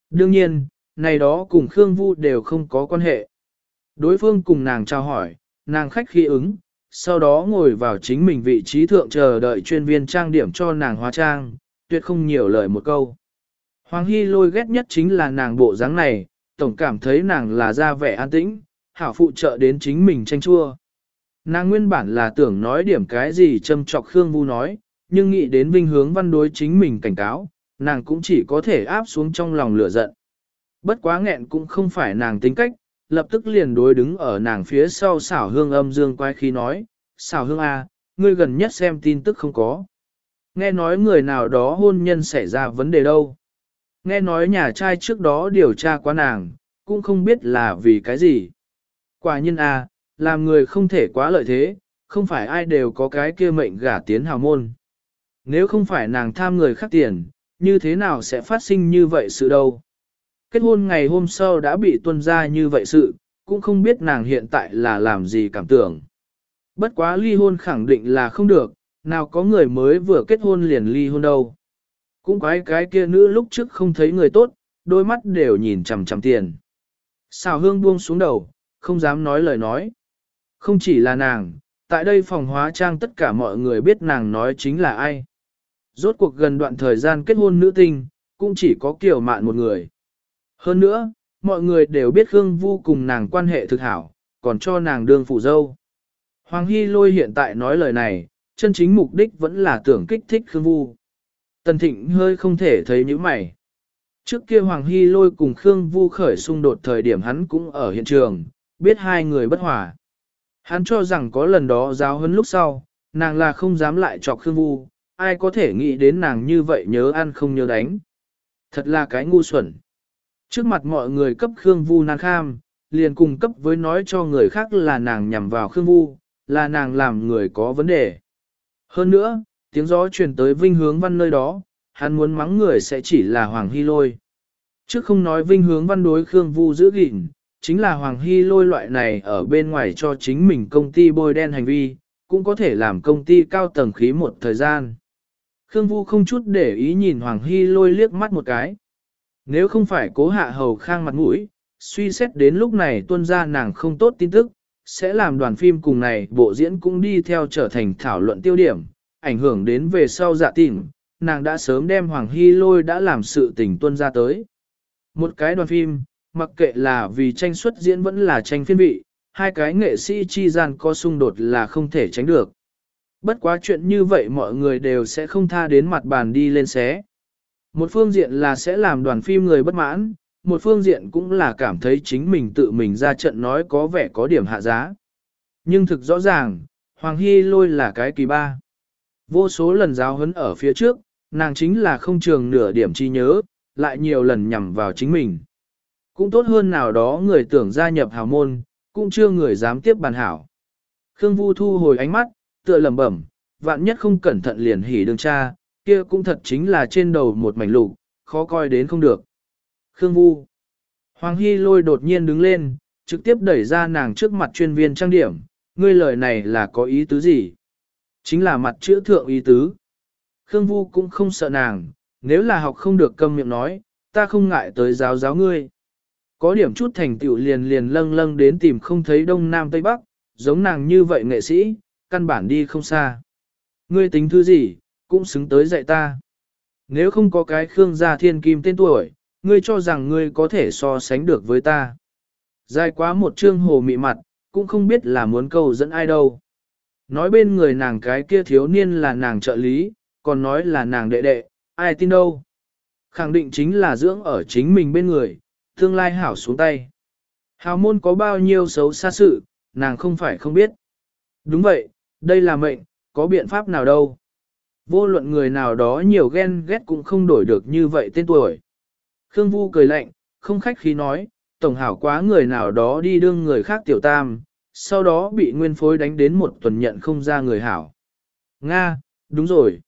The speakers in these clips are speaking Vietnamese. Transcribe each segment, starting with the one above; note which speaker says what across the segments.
Speaker 1: Đương nhiên, này đó cùng Khương Vu đều không có quan hệ. Đối phương cùng nàng chào hỏi, nàng khách khí ứng, sau đó ngồi vào chính mình vị trí thượng chờ đợi chuyên viên trang điểm cho nàng hóa trang, tuyệt không nhiều lời một câu. Hoàng Hy Lôi ghét nhất chính là nàng bộ dáng này, tổng cảm thấy nàng là ra vẻ an tĩnh, hảo phụ trợ đến chính mình tranh chua. Nàng nguyên bản là tưởng nói điểm cái gì châm chọc Khương Vu nói, nhưng nghĩ đến Vinh Hướng Văn đối chính mình cảnh cáo, nàng cũng chỉ có thể áp xuống trong lòng lửa giận. Bất quá nghẹn cũng không phải nàng tính cách, lập tức liền đối đứng ở nàng phía sau xảo hương âm dương quay khí nói, xảo hương à, ngươi gần nhất xem tin tức không có. Nghe nói người nào đó hôn nhân xảy ra vấn đề đâu. Nghe nói nhà trai trước đó điều tra qua nàng, cũng không biết là vì cái gì. Quả nhiên à, làm người không thể quá lợi thế, không phải ai đều có cái kia mệnh gả tiến hào môn. Nếu không phải nàng tham người khác tiền, như thế nào sẽ phát sinh như vậy sự đâu. Kết hôn ngày hôm sau đã bị tuân ra như vậy sự, cũng không biết nàng hiện tại là làm gì cảm tưởng. Bất quá ly hôn khẳng định là không được, nào có người mới vừa kết hôn liền ly hôn đâu. Cũng quái cái kia nữ lúc trước không thấy người tốt, đôi mắt đều nhìn chằm chằm tiền. Xào hương buông xuống đầu, không dám nói lời nói. Không chỉ là nàng, tại đây phòng hóa trang tất cả mọi người biết nàng nói chính là ai. Rốt cuộc gần đoạn thời gian kết hôn nữ tinh, cũng chỉ có Kiều Mạn một người. Hơn nữa, mọi người đều biết Khương Vu cùng nàng quan hệ thực hảo, còn cho nàng đương phụ dâu. Hoàng Hy Lôi hiện tại nói lời này, chân chính mục đích vẫn là tưởng kích thích Khương Vu. Tần Thịnh hơi không thể thấy những mày. Trước kia Hoàng Hy Lôi cùng Khương Vu khởi xung đột thời điểm hắn cũng ở hiện trường, biết hai người bất hòa. Hắn cho rằng có lần đó giáo huấn lúc sau, nàng là không dám lại chọc Khương Vu, ai có thể nghĩ đến nàng như vậy nhớ ăn không nhớ đánh. Thật là cái ngu xuẩn. Trước mặt mọi người cấp Khương Vu nan kham, liền cung cấp với nói cho người khác là nàng nhằm vào Khương Vu, là nàng làm người có vấn đề. Hơn nữa, tiếng gió truyền tới Vinh Hướng Văn nơi đó, hắn muốn mắng người sẽ chỉ là Hoàng Hy Lôi. Trước không nói Vinh Hướng Văn đối Khương Vu giữ gìn, chính là Hoàng Hy Lôi loại này ở bên ngoài cho chính mình công ty bôi đen hành vi, cũng có thể làm công ty cao tầng khí một thời gian. Khương Vu không chút để ý nhìn Hoàng Hy Lôi liếc mắt một cái. Nếu không phải cố hạ hầu khang mặt mũi, suy xét đến lúc này tuân ra nàng không tốt tin tức, sẽ làm đoàn phim cùng này bộ diễn cũng đi theo trở thành thảo luận tiêu điểm, ảnh hưởng đến về sau dạ tình, nàng đã sớm đem Hoàng Hy Lôi đã làm sự tình tuân ra tới. Một cái đoàn phim, mặc kệ là vì tranh xuất diễn vẫn là tranh phiên vị, hai cái nghệ sĩ chi gian có xung đột là không thể tránh được. Bất quá chuyện như vậy mọi người đều sẽ không tha đến mặt bàn đi lên xé. Một phương diện là sẽ làm đoàn phim người bất mãn, một phương diện cũng là cảm thấy chính mình tự mình ra trận nói có vẻ có điểm hạ giá. Nhưng thực rõ ràng, Hoàng Hy Lôi là cái kỳ ba. Vô số lần giáo huấn ở phía trước, nàng chính là không trường nửa điểm chi nhớ, lại nhiều lần nhằm vào chính mình. Cũng tốt hơn nào đó người tưởng gia nhập hào môn, cũng chưa người dám tiếp bàn hảo. Khương Vu thu hồi ánh mắt, tựa lẩm bẩm, vạn nhất không cẩn thận liền hỉ đường cha, kia cũng thật chính là trên đầu một mảnh lục, khó coi đến không được. Khương Vu. Hoàng Hy Lôi đột nhiên đứng lên, trực tiếp đẩy ra nàng trước mặt chuyên viên trang điểm, ngươi lời này là có ý tứ gì? Chính là mặt chữ thượng ý tứ. Khương Vu cũng không sợ nàng, nếu là học không được câm miệng nói, ta không ngại tới giáo giáo ngươi. Có điểm chút thành tựu liền lâng lâng đến tìm không thấy đông nam tây bắc, giống nàng như vậy nghệ sĩ, căn bản đi không xa. Ngươi tính thứ gì, cũng xứng tới dạy ta. Nếu không có cái Khương gia thiên kim tên tuổi, ngươi cho rằng ngươi có thể so sánh được với ta. Dài quá một trương hồ mị mặt, cũng không biết là muốn câu dẫn ai đâu. Nói bên người nàng cái kia thiếu niên là nàng trợ lý, còn nói là nàng đệ đệ, ai tin đâu. Khẳng định chính là dưỡng ở chính mình bên người, tương lai hảo xuống tay. Hào môn có bao nhiêu xấu xa sự, nàng không phải không biết. Đúng vậy, đây là mệnh, có biện pháp nào đâu. Vô luận người nào đó nhiều ghen ghét cũng không đổi được như vậy tên tuổi. Khương Vu cười lạnh, không khách khí nói, tổng hảo quá người nào đó đi đương người khác tiểu tam, sau đó bị nguyên phối đánh đến một tuần nhận không ra người hảo. Nga, đúng rồi.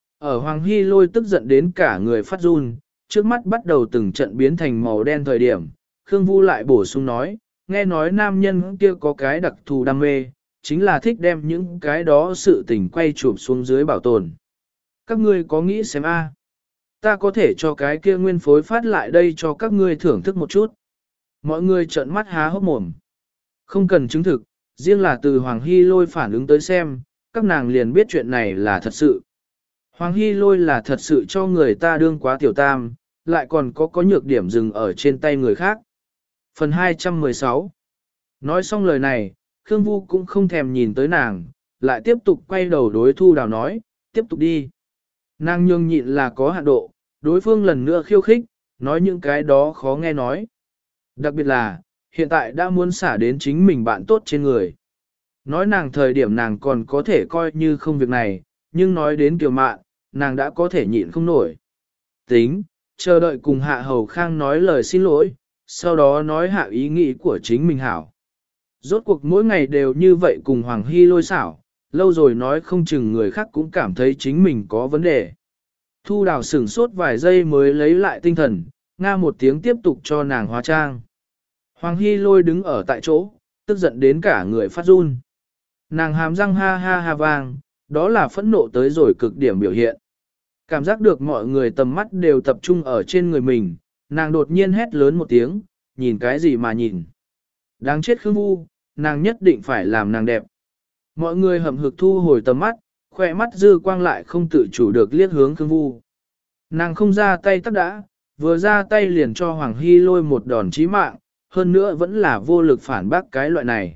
Speaker 1: Ở Hoàng Hy Lôi tức giận đến cả người phát run, trước mắt bắt đầu từng trận biến thành màu đen thời điểm, Khương Vu lại bổ sung nói, nghe nói nam nhân kia có cái đặc thù đam mê, chính là thích đem những cái đó sự tình quay chụp xuống dưới bảo tồn. Các ngươi có nghĩ xem a? Ta có thể cho cái kia nguyên phối phát lại đây cho các ngươi thưởng thức một chút. Mọi người trợn mắt há hốc mồm. Không cần chứng thực, riêng là từ Hoàng Hy Lôi phản ứng tới xem, các nàng liền biết chuyện này là thật sự. Hoàng Hy Lôi là thật sự cho người ta đương quá tiểu tam, lại còn có nhược điểm dừng ở trên tay người khác. Phần 216. Nói xong lời này, Khương Vu cũng không thèm nhìn tới nàng, lại tiếp tục quay đầu đối Thu Đào nói, tiếp tục đi. Nàng nhường nhịn là có hạn độ, đối phương lần nữa khiêu khích, nói những cái đó khó nghe nói. Đặc biệt là, hiện tại đã muốn xả đến chính mình bạn tốt trên người. Nói nàng thời điểm nàng còn có thể coi như không việc này, nhưng nói đến Kiều Mạn, nàng đã có thể nhịn không nổi. Tính, chờ đợi cùng Hạ Hầu Khang nói lời xin lỗi, sau đó nói hạ ý nghĩ của chính mình hảo. Rốt cuộc mỗi ngày đều như vậy cùng Hoàng Hy Lôi xảo, lâu rồi nói không chừng người khác cũng cảm thấy chính mình có vấn đề. Thu Đào sửng sốt vài giây mới lấy lại tinh thần, nga một tiếng tiếp tục cho nàng hóa trang. Hoàng Hy Lôi đứng ở tại chỗ, tức giận đến cả người phát run. Nàng hàm răng ha ha ha vang, đó là phẫn nộ tới rồi cực điểm biểu hiện. Cảm giác được mọi người tầm mắt đều tập trung ở trên người mình, nàng đột nhiên hét lớn một tiếng, nhìn cái gì mà nhìn. Đáng chết Khương Vu, nàng nhất định phải làm nàng đẹp. Mọi người hậm hực thu hồi tầm mắt, khỏe mắt dư quang lại không tự chủ được liếc hướng Khương Vu. Nàng không ra tay tắt đã, vừa ra tay liền cho Hoàng Hy Lôi một đòn chí mạng, hơn nữa vẫn là vô lực phản bác cái loại này.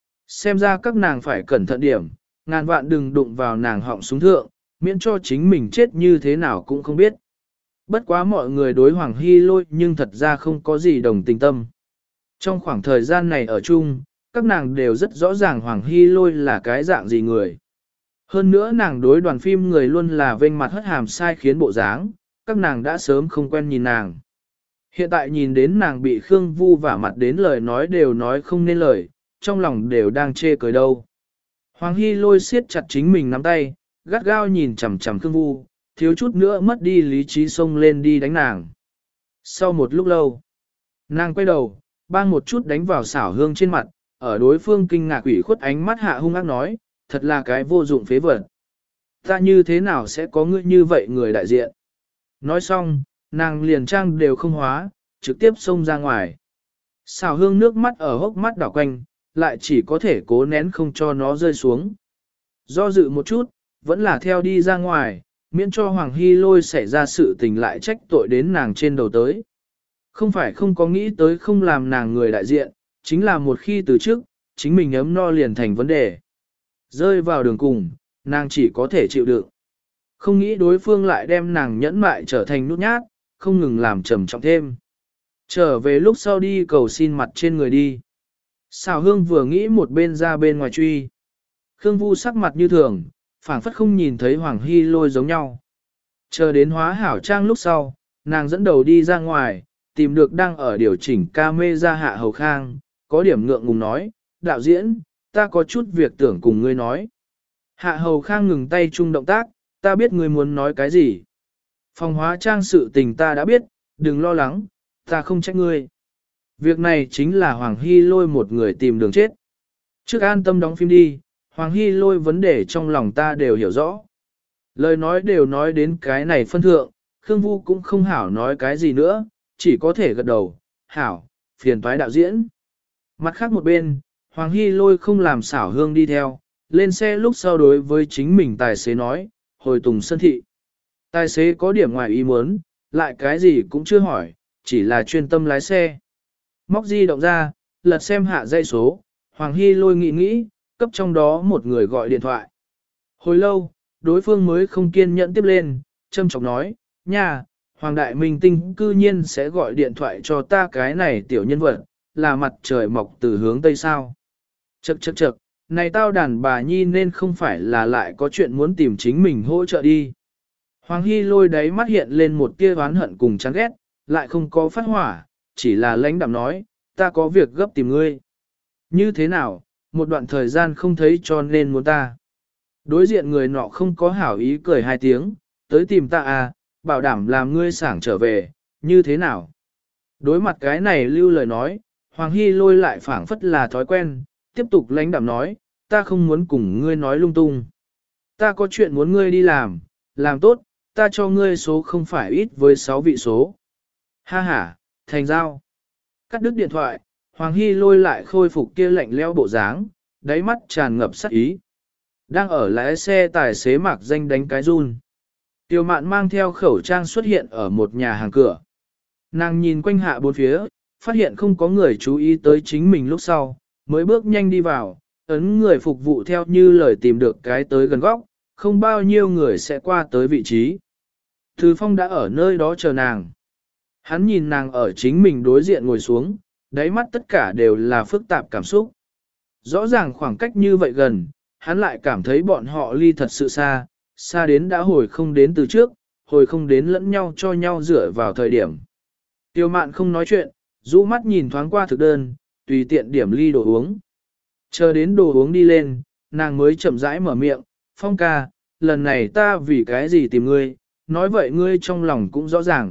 Speaker 1: Xem ra các nàng phải cẩn thận điểm, ngàn vạn đừng đụng vào nàng họng súng thượng, miễn cho chính mình chết như thế nào cũng không biết. Bất quá mọi người đối Hoàng Hy Lôi nhưng thật ra không có gì đồng tình tâm. Trong khoảng thời gian này ở chung, các nàng đều rất rõ ràng Hoàng Hy Lôi là cái dạng gì người. Hơn nữa nàng đối đoàn phim người luôn là vênh mặt hất hàm sai khiến bộ dáng, các nàng đã sớm không quen nhìn nàng. Hiện tại nhìn đến nàng bị Khương Vu vả mặt đến lời nói đều nói không nên lời, trong lòng đều đang chê cười đâu. Hoàng Hy Lôi siết chặt chính mình nắm tay, gắt gao nhìn chằm chằm Khương Vu, thiếu chút nữa mất đi lý trí xông lên đi đánh nàng. Sau một lúc lâu, nàng quay đầu, bang một chút đánh vào xảo hương trên mặt, ở đối phương kinh ngạc ủy khuất ánh mắt hạ hung ác nói, thật là cái vô dụng phế vật. Ta như thế nào sẽ có ngươi như vậy người đại diện? Nói xong, nàng liền trang đều không hóa, trực tiếp xông ra ngoài. Xảo hương nước mắt ở hốc mắt đảo quanh, lại chỉ có thể cố nén không cho nó rơi xuống. Do dự một chút, vẫn là theo đi ra ngoài, miễn cho Hoàng Hy Lôi xảy ra sự tình lại trách tội đến nàng trên đầu tới. Không phải không có nghĩ tới không làm nàng người đại diện, chính là một khi từ trước, chính mình ấm no liền thành vấn đề. Rơi vào đường cùng, nàng chỉ có thể chịu đựng. Không nghĩ đối phương lại đem nàng nhẫn mại trở thành nút nhát, không ngừng làm trầm trọng thêm. Trở về lúc sau đi cầu xin mặt trên người đi. Xào hương vừa nghĩ một bên ra bên ngoài truy. Khương Vu sắc mặt như thường, phảng phất không nhìn thấy Hoàng Hy Lôi giống nhau. Chờ đến hóa hảo trang lúc sau, nàng dẫn đầu đi ra ngoài, tìm được đang ở điều chỉnh ca mê ra Hạ Hầu Khang, có điểm ngượng ngùng nói, đạo diễn, ta có chút việc tưởng cùng ngươi nói. Hạ Hầu Khang ngừng tay chung động tác, ta biết ngươi muốn nói cái gì. Phòng hóa trang sự tình ta đã biết, đừng lo lắng, ta không trách ngươi. Việc này chính là Hoàng Hy Lôi một người tìm đường chết. Trước an tâm đóng phim đi, Hoàng Hy Lôi vấn đề trong lòng ta đều hiểu rõ. Lời nói đều nói đến cái này phân thượng, Khương Vu cũng không hảo nói cái gì nữa, chỉ có thể gật đầu, hảo, phiền toái đạo diễn. Mặt khác một bên, Hoàng Hy Lôi không làm xảo hương đi theo, lên xe lúc sau đối với chính mình tài xế nói, hồi Tùng Sơn Thị. Tài xế có điểm ngoài ý muốn, lại cái gì cũng chưa hỏi, chỉ là chuyên tâm lái xe. Móc di động ra, lật xem hạ dây số, Hoàng Hy Lôi nghĩ nghĩ, cấp trong đó một người gọi điện thoại. Hồi lâu, đối phương mới không kiên nhẫn tiếp lên, châm chọc nói, nha, Hoàng Đại Minh Tinh cư nhiên sẽ gọi điện thoại cho ta cái này tiểu nhân vật, là mặt trời mọc từ hướng Tây sao. Chậc chậc chậc, này tao đàn bà nhi nên không phải là lại có chuyện muốn tìm chính mình hỗ trợ đi. Hoàng Hy Lôi đáy mắt hiện lên một tia oán hận cùng chán ghét, lại không có phát hỏa, chỉ là lãnh đạm nói, ta có việc gấp tìm ngươi. Như thế nào, một đoạn thời gian không thấy cho nên muốn ta. Đối diện người nọ không có hảo ý cười hai tiếng, tới tìm ta à, bảo đảm làm ngươi sảng trở về, như thế nào. Đối mặt cái này lưu lời nói, Hoàng Hy Lôi lại phảng phất là thói quen, tiếp tục lãnh đạm nói, ta không muốn cùng ngươi nói lung tung. Ta có chuyện muốn ngươi đi làm tốt, ta cho ngươi số không phải ít với 6 vị số. Ha ha, thành giao. Cắt đứt điện thoại, Hoàng Hy lôi lại khôi phục kia lạnh lẽo bộ dáng, đáy mắt tràn ngập sát ý. Đang ở lái xe tài xế Mạc Danh đánh cái run. Tiêu Mạn mang theo khẩu trang xuất hiện ở một nhà hàng cửa. Nàng nhìn quanh hạ bốn phía, phát hiện không có người chú ý tới chính mình lúc sau, mới bước nhanh đi vào, ấn người phục vụ theo như lời tìm được cái tới gần góc, không bao nhiêu người sẽ qua tới vị trí. Từ Phong đã ở nơi đó chờ nàng. Hắn nhìn nàng ở chính mình đối diện ngồi xuống, đáy mắt tất cả đều là phức tạp cảm xúc. Rõ ràng khoảng cách như vậy gần, hắn lại cảm thấy bọn họ ly thật sự xa, xa đến đã hồi không đến từ trước, hồi không đến lẫn nhau cho nhau dựa vào thời điểm. Tiêu Mạn không nói chuyện, rũ mắt nhìn thoáng qua thực đơn, tùy tiện điểm ly đồ uống. Chờ đến đồ uống đi lên, nàng mới chậm rãi mở miệng, Phong ca, lần này ta vì cái gì tìm ngươi, nói vậy ngươi trong lòng cũng rõ ràng.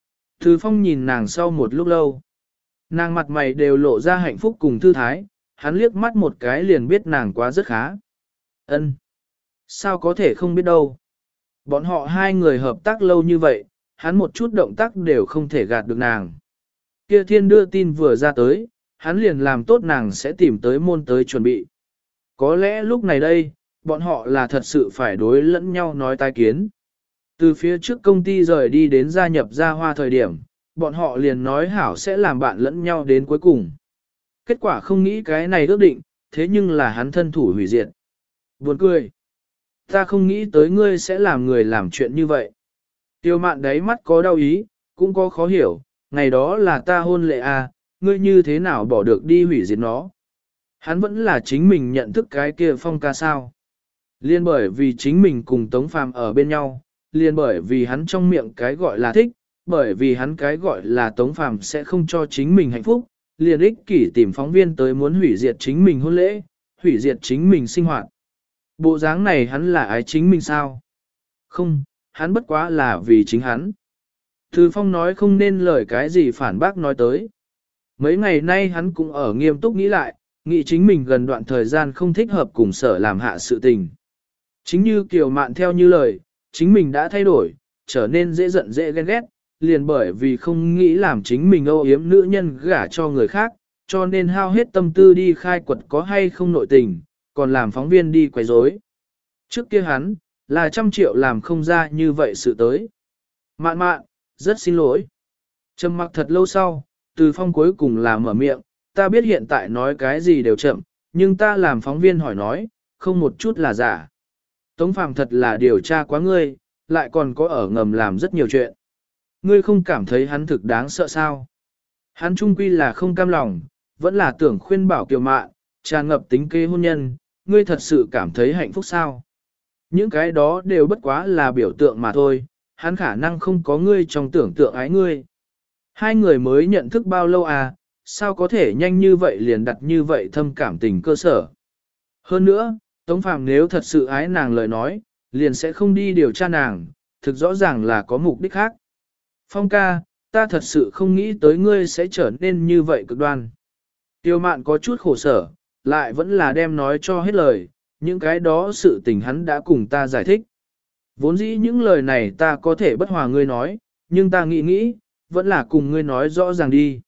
Speaker 1: Từ Phong nhìn nàng sau một lúc lâu. Nàng mặt mày đều lộ ra hạnh phúc cùng thư thái, hắn liếc mắt một cái liền biết nàng quá rất khá. Ân, sao có thể không biết đâu. Bọn họ hai người hợp tác lâu như vậy, hắn một chút động tác đều không thể gạt được nàng. Kia thiên đưa tin vừa ra tới, hắn liền làm tốt nàng sẽ tìm tới môn tới chuẩn bị. Có lẽ lúc này đây, bọn họ là thật sự phải đối lẫn nhau nói tai kiến. Từ phía trước công ty rời đi đến gia nhập Gia Hoa thời điểm, bọn họ liền nói hảo sẽ làm bạn lẫn nhau đến cuối cùng. Kết quả không nghĩ cái này ước định, thế nhưng là hắn thân thủ hủy diệt. Buồn cười. Ta không nghĩ tới ngươi sẽ làm người làm chuyện như vậy. Tiêu Mạn đáy mắt có đau ý, cũng có khó hiểu, ngày đó là ta hôn lễ à, ngươi như thế nào bỏ được đi hủy diệt nó. Hắn vẫn là chính mình nhận thức cái kia Phong ca sao. Liên bởi vì chính mình cùng Tống Phàm ở bên nhau, liên bởi vì hắn trong miệng cái gọi là thích, bởi vì hắn cái gọi là Tống Phàm sẽ không cho chính mình hạnh phúc, liền ích kỷ tìm phóng viên tới muốn hủy diệt chính mình hôn lễ, hủy diệt chính mình sinh hoạt. Bộ dáng này hắn là ái chính mình sao? Không, hắn bất quá là vì chính hắn. Thư Phong nói không nên lời cái gì phản bác nói tới. Mấy ngày nay hắn cũng ở nghiêm túc nghĩ lại, nghĩ chính mình gần đoạn thời gian không thích hợp cùng sở làm hạ sự tình. Chính như Kiều Mạn theo như lời, chính mình đã thay đổi, trở nên dễ giận dễ ghen ghét, liền bởi vì không nghĩ làm chính mình âu yếm nữ nhân gả cho người khác, cho nên hao hết tâm tư đi khai quật có hay không nội tình, còn làm phóng viên đi quấy rối. Trước kia hắn, là 100 triệu làm không ra như vậy sự tới. Mạn mạn, rất xin lỗi. Trầm mặc thật lâu sau, Từ Phong cuối cùng là mở miệng, ta biết hiện tại nói cái gì đều chậm, nhưng ta làm phóng viên hỏi nói, không một chút là giả. Tống Phàm thật là điều tra quá ngươi, lại còn có ở ngầm làm rất nhiều chuyện. Ngươi không cảm thấy hắn thực đáng sợ sao? Hắn trung quy là không cam lòng, vẫn là tưởng khuyên bảo Kiều Mạn, tràn ngập tính kế hôn nhân, ngươi thật sự cảm thấy hạnh phúc sao? Những cái đó đều bất quá là biểu tượng mà thôi, hắn khả năng không có ngươi trong tưởng tượng ái ngươi. Hai người mới nhận thức bao lâu à, sao có thể nhanh như vậy liền đặt như vậy thâm cảm tình cơ sở. Hơn nữa, Tống Phàm nếu thật sự ái nàng lời nói, liền sẽ không đi điều tra nàng, thực rõ ràng là có mục đích khác. Phong ca, ta thật sự không nghĩ tới ngươi sẽ trở nên như vậy cực đoan. Tiêu Mạn có chút khổ sở, lại vẫn là đem nói cho hết lời, những cái đó sự tình hắn đã cùng ta giải thích. Vốn dĩ những lời này ta có thể bất hòa ngươi nói, nhưng ta nghĩ, vẫn là cùng ngươi nói rõ ràng đi.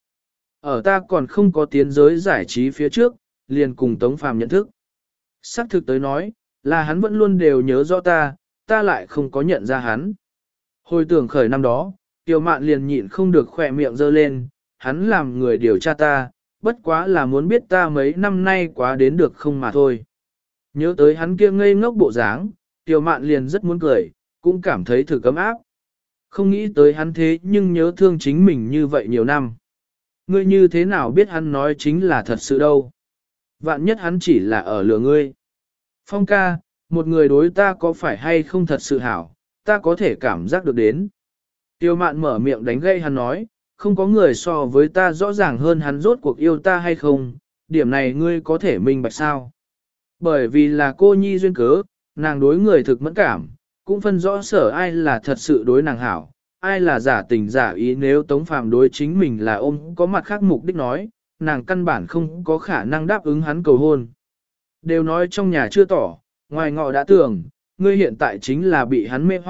Speaker 1: Ở ta còn không có tiến giới giải trí phía trước, liền cùng Tống Phàm nhận thức. Sắc thực tới nói, là hắn vẫn luôn đều nhớ rõ ta, ta lại không có nhận ra hắn. Hồi tưởng khởi năm đó, Tiêu Mạn liền nhịn không được khỏe miệng giơ lên, hắn làm người điều tra ta, bất quá là muốn biết ta mấy năm nay quá đến được không mà thôi. Nhớ tới hắn kia ngây ngốc bộ dáng, Tiêu Mạn liền rất muốn cười, cũng cảm thấy thử cấm áp. Không nghĩ tới hắn thế nhưng nhớ thương chính mình như vậy nhiều năm. Ngươi như thế nào biết hắn nói chính là thật sự đâu. Vạn nhất hắn chỉ là ở lừa ngươi. Phong ca, một người đối ta có phải hay không thật sự hảo, ta có thể cảm giác được đến. Tiêu Mạn mở miệng đánh gây hắn nói, không có người so với ta rõ ràng hơn hắn rốt cuộc yêu ta hay không, điểm này ngươi có thể minh bạch sao. Bởi vì là cô nhi duyên cớ, nàng đối người thực mẫn cảm, cũng phân rõ sở ai là thật sự đối nàng hảo, ai là giả tình giả ý nếu Tống Phàm đối chính mình là ôm có mặt khác mục đích nói, nàng căn bản không có khả năng đáp ứng hắn cầu hôn. Đều nói trong nhà chưa tỏ, ngoài ngọ đã tưởng, ngươi hiện tại chính là bị hắn mê hoặc,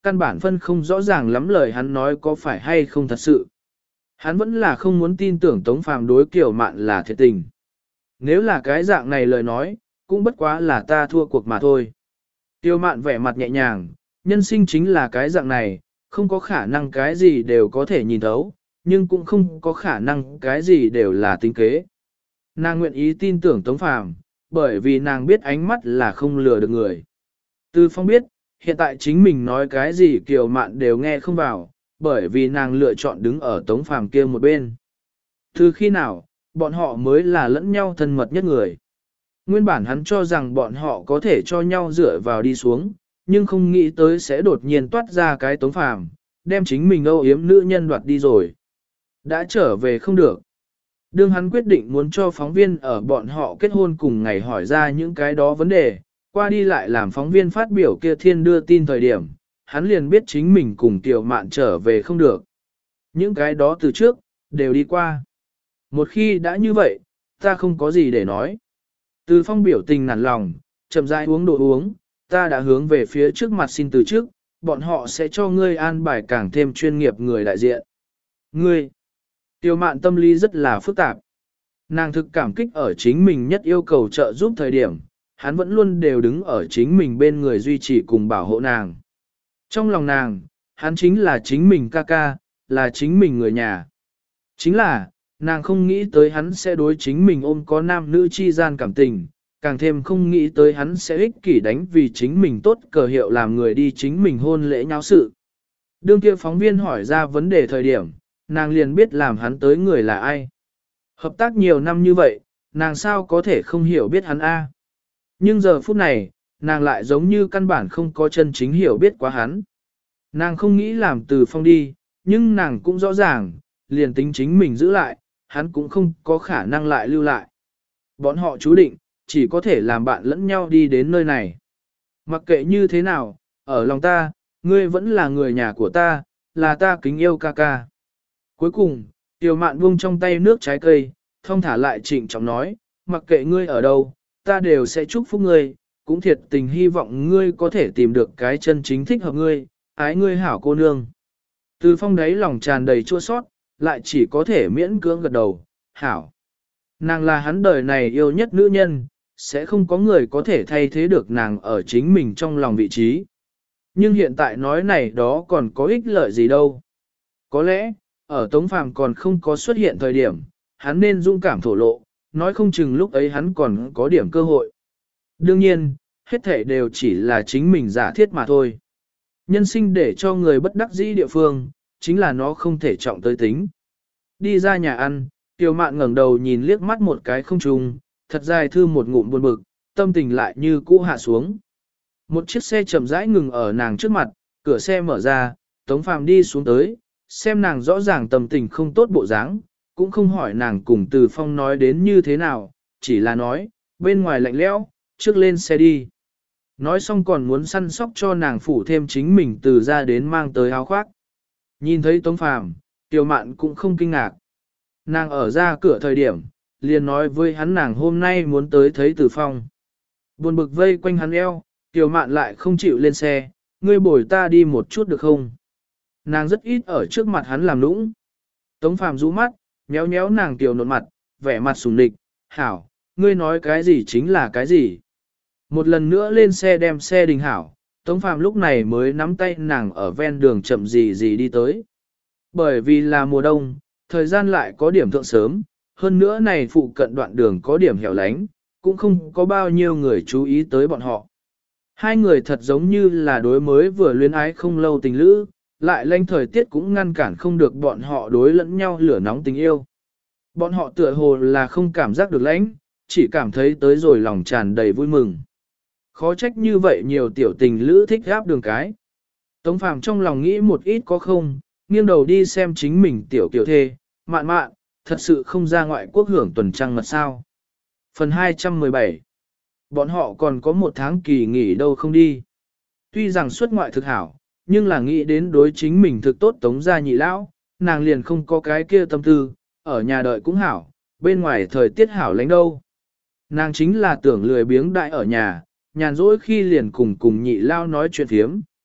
Speaker 1: căn bản phân không rõ ràng lắm lời hắn nói có phải hay không thật sự. Hắn vẫn là không muốn tin tưởng Tống Phàm đối Kiều Mạn là thiệt tình. Nếu là cái dạng này lời nói, cũng bất quá là ta thua cuộc mà thôi. Kiều Mạn vẻ mặt nhẹ nhàng, nhân sinh chính là cái dạng này, không có khả năng cái gì đều có thể nhìn thấu, nhưng cũng không có khả năng cái gì đều là tính kế. Nàng nguyện ý tin tưởng Tống Phàm, bởi vì nàng biết ánh mắt là không lừa được người. Từ Phong biết, hiện tại chính mình nói cái gì Kiều Mạn đều nghe không vào, bởi vì nàng lựa chọn đứng ở Tống Phàm kia một bên. Từ khi nào, bọn họ mới là lẫn nhau thân mật nhất người. Nguyên bản hắn cho rằng bọn họ có thể cho nhau dựa vào đi xuống, nhưng không nghĩ tới sẽ đột nhiên toát ra cái Tống Phàm, đem chính mình âu yếm nữ nhân đoạt đi rồi. Đã trở về không được. Đương hắn quyết định muốn cho phóng viên ở bọn họ kết hôn cùng ngày hỏi ra những cái đó vấn đề, qua đi lại làm phóng viên phát biểu kia thiên đưa tin thời điểm, hắn liền biết chính mình cùng Kiều Mạn trở về không được. Những cái đó từ trước, đều đi qua. Một khi đã như vậy, ta không có gì để nói. Từ Phong biểu tình nản lòng, chậm rãi uống đồ uống, ta đã hướng về phía trước mặt xin từ trước, bọn họ sẽ cho ngươi an bài càng thêm chuyên nghiệp người đại diện. Ngươi, Kiều Mạn tâm lý rất là phức tạp. Nàng thực cảm kích ở chính mình nhất yêu cầu trợ giúp thời điểm, hắn vẫn luôn đều đứng ở chính mình bên người duy trì cùng bảo hộ nàng. Trong lòng nàng, hắn chính là chính mình ca ca, là chính mình người nhà. Chính là, nàng không nghĩ tới hắn sẽ đối chính mình ôm có nam nữ chi gian cảm tình, càng thêm không nghĩ tới hắn sẽ ích kỷ đánh vì chính mình tốt cờ hiệu làm người đi chính mình hôn lễ nháo sự. Đương kia phóng viên hỏi ra vấn đề thời điểm, nàng liền biết làm hắn tới người là ai. Hợp tác nhiều năm như vậy, nàng sao có thể không hiểu biết hắn a? Nhưng giờ phút này, nàng lại giống như căn bản không có chân chính hiểu biết quá hắn. Nàng không nghĩ làm Từ Phong đi, nhưng nàng cũng rõ ràng, liền tính chính mình giữ lại, hắn cũng không có khả năng lại lưu lại. Bọn họ chú định, chỉ có thể làm bạn lẫn nhau đi đến nơi này. Mặc kệ như thế nào, ở lòng ta, ngươi vẫn là người nhà của ta, là ta kính yêu ca ca. Cuối cùng, Kiều Mạn buông trong tay nước trái cây, thong thả lại trịnh trọng nói, mặc kệ ngươi ở đâu, ta đều sẽ chúc phúc ngươi, cũng thiệt tình hy vọng ngươi có thể tìm được cái chân chính thích hợp ngươi, ái ngươi hảo cô nương. Từ Phong đấy lòng tràn đầy chua sót, lại chỉ có thể miễn cưỡng gật đầu, hảo. Nàng là hắn đời này yêu nhất nữ nhân, sẽ không có người có thể thay thế được nàng ở chính mình trong lòng vị trí. Nhưng hiện tại nói này đó còn có ích lợi gì đâu. Có lẽ, ở Tống Phàm còn không có xuất hiện thời điểm, hắn nên dũng cảm thổ lộ, nói không chừng lúc ấy hắn còn có điểm cơ hội. Đương nhiên, hết thể đều chỉ là chính mình giả thiết mà thôi. Nhân sinh để cho người bất đắc dĩ địa phương, chính là nó không thể trọng tới tính. Đi ra nhà ăn, Kiều Mạn ngẩng đầu nhìn liếc mắt một cái không trùng, thật dài thư một ngụm buồn bực, tâm tình lại như cũ hạ xuống. Một chiếc xe chậm rãi ngừng ở nàng trước mặt, cửa xe mở ra, Tống Phàm đi xuống tới, xem nàng rõ ràng tâm tình không tốt bộ dáng, cũng không hỏi nàng cùng Từ Phong nói đến như thế nào, chỉ là nói, bên ngoài lạnh lẽo, trước lên xe đi. Nói xong còn muốn săn sóc cho nàng phủ thêm chính mình từ ra đến mang tới áo khoác. Nhìn thấy Tống Phàm, Kiều Mạn cũng không kinh ngạc. Nàng ở ra cửa thời điểm, liền nói với hắn nàng hôm nay muốn tới thấy Từ Phong. Buồn bực vây quanh hắn eo, Kiều Mạn lại không chịu lên xe, ngươi bồi ta đi một chút được không? Nàng rất ít ở trước mặt hắn làm nũng. Tống Phàm rũ mắt, nhéo nhéo nàng tiểu nộn mặt, vẻ mặt sùng địch, hảo, ngươi nói cái gì chính là cái gì. Một lần nữa lên xe đem xe đình hảo, Tống Phàm lúc này mới nắm tay nàng ở ven đường chậm gì gì đi tới. Bởi vì là mùa đông, thời gian lại có điểm thượng sớm, hơn nữa này phụ cận đoạn đường có điểm hẻo lánh, cũng không có bao nhiêu người chú ý tới bọn họ. Hai người thật giống như là đối mới vừa luyến ái không lâu tình lữ, lại lanh thời tiết cũng ngăn cản không được bọn họ đối lẫn nhau lửa nóng tình yêu. Bọn họ tựa hồ là không cảm giác được lãnh, chỉ cảm thấy tới rồi lòng tràn đầy vui mừng. Khó trách như vậy nhiều tiểu tình lữ thích gáp đường cái. Tống Phàm trong lòng nghĩ một ít có không, nghiêng đầu đi xem chính mình tiểu kiểu thê, Mạn Mạn, thật sự không ra ngoại quốc hưởng tuần trăng mật sao. Phần 217. Bọn họ còn có một tháng kỳ nghỉ đâu không đi. Tuy rằng xuất ngoại thực hảo, nhưng là nghĩ đến đối chính mình thực tốt Tống gia nhị lão, nàng liền không có cái kia tâm tư, ở nhà đợi cũng hảo, bên ngoài thời tiết hảo lánh đâu. Nàng chính là tưởng lười biếng đại ở nhà, nhàn rỗi khi liền cùng nhị lao nói chuyện phiếm.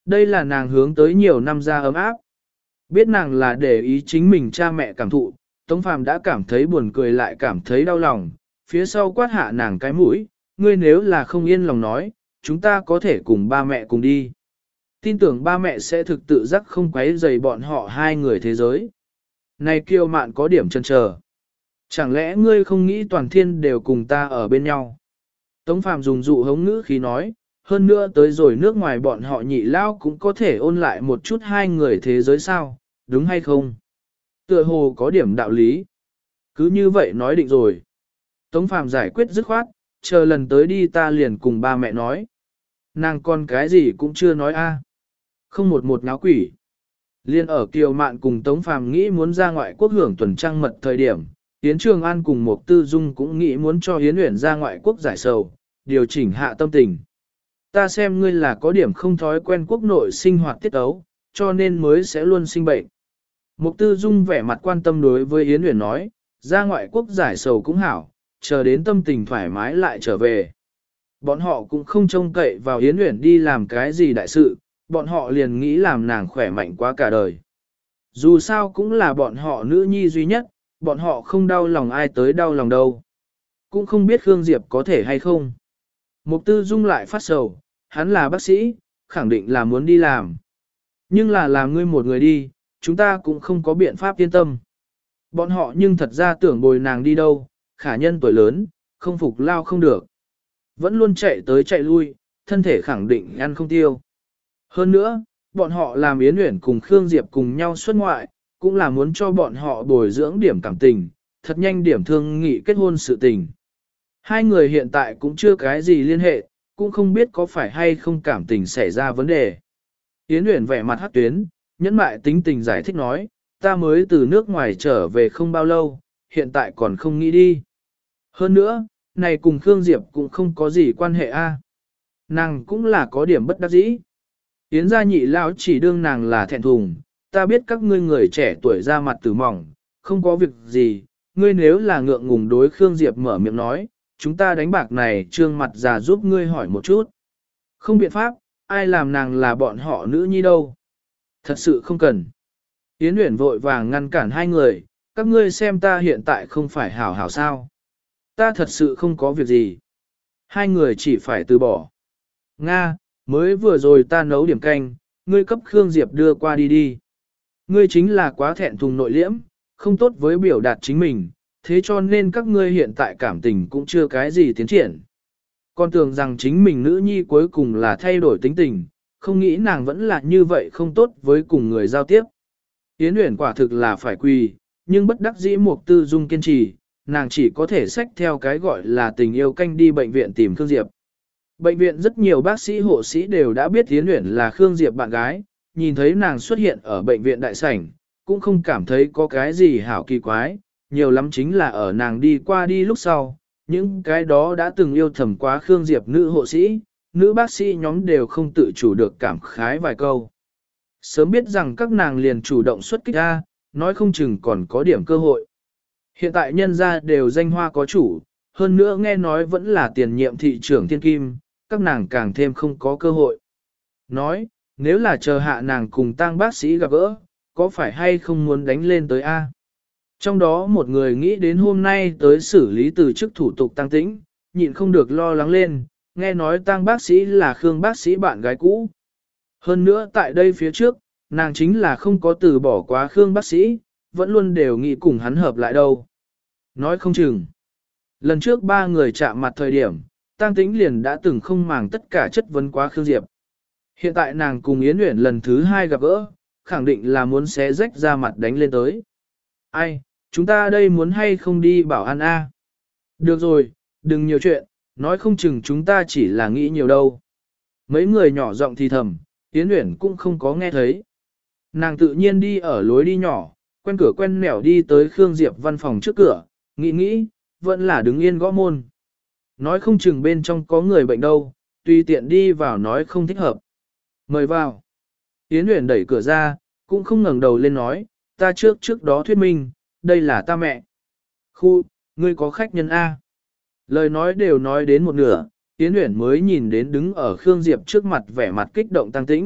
Speaker 1: Đây là nàng hướng tới nhiều năm ra ấm áp. Biết nàng là để ý chính mình cha mẹ cảm thụ, Tống Phàm đã cảm thấy buồn cười lại cảm thấy đau lòng, phía sau quát hạ nàng cái mũi, ngươi nếu là không yên lòng nói, chúng ta có thể cùng ba mẹ cùng đi. Tin tưởng ba mẹ sẽ thực tự giác không quấy rầy bọn họ hai người thế giới. Này Kiều Mạn có điểm chần chờ. Chẳng lẽ ngươi không nghĩ toàn thiên đều cùng ta ở bên nhau? Tống Phàm dùng dụ hống ngữ khí nói, hơn nữa tới rồi nước ngoài bọn họ nhị lao cũng có thể ôn lại một chút hai người thế giới sao, đúng hay không? Tựa hồ có điểm đạo lý. Cứ như vậy nói định rồi. Tống Phàm giải quyết dứt khoát, chờ lần tới đi ta liền cùng ba mẹ nói. Nàng con cái gì cũng chưa nói a. Không một náo quỷ. Liên ở Kiều Mạn cùng Tống Phàm nghĩ muốn ra ngoại quốc hưởng tuần trăng mật thời điểm, Yến Trường An cùng Mục Tư Dung cũng nghĩ muốn cho Yến Uyển ra ngoại quốc giải sầu, điều chỉnh hạ tâm tình. Ta xem ngươi là có điểm không thói quen quốc nội sinh hoạt tiết ấu, cho nên mới sẽ luôn sinh bệnh. Mục Tư Dung vẻ mặt quan tâm đối với Yến Uyển nói, ra ngoại quốc giải sầu cũng hảo, chờ đến tâm tình thoải mái lại trở về. Bọn họ cũng không trông cậy vào Yến Uyển đi làm cái gì đại sự, bọn họ liền nghĩ làm nàng khỏe mạnh quá cả đời. Dù sao cũng là bọn họ nữ nhi duy nhất, bọn họ không đau lòng ai tới đau lòng đâu. Cũng không biết Khương Diệp có thể hay không. Mục Tư Dung lại phát sầu, hắn là bác sĩ, khẳng định là muốn đi làm. Nhưng là làm ngươi một người đi, chúng ta cũng không có biện pháp yên tâm. Bọn họ nhưng thật ra tưởng bồi nàng đi đâu, khả nhân tuổi lớn, không phục lao không được. Vẫn luôn chạy tới chạy lui, thân thể khẳng định ăn không tiêu. Hơn nữa, bọn họ làm Yến Uyển cùng Khương Diệp cùng nhau xuất ngoại, cũng là muốn cho bọn họ bồi dưỡng điểm cảm tình, thật nhanh điểm thương nghị kết hôn sự tình. Hai người hiện tại cũng chưa cái gì liên hệ, cũng không biết có phải hay không cảm tình xảy ra vấn đề. Yến Uyển vẻ mặt hắc tuyến, nhẫn mại tính tình giải thích nói, ta mới từ nước ngoài trở về không bao lâu, hiện tại còn không nghĩ đi. Hơn nữa, này cùng Khương Diệp cũng không có gì quan hệ a. Nàng cũng là có điểm bất đắc dĩ. Yến gia nhị lão chỉ đương nàng là thẹn thùng, ta biết các ngươi người trẻ tuổi ra mặt tử mỏng, không có việc gì, ngươi nếu là ngượng ngùng đối Khương Diệp mở miệng nói, chúng ta đánh bạc này trương mặt già giúp ngươi hỏi một chút. Không biện pháp, ai làm nàng là bọn họ nữ nhi đâu. Thật sự không cần. Yến Uyển vội vàng ngăn cản hai người, các ngươi xem ta hiện tại không phải hảo hảo sao. Ta thật sự không có việc gì. Hai người chỉ phải từ bỏ. Nga, mới vừa rồi ta nấu điểm canh, ngươi cấp Khương Diệp đưa qua đi đi. Ngươi chính là quá thẹn thùng nội liễm, không tốt với biểu đạt chính mình, thế cho nên các ngươi hiện tại cảm tình cũng chưa cái gì tiến triển. Con tưởng rằng chính mình nữ nhi cuối cùng là thay đổi tính tình, không nghĩ nàng vẫn là như vậy không tốt với cùng người giao tiếp. Yến Uyển quả thực là phải quỳ, nhưng bất đắc dĩ Mục Tư Dung kiên trì, nàng chỉ có thể xách theo cái gọi là tình yêu canh đi bệnh viện tìm Khương Diệp. Bệnh viện rất nhiều bác sĩ hộ sĩ đều đã biết Yến Uyển là Khương Diệp bạn gái, nhìn thấy nàng xuất hiện ở bệnh viện đại sảnh, cũng không cảm thấy có cái gì hảo kỳ quái, nhiều lắm chính là ở nàng đi qua đi lúc sau, những cái đó đã từng yêu thầm quá Khương Diệp nữ hộ sĩ, nữ bác sĩ nhóm đều không tự chủ được cảm khái vài câu. Sớm biết rằng các nàng liền chủ động xuất kích ra, nói không chừng còn có điểm cơ hội. Hiện tại nhân gia đều danh hoa có chủ, hơn nữa nghe nói vẫn là tiền nhiệm thị trưởng thiên kim, các nàng càng thêm không có cơ hội. Nói, nếu là chờ hạ nàng cùng tang bác sĩ gặp gỡ, có phải hay không muốn đánh lên tới A? Trong đó một người nghĩ đến hôm nay tới xử lý từ chức thủ tục tang tĩnh, nhịn không được lo lắng lên, nghe nói tang bác sĩ là Khương bác sĩ bạn gái cũ. Hơn nữa tại đây phía trước, nàng chính là không có từ bỏ quá Khương bác sĩ, vẫn luôn đều nghĩ cùng hắn hợp lại đâu. Nói không chừng. Lần trước ba người chạm mặt thời điểm, Tang Tĩnh liền đã từng không màng tất cả chất vấn quá Khương Diệp. Hiện tại nàng cùng Yến Uyển lần thứ hai gặp gỡ, khẳng định là muốn xé rách ra mặt đánh lên tới. Ai, chúng ta đây muốn hay không đi bảo an a? Được rồi, đừng nhiều chuyện, nói không chừng chúng ta chỉ là nghĩ nhiều đâu. Mấy người nhỏ giọng thì thầm, Yến Uyển cũng không có nghe thấy. Nàng tự nhiên đi ở lối đi nhỏ, quen cửa quen nẻo đi tới Khương Diệp văn phòng trước cửa, nghĩ, vẫn là đứng yên gõ môn. Nói không chừng bên trong có người bệnh đâu, tùy tiện đi vào nói không thích hợp. Mời vào. Yến Uyển đẩy cửa ra, cũng không ngẩng đầu lên nói, ta trước đó thuyết minh, đây là ta mẹ. Khu, ngươi có khách nhân A. Lời nói đều nói đến một nửa, Yến Uyển mới nhìn đến đứng ở Khương Diệp trước mặt vẻ mặt kích động tăng tĩnh,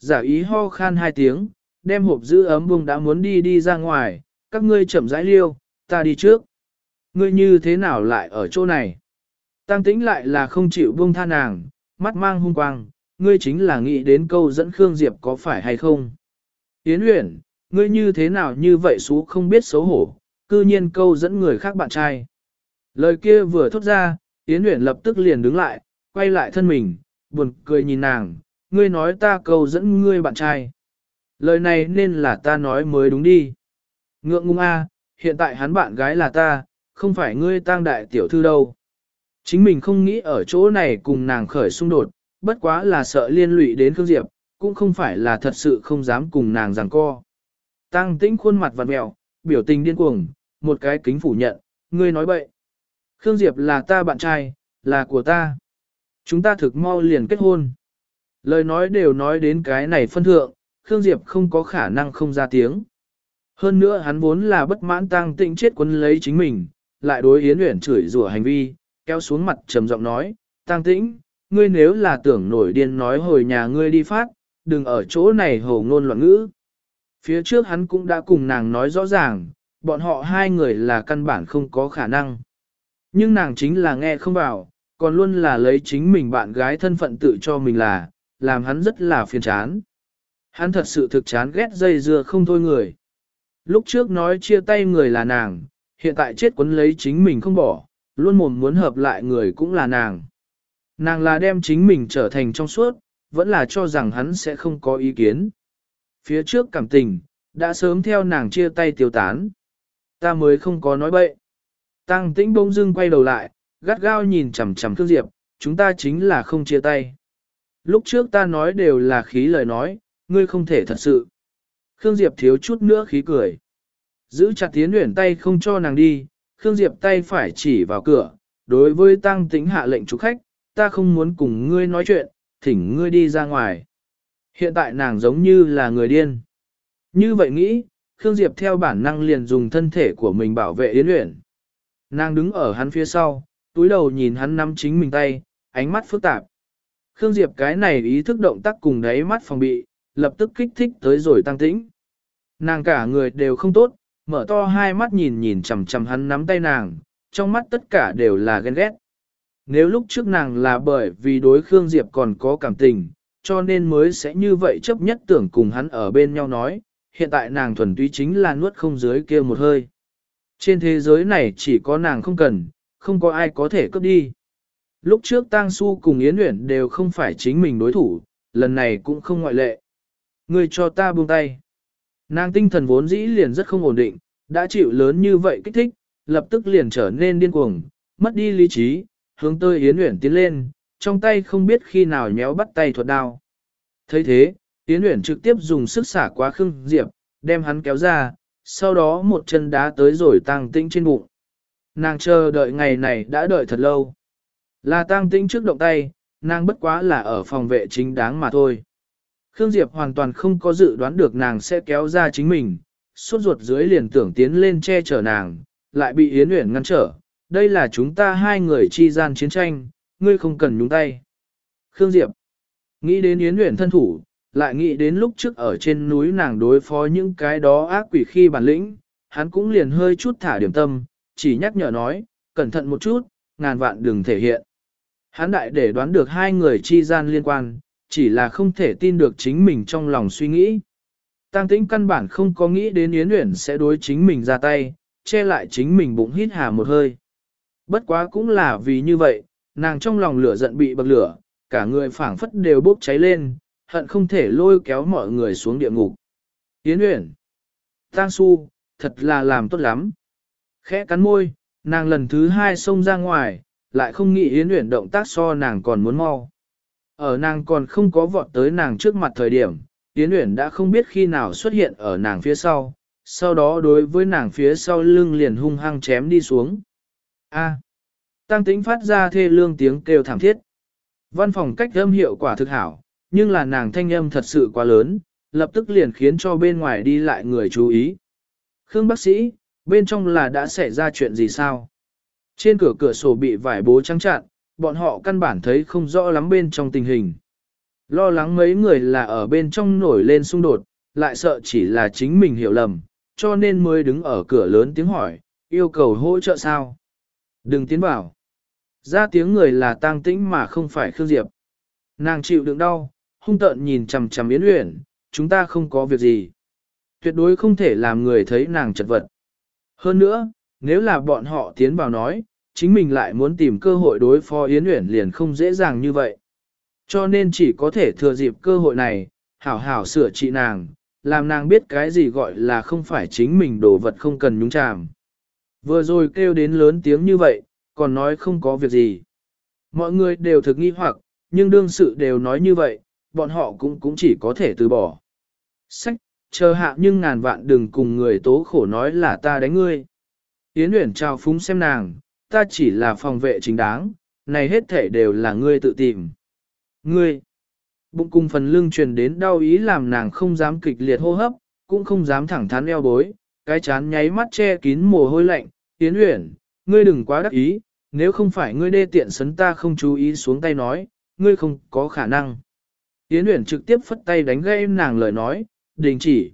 Speaker 1: giả ý ho khan 2 tiếng, đem hộp giữ ấm bung đã muốn đi ra ngoài, các ngươi chậm rãi liêu, ta đi trước. Ngươi như thế nào lại ở chỗ này? Tăng Tĩnh lại là không chịu buông tha nàng, mắt mang hung quang, ngươi chính là nghĩ đến câu dẫn Khương Diệp có phải hay không? Yến Uyển, ngươi như thế nào như vậy xú không biết xấu hổ, cư nhiên câu dẫn người khác bạn trai. Lời kia vừa thốt ra, Yến Uyển lập tức liền đứng lại, quay lại thân mình, buồn cười nhìn nàng, ngươi nói ta câu dẫn ngươi bạn trai. Lời này nên là ta nói mới đúng đi. Ngượng ngung a, hiện tại hắn bạn gái là ta, không phải ngươi Tang đại tiểu thư đâu. Chính mình không nghĩ ở chỗ này cùng nàng khởi xung đột, bất quá là sợ liên lụy đến Khương Diệp, cũng không phải là thật sự không dám cùng nàng giằng co. Tăng Tĩnh khuôn mặt vặn mẹo, biểu tình điên cuồng, một cái kính phủ nhận, ngươi nói bậy. Khương Diệp là ta bạn trai, là của ta. Chúng ta thực mau liền kết hôn. Lời nói đều nói đến cái này phân thượng, Khương Diệp không có khả năng không ra tiếng. Hơn nữa hắn vốn là bất mãn Tăng Tĩnh chết quấn lấy chính mình, lại đối Yến Uyển chửi rủa hành vi, kéo xuống mặt trầm giọng nói, Tăng Tĩnh, ngươi nếu là tưởng nổi điên nói hồi nhà ngươi đi phát, đừng ở chỗ này hồ ngôn loạn ngữ. Phía trước hắn cũng đã cùng nàng nói rõ ràng, bọn họ hai người là căn bản không có khả năng. Nhưng nàng chính là nghe không vào, còn luôn là lấy chính mình bạn gái thân phận tự cho mình là, làm hắn rất là phiền chán. Hắn thật sự thực chán ghét dây dưa không thôi người. Lúc trước nói chia tay người là nàng, hiện tại chết quấn lấy chính mình không bỏ, luôn mồm muốn hợp lại người cũng là nàng. Nàng là đem chính mình trở thành trong suốt, vẫn là cho rằng hắn sẽ không có ý kiến. Phía trước cảm tình, đã sớm theo nàng chia tay tiêu tán. Ta mới không có nói bậy. Tăng Tĩnh bỗng dưng quay đầu lại, gắt gao nhìn chằm chằm Khương Diệp, chúng ta chính là không chia tay. Lúc trước ta nói đều là khí lời nói, ngươi không thể thật sự. Khương Diệp thiếu chút nữa khí cười. Giữ chặt Yến Uyển tay không cho nàng đi, Khương Diệp tay phải chỉ vào cửa, đối với Tăng Tĩnh hạ lệnh chủ khách, ta không muốn cùng ngươi nói chuyện, thỉnh ngươi đi ra ngoài. Hiện tại nàng giống như là người điên. Như vậy nghĩ, Khương Diệp theo bản năng liền dùng thân thể của mình bảo vệ Yến Uyển. Nàng đứng ở hắn phía sau, túi đầu nhìn hắn nắm chính mình tay, ánh mắt phức tạp. Khương Diệp cái này ý thức động tác cùng đáy mắt phòng bị, lập tức kích thích tới rồi Tăng Tĩnh. Nàng cả người đều không tốt, mở to hai mắt nhìn chằm chằm hắn nắm tay nàng, trong mắt tất cả đều là ghen ghét. Nếu lúc trước nàng là bởi vì đối Khương Diệp còn có cảm tình, cho nên mới sẽ như vậy chấp nhất tưởng cùng hắn ở bên nhau nói, hiện tại nàng thuần túy chính là nuốt không dưới kia một hơi. Trên thế giới này chỉ có nàng không cần, không có ai có thể cướp đi. Lúc trước Tang Su cùng Yến Uyển đều không phải chính mình đối thủ, lần này cũng không ngoại lệ. Ngươi cho ta buông tay. Nàng tinh thần vốn dĩ liền rất không ổn định, đã chịu lớn như vậy kích thích, lập tức liền trở nên điên cuồng, mất đi lý trí, hướng tới Yến Uyển tiến lên, trong tay không biết khi nào nhéo bắt tay thuật đao. Thấy thế, Yến Uyển trực tiếp dùng sức xả qua Khương Diệp, đem hắn kéo ra, sau đó một chân đá tới rồi Tăng Tĩnh trên bụng. Nàng chờ đợi ngày này đã đợi thật lâu. Là Tăng Tĩnh trước động tay, nàng bất quá là ở phòng vệ chính đáng mà thôi. Khương Diệp hoàn toàn không có dự đoán được nàng sẽ kéo ra chính mình, sốt ruột dưới liền tưởng tiến lên che chở nàng, lại bị Yến Uyển ngăn trở. Đây là chúng ta hai người chi gian chiến tranh, ngươi không cần nhúng tay. Khương Diệp nghĩ đến Yến Uyển thân thủ, lại nghĩ đến lúc trước ở trên núi nàng đối phó những cái đó ác quỷ khi bản lĩnh, hắn cũng liền hơi chút thả điểm tâm, chỉ nhắc nhở nói, cẩn thận một chút, ngàn vạn đừng thể hiện. Hắn đại để đoán được hai người chi gian liên quan, chỉ là không thể tin được chính mình trong lòng suy nghĩ. Tăng Tĩnh căn bản không có nghĩ đến Yến Uyển sẽ đối chính mình ra tay, che lại chính mình bụng hít hà một hơi. Bất quá cũng là vì như vậy, nàng trong lòng lửa giận bị bậc lửa, cả người phảng phất đều bốc cháy lên, hận không thể lôi kéo mọi người xuống địa ngục. Yến Uyển, Tang Su, thật là làm tốt lắm. Khẽ cắn môi, nàng lần thứ hai xông ra ngoài, lại không nghĩ Yến Uyển động tác so nàng còn muốn mau. Ở nàng còn không có vọt tới nàng trước mặt thời điểm, Yến Uyển đã không biết khi nào xuất hiện ở nàng phía sau đó đối với nàng phía sau lưng liền hung hăng chém đi xuống. A. Tăng Tĩnh phát ra thê lương tiếng kêu thảm thiết. Văn phòng cách âm hiệu quả thực hảo, nhưng là nàng thanh âm thật sự quá lớn, lập tức liền khiến cho bên ngoài đi lại người chú ý. Khương bác sĩ, bên trong là đã xảy ra chuyện gì sao? Trên cửa sổ bị vải bố trắng chặn, bọn họ căn bản thấy không rõ lắm bên trong tình hình. Lo lắng mấy người là ở bên trong nổi lên xung đột, lại sợ chỉ là chính mình hiểu lầm, cho nên mới đứng ở cửa lớn tiếng hỏi, yêu cầu hỗ trợ sao? Đừng tiến vào. Ra tiếng người là Tang Tĩnh mà không phải Khương Diệp. Nàng chịu đựng đau, hung tợn nhìn chằm chằm Yến Uyển, chúng ta không có việc gì. Tuyệt đối không thể làm người thấy nàng chật vật. Hơn nữa, nếu là bọn họ tiến vào nói, chính mình lại muốn tìm cơ hội đối phó Yến Uyển liền không dễ dàng như vậy. Cho nên chỉ có thể thừa dịp cơ hội này, hảo hảo sửa trị nàng, làm nàng biết cái gì gọi là không phải chính mình đồ vật không cần nhúng chàm. Vừa rồi kêu đến lớn tiếng như vậy, còn nói không có việc gì. Mọi người đều thực nghi hoặc, nhưng đương sự đều nói như vậy, bọn họ cũng chỉ có thể từ bỏ. Sách, chờ hạ nhưng ngàn vạn đừng cùng người tố khổ nói là ta đánh ngươi. Yến Uyển trao phúng xem nàng, ta chỉ là phòng vệ chính đáng, này hết thể đều là ngươi tự tìm. Ngươi, bụng cùng phần lưng truyền đến đau ý làm nàng không dám kịch liệt hô hấp, cũng không dám thẳng thắn eo bối, cái chán nháy mắt che kín mồ hôi lạnh. Yến Uyển, ngươi đừng quá đắc ý, nếu không phải ngươi đê tiện sấn ta không chú ý xuống tay nói, ngươi không có khả năng. Yến Uyển trực tiếp phất tay đánh gãy nàng lời nói, đình chỉ.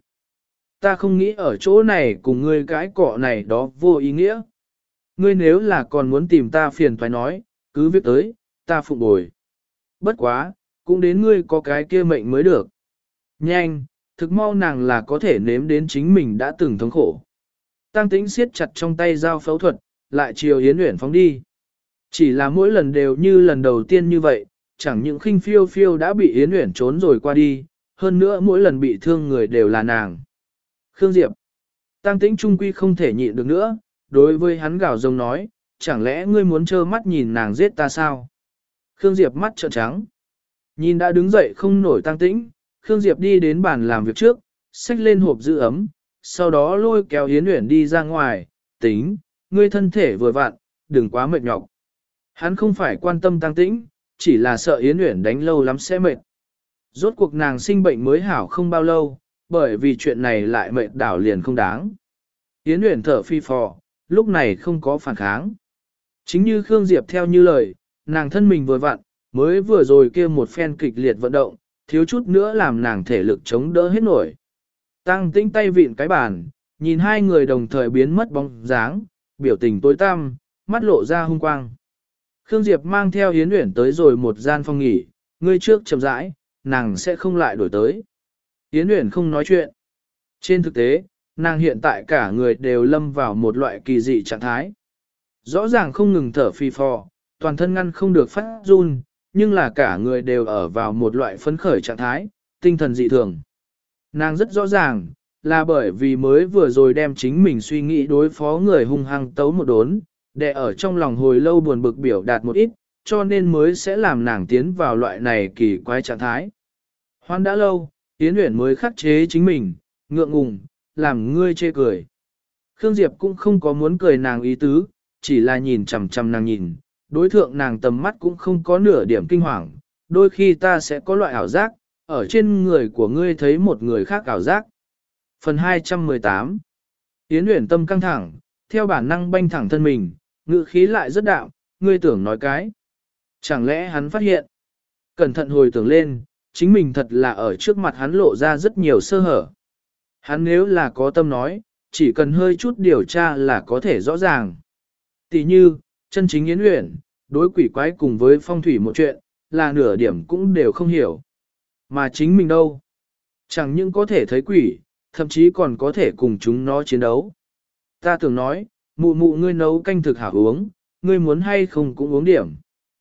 Speaker 1: Ta không nghĩ ở chỗ này cùng ngươi cái cọ này đó vô ý nghĩa. Ngươi nếu là còn muốn tìm ta phiền phải nói, cứ việc tới, ta phụng bồi. Bất quá, cũng đến ngươi có cái kia mệnh mới được. Nhanh, thực mau nàng là có thể nếm đến chính mình đã từng thống khổ. Tang Tĩnh siết chặt trong tay dao phẫu thuật, lại chiều Yến Uyển phóng đi. Chỉ là mỗi lần đều như lần đầu tiên như vậy, chẳng những khinh phiêu phiêu đã bị Yến Uyển trốn rồi qua đi, hơn nữa mỗi lần bị thương người đều là nàng. Khương Diệp. Tang Tĩnh trung quy không thể nhịn được nữa, đối với hắn gào rống nói, chẳng lẽ ngươi muốn trơ mắt nhìn nàng giết ta sao? Khương Diệp mắt trợn trắng. Nhìn đã đứng dậy không nổi Tang Tĩnh, Khương Diệp đi đến bàn làm việc trước, xách lên hộp giữ ấm, sau đó lôi kéo Yến Uyển đi ra ngoài, tính, ngươi thân thể vừa vặn, đừng quá mệt nhọc. Hắn không phải quan tâm Tang Tĩnh, chỉ là sợ Yến Uyển đánh lâu lắm sẽ mệt. Rốt cuộc nàng sinh bệnh mới hảo không bao lâu, bởi vì chuyện này lại mệt đảo liền không đáng. Yến Uyển thở phi phò, lúc này không có phản kháng. Chính như Khương Diệp theo như lời, nàng thân mình vừa vặn, mới vừa rồi kia một phen kịch liệt vận động, thiếu chút nữa làm nàng thể lực chống đỡ hết nổi. Tang Tĩnh tay vịn cái bàn, nhìn hai người đồng thời biến mất bóng dáng, biểu tình tối tăm, mắt lộ ra hung quang. Khương Diệp mang theo Yến Uyển tới rồi một gian phòng nghỉ, ngươi trước chậm rãi, nàng sẽ không lại đổi tới. Yến Uyển không nói chuyện. Trên thực tế, nàng hiện tại cả người đều lâm vào một loại kỳ dị trạng thái. Rõ ràng không ngừng thở phì phò, toàn thân ngăn không được phát run, nhưng là cả người đều ở vào một loại phấn khởi trạng thái, tinh thần dị thường. Nàng rất rõ ràng, là bởi vì mới vừa rồi đem chính mình suy nghĩ đối phó người hung hăng tấu một đốn, để ở trong lòng hồi lâu buồn bực biểu đạt một ít, cho nên mới sẽ làm nàng tiến vào loại này kỳ quái trạng thái. Hoan đã lâu, Yến Uyển mới khắc chế chính mình, ngượng ngùng, làm ngươi chê cười. Khương Diệp cũng không có muốn cười nàng ý tứ, chỉ là nhìn chằm chằm nàng nhìn, đối thượng nàng tầm mắt cũng không có nửa điểm kinh hoàng, đôi khi ta sẽ có loại ảo giác, ở trên người của ngươi thấy một người khác ảo giác. Phần 218 Yến Uyển tâm căng thẳng, theo bản năng banh thẳng thân mình, ngữ khí lại rất đạm, ngươi tưởng nói cái. Chẳng lẽ hắn phát hiện? Cẩn thận hồi tưởng lên, chính mình thật là ở trước mặt hắn lộ ra rất nhiều sơ hở. Hắn nếu là có tâm nói, chỉ cần hơi chút điều tra là có thể rõ ràng. Tỷ như, chân chính Yến Uyển, đối quỷ quái cùng với phong thủy một chuyện, là nửa điểm cũng đều không hiểu. Mà chính mình đâu? Chẳng những có thể thấy quỷ, thậm chí còn có thể cùng chúng nó chiến đấu. Ta tưởng nói, mụ mụ ngươi nấu canh thực hảo uống, ngươi muốn hay không cũng uống điểm.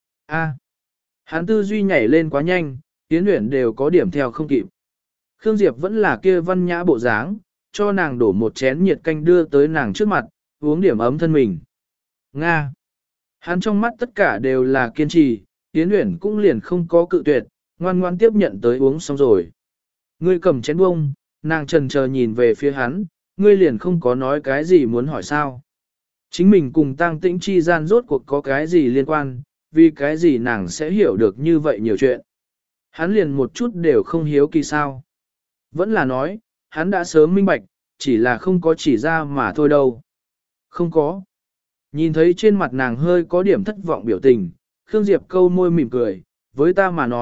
Speaker 1: A, hắn tư duy nhảy lên quá nhanh, Yến Uyển đều có điểm theo không kịp. Khương Diệp vẫn là kia văn nhã bộ dáng, cho nàng đổ một chén nhiệt canh đưa tới nàng trước mặt, uống điểm ấm thân mình. Nga. Hắn trong mắt tất cả đều là kiên trì, Yến Uyển cũng liền không có cự tuyệt, ngoan ngoan tiếp nhận tới uống xong rồi. Ngươi cầm chén bông, nàng trần chờ nhìn về phía hắn, ngươi liền không có nói cái gì muốn hỏi sao. Chính mình cùng Tang Tĩnh chi gian rốt cuộc có cái gì liên quan, vì cái gì nàng sẽ hiểu được như vậy nhiều chuyện. Hắn liền một chút đều không hiếu kỳ sao. Vẫn là nói, hắn đã sớm minh bạch, chỉ là không có chỉ ra mà thôi đâu. Không có. Nhìn thấy trên mặt nàng hơi có điểm thất vọng biểu tình, Khương Diệp câu môi mỉm cười, với ta mà nói,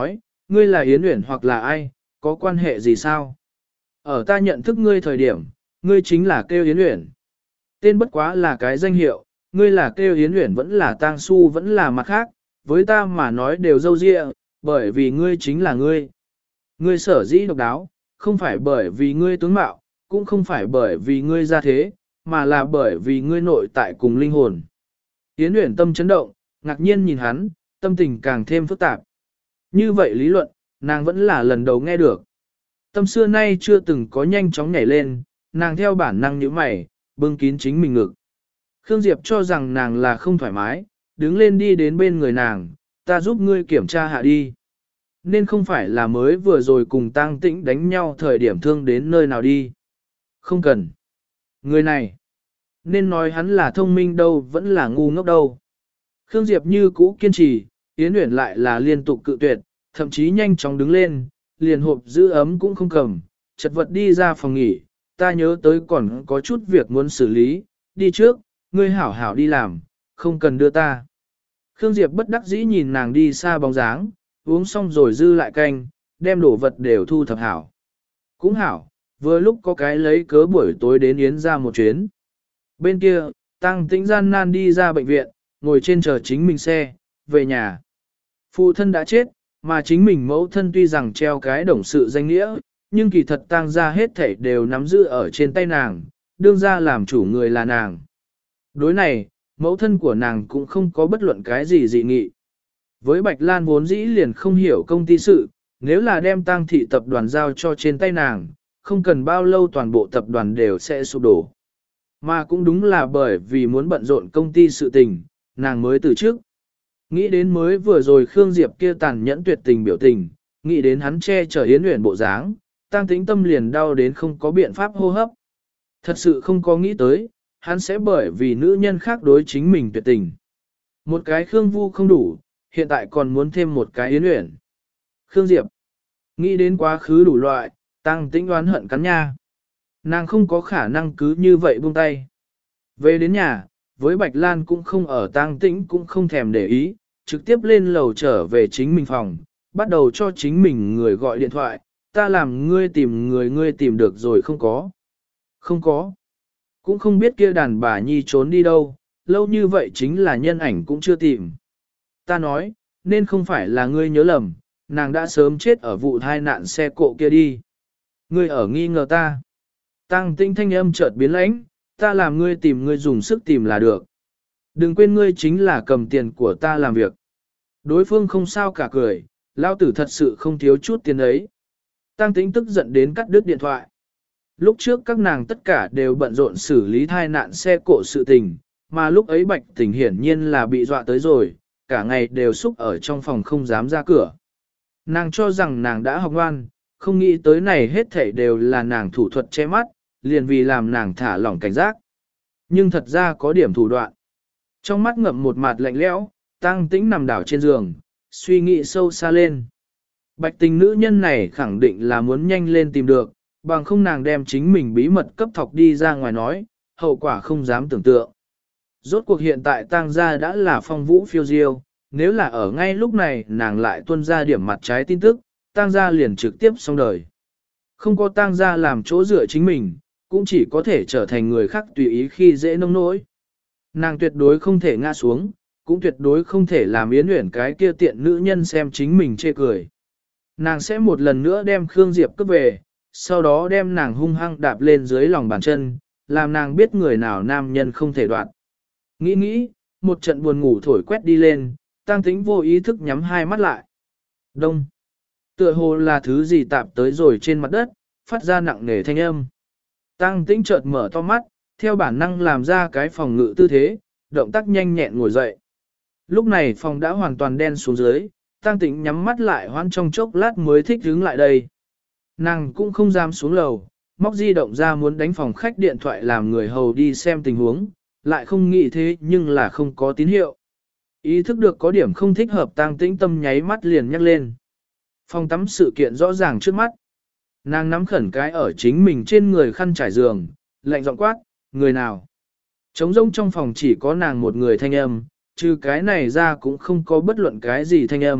Speaker 1: ngươi là Yến Uyển hoặc là ai, có quan hệ gì sao? Ở ta nhận thức ngươi thời điểm, ngươi chính là kêu Yến Uyển. Tên bất quá là cái danh hiệu, ngươi là kêu Yến Uyển vẫn là tang su vẫn là mặt khác, với ta mà nói đều dâu dịa, bởi vì ngươi chính là ngươi. Ngươi sở dĩ độc đáo, không phải bởi vì ngươi tướng mạo, cũng không phải bởi vì ngươi gia thế, mà là bởi vì ngươi nội tại cùng linh hồn. Yến Uyển tâm chấn động, ngạc nhiên nhìn hắn, tâm tình càng thêm phức tạp. Như vậy lý luận, nàng vẫn là lần đầu nghe được. Tâm xưa nay chưa từng có nhanh chóng nhảy lên, nàng theo bản năng nhíu mày, bưng kín chính mình ngực. Khương Diệp cho rằng nàng là không thoải mái, đứng lên đi đến bên người nàng, ta giúp ngươi kiểm tra hạ đi. Nên không phải là mới vừa rồi cùng Tang Tĩnh đánh nhau thời điểm thương đến nơi nào đi. Không cần. Người này, nên nói hắn là thông minh đâu vẫn là ngu ngốc đâu. Khương Diệp như cũ kiên trì, Yến Uyển lại là liên tục cự tuyệt, thậm chí nhanh chóng đứng lên, liền hộp giữ ấm cũng không cầm, chật vật đi ra phòng nghỉ, ta nhớ tới còn có chút việc muốn xử lý, đi trước, ngươi hảo hảo đi làm, không cần đưa ta. Khương Diệp bất đắc dĩ nhìn nàng đi xa bóng dáng, uống xong rồi dư lại canh, đem đồ vật đều thu thập hảo. Cũng hảo, vừa lúc có cái lấy cớ buổi tối đến Yến ra một chuyến. Bên kia, Tăng Tĩnh gian nan đi ra bệnh viện, ngồi trên chờ chính mình xe, về nhà. Phụ thân đã chết, mà chính mình mẫu thân tuy rằng treo cái đồng sự danh nghĩa, nhưng kỳ thật Tăng ra hết thảy đều nắm giữ ở trên tay nàng, đương ra làm chủ người là nàng. Đối này, mẫu thân của nàng cũng không có bất luận cái gì dị nghị. Với Bạch Lan vốn dĩ liền không hiểu công ty sự, nếu là đem Tăng thị tập đoàn giao cho trên tay nàng, không cần bao lâu toàn bộ tập đoàn đều sẽ sụp đổ. Mà cũng đúng là bởi vì muốn bận rộn công ty sự tình, nàng mới từ trước. Nghĩ đến mới vừa rồi Khương Diệp kia tàn nhẫn tuyệt tình biểu tình, nghĩ đến hắn che chở Yến Uyển bộ dáng, Tăng Tĩnh tâm liền đau đến không có biện pháp hô hấp. Thật sự không có nghĩ tới, hắn sẽ bởi vì nữ nhân khác đối chính mình tuyệt tình. Một cái Khương Vu không đủ, hiện tại còn muốn thêm một cái Yến Uyển. Khương Diệp nghĩ đến quá khứ đủ loại, Tăng Tĩnh oán hận cắn nha. Nàng không có khả năng cứ như vậy buông tay. Về đến nhà, với Bạch Lan cũng không ở Tăng Tĩnh cũng không thèm để ý, trực tiếp lên lầu trở về chính mình phòng, bắt đầu cho chính mình người gọi điện thoại, ta làm ngươi tìm người ngươi tìm được rồi không có. Không có. Cũng không biết kia đàn bà nhi trốn đi đâu, lâu như vậy chính là nhân ảnh cũng chưa tìm. Ta nói, nên không phải là ngươi nhớ lầm, nàng đã sớm chết ở vụ tai nạn xe cộ kia đi. Ngươi ở nghi ngờ ta. Tăng Tĩnh thanh âm chợt biến lãnh, ta làm ngươi tìm ngươi dùng sức tìm là được. Đừng quên ngươi chính là cầm tiền của ta làm việc. Đối phương không sao cả cười, lao tử thật sự không thiếu chút tiền ấy. Tăng Tĩnh tức giận đến cắt đứt điện thoại. Lúc trước các nàng tất cả đều bận rộn xử lý thai nạn xe cộ sự tình, mà lúc ấy Bạch Tình hiển nhiên là bị dọa tới rồi, cả ngày đều xúc ở trong phòng không dám ra cửa. Nàng cho rằng nàng đã học ngoan, không nghĩ tới này hết thảy đều là nàng thủ thuật che mắt, liền vì làm nàng thả lỏng cảnh giác. Nhưng thật ra có điểm thủ đoạn. Trong mắt ngậm một mặt lạnh lẽo, Tăng Tĩnh nằm đảo trên giường, suy nghĩ sâu xa lên. Bạch Tình nữ nhân này khẳng định là muốn nhanh lên tìm được, bằng không nàng đem chính mình bí mật cấp thọc đi ra ngoài nói, hậu quả không dám tưởng tượng. Rốt cuộc hiện tại Tăng gia đã là phong vũ phiêu diêu, nếu là ở ngay lúc này nàng lại tuôn ra điểm mặt trái tin tức, Tăng gia liền trực tiếp xong đời. Không có Tăng gia làm chỗ dựa chính mình, cũng chỉ có thể trở thành người khác tùy ý khi dễ nông nỗi. Nàng tuyệt đối không thể ngã xuống, cũng tuyệt đối không thể làm Yến Uyển cái kia tiện nữ nhân xem chính mình chê cười. Nàng sẽ một lần nữa đem Khương Diệp cướp về, sau đó đem nàng hung hăng đạp lên dưới lòng bàn chân, làm nàng biết người nào nam nhân không thể đoạt. Nghĩ nghĩ, một trận buồn ngủ thổi quét đi lên, Tăng Tĩnh vô ý thức nhắm hai mắt lại. Đông. Tựa hồ là thứ gì tạp tới rồi trên mặt đất, phát ra nặng nề thanh âm. Tăng Tĩnh chợt mở to mắt, theo bản năng làm ra cái phòng ngự tư thế, động tác nhanh nhẹn ngồi dậy. Lúc này phòng đã hoàn toàn đen xuống dưới, Tăng Tĩnh nhắm mắt lại hoãn trong chốc lát mới thích đứng lại đây. Nàng cũng không dám xuống lầu, móc di động ra muốn đánh phòng khách điện thoại làm người hầu đi xem tình huống, lại không nghĩ thế nhưng là không có tín hiệu. Ý thức được có điểm không thích hợp Tăng Tĩnh tâm nháy mắt liền nhắc lên. Phòng tắm sự kiện rõ ràng trước mắt. Nàng nắm khẩn cái ở chính mình trên người khăn trải giường, lạnh giọng quát, người nào? Trống rỗng trong phòng chỉ có nàng một người thanh âm, trừ cái này ra cũng không có bất luận cái gì thanh âm,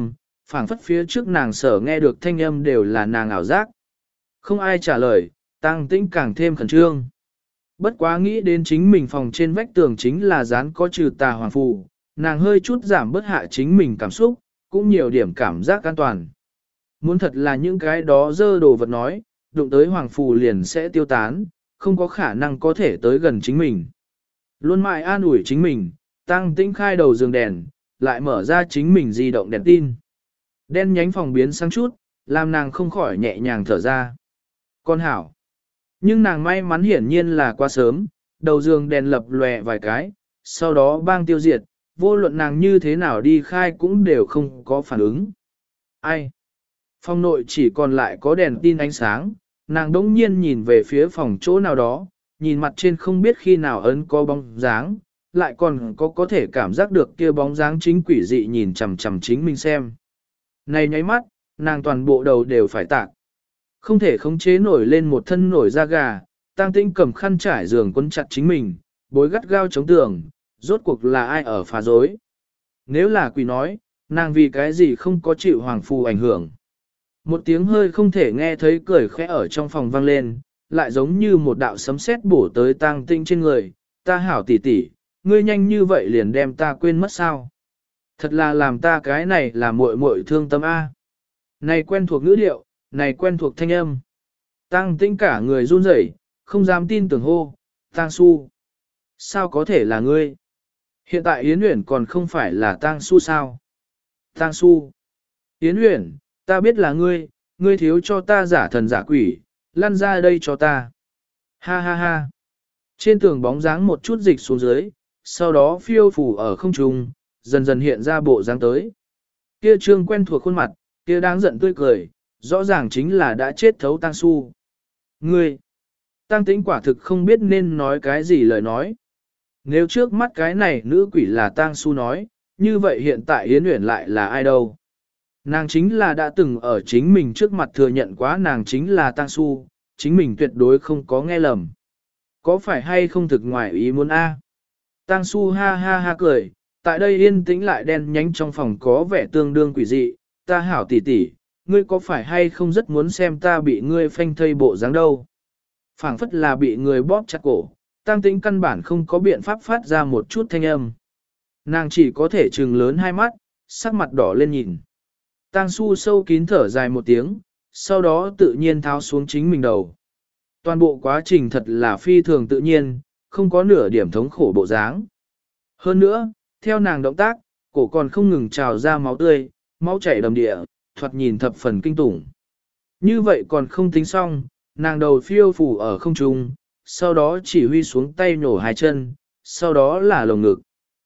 Speaker 1: phảng phất phía trước nàng sở nghe được thanh âm đều là nàng ảo giác. Không ai trả lời, Tăng Tĩnh càng thêm khẩn trương. Bất quá nghĩ đến chính mình phòng trên vách tường chính là dán có trừ tà hoàng phù, nàng hơi chút giảm bớt hạ chính mình cảm xúc, cũng nhiều điểm cảm giác an toàn. Muốn thật là những cái đó dơ đồ vật nói, đụng tới hoàng phù liền sẽ tiêu tán, không có khả năng có thể tới gần chính mình. Luôn mãi an ủi chính mình, Tăng Tĩnh khai đầu giường đèn, lại mở ra chính mình di động đèn tin. Đen nhánh phòng biến sáng chút, làm nàng không khỏi nhẹ nhàng thở ra. Con hảo. Nhưng nàng may mắn hiển nhiên là quá sớm, đầu giường đèn lập lòe vài cái, sau đó bang tiêu diệt, vô luận nàng như thế nào đi khai cũng đều không có phản ứng. Ai? Phòng nội chỉ còn lại có đèn tin ánh sáng, nàng đống nhiên nhìn về phía phòng chỗ nào đó, nhìn mặt trên không biết khi nào ấn có bóng dáng, lại còn có thể cảm giác được kia bóng dáng chính quỷ dị nhìn chằm chằm chính mình xem. Này nháy mắt, nàng toàn bộ đầu đều phải tạc. Không thể khống chế nổi lên một thân nổi da gà, Tăng Tĩnh cầm khăn trải giường quấn chặt chính mình, bối gắt gao chống tường, rốt cuộc là ai ở phá rối. Nếu là quỷ nói, nàng vì cái gì không có chịu hoàng phù ảnh hưởng. Một tiếng hơi không thể nghe thấy cười khẽ ở trong phòng vang lên, lại giống như một đạo sấm sét bổ tới Tăng Tĩnh trên người, ta hảo tỷ tỷ, ngươi nhanh như vậy liền đem ta quên mất sao. Thật là làm ta cái này là muội muội thương tâm A. Này quen thuộc ngữ điệu, này quen thuộc thanh âm. Tăng Tĩnh cả người run rẩy, không dám tin tưởng hô, Tang Su. Sao có thể là ngươi? Hiện tại Yến Uyển còn không phải là Tang Su sao? Tang Su. Yến Uyển, ta biết là ngươi, ngươi thiếu cho ta giả thần giả quỷ, lăn ra đây cho ta. Ha ha ha. Trên tường bóng dáng một chút dịch xuống dưới, sau đó phiêu phủ ở không trung, dần dần hiện ra bộ dáng tới. Kia trương quen thuộc khuôn mặt, kia đáng giận tươi cười, rõ ràng chính là đã chết thấu Tang Su. Ngươi, Tăng Tĩnh quả thực không biết nên nói cái gì lời nói. Nếu trước mắt cái này nữ quỷ là Tang Su nói, như vậy hiện tại Yến Uyển lại là ai đâu? Nàng chính là đã từng ở chính mình trước mặt thừa nhận quá nàng chính là Tang Su, chính mình tuyệt đối không có nghe lầm. Có phải hay không thực ngoài ý muốn a? Tang Su ha ha ha cười, tại đây yên tĩnh lại đen nhánh trong phòng có vẻ tương đương quỷ dị, ta hảo tỷ tỷ, ngươi có phải hay không rất muốn xem ta bị ngươi phanh thây bộ dáng đâu? Phảng phất là bị người bóp chặt cổ, Tăng Tĩnh căn bản không có biện pháp phát ra một chút thanh âm. Nàng chỉ có thể trừng lớn hai mắt, sắc mặt đỏ lên nhìn. Tang Su sâu kín thở dài một tiếng, sau đó tự nhiên tháo xuống chính mình đầu. Toàn bộ quá trình thật là phi thường tự nhiên, không có nửa điểm thống khổ bộ dáng. Hơn nữa, theo nàng động tác, cổ còn không ngừng trào ra máu tươi, máu chảy đầm địa, thoạt nhìn thập phần kinh tủng. Như vậy còn không tính xong, nàng đầu phiêu phủ ở không trung, sau đó chỉ huy xuống tay nổ hai chân, sau đó là lồng ngực.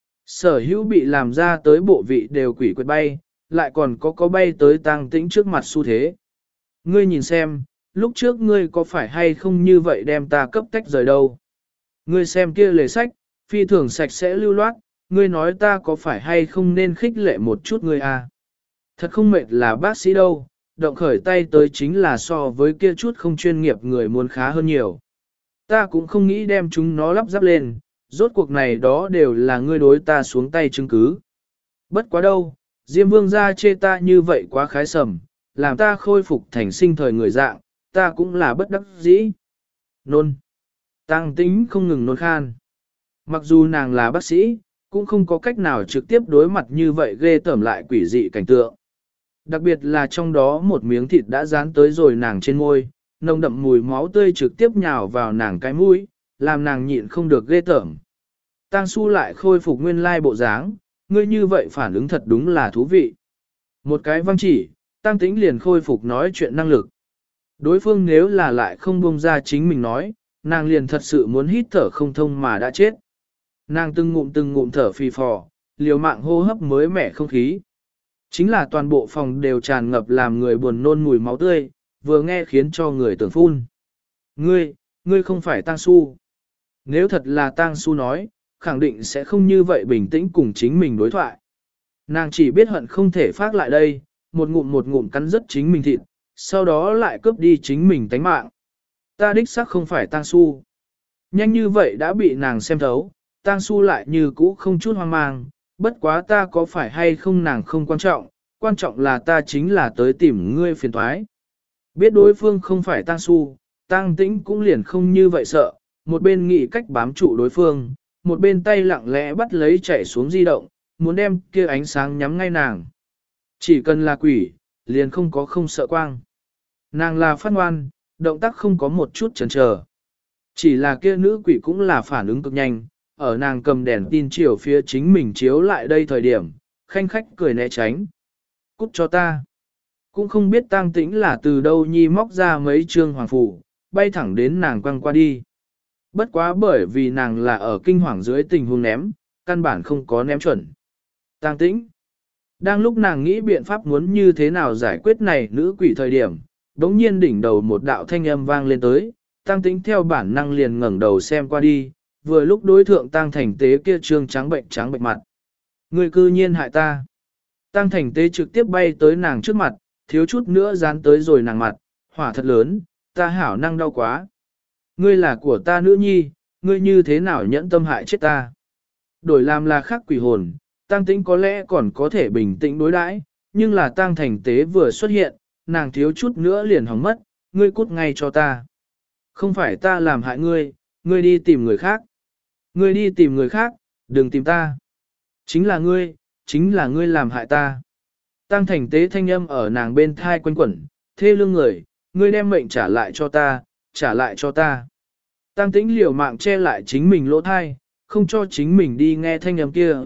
Speaker 1: Sở hữu bị làm ra tới bộ vị đều quỷ quyệt bay, lại còn có bay tới Tăng Tĩnh trước mặt xu thế. Ngươi nhìn xem, lúc trước ngươi có phải hay không như vậy đem ta cấp tách rời đâu? Ngươi xem kia lề sách, phi thường sạch sẽ lưu loát, ngươi nói ta có phải hay không nên khích lệ một chút ngươi à? Thật không mệt là bác sĩ đâu, động khởi tay tới chính là so với kia chút không chuyên nghiệp người muốn khá hơn nhiều. Ta cũng không nghĩ đem chúng nó lắp ráp lên, rốt cuộc này đó đều là ngươi đối ta xuống tay chứng cứ. Bất quá đâu, Diêm Vương gia chê ta như vậy quá khái sầm, làm ta khôi phục thành sinh thời người dạng, ta cũng là bất đắc dĩ. Nôn. Tăng Tĩnh không ngừng nôn khan. Mặc dù nàng là bác sĩ, cũng không có cách nào trực tiếp đối mặt như vậy ghê tởm lại quỷ dị cảnh tượng. Đặc biệt là trong đó một miếng thịt đã dán tới rồi nàng trên môi, nồng đậm mùi máu tươi trực tiếp nhào vào nàng cái mũi, làm nàng nhịn không được ghê tởm. Tang Su lại khôi phục nguyên lai bộ dáng, ngươi như vậy phản ứng thật đúng là thú vị. Một cái văng chỉ, Tăng Tĩnh liền khôi phục nói chuyện năng lực. Đối phương nếu là lại không buông ra chính mình nói, nàng liền thật sự muốn hít thở không thông mà đã chết. Nàng từng ngụm thở phì phò, liều mạng hô hấp mới mẻ không khí. Chính là toàn bộ phòng đều tràn ngập làm người buồn nôn mùi máu tươi, vừa nghe khiến cho người tưởng phun. Ngươi không phải Tang Su. Nếu thật là Tang Su nói, khẳng định sẽ không như vậy bình tĩnh cùng chính mình đối thoại. Nàng chỉ biết hận không thể phát lại đây, một ngụm cắn rứt chính mình thịt, sau đó lại cướp đi chính mình tánh mạng. Ta đích xác không phải Tang Su. Nhanh như vậy đã bị nàng xem thấu, Tang Su lại như cũ không chút hoang mang, bất quá ta có phải hay không nàng không quan trọng, quan trọng là ta chính là tới tìm ngươi phiền toái. Biết đối phương không phải Tang Su, Tang Tĩnh cũng liền không như vậy sợ, một bên nghĩ cách bám trụ đối phương, một bên tay lặng lẽ bắt lấy chạy xuống di động, muốn đem kia ánh sáng nhắm ngay nàng. Chỉ cần là quỷ, liền không có không sợ quang. Nàng là phát ngoan, động tác không có một chút chần chờ. Chỉ là kia nữ quỷ cũng là phản ứng cực nhanh, ở nàng cầm đèn tin chiều phía chính mình chiếu lại đây thời điểm, khanh khách cười né tránh. Cút cho ta. Cũng không biết Tang Tĩnh là từ đâu nhi móc ra mấy trương hoàng phủ, bay thẳng đến nàng quăng qua đi. Bất quá bởi vì nàng là ở kinh hoàng dưới tình huống ném, căn bản không có ném chuẩn. Tang Tĩnh. Đang lúc nàng nghĩ biện pháp muốn như thế nào giải quyết này nữ quỷ thời điểm, đống nhiên đỉnh đầu một đạo thanh âm vang lên tới, Tang Tĩnh theo bản năng liền ngẩng đầu xem qua đi, vừa lúc đối thượng Tang Thành Tế kia trương trắng bệnh mặt. Người cư nhiên hại ta. Tang Thành Tế trực tiếp bay tới nàng trước mặt, thiếu chút nữa dán tới rồi nàng mặt, hỏa thật lớn, ta hảo năng đau quá. Ngươi là của ta nữ nhi, ngươi như thế nào nhẫn tâm hại chết ta. Đổi làm là khác quỷ hồn, Tang Tĩnh có lẽ còn có thể bình tĩnh đối đãi, nhưng là Tang Thành Tế vừa xuất hiện, nàng thiếu chút nữa liền hỏng mất, ngươi cút ngay cho ta. Không phải ta làm hại ngươi, ngươi đi tìm người khác. Ngươi đi tìm người khác, đừng tìm ta. Chính là ngươi làm hại ta. Tang Thành Tế thanh âm ở nàng bên thai quanh quẩn, thê lương người, ngươi đem mệnh trả lại cho ta, trả lại cho ta. Tang Tĩnh liều mạng che lại chính mình lỗ thai, không cho chính mình đi nghe thanh âm kia,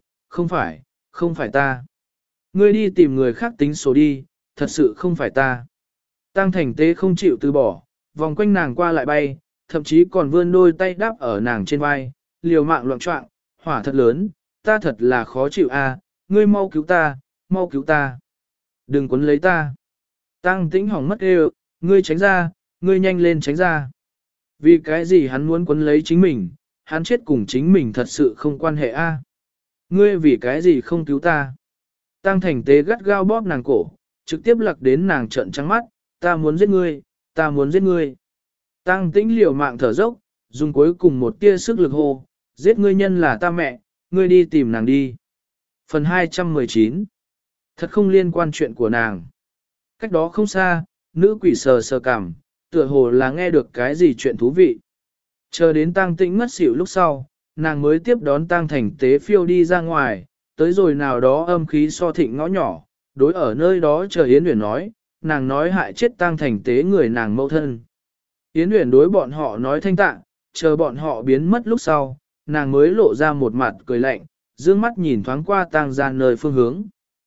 Speaker 1: không phải ta. Ngươi đi tìm người khác tính số đi, thật sự không phải ta. Tang Thành Tế không chịu từ bỏ, vòng quanh nàng qua lại bay, thậm chí còn vươn đôi tay đáp ở nàng trên vai, liều mạng loạn trọng, hỏa thật lớn, ta thật là khó chịu a, ngươi mau cứu ta, mau cứu ta. Đừng quấn lấy ta. Tang Tĩnh hỏng mất êu, ngươi tránh ra, ngươi nhanh lên tránh ra. Vì cái gì hắn muốn quấn lấy chính mình, hắn chết cùng chính mình thật sự không quan hệ a. Ngươi vì cái gì không cứu ta. Tang Thành Tế gắt gao bóp nàng cổ, trực tiếp lặc đến nàng trợn trắng mắt, ta muốn giết ngươi, ta muốn giết ngươi. Tang Tĩnh liều mạng thở dốc, dùng cuối cùng một tia sức lực hô, giết ngươi nhân là ta mẹ, ngươi đi tìm nàng đi. Phần 219. Thật không liên quan chuyện của nàng. Cách đó không xa, nữ quỷ sờ sờ cằm, tựa hồ là nghe được cái gì chuyện thú vị. Chờ đến Tang Tĩnh ngất xỉu lúc sau, nàng mới tiếp đón Tang Thành Tế phiêu đi ra ngoài, tới rồi nào đó âm khí so thịnh ngõ nhỏ, đối ở nơi đó chờ Yến Uyển nói, nàng nói hại chết Tang Thành Tế người nàng mẫu thân. Yến Uyển đối bọn họ nói thanh tạ, chờ bọn họ biến mất lúc sau, nàng mới lộ ra một mặt cười lạnh, dương mắt nhìn thoáng qua Tang gia nơi phương hướng.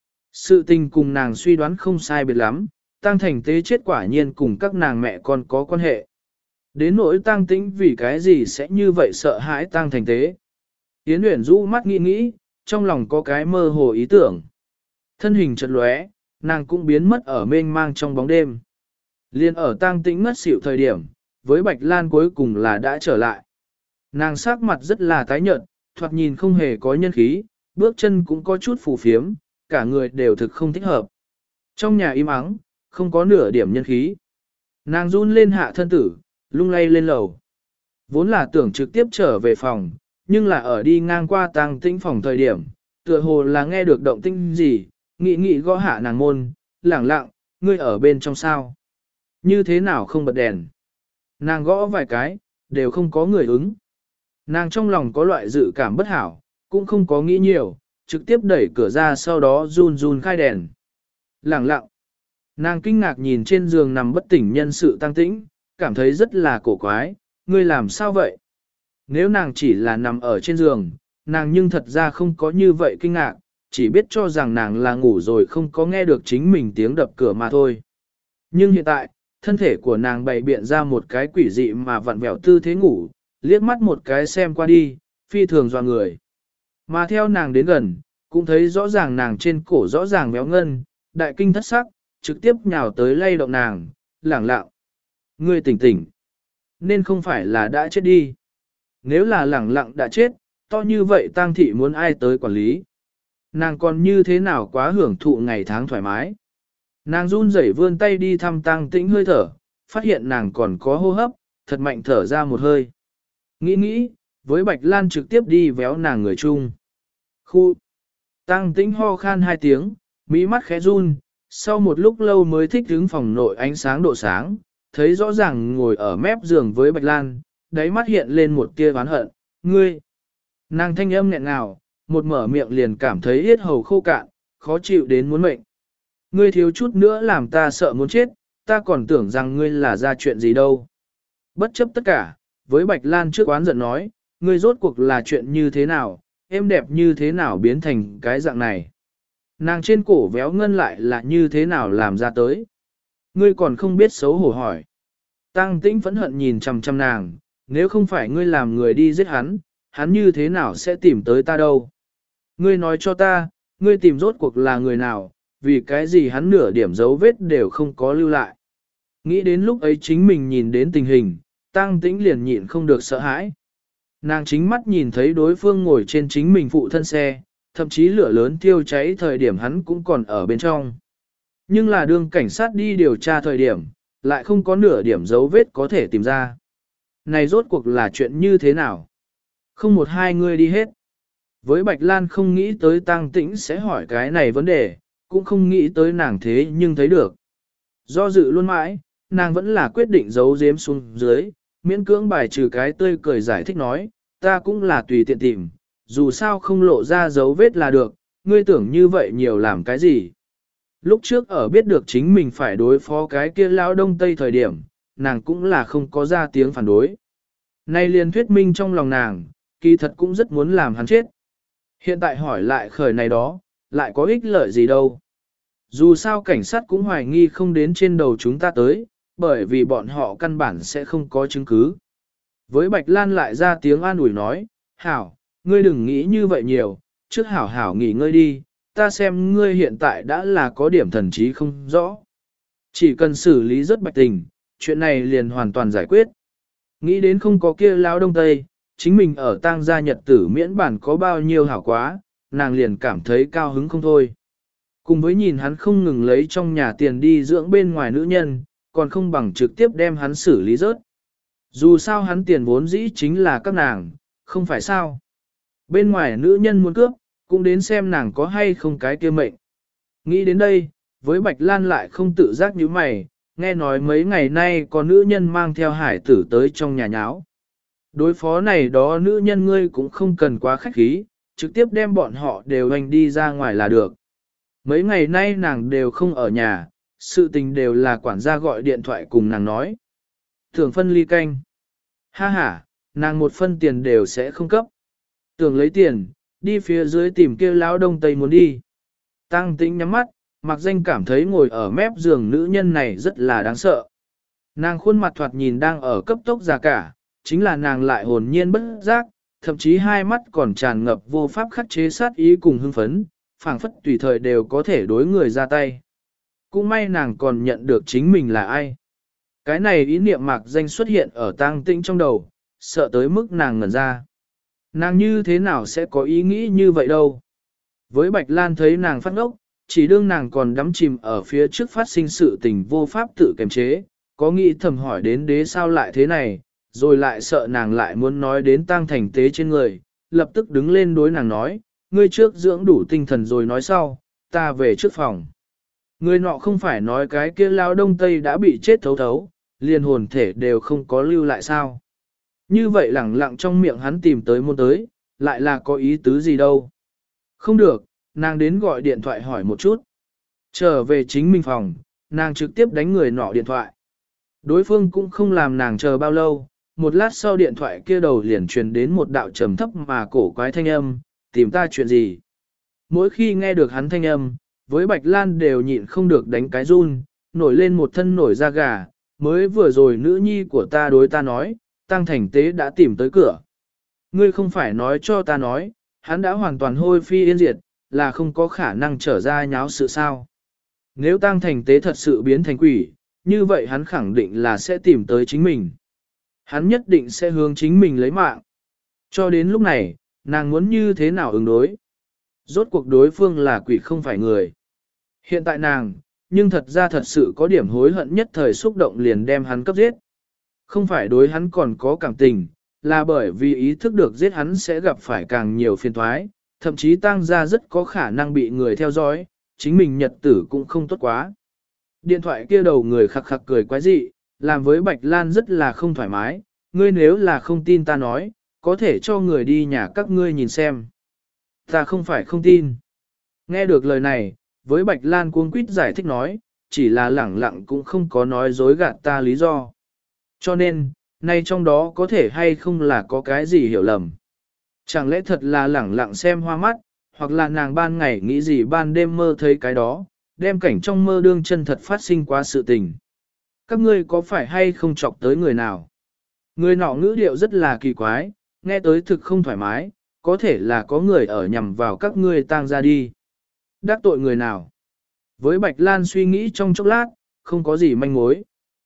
Speaker 1: Sự tình cùng nàng suy đoán không sai biệt lắm, Tang Thành Tế chết quả nhiên cùng các nàng mẹ con có quan hệ. Đến nỗi Tang Tĩnh vì cái gì sẽ như vậy sợ hãi Tang Thành Tế. Yến Uyển rũ mắt nghĩ nghĩ, trong lòng có cái mơ hồ ý tưởng. Thân hình chợt lóe, nàng cũng biến mất ở mênh mang trong bóng đêm. Liên ở Tang Tĩnh ngất xỉu thời điểm, với Bạch Lan cuối cùng là đã trở lại. Nàng sắc mặt rất là tái nhợt, thoạt nhìn không hề có nhân khí, bước chân cũng có chút phù phiếm, cả người đều thực không thích hợp. Trong nhà im ắng, không có nửa điểm nhân khí. Nàng run lên hạ thân tử, lung lay lên lầu. Vốn là tưởng trực tiếp trở về phòng, nhưng là ở đi ngang qua Tang Tĩnh phòng thời điểm, tựa hồ là nghe được động tĩnh gì, nghĩ gõ hạ nàng môn, lẳng lặng, ngươi ở bên trong sao? Như thế nào không bật đèn? Nàng gõ vài cái, đều không có người ứng. Nàng trong lòng có loại dự cảm bất hảo, cũng không có nghĩ nhiều, trực tiếp đẩy cửa ra sau đó run run khai đèn. Lẳng lặng. Nàng kinh ngạc nhìn trên giường nằm bất tỉnh nhân sự Tang Tĩnh, cảm thấy rất là cổ quái, ngươi làm sao vậy? Nếu nàng chỉ là nằm ở trên giường, nàng nhưng thật ra không có như vậy kinh ngạc, chỉ biết cho rằng nàng là ngủ rồi không có nghe được chính mình tiếng đập cửa mà thôi. Nhưng hiện tại, thân thể của nàng bày biện ra một cái quỷ dị mà vặn vẹo tư thế ngủ, liếc mắt một cái xem qua đi, phi thường dọa người. Mà theo nàng đến gần, cũng thấy rõ ràng nàng trên cổ rõ ràng béo ngân, đại kinh thất sắc, trực tiếp nhào tới lay động nàng, lẳng lặng. Ngươi tỉnh tỉnh, nên không phải là đã chết đi. Nếu là lẳng lặng đã chết, to như vậy Tang thị muốn ai tới quản lý. Nàng còn như thế nào quá hưởng thụ ngày tháng thoải mái. Nàng run rẩy vươn tay đi thăm Tang Tĩnh hơi thở, phát hiện nàng còn có hô hấp, thật mạnh thở ra một hơi. Nghĩ, với Bạch Lan trực tiếp đi véo nàng người chung. Khu! Tang Tĩnh ho khan hai tiếng, Mỹ mắt khẽ run, sau một lúc lâu mới thích đứng phòng nội ánh sáng độ sáng, thấy rõ ràng ngồi ở mép giường với Bạch Lan, đáy mắt hiện lên một tia oán hận, ngươi. Nàng thanh âm nghẹn ngào, một mở miệng liền cảm thấy yết hầu khô cạn, khó chịu đến muốn mệnh. Ngươi thiếu chút nữa làm ta sợ muốn chết, ta còn tưởng rằng ngươi là ra chuyện gì đâu. Bất chấp tất cả, với Bạch Lan trước oán giận nói, ngươi rốt cuộc là chuyện như thế nào, em đẹp như thế nào biến thành cái dạng này. Nàng trên cổ véo ngân lại là như thế nào làm ra tới. Ngươi còn không biết xấu hổ hỏi. Tăng Tĩnh phẫn hận nhìn chằm chằm nàng, nếu không phải ngươi làm người đi giết hắn, hắn như thế nào sẽ tìm tới ta đâu. Ngươi nói cho ta, ngươi tìm rốt cuộc là người nào, vì cái gì hắn nửa điểm dấu vết đều không có lưu lại. Nghĩ đến lúc ấy chính mình nhìn đến tình hình, Tăng Tĩnh liền nhịn không được sợ hãi. Nàng chính mắt nhìn thấy đối phương ngồi trên chính mình phụ thân xe, thậm chí lửa lớn thiêu cháy thời điểm hắn cũng còn ở bên trong. Nhưng là đương cảnh sát đi điều tra thời điểm, lại không có nửa điểm dấu vết có thể tìm ra. Này rốt cuộc là chuyện như thế nào? Không một hai người đi hết. Với Bạch Lan không nghĩ tới Tăng Tĩnh sẽ hỏi cái này vấn đề, cũng không nghĩ tới nàng thế nhưng thấy được. Do dự luôn mãi, nàng vẫn là quyết định giấu giếm xuống dưới, miễn cưỡng bài trừ cái tươi cười giải thích nói, ta cũng là tùy tiện tìm, dù sao không lộ ra dấu vết là được, ngươi tưởng như vậy nhiều làm cái gì. Lúc trước ở biết được chính mình phải đối phó cái kia lão đông tây thời điểm, nàng cũng là không có ra tiếng phản đối. Nay liền thuyết minh trong lòng nàng, kỳ thật cũng rất muốn làm hắn chết. Hiện tại hỏi lại khởi này đó, lại có ích lợi gì đâu. Dù sao cảnh sát cũng hoài nghi không đến trên đầu chúng ta tới, bởi vì bọn họ căn bản sẽ không có chứng cứ. Với Bạch Lan lại ra tiếng an ủi nói, hảo, ngươi đừng nghĩ như vậy nhiều, trước hảo hảo nghỉ ngơi đi, ta xem ngươi hiện tại đã là có điểm thần trí không rõ. Chỉ cần xử lý rất Bạch tình, chuyện này liền hoàn toàn giải quyết. Nghĩ đến không có kia lão đông tây, chính mình ở tang gia nhật tử miễn bản có bao nhiêu hảo quá, nàng liền cảm thấy cao hứng không thôi. Cùng với nhìn hắn không ngừng lấy trong nhà tiền đi dưỡng bên ngoài nữ nhân, còn không bằng trực tiếp đem hắn xử lý rớt. Dù sao hắn tiền vốn dĩ chính là các nàng, không phải sao. Bên ngoài nữ nhân muốn cướp, cũng đến xem nàng có hay không cái kia mệnh. Nghĩ đến đây, với Bạch Lan lại không tự giác như mày, nghe nói mấy ngày nay có nữ nhân mang theo hải tử tới trong nhà nháo. Đối phó này đó nữ nhân ngươi cũng không cần quá khách khí, trực tiếp đem bọn họ đều hành đi ra ngoài là được. Mấy ngày nay nàng đều không ở nhà, sự tình đều là quản gia gọi điện thoại cùng nàng nói. Tưởng phân ly canh. Ha ha, nàng một phân tiền đều sẽ không cấp. Tưởng lấy tiền, đi phía dưới tìm kia lão đông tây muốn đi. Tăng Tĩnh nhắm mắt, mặc danh cảm thấy ngồi ở mép giường nữ nhân này rất là đáng sợ. Nàng khuôn mặt thoạt nhìn đang ở cấp tốc già cả, chính là nàng lại hồn nhiên bất giác, thậm chí hai mắt còn tràn ngập vô pháp khắc chế sát ý cùng hưng phấn, phảng phất tùy thời đều có thể đối người ra tay. Cũng may nàng còn nhận được chính mình là ai. Cái này ý niệm mạc danh xuất hiện ở Tăng Tĩnh trong đầu, sợ tới mức nàng ngẩn ra. Nàng như thế nào sẽ có ý nghĩ như vậy đâu. Với Bạch Lan thấy nàng phát ngốc, chỉ đương nàng còn đắm chìm ở phía trước phát sinh sự tình vô pháp tự kiềm chế, có nghĩ thầm hỏi đến đế sao lại thế này, rồi lại sợ nàng lại muốn nói đến Tăng Thành Tế trên người, lập tức đứng lên đối nàng nói, ngươi trước dưỡng đủ tinh thần rồi nói sau, ta về trước phòng. Người nọ không phải nói cái kia lao đông tây đã bị chết thấu thấu, liền hồn thể đều không có lưu lại sao. Như vậy lẳng lặng trong miệng hắn tìm tới môn tới, lại là có ý tứ gì đâu. Không được, nàng đến gọi điện thoại hỏi một chút. Trở về chính mình phòng, nàng trực tiếp đánh người nọ điện thoại. Đối phương cũng không làm nàng chờ bao lâu, một lát sau điện thoại kia đầu liền truyền đến một đạo trầm thấp mà cổ quái thanh âm, tìm ta chuyện gì. Mỗi khi nghe được hắn thanh âm, với Bạch Lan đều nhịn không được đánh cái run, nổi lên một thân nổi da gà, mới vừa rồi nữ nhi của ta đối ta nói, Tăng Thành Tế đã tìm tới cửa. Ngươi không phải nói cho ta nói, hắn đã hoàn toàn hôi phi yên diệt, là không có khả năng trở ra nháo sự sao. Nếu Tăng Thành Tế thật sự biến thành quỷ, như vậy hắn khẳng định là sẽ tìm tới chính mình. Hắn nhất định sẽ hướng chính mình lấy mạng. Cho đến lúc này, nàng muốn như thế nào ứng đối? Rốt cuộc đối phương là quỷ không phải người. Hiện tại nàng, nhưng thật ra thật sự có điểm hối hận nhất thời xúc động liền đem hắn cấp giết. Không phải đối hắn còn có cảm tình, là bởi vì ý thức được giết hắn sẽ gặp phải càng nhiều phiền toái, thậm chí Tăng gia rất có khả năng bị người theo dõi, chính mình nhật tử cũng không tốt quá. Điện thoại kia đầu người khặc khặc cười quái dị, làm với Bạch Lan rất là không thoải mái, ngươi nếu là không tin ta nói, có thể cho người đi nhà các ngươi nhìn xem. Ta không phải không tin. Nghe được lời này, với Bạch Lan cuống quýt giải thích nói, chỉ là lẳng lặng cũng không có nói dối gạt ta lý do. Cho nên, nay trong đó có thể hay không là có cái gì hiểu lầm. Chẳng lẽ thật là lẳng lặng xem hoa mắt, hoặc là nàng ban ngày nghĩ gì ban đêm mơ thấy cái đó, đem cảnh trong mơ đương chân thật phát sinh qua sự tình. Các ngươi có phải hay không chọc tới người nào? Người nọ ngữ điệu rất là kỳ quái, nghe tới thực không thoải mái, có thể là có người ở nhằm vào các ngươi tang ra đi. Đắc tội người nào? Với Bạch Lan suy nghĩ trong chốc lát, không có gì manh mối.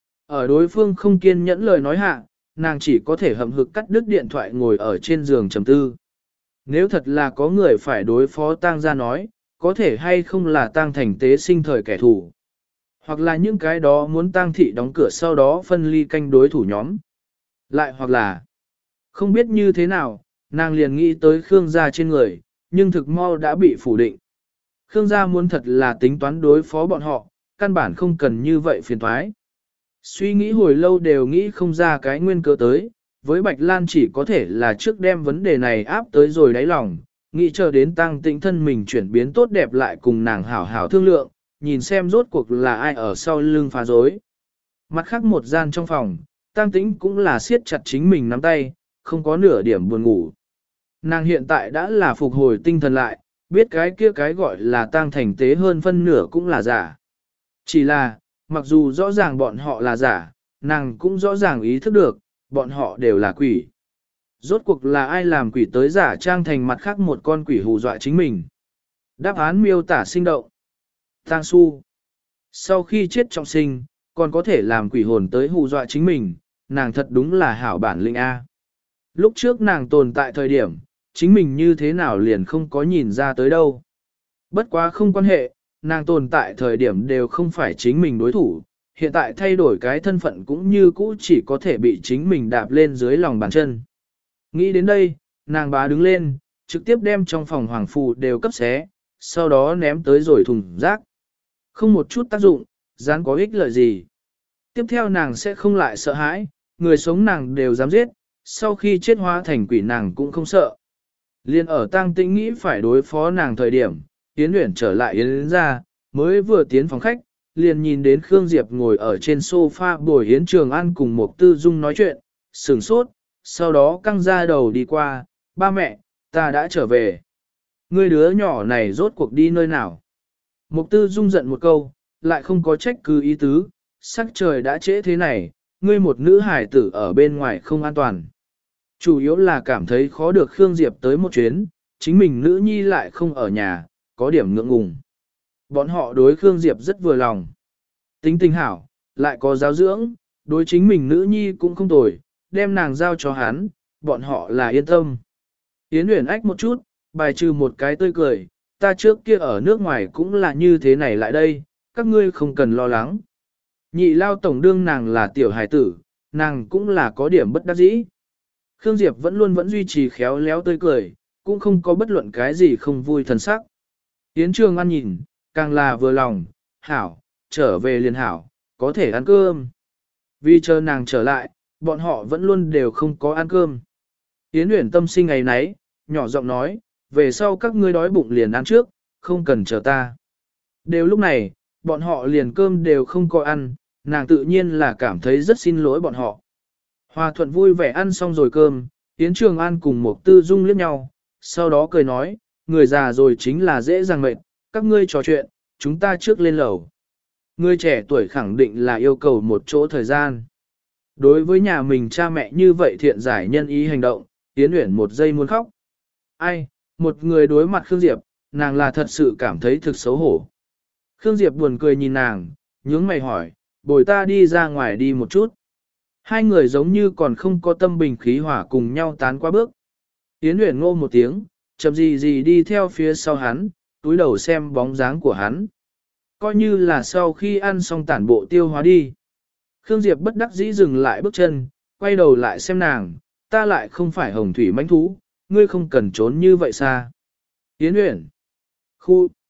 Speaker 1: Ở đối phương không kiên nhẫn lời nói hạ, nàng chỉ có thể hậm hực cắt đứt điện thoại ngồi ở trên giường trầm tư. Nếu thật là có người phải đối phó tang ra nói, có thể hay không là tang thành tế sinh thời kẻ thù. Hoặc là những cái đó muốn tang thị đóng cửa sau đó phân ly canh đối thủ nhóm. Lại hoặc là, không biết như thế nào, nàng liền nghĩ tới Khương gia trên người, nhưng thực mau đã bị phủ định. Khương gia muốn thật là tính toán đối phó bọn họ, căn bản không cần như vậy phiền thoái. Suy nghĩ hồi lâu đều nghĩ không ra cái nguyên cớ tới, với Bạch Lan chỉ có thể là trước đem vấn đề này áp tới rồi đáy lòng, nghĩ chờ đến tăng tĩnh thân mình chuyển biến tốt đẹp lại cùng nàng hảo hảo thương lượng, nhìn xem rốt cuộc là ai ở sau lưng phá rối. Mặt khác một gian trong phòng, tăng tĩnh cũng là siết chặt chính mình nắm tay, không có nửa điểm buồn ngủ. Nàng hiện tại đã là phục hồi tinh thần lại, biết cái kia cái gọi là tang thành tế hơn phân nửa cũng là giả. Chỉ là, mặc dù rõ ràng bọn họ là giả, nàng cũng rõ ràng ý thức được, bọn họ đều là quỷ. Rốt cuộc là ai làm quỷ tới giả trang thành mặt khác một con quỷ hù dọa chính mình. Đáp án miêu tả sinh động. Tang Su. Sau khi chết trọng sinh, còn có thể làm quỷ hồn tới hù dọa chính mình, nàng thật đúng là hảo bản lĩnh A. Lúc trước nàng tồn tại thời điểm, chính mình như thế nào liền không có nhìn ra tới đâu. Bất quá không quan hệ, nàng tồn tại thời điểm đều không phải chính mình đối thủ, hiện tại thay đổi cái thân phận cũng như cũ chỉ có thể bị chính mình đạp lên dưới lòng bàn chân. Nghĩ đến đây, nàng bá đứng lên, trực tiếp đem trong phòng hoàng phù đều cấp xé, sau đó ném tới rồi thùng rác. Không một chút tác dụng, dán có ích lợi gì. Tiếp theo nàng sẽ không lại sợ hãi, người sống nàng đều dám giết, sau khi chết hóa thành quỷ nàng cũng không sợ. Liên ở Tang Tĩnh nghĩ phải đối phó nàng thời điểm, Yến Uyển trở lại Yến ra, mới vừa tiến phòng khách, liền nhìn đến Khương Diệp ngồi ở trên sofa bồi Yến Trường An cùng một Tư Dung nói chuyện, sửng sốt, sau đó căng ra đầu đi qua, ba mẹ, ta đã trở về. Ngươi đứa nhỏ này rốt cuộc đi nơi nào? Mục Tư Dung giận một câu, lại không có trách cứ ý tứ, sắc trời đã trễ thế này, ngươi một nữ hải tử ở bên ngoài không an toàn. Chủ yếu là cảm thấy khó được Khương Diệp tới một chuyến, chính mình nữ nhi lại không ở nhà, có điểm ngượng ngùng. Bọn họ đối Khương Diệp rất vừa lòng. Tính tình hảo, lại có giáo dưỡng, đối chính mình nữ nhi cũng không tồi, đem nàng giao cho hắn, bọn họ là yên tâm. Yến Uyển ách một chút, bài trừ một cái tươi cười, ta trước kia ở nước ngoài cũng là như thế này lại đây, các ngươi không cần lo lắng. Nhị lao tổng đương nàng là tiểu hài tử, nàng cũng là có điểm bất đắc dĩ. Khương Diệp vẫn duy trì khéo léo tươi cười, cũng không có bất luận cái gì không vui thần sắc. Yến Trường An nhìn, càng là vừa lòng, hảo, trở về liền hảo, có thể ăn cơm. Vì chờ nàng trở lại, bọn họ vẫn luôn đều không có ăn cơm. Yến Uyển tâm sinh ngày nấy, nhỏ giọng nói, về sau các ngươi đói bụng liền ăn trước, không cần chờ ta. Đều lúc này, bọn họ liền cơm đều không có ăn, nàng tự nhiên là cảm thấy rất xin lỗi bọn họ. Hòa thuận vui vẻ ăn xong rồi cơm, Yến Trường An cùng một Tư Dung liếc nhau, sau đó cười nói, người già rồi chính là dễ dàng mệt, các ngươi trò chuyện, chúng ta trước lên lầu. Người trẻ tuổi khẳng định là yêu cầu một chỗ thời gian. Đối với nhà mình cha mẹ như vậy thiện giải nhân ý hành động, Yến Uyển một giây muốn khóc. Ai, một người đối mặt Khương Diệp, nàng là thật sự cảm thấy thực xấu hổ. Khương Diệp buồn cười nhìn nàng, nhướng mày hỏi, bồi ta đi ra ngoài đi một chút. Hai người giống như còn không có tâm bình khí hỏa cùng nhau tán qua bước. Yến Uyển ngô một tiếng, chậm gì đi theo phía sau hắn, túi đầu xem bóng dáng của hắn. Coi như là sau khi ăn xong tản bộ tiêu hóa đi. Khương Diệp bất đắc dĩ dừng lại bước chân, quay đầu lại xem nàng, ta lại không phải hồng thủy mãnh thú, ngươi không cần trốn như vậy xa. Yến Uyển. Khu.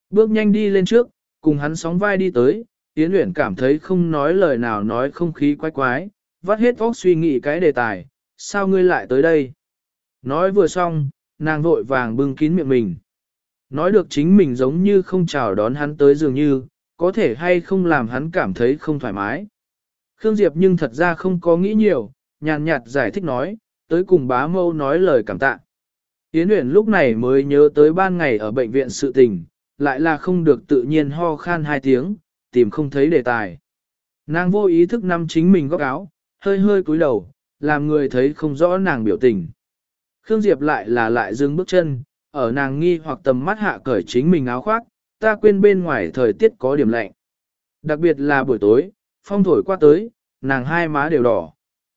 Speaker 1: Bước nhanh đi lên trước, cùng hắn sóng vai đi tới, Yến Uyển cảm thấy không nói lời nào nói không khí quái quái, vắt hết óc suy nghĩ cái đề tài, sao ngươi lại tới đây? Nói vừa xong, nàng vội vàng bưng kín miệng mình. Nói được chính mình giống như không chào đón hắn tới dường như, có thể hay không làm hắn cảm thấy không thoải mái. Khương Diệp nhưng thật ra không có nghĩ nhiều, nhàn nhạt giải thích nói, tới cùng bá mâu nói lời cảm tạ. Yến Uyển lúc này mới nhớ tới ban ngày ở bệnh viện sự tình, lại là không được tự nhiên ho khan 2 tiếng, tìm không thấy đề tài. Nàng vô ý thức nắm chính mình góc áo, hơi hơi cúi đầu, làm người thấy không rõ nàng biểu tình. Khương Diệp lại dừng bước chân, ở nàng nghi hoặc tầm mắt hạ cởi chính mình áo khoác, ta quên bên ngoài thời tiết có điểm lạnh. Đặc biệt là buổi tối, phong thổi qua tới, nàng hai má đều đỏ.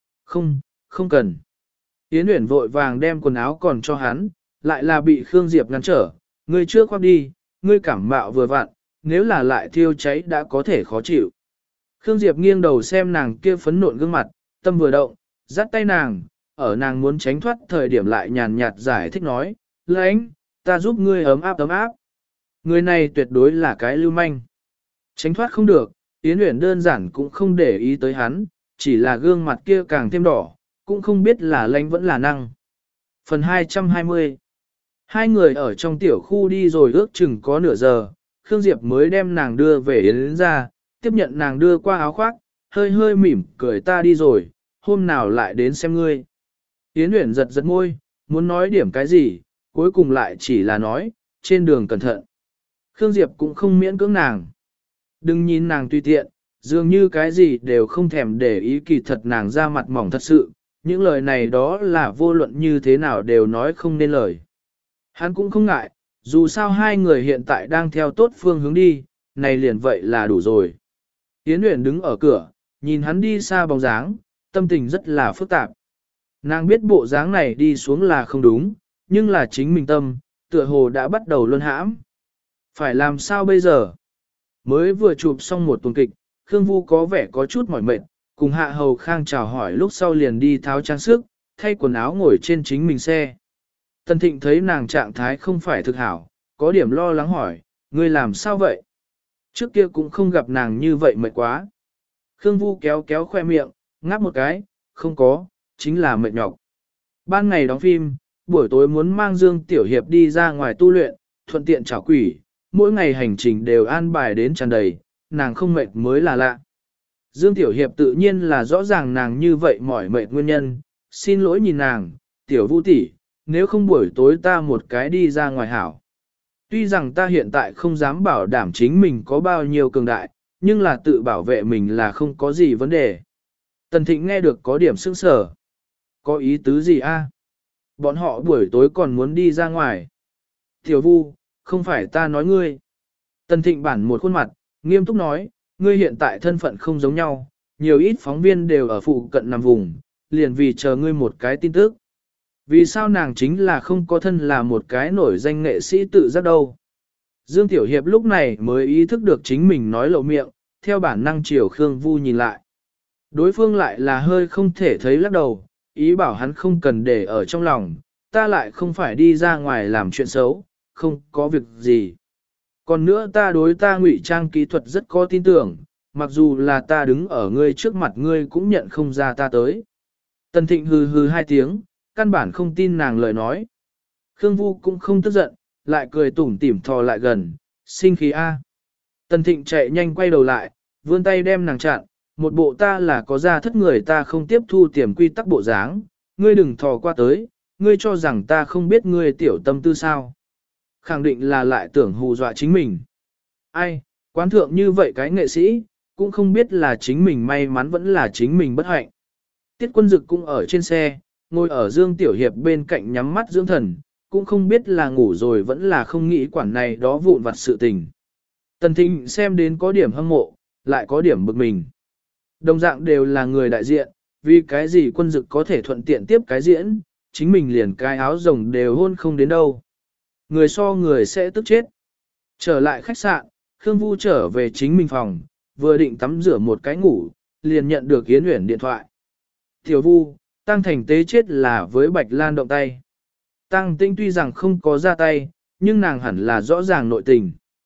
Speaker 1: Không cần. Yến Uyển vội vàng đem quần áo còn cho hắn, lại là bị Khương Diệp ngăn trở, ngươi trước khoác đi, ngươi cảm mạo vừa vặn, nếu là lại thiêu cháy đã có thể khó chịu. Khương Diệp nghiêng đầu xem nàng kia phấn nộn gương mặt, tâm vừa động, dắt tay nàng, ở nàng muốn tránh thoát thời điểm lại nhàn nhạt giải thích nói, lãnh, ta giúp ngươi ấm áp ấm áp. Người này tuyệt đối là cái lưu manh. Tránh thoát không được, Yến Uyển đơn giản cũng không để ý tới hắn, chỉ là gương mặt kia càng thêm đỏ, cũng không biết là lãnh vẫn là năng. Phần 220. Hai người ở trong tiểu khu đi rồi ước chừng có nửa giờ, Khương Diệp mới đem nàng đưa về Yến ra, tiếp nhận nàng đưa qua áo khoác, hơi hơi mỉm cười ta đi rồi, hôm nào lại đến xem ngươi. Yến Uyển giật giật môi, muốn nói điểm cái gì, cuối cùng lại chỉ là nói, trên đường cẩn thận. Khương Diệp cũng không miễn cưỡng nàng. Đừng nhìn nàng tùy tiện, dường như cái gì đều không thèm để ý kỳ thật nàng ra mặt mỏng thật sự, những lời này đó là vô luận như thế nào đều nói không nên lời. Hắn cũng không ngại, dù sao hai người hiện tại đang theo tốt phương hướng đi, này liền vậy là đủ rồi. Yến Uyển đứng ở cửa, nhìn hắn đi xa bóng dáng, tâm tình rất là phức tạp. Nàng biết bộ dáng này đi xuống là không đúng, nhưng là chính mình tâm, tựa hồ đã bắt đầu luân hãm. Phải làm sao bây giờ? Mới vừa chụp xong một tuần kịch, Khương Vu có vẻ có chút mỏi mệt, cùng Hạ Hầu Khang chào hỏi lúc sau liền đi tháo trang sức, thay quần áo ngồi trên chính mình xe. Tần Thịnh thấy nàng trạng thái không phải thực hảo, có điểm lo lắng hỏi, ngươi làm sao vậy? Trước kia cũng không gặp nàng như vậy mệt quá. Khương Vu kéo kéo khoe miệng, ngáp một cái, không có, chính là mệt nhọc. Ban ngày đóng phim, buổi tối muốn mang Dương Tiểu Hiệp đi ra ngoài tu luyện, thuận tiện chảo quỷ, mỗi ngày hành trình đều an bài đến tràn đầy, nàng không mệt mới là lạ. Dương Tiểu Hiệp tự nhiên là rõ ràng nàng như vậy mỏi mệt nguyên nhân, xin lỗi nhìn nàng, Tiểu Vũ tỷ, nếu không buổi tối ta một cái đi ra ngoài hảo. Tuy rằng ta hiện tại không dám bảo đảm chính mình có bao nhiêu cường đại, nhưng là tự bảo vệ mình là không có gì vấn đề. Tần Thịnh nghe được có điểm sững sờ. Có ý tứ gì a? Bọn họ buổi tối còn muốn đi ra ngoài. Tiểu Vu, không phải ta nói ngươi. Tần Thịnh bản một khuôn mặt, nghiêm túc nói, ngươi hiện tại thân phận không giống nhau, nhiều ít phóng viên đều ở phụ cận nằm vùng, liền vì chờ ngươi một cái tin tức. Vì sao nàng chính là không có thân là một cái nổi danh nghệ sĩ tự giác đâu. Dương Tiểu Hiệp lúc này mới ý thức được chính mình nói lộ miệng, theo bản năng chiều Khương Vu nhìn lại. Đối phương lại là hơi không thể thấy lắc đầu, ý bảo hắn không cần để ở trong lòng, ta lại không phải đi ra ngoài làm chuyện xấu, không có việc gì. Còn nữa ta đối ta ngụy trang kỹ thuật rất có tin tưởng, mặc dù là ta đứng ở ngươi trước mặt ngươi cũng nhận không ra ta tới. Tần Thịnh hừ hừ 2 tiếng, căn bản không tin nàng lời nói. Khương Vu cũng không tức giận, lại cười tủm tỉm thò lại gần, sinh khí A. Tần Thịnh chạy nhanh quay đầu lại, vươn tay đem nàng chặn, một bộ ta là có ra thất người ta không tiếp thu tiềm quy tắc bộ dáng, ngươi đừng thò qua tới, ngươi cho rằng ta không biết ngươi tiểu tâm tư sao. Khẳng định là lại tưởng hù dọa chính mình. Ai, quán thượng như vậy cái nghệ sĩ, cũng không biết là chính mình may mắn vẫn là chính mình bất hạnh. Tiết Quân Dực cũng ở trên xe, ngồi ở Dương Tiểu Hiệp bên cạnh nhắm mắt dưỡng thần, cũng không biết là ngủ rồi vẫn là không nghĩ quản này đó vụn vặt sự tình. Tần Thịnh xem đến có điểm hâm mộ, lại có điểm bực mình. Đồng dạng đều là người đại diện, vì cái gì Quân Dực có thể thuận tiện tiếp cái diễn, chính mình liền cái áo rồng đều hôn không đến đâu. Người so người sẽ tức chết. Trở lại khách sạn, Khương Vu trở về chính mình phòng, vừa định tắm rửa một cái ngủ, liền nhận được Yến Uyển điện thoại. Tiểu Vu, Tăng Thành tế chết là với Bạch Lan động tay. Tăng Tĩnh tuy rằng không có ra tay, nhưng nàng hẳn là rõ ràng nội tình.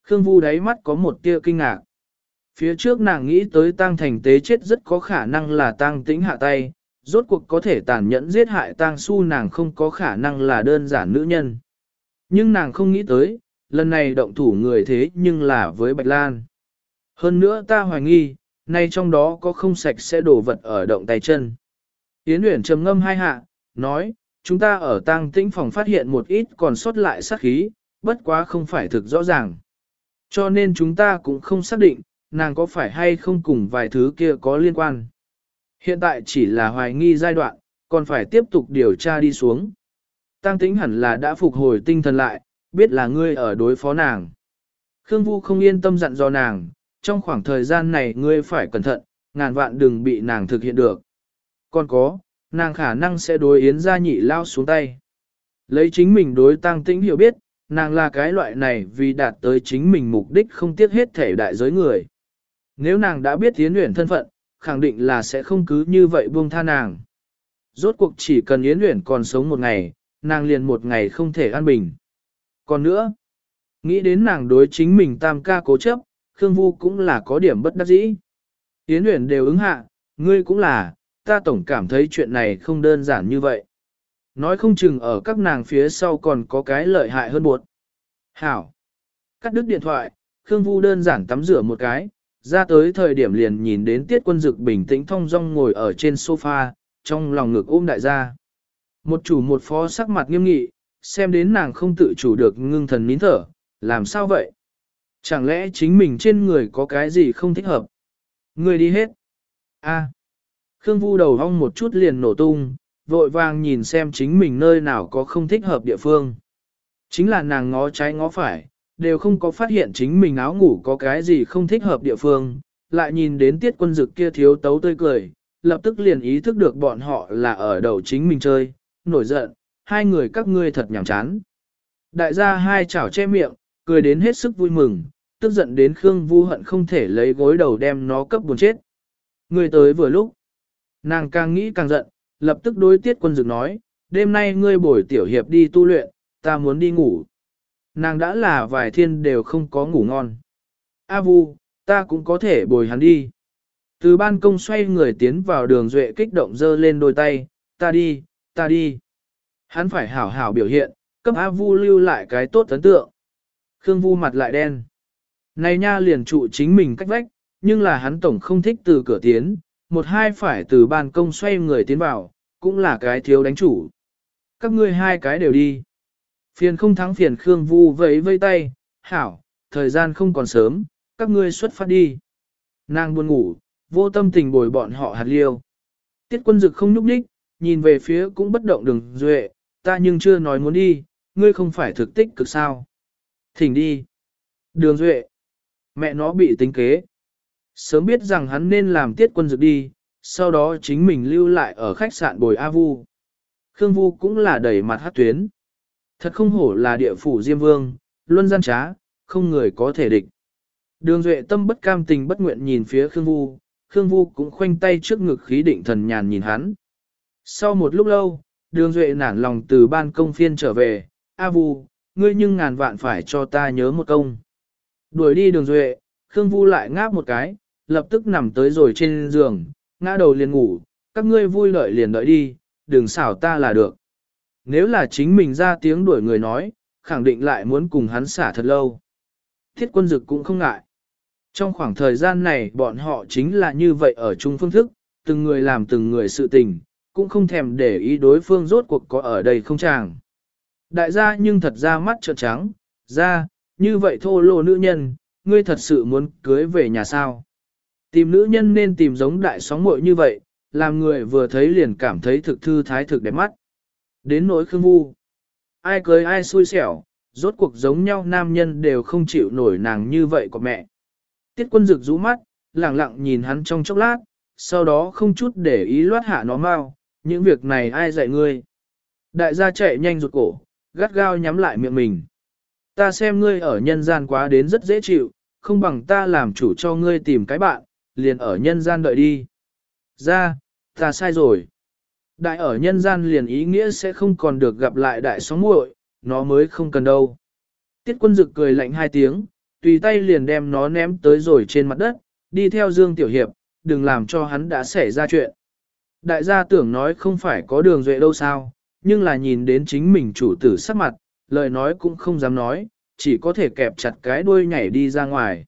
Speaker 1: Khương Vu đáy mắt có một tia kinh ngạc. Phía trước nàng nghĩ tới Tang Thành Tế chết rất có khả năng là Tang Tĩnh hạ tay, rốt cuộc có thể tàn nhẫn giết hại Tang Su nàng không có khả năng là đơn giản nữ nhân. Nhưng nàng không nghĩ tới, lần này động thủ người thế nhưng là với Bạch Lan. Hơn nữa ta hoài nghi, nay trong đó có không sạch sẽ đổ vật ở động tay chân. Yến Uyển trầm ngâm hai hạ, nói, chúng ta ở Tang Tĩnh phòng phát hiện một ít còn sót lại sát khí, bất quá không phải thực rõ ràng. Cho nên chúng ta cũng không xác định, nàng có phải hay không cùng vài thứ kia có liên quan. Hiện tại chỉ là hoài nghi giai đoạn, còn phải tiếp tục điều tra đi xuống. Tang Tĩnh hẳn là đã phục hồi tinh thần lại, biết là ngươi ở đối phó nàng. Khương Vu không yên tâm dặn dò nàng, trong khoảng thời gian này ngươi phải cẩn thận, ngàn vạn đừng bị nàng thực hiện được. Còn có, nàng khả năng sẽ đối Yến gia nhị lao xuống tay. Lấy chính mình đối Tang Tĩnh hiểu biết, nàng là cái loại này vì đạt tới chính mình mục đích không tiếc hết thể đại giới người. Nếu nàng đã biết Yến Uyển thân phận, khẳng định là sẽ không cứ như vậy buông tha nàng. Rốt cuộc chỉ cần Yến Uyển còn sống một ngày, nàng liền một ngày không thể an bình. Còn nữa, nghĩ đến nàng đối chính mình tam ca cố chấp, Khương Vu cũng là có điểm bất đắc dĩ. Yến Uyển đều ứng hạ, ngươi cũng là, ta tổng cảm thấy chuyện này không đơn giản như vậy. Nói không chừng ở các nàng phía sau còn có cái lợi hại hơn buộc. Hảo. Cắt đứt điện thoại, Khương Vu đơn giản tắm rửa một cái, ra tới thời điểm liền nhìn đến Tiết Quân Dực bình tĩnh thong dong ngồi ở trên sofa, trong lòng ngực ôm đại gia. Một chủ một phó sắc mặt nghiêm nghị, xem đến nàng không tự chủ được ngưng thần nín thở, làm sao vậy? Chẳng lẽ chính mình trên người có cái gì không thích hợp? Người đi hết. A. Khương Vu đầu hong một chút liền nổ tung, vội vàng nhìn xem chính mình nơi nào có không thích hợp địa phương. Chính là nàng ngó trái ngó phải, đều không có phát hiện chính mình áo ngủ có cái gì không thích hợp địa phương, lại nhìn đến Tiết Quân Dực kia thiếu tấu tươi cười, lập tức liền ý thức được bọn họ là ở đầu chính mình chơi, nổi giận, hai người các ngươi thật nhảm chán. Đại gia hai chảo che miệng, cười đến hết sức vui mừng, tức giận đến Khương Vu hận không thể lấy gối đầu đem nó cấp buồn chết. Ngươi tới vừa lúc, nàng càng nghĩ càng giận, lập tức đối Tiết Quân Dực nói, đêm nay ngươi bồi tiểu hiệp đi tu luyện, ta muốn đi ngủ. Nàng đã là vài thiên đều không có ngủ ngon. A Vu, ta cũng có thể bồi hắn đi. Từ ban công xoay người tiến vào Đường Duệ kích động giơ lên đôi tay, ta đi, ta đi. Hắn phải hảo hảo biểu hiện, cấp A Vu lưu lại cái tốt ấn tượng. Khương Vu mặt lại đen. Này nha liền trụ chính mình cách vách, nhưng là hắn tổng không thích từ cửa tiến, một hai phải từ ban công xoay người tiến vào, cũng là cái thiếu đánh chủ. Các ngươi hai cái đều đi. Phiền không thắng phiền Khương Vu vẫy vây tay, hảo, thời gian không còn sớm, các ngươi xuất phát đi. Nàng buồn ngủ, vô tâm tình bồi bọn họ hạt liêu. Tiết Quân Dực không nhúc đích, nhìn về phía cũng bất động Đường Duệ, ta nhưng chưa nói muốn đi, ngươi không phải thực tích cực sao. Thỉnh đi. Đường Duệ. Mẹ nó bị tính kế. Sớm biết rằng hắn nên làm Tiết Quân Dực đi, sau đó chính mình lưu lại ở khách sạn bồi A Vu. Khương Vu cũng là đẩy mặt hát tuyến. Thật không hổ là địa phủ Diêm Vương, luân gian trá, không người có thể địch. Đường Duệ tâm bất cam tình bất nguyện nhìn phía Khương Vu, Khương Vu cũng khoanh tay trước ngực khí định thần nhàn nhìn hắn. Sau một lúc lâu, Đường Duệ nản lòng từ ban công phiên trở về, A Vu, ngươi nhưng ngàn vạn phải cho ta nhớ một công. Đuổi đi Đường Duệ, Khương Vu lại ngáp một cái, lập tức nằm tới rồi trên giường, ngã đầu liền ngủ, các ngươi vui lợi liền đợi đi, đừng xảo ta là được. Nếu là chính mình ra tiếng đuổi người nói, khẳng định lại muốn cùng hắn xả thật lâu. Thiết Quân Dực cũng không ngại. Trong khoảng thời gian này bọn họ chính là như vậy ở chung phương thức, từng người làm từng người sự tình, cũng không thèm để ý đối phương rốt cuộc có ở đây không chàng. Đại gia nhưng thật ra mắt trợn trắng, ra, như vậy thô lô nữ nhân, ngươi thật sự muốn cưới về nhà sao. Tìm nữ nhân nên tìm giống đại sóng muội như vậy, làm người vừa thấy liền cảm thấy thực thư thái thực đẹp mắt. Đến nỗi Khương Vu, ai cưới ai xui xẻo, rốt cuộc giống nhau nam nhân đều không chịu nổi nàng như vậy của mẹ. Tiết Quân Dực rũ mắt, lẳng lặng nhìn hắn trong chốc lát, sau đó không chút để ý loát hạ nó mau, những việc này ai dạy ngươi. Đại gia chạy nhanh rụt cổ, gắt gao nhắm lại miệng mình. Ta xem ngươi ở nhân gian quá đến rất dễ chịu, không bằng ta làm chủ cho ngươi tìm cái bạn, liền ở nhân gian đợi đi. Ra, ta sai rồi. Đại ở nhân gian liền ý nghĩa sẽ không còn được gặp lại đại sóng muội, nó mới không cần đâu. Tiết Quân Dực cười lạnh hai tiếng, tùy tay liền đem nó ném tới rồi trên mặt đất, đi theo Dương Tiểu Hiệp, đừng làm cho hắn đã xảy ra chuyện. Đại gia tưởng nói không phải có Đường Duệ đâu sao, nhưng là nhìn đến chính mình chủ tử sắc mặt, lời nói cũng không dám nói, chỉ có thể kẹp chặt cái đuôi nhảy đi ra ngoài.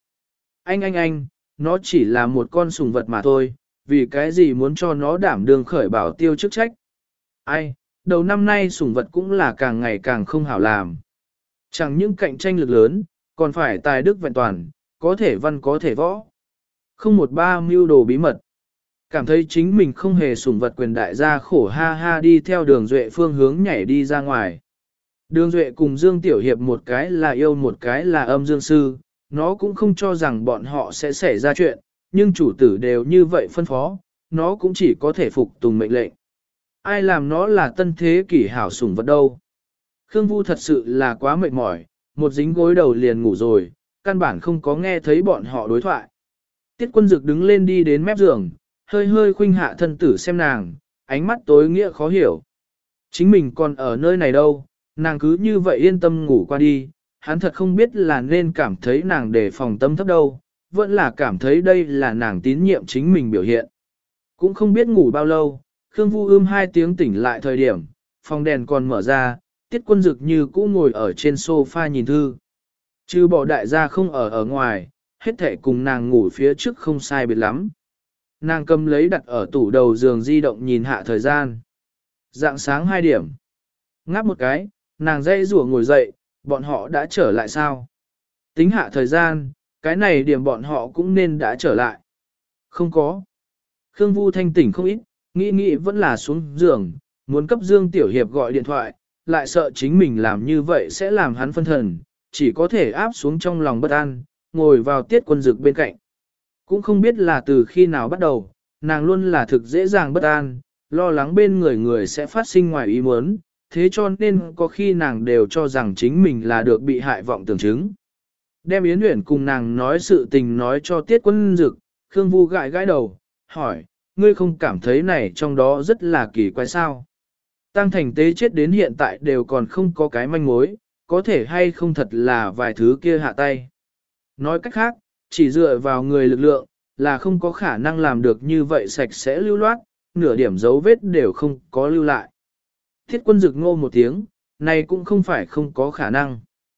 Speaker 1: Anh, nó chỉ là một con sùng vật mà thôi, vì cái gì muốn cho nó đảm đương khởi bảo tiêu chức trách. Ai, đầu năm nay sùng vật cũng là càng ngày càng không hảo làm. Chẳng những cạnh tranh lực lớn, còn phải tài đức vẹn toàn, có thể văn có thể võ. Không một ba mưu đồ bí mật. Cảm thấy chính mình không hề sủng vật quyền đại gia khổ ha ha đi theo Đường Duệ phương hướng nhảy đi ra ngoài. Đường Duệ cùng Dương Tiểu Hiệp một cái là yêu một cái là âm dương sư, nó cũng không cho rằng bọn họ sẽ xảy ra chuyện, nhưng chủ tử đều như vậy phân phó, nó cũng chỉ có thể phục tùng mệnh lệnh. Ai làm nó là tân thế kỷ hảo sủng vật đâu. Khương Vu thật sự là quá mệt mỏi, một dính gối đầu liền ngủ rồi, căn bản không có nghe thấy bọn họ đối thoại. Tiết Quân Dực đứng lên đi đến mép giường, hơi hơi khuynh hạ thân tử xem nàng, ánh mắt tối nghĩa khó hiểu. Chính mình còn ở nơi này đâu, nàng cứ như vậy yên tâm ngủ qua đi, hắn thật không biết là nên cảm thấy nàng đề phòng tâm thấp đâu, vẫn là cảm thấy đây là nàng tín nhiệm chính mình biểu hiện. Cũng không biết ngủ bao lâu, Khương Vu ưm 2 tiếng tỉnh lại thời điểm, phòng đèn còn mở ra, Tiết Quân Dực như cũ ngồi ở trên sofa nhìn thư. Chứ bỏ đại gia không ở ngoài, hết thể cùng nàng ngủ phía trước không sai biệt lắm. Nàng cầm lấy đặt ở tủ đầu giường di động nhìn hạ thời gian. Dạng sáng 2 điểm. Ngáp một cái, nàng dây rủa ngồi dậy, bọn họ đã trở lại sao? Tính hạ thời gian, cái này điểm bọn họ cũng nên đã trở lại. Không có. Khương Vu thanh tỉnh không ít, nghĩ vẫn là xuống giường, muốn cấp Dương Tiểu Hiệp gọi điện thoại, lại sợ chính mình làm như vậy sẽ làm hắn phân thần, chỉ có thể áp xuống trong lòng bất an, ngồi vào Tiết Quân Dực bên cạnh. Cũng không biết là từ khi nào bắt đầu, nàng luôn là thực dễ dàng bất an, lo lắng bên người sẽ phát sinh ngoài ý muốn, thế cho nên có khi nàng đều cho rằng chính mình là được bị hại vọng tưởng chứng. Đem Yến Uyển cùng nàng nói sự tình nói cho Tiết Quân Dực, Khương Vu gãi đầu, hỏi, ngươi không cảm thấy này trong đó rất là kỳ quái sao? Tăng Thành Tế chết đến hiện tại đều còn không có cái manh mối, có thể hay không thật là vài thứ kia hạ tay. Nói cách khác, chỉ dựa vào người lực lượng, là không có khả năng làm được như vậy sạch sẽ lưu loát, nửa điểm dấu vết đều không có lưu lại. Thiết Quân Dực ngô một tiếng, này cũng không phải không có khả năng.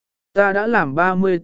Speaker 1: Ta đã làm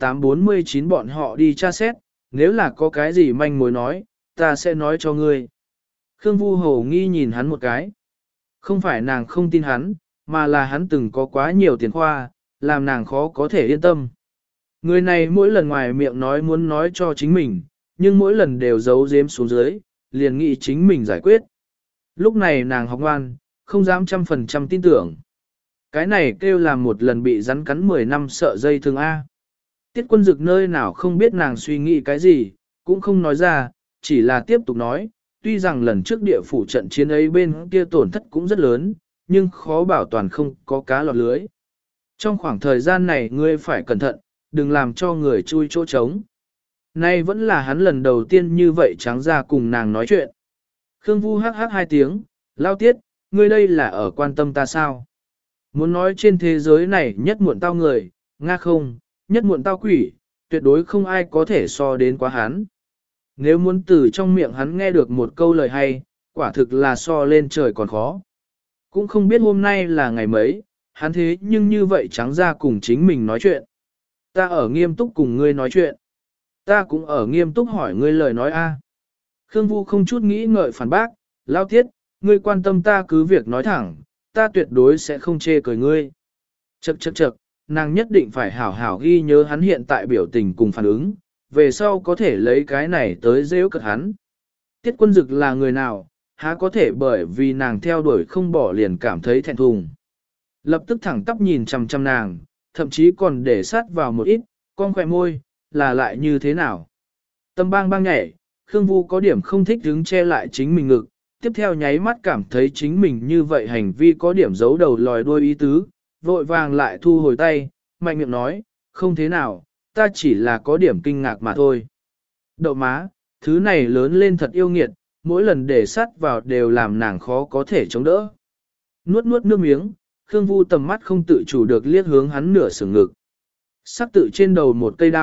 Speaker 1: 38-49 bọn họ đi tra xét, nếu là có cái gì manh mối nói, ta sẽ nói cho ngươi. Khương Vu Hồ nghi nhìn hắn một cái. Không phải nàng không tin hắn, mà là hắn từng có quá nhiều tiền khoa, làm nàng khó có thể yên tâm. Người này mỗi lần ngoài miệng nói muốn nói cho chính mình, nhưng mỗi lần đều giấu giếm xuống dưới, liền nghĩ chính mình giải quyết. Lúc này nàng học ngoan, không dám 100% tin tưởng. Cái này kêu là một lần bị rắn cắn 10 năm sợ dây thương A. Tiết Quân Dực nơi nào không biết nàng suy nghĩ cái gì, cũng không nói ra, chỉ là tiếp tục nói, tuy rằng lần trước địa phủ trận chiến ấy bên kia tổn thất cũng rất lớn, nhưng khó bảo toàn không có cá lọt lưới. Trong khoảng thời gian này ngươi phải cẩn thận, đừng làm cho người chui chỗ trống. Nay vẫn là hắn lần đầu tiên như vậy trắng ra cùng nàng nói chuyện. Khương Vu hắc 2 tiếng, lao Tiết, ngươi đây là ở quan tâm ta sao? Muốn nói trên thế giới này nhất muộn tao người, nga không, nhất muộn tao quỷ, tuyệt đối không ai có thể so đến quá hắn. Nếu muốn từ trong miệng hắn nghe được một câu lời hay, quả thực là so lên trời còn khó. Cũng không biết hôm nay là ngày mấy, hắn thế nhưng như vậy trắng ra cùng chính mình nói chuyện. Ta ở nghiêm túc cùng ngươi nói chuyện. Ta cũng ở nghiêm túc hỏi ngươi lời nói a. Khương Vu không chút nghĩ ngợi phản bác, lao Tiết, ngươi quan tâm ta cứ việc nói thẳng, ta tuyệt đối sẽ không chê cười ngươi. Chậc, nàng nhất định phải hảo hảo ghi nhớ hắn hiện tại biểu tình cùng phản ứng, về sau có thể lấy cái này tới rêu cợt hắn. Tiết Quân Dực là người nào, há có thể bởi vì nàng theo đuổi không bỏ liền cảm thấy thẹn thùng. Lập tức thẳng tắp nhìn chằm chằm nàng, thậm chí còn để sát vào một ít, con khỏe môi, là lại như thế nào. Tâm bang nhảy, Khương Vu có điểm không thích đứng che lại chính mình ngực, tiếp theo nháy mắt cảm thấy chính mình như vậy hành vi có điểm giấu đầu lòi đuôi ý tứ, vội vàng lại thu hồi tay, mạnh miệng nói, không thế nào, ta chỉ là có điểm kinh ngạc mà thôi. Đậu má, thứ này lớn lên thật yêu nghiệt, mỗi lần để sát vào đều làm nàng khó có thể chống đỡ. Nuốt nước miếng, Khương Vu tầm mắt không tự chủ được liếc hướng hắn nửa sừng ngực. Sắc tự trên đầu một cây đao,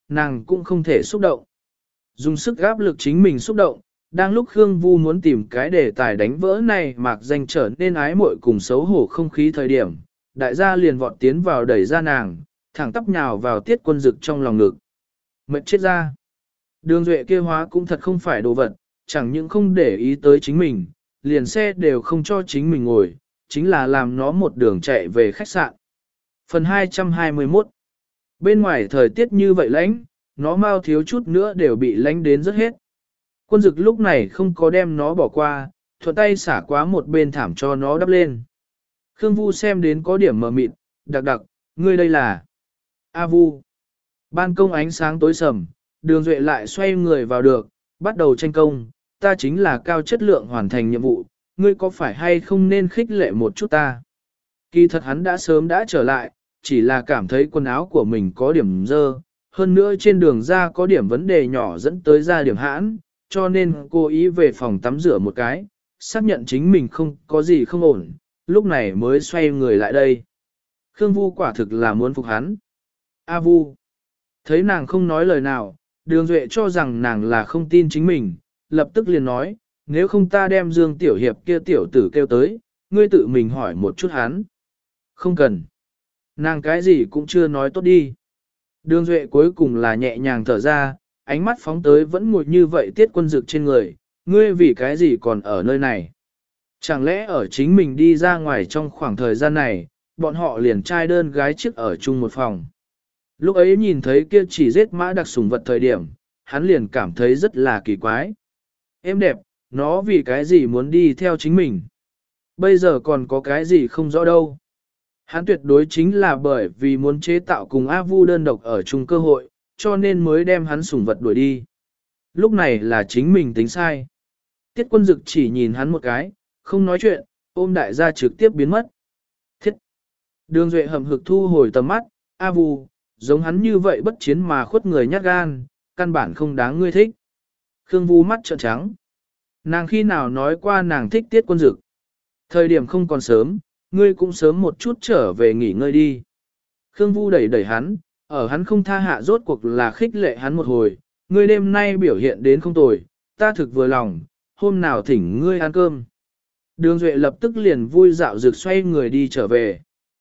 Speaker 1: nàng cũng không thể xúc động. Dùng sức áp lực chính mình xúc động, đang lúc Khương Vu muốn tìm cái đề tài đánh vỡ này mạc danh trở nên ái muội cùng xấu hổ không khí thời điểm, đại gia liền vọt tiến vào đẩy ra nàng, thẳng tắp nhào vào Tiết Quân Dực trong lòng ngực. Mệt chết ra. Đường Duệ kia hóa cũng thật không phải đồ vật, chẳng những không để ý tới chính mình, liền xe đều không cho chính mình ngồi, chính là làm nó một đường chạy về khách sạn. Phần 221. Bên ngoài thời tiết như vậy lạnh, nó mau thiếu chút nữa đều bị lạnh đến rất hết. Quân Dực lúc này không có đem nó bỏ qua, thuận tay xả qua một bên thảm cho nó đắp lên. Khương Vu xem đến có điểm mờ mịt, đặc đặc, ngươi đây là A Vu. Ban công ánh sáng tối sầm, Đường Duệ lại xoay người vào được, bắt đầu tranh công, ta chính là cao chất lượng hoàn thành nhiệm vụ, ngươi có phải hay không nên khích lệ một chút ta. Kỳ thật hắn đã sớm đã trở lại, chỉ là cảm thấy quần áo của mình có điểm dơ, hơn nữa trên đường ra có điểm vấn đề nhỏ dẫn tới ra điểm hãn, cho nên cô ý về phòng tắm rửa một cái, xác nhận chính mình không có gì không ổn, lúc này mới xoay người lại đây. Khương Vu quả thực là muốn phục hắn. A Vu. Thấy nàng không nói lời nào, Đường Duệ cho rằng nàng là không tin chính mình, lập tức liền nói, nếu không ta đem Dương Tiểu Hiệp kia tiểu tử kêu tới, ngươi tự mình hỏi một chút hắn. Không cần. Nàng cái gì cũng chưa nói tốt đi. Đường Duệ cuối cùng là nhẹ nhàng thở ra, ánh mắt phóng tới vẫn ngồi như vậy Tiết Quân Dực trên người, ngươi vì cái gì còn ở nơi này. Chẳng lẽ ở chính mình đi ra ngoài trong khoảng thời gian này, bọn họ liền trai đơn gái chiếc ở chung một phòng. Lúc ấy nhìn thấy kia chỉ giết mã đặc sủng vật thời điểm, hắn liền cảm thấy rất là kỳ quái. Em đẹp, nó vì cái gì muốn đi theo chính mình. Bây giờ còn có cái gì không rõ đâu. Hắn tuyệt đối chính là bởi vì muốn chế tạo cùng A Vu đơn độc ở chung cơ hội, cho nên mới đem hắn sủng vật đuổi đi. Lúc này là chính mình tính sai. Tiết Quân Dực chỉ nhìn hắn một cái, không nói chuyện, ôm đại gia trực tiếp biến mất. Thiết! Đường Duệ hầm hực thu hồi tầm mắt, A Vu, giống hắn như vậy bất chiến mà khuất người nhát gan, căn bản không đáng ngươi thích. Khương Vu mắt trợn trắng. Nàng khi nào nói qua nàng thích Tiết Quân Dực. Thời điểm không còn sớm, ngươi cũng sớm một chút trở về nghỉ ngơi đi. Khương Vu đẩy đẩy hắn, ở hắn không tha hạ rốt cuộc là khích lệ hắn một hồi, ngươi đêm nay biểu hiện đến không tồi, ta thực vừa lòng, hôm nào thỉnh ngươi ăn cơm. Đường Duệ lập tức liền vui dạo dược xoay người đi trở về.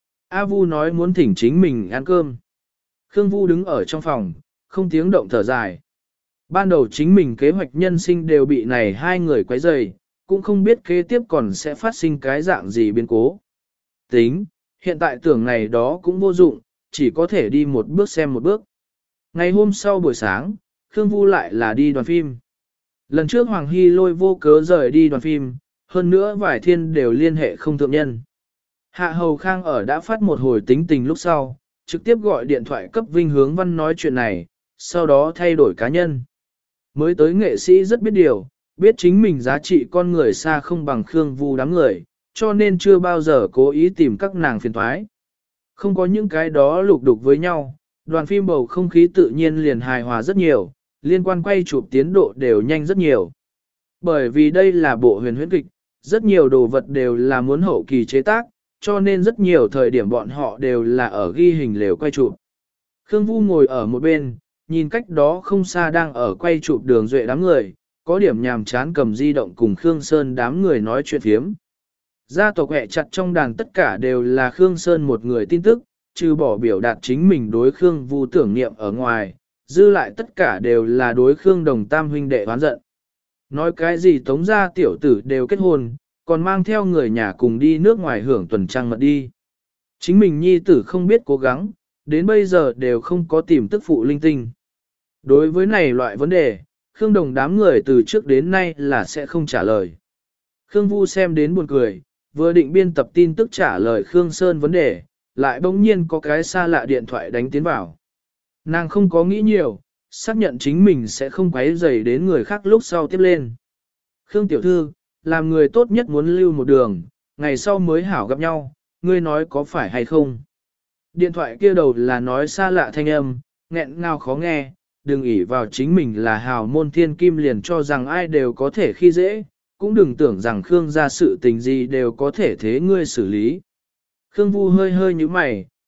Speaker 1: A Vu nói muốn thỉnh chính mình ăn cơm. Khương Vu đứng ở trong phòng, không tiếng động thở dài. Ban đầu chính mình kế hoạch nhân sinh đều bị này hai người quấy rầy, cũng không biết kế tiếp còn sẽ phát sinh cái dạng gì biến cố. Tính, hiện tại tưởng này đó cũng vô dụng, chỉ có thể đi một bước xem một bước. Ngày hôm sau buổi sáng, Khương Vu lại là đi đoàn phim. Lần trước Hoàng Hy lôi vô cớ rời đi đoàn phim, hơn nữa vài thiên đều liên hệ không thượng nhân. Hạ Hầu Khang ở đã phát một hồi tính tình lúc sau, trực tiếp gọi điện thoại cấp Vinh Hướng Văn nói chuyện này, sau đó thay đổi cá nhân. Mới tới nghệ sĩ rất biết điều, biết chính mình giá trị con người xa không bằng Khương Vu đám người, cho nên chưa bao giờ cố ý tìm các nàng phiền thoái. Không có những cái đó lục đục với nhau, đoàn phim bầu không khí tự nhiên liền hài hòa rất nhiều, liên quan quay chụp tiến độ đều nhanh rất nhiều. Bởi vì đây là bộ huyền huyễn kịch, rất nhiều đồ vật đều là muốn hậu kỳ chế tác, cho nên rất nhiều thời điểm bọn họ đều là ở ghi hình lều quay chụp. Khương Vu ngồi ở một bên, nhìn cách đó không xa đang ở quay chụp Đường Duệ đám người, có điểm nhàm chán cầm di động cùng Khương Sơn đám người nói chuyện phiếm. Gia tộc hẹ chặt trong đàn tất cả đều là Khương Sơn một người tin tức, trừ bỏ biểu đạt chính mình đối Khương Vu tưởng niệm ở ngoài, dư lại tất cả đều là đối Khương Đồng Tam huynh đệ oán giận. Nói cái gì tống gia tiểu tử đều kết hôn, còn mang theo người nhà cùng đi nước ngoài hưởng tuần trăng mật đi. Chính mình nhi tử không biết cố gắng, đến bây giờ đều không có tìm tức phụ linh tinh. Đối với này loại vấn đề, Khương Đồng đám người từ trước đến nay là sẽ không trả lời. Khương Vu xem đến buồn cười, vừa định biên tập tin tức trả lời Khương Sơn vấn đề, lại bỗng nhiên có cái xa lạ điện thoại đánh tiến vào. Nàng không có nghĩ nhiều, xác nhận chính mình sẽ không quấy rầy đến người khác lúc sau tiếp lên. Khương tiểu thư, làm người tốt nhất muốn lưu một đường, ngày sau mới hảo gặp nhau, ngươi nói có phải hay không? Điện thoại kia đầu là nói xa lạ thanh âm, nghẹn ngào khó nghe, đừng ỷ vào chính mình là hào môn thiên kim liền cho rằng ai đều có thể khi dễ, cũng đừng tưởng rằng Khương gia sự tình gì đều có thể thế ngươi xử lý. Khương Vu hơi hơi như mày,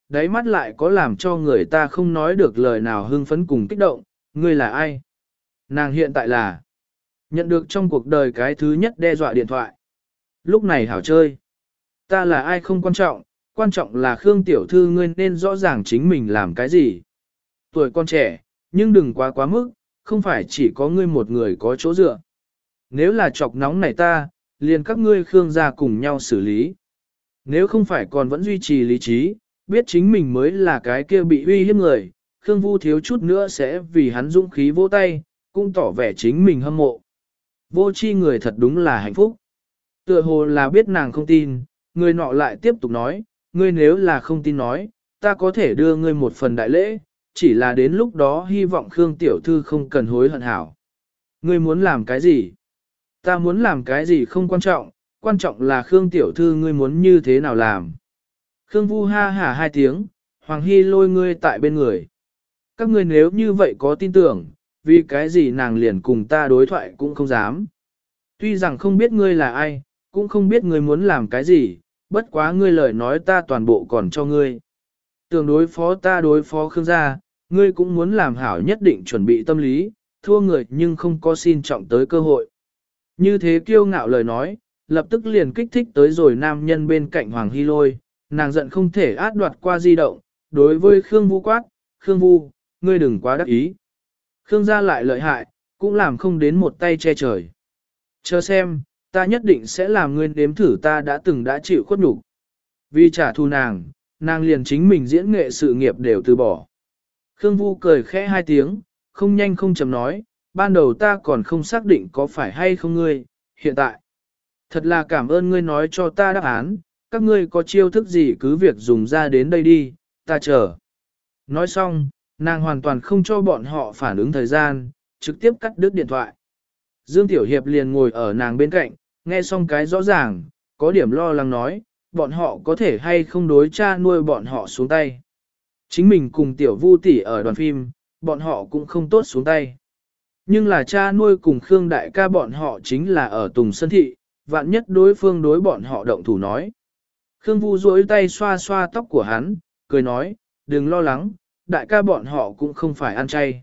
Speaker 1: đáy mắt lại có làm cho người ta không nói được lời nào hưng phấn cùng kích động, ngươi là ai? Nàng hiện tại là nhận được trong cuộc đời cái thứ nhất đe dọa điện thoại. Lúc này hảo chơi. Ta là ai không quan trọng là Khương tiểu thư ngươi nên rõ ràng chính mình làm cái gì. Tuổi con trẻ, nhưng đừng quá mức, không phải chỉ có ngươi một người có chỗ dựa. Nếu là chọc nóng này ta, liền các ngươi Khương gia cùng nhau xử lý. Nếu không phải còn vẫn duy trì lý trí, biết chính mình mới là cái kia bị uy hiếp người, Khương Vu thiếu chút nữa sẽ vì hắn dũng khí vỗ tay, cũng tỏ vẻ chính mình hâm mộ. Vô chi người thật đúng là hạnh phúc. Tựa hồ là biết nàng không tin, người nọ lại tiếp tục nói, ngươi nếu là không tin nói, ta có thể đưa ngươi một phần đại lễ, chỉ là đến lúc đó hy vọng Khương tiểu thư không cần hối hận hảo. Ngươi muốn làm cái gì? Ta muốn làm cái gì không quan trọng là Khương tiểu thư ngươi muốn như thế nào làm. Khương Vu ha hả hai tiếng, Hoàng Hy lôi ngươi tại bên người. Các ngươi nếu như vậy có tin tưởng, vì cái gì nàng liền cùng ta đối thoại cũng không dám. Tuy rằng không biết ngươi là ai, cũng không biết ngươi muốn làm cái gì, bất quá ngươi lời nói ta toàn bộ còn cho ngươi. Tưởng đối phó ta đối phó Khương gia, ngươi cũng muốn làm hảo nhất định chuẩn bị tâm lý, thua người nhưng không có xin trọng tới cơ hội. Như thế kiêu ngạo lời nói, lập tức liền kích thích tới rồi nam nhân bên cạnh Hoàng Hy Lôi, nàng giận không thể át đoạt qua di động, đối với Khương Vu quát, Khương Vu, ngươi đừng quá đắc ý. Khương gia lại lợi hại, cũng làm không đến một tay che trời. Chờ xem, ta nhất định sẽ làm ngươi nếm thử ta đã chịu khuất nhục. Vì trả thù nàng liền chính mình diễn nghệ sự nghiệp đều từ bỏ. Khương Vu cười khẽ hai tiếng, không nhanh không chậm nói, ban đầu ta còn không xác định có phải hay không ngươi, hiện tại. Thật là cảm ơn ngươi nói cho ta đáp án, các ngươi có chiêu thức gì cứ việc dùng ra đến đây đi, ta chờ. Nói xong, nàng hoàn toàn không cho bọn họ phản ứng thời gian, trực tiếp cắt đứt điện thoại. Dương Tiểu Hiệp liền ngồi ở nàng bên cạnh, nghe xong cái rõ ràng, có điểm lo lắng nói, bọn họ có thể hay không đối cha nuôi bọn họ xuống tay. Chính mình cùng Tiểu Vu tỷ ở đoàn phim, bọn họ cũng không tốt xuống tay. Nhưng là cha nuôi cùng Khương đại ca bọn họ chính là ở Tùng Sơn Thị, vạn nhất đối phương đối bọn họ động thủ nói. Khương Vu duỗi tay xoa xoa tóc của hắn, cười nói, đừng lo lắng, đại ca bọn họ cũng không phải ăn chay.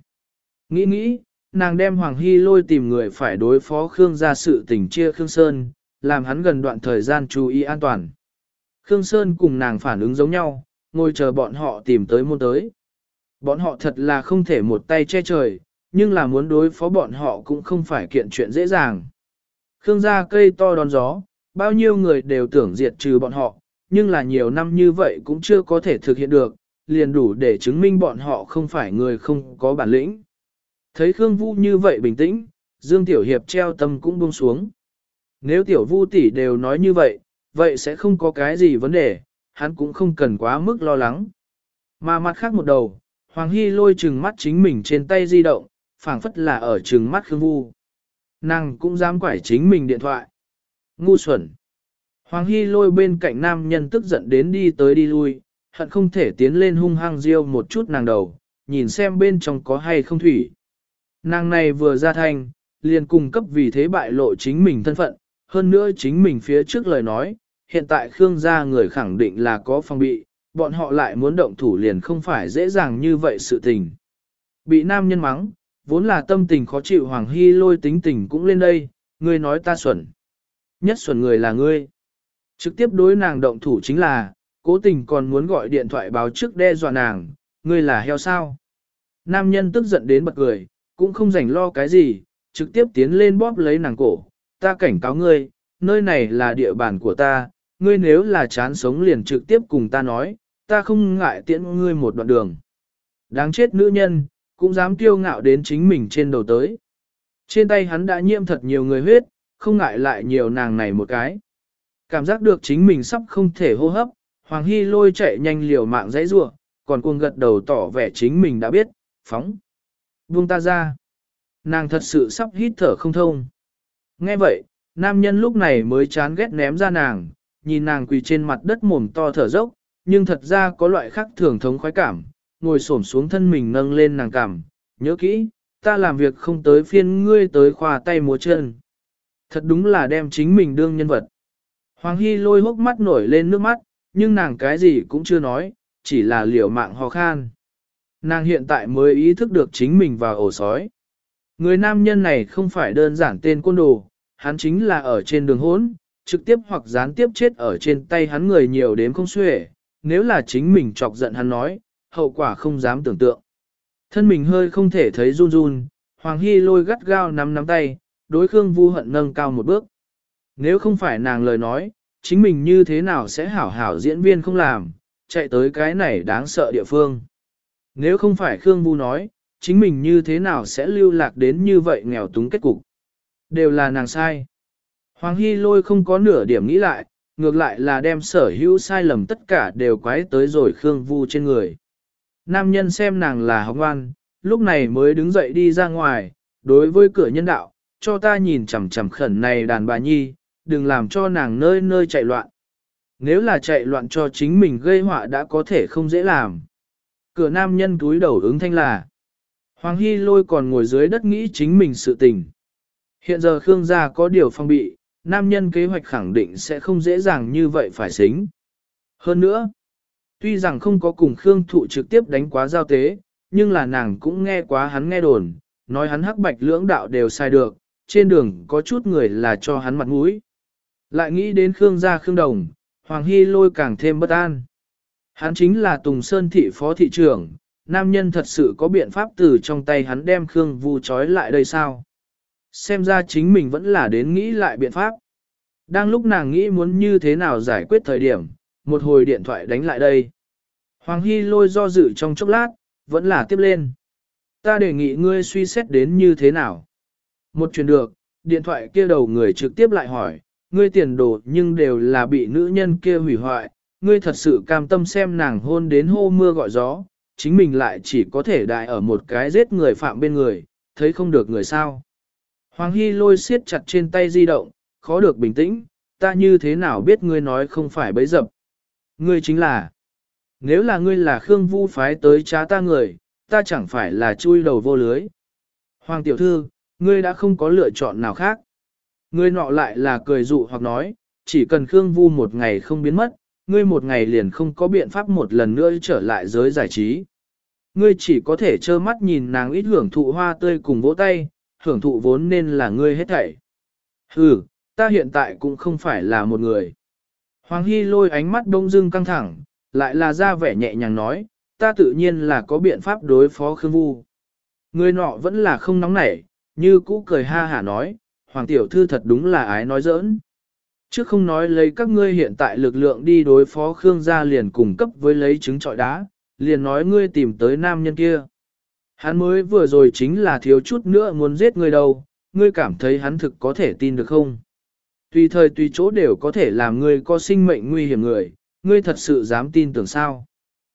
Speaker 1: Nghĩ, nàng đem Hoàng Hy Lôi tìm người phải đối phó Khương ra sự tình chia Khương Sơn, làm hắn gần đoạn thời gian chú ý an toàn. Khương Sơn cùng nàng phản ứng giống nhau, ngồi chờ bọn họ tìm tới môn tới. Bọn họ thật là không thể một tay che trời, nhưng là muốn đối phó bọn họ cũng không phải kiện chuyện dễ dàng. Khương gia cây to đón gió, bao nhiêu người đều tưởng diệt trừ bọn họ, nhưng là nhiều năm như vậy cũng chưa có thể thực hiện được, liền đủ để chứng minh bọn họ không phải người không có bản lĩnh. Thấy Khương Vu như vậy bình tĩnh, Dương Tiểu Hiệp treo tâm cũng buông xuống. Nếu Tiểu Vu tỷ đều nói như vậy, vậy sẽ không có cái gì vấn đề, hắn cũng không cần quá mức lo lắng. Mà mặt khác một đầu, Hoàng Hy Lôi trừng mắt chính mình trên tay di động, phảng phất là ở trừng mắt Khương Vu. Nàng cũng dám quải chính mình điện thoại. Ngu xuẩn. Hoàng Hy Lôi bên cạnh nam nhân tức giận đến đi tới đi lui, hận không thể tiến lên hung hăng riêu một chút nàng đầu, nhìn xem bên trong có hay không thủy. Nàng này vừa ra thanh, liền cung cấp vì thế bại lộ chính mình thân phận, hơn nữa chính mình phía trước lời nói, hiện tại Khương gia người khẳng định là có phòng bị, bọn họ lại muốn động thủ liền không phải dễ dàng như vậy sự tình. Bị nam nhân mắng, vốn là tâm tình khó chịu Hoàng Hy Lôi tính tình cũng lên đây, ngươi nói ta xuẩn. Nhất xuẩn người là ngươi. Trực tiếp đối nàng động thủ chính là, cố tình còn muốn gọi điện thoại báo trước đe dọa nàng, ngươi là heo sao. Nam nhân tức giận đến bật cười, cũng không rảnh lo cái gì, trực tiếp tiến lên bóp lấy nàng cổ, ta cảnh cáo ngươi, nơi này là địa bàn của ta, ngươi nếu là chán sống liền trực tiếp cùng ta nói, ta không ngại tiễn ngươi một đoạn đường. Đáng chết nữ nhân, cũng dám kiêu ngạo đến chính mình trên đầu tới. Trên tay hắn đã nhiễm thật nhiều người huyết, không ngại lại nhiều nàng này một cái. Cảm giác được chính mình sắp không thể hô hấp, Hoàng Hy Lôi chạy nhanh liều mạng dãy rua, còn cuồng gật đầu tỏ vẻ chính mình đã biết, phóng. Buông ta ra. Nàng thật sự sắp hít thở không thông. Nghe vậy, nam nhân lúc này mới chán ghét ném ra nàng, nhìn nàng quỳ trên mặt đất mồm to thở dốc, nhưng thật ra có loại khác thường thống khoái cảm, ngồi xổm xuống thân mình nâng lên nàng cằm, nhớ kỹ, ta làm việc không tới phiên ngươi tới khoa tay múa chân. Thật đúng là đem chính mình đương nhân vật. Hoàng Hy Lôi hốc mắt nổi lên nước mắt, nhưng nàng cái gì cũng chưa nói, chỉ là liều mạng ho khan. Nàng hiện tại mới ý thức được chính mình vào ổ sói. Người nam nhân này không phải đơn giản tên côn đồ, hắn chính là ở trên đường hỗn, trực tiếp hoặc gián tiếp chết ở trên tay hắn người nhiều đến không xuể, nếu là chính mình chọc giận hắn nói, hậu quả không dám tưởng tượng. Thân mình hơi không thể thấy run run, Hoàng Hy Lôi gắt gao nắm tay, đối Khương Vu Hận nâng cao một bước. Nếu không phải nàng lời nói, chính mình như thế nào sẽ hảo hảo diễn viên không làm, chạy tới cái này đáng sợ địa phương. Nếu không phải Khương Vu nói, chính mình như thế nào sẽ lưu lạc đến như vậy nghèo túng kết cục. Đều là nàng sai. Hoàng Hy Lôi không có nửa điểm nghĩ lại, ngược lại là đem sở hữu sai lầm tất cả đều quái tới rồi Khương Vu trên người. Nam nhân xem nàng là học ngoan, lúc này mới đứng dậy đi ra ngoài, đối với cửa nhân đạo, cho ta nhìn chằm chằm khẩn này đàn bà nhi, đừng làm cho nàng nơi nơi chạy loạn. Nếu là chạy loạn cho chính mình gây họa đã có thể không dễ làm. Cửa nam nhân túi đầu ứng thanh là. Hoàng Hy Lôi còn ngồi dưới đất nghĩ chính mình sự tình. Hiện giờ Khương gia có điều phong bị, nam nhân kế hoạch khẳng định sẽ không dễ dàng như vậy phải xính. Hơn nữa, tuy rằng không có cùng Khương Thụ trực tiếp đánh quá giao tế, nhưng là nàng cũng nghe quá hắn nghe đồn, nói hắn hắc bạch lưỡng đạo đều sai được, trên đường có chút người là cho hắn mặt mũi. Lại nghĩ đến Khương gia Khương Đồng, Hoàng Hy Lôi càng thêm bất an. Hắn chính là Tùng Sơn thị phó thị trưởng, nam nhân thật sự có biện pháp từ trong tay hắn đem Khương Vu trói lại đây sao? Xem ra chính mình vẫn là đến nghĩ lại biện pháp. Đang lúc nàng nghĩ muốn như thế nào giải quyết thời điểm, một hồi điện thoại đánh lại đây. Hoàng Hy Lôi do dự trong chốc lát, vẫn là tiếp lên. Ta đề nghị ngươi suy xét đến như thế nào? Một chuyện được, điện thoại kia đầu người trực tiếp lại hỏi, ngươi tiền đồ nhưng đều là bị nữ nhân kia hủy hoại, ngươi thật sự cam tâm xem nàng hôn đến hô mưa gọi gió, chính mình lại chỉ có thể đại ở một cái giết người phạm bên người, thấy không được người sao. Hoàng Hy Lôi siết chặt trên tay di động, khó được bình tĩnh, ta như thế nào biết ngươi nói không phải bấy dập. Ngươi chính là, nếu là ngươi là Khương Vu phái tới trá ta người, ta chẳng phải là chui đầu vô lưới. Hoàng tiểu thư, ngươi đã không có lựa chọn nào khác. Ngươi nọ lại là cười dụ hoặc nói, chỉ cần Khương Vu một ngày không biến mất, ngươi một ngày liền không có biện pháp một lần nữa trở lại giới giải trí. Ngươi chỉ có thể trơ mắt nhìn nàng ít hưởng thụ hoa tươi cùng vỗ tay, hưởng thụ vốn nên là ngươi hết thảy. Ta hiện tại cũng không phải là một người. Hoàng Hy Lôi ánh mắt đông dưng căng thẳng, lại là ra vẻ nhẹ nhàng nói, ta tự nhiên là có biện pháp đối phó Khương Vu. Người nọ vẫn là không nóng nảy, như cũ cười ha hả nói, Hoàng tiểu thư thật đúng là ái nói giỡn. Chứ không nói lấy các ngươi hiện tại lực lượng đi đối phó Khương gia liền cùng cấp với lấy trứng trọi đá, liền nói ngươi tìm tới nam nhân kia. Hắn mới vừa rồi chính là thiếu chút nữa muốn giết ngươi đâu, ngươi cảm thấy hắn thực có thể tin được không? Tùy thời tùy chỗ đều có thể làm ngươi có sinh mệnh nguy hiểm người, ngươi thật sự dám tin tưởng sao?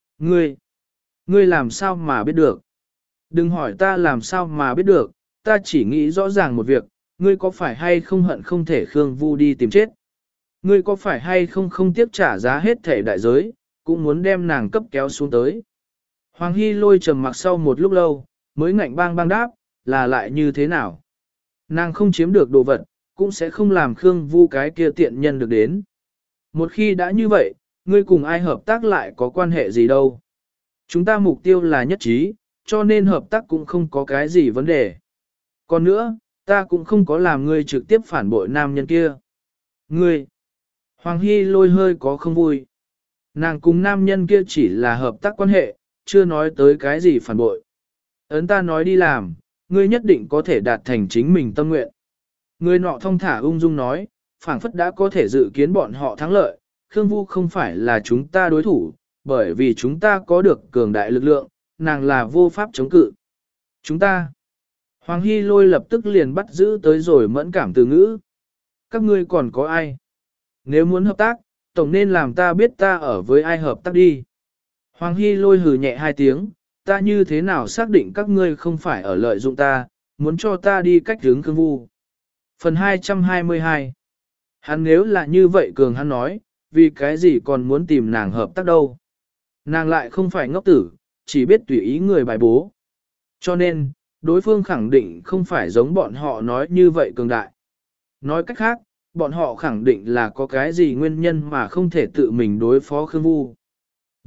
Speaker 1: Ngươi làm sao mà biết được? Đừng hỏi ta làm sao mà biết được, ta chỉ nghĩ rõ ràng một việc, ngươi có phải hay không hận không thể Khương Vu đi tìm chết? Ngươi có phải hay không không tiếc trả giá hết thể đại giới, cũng muốn đem nàng cấp kéo xuống tới? Hoàng Hy Lôi trầm mặc sau một lúc lâu, mới ngạnh bang bang đáp, là lại như thế nào? Nàng không chiếm được đồ vật, cũng sẽ không làm Khương Vu cái kia tiện nhân được đến. Một khi đã như vậy, ngươi cùng ai hợp tác lại có quan hệ gì đâu. Chúng ta mục tiêu là nhất trí, cho nên hợp tác cũng không có cái gì vấn đề. Còn nữa, ta cũng không có làm ngươi trực tiếp phản bội nam nhân kia. Ngươi, Hoàng Hy Lôi hơi có không vui. Nàng cùng nam nhân kia chỉ là hợp tác quan hệ, chưa nói tới cái gì phản bội. Ấn ta nói đi làm, ngươi nhất định có thể đạt thành chính mình tâm nguyện. Người nọ thong thả ung dung nói, phảng phất đã có thể dự kiến bọn họ thắng lợi, Khương Vu không phải là chúng ta đối thủ, bởi vì chúng ta có được cường đại lực lượng, nàng là vô pháp chống cự. Chúng ta. Hoàng Hy Lôi lập tức liền bắt giữ tới rồi mẫn cảm từ ngữ. Các ngươi còn có ai? Nếu muốn hợp tác, tổng nên làm ta biết ta ở với ai hợp tác đi. Hoàng Hy Lôi hừ nhẹ hai tiếng, ta như thế nào xác định các ngươi không phải ở lợi dụng ta, muốn cho ta đi cách hướng Khương Vu. Phần 222. Hắn nếu là như vậy cường hắn nói, vì cái gì còn muốn tìm nàng hợp tác đâu. Nàng lại không phải ngốc tử, chỉ biết tùy ý người bài bố. Cho nên, đối phương khẳng định không phải giống bọn họ nói như vậy cường đại. Nói cách khác, bọn họ khẳng định là có cái gì nguyên nhân mà không thể tự mình đối phó Khương Vu.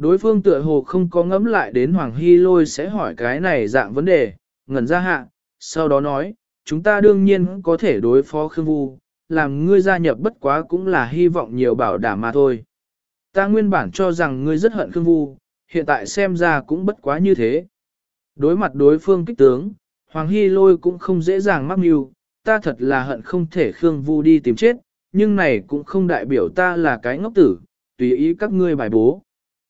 Speaker 1: Đối phương tựa hồ không có ngẫm lại đến Hoàng Hy Lôi sẽ hỏi cái này dạng vấn đề, ngẩn ra hạ, sau đó nói, chúng ta đương nhiên có thể đối phó Khương Vu, làm ngươi gia nhập bất quá cũng là hy vọng nhiều bảo đảm mà thôi. Ta nguyên bản cho rằng ngươi rất hận Khương Vu, hiện tại xem ra cũng bất quá như thế. Đối mặt đối phương kích tướng, Hoàng Hy Lôi cũng không dễ dàng mắc mưu, ta thật là hận không thể Khương Vu đi tìm chết, nhưng này cũng không đại biểu ta là cái ngốc tử, tùy ý các ngươi bài bố.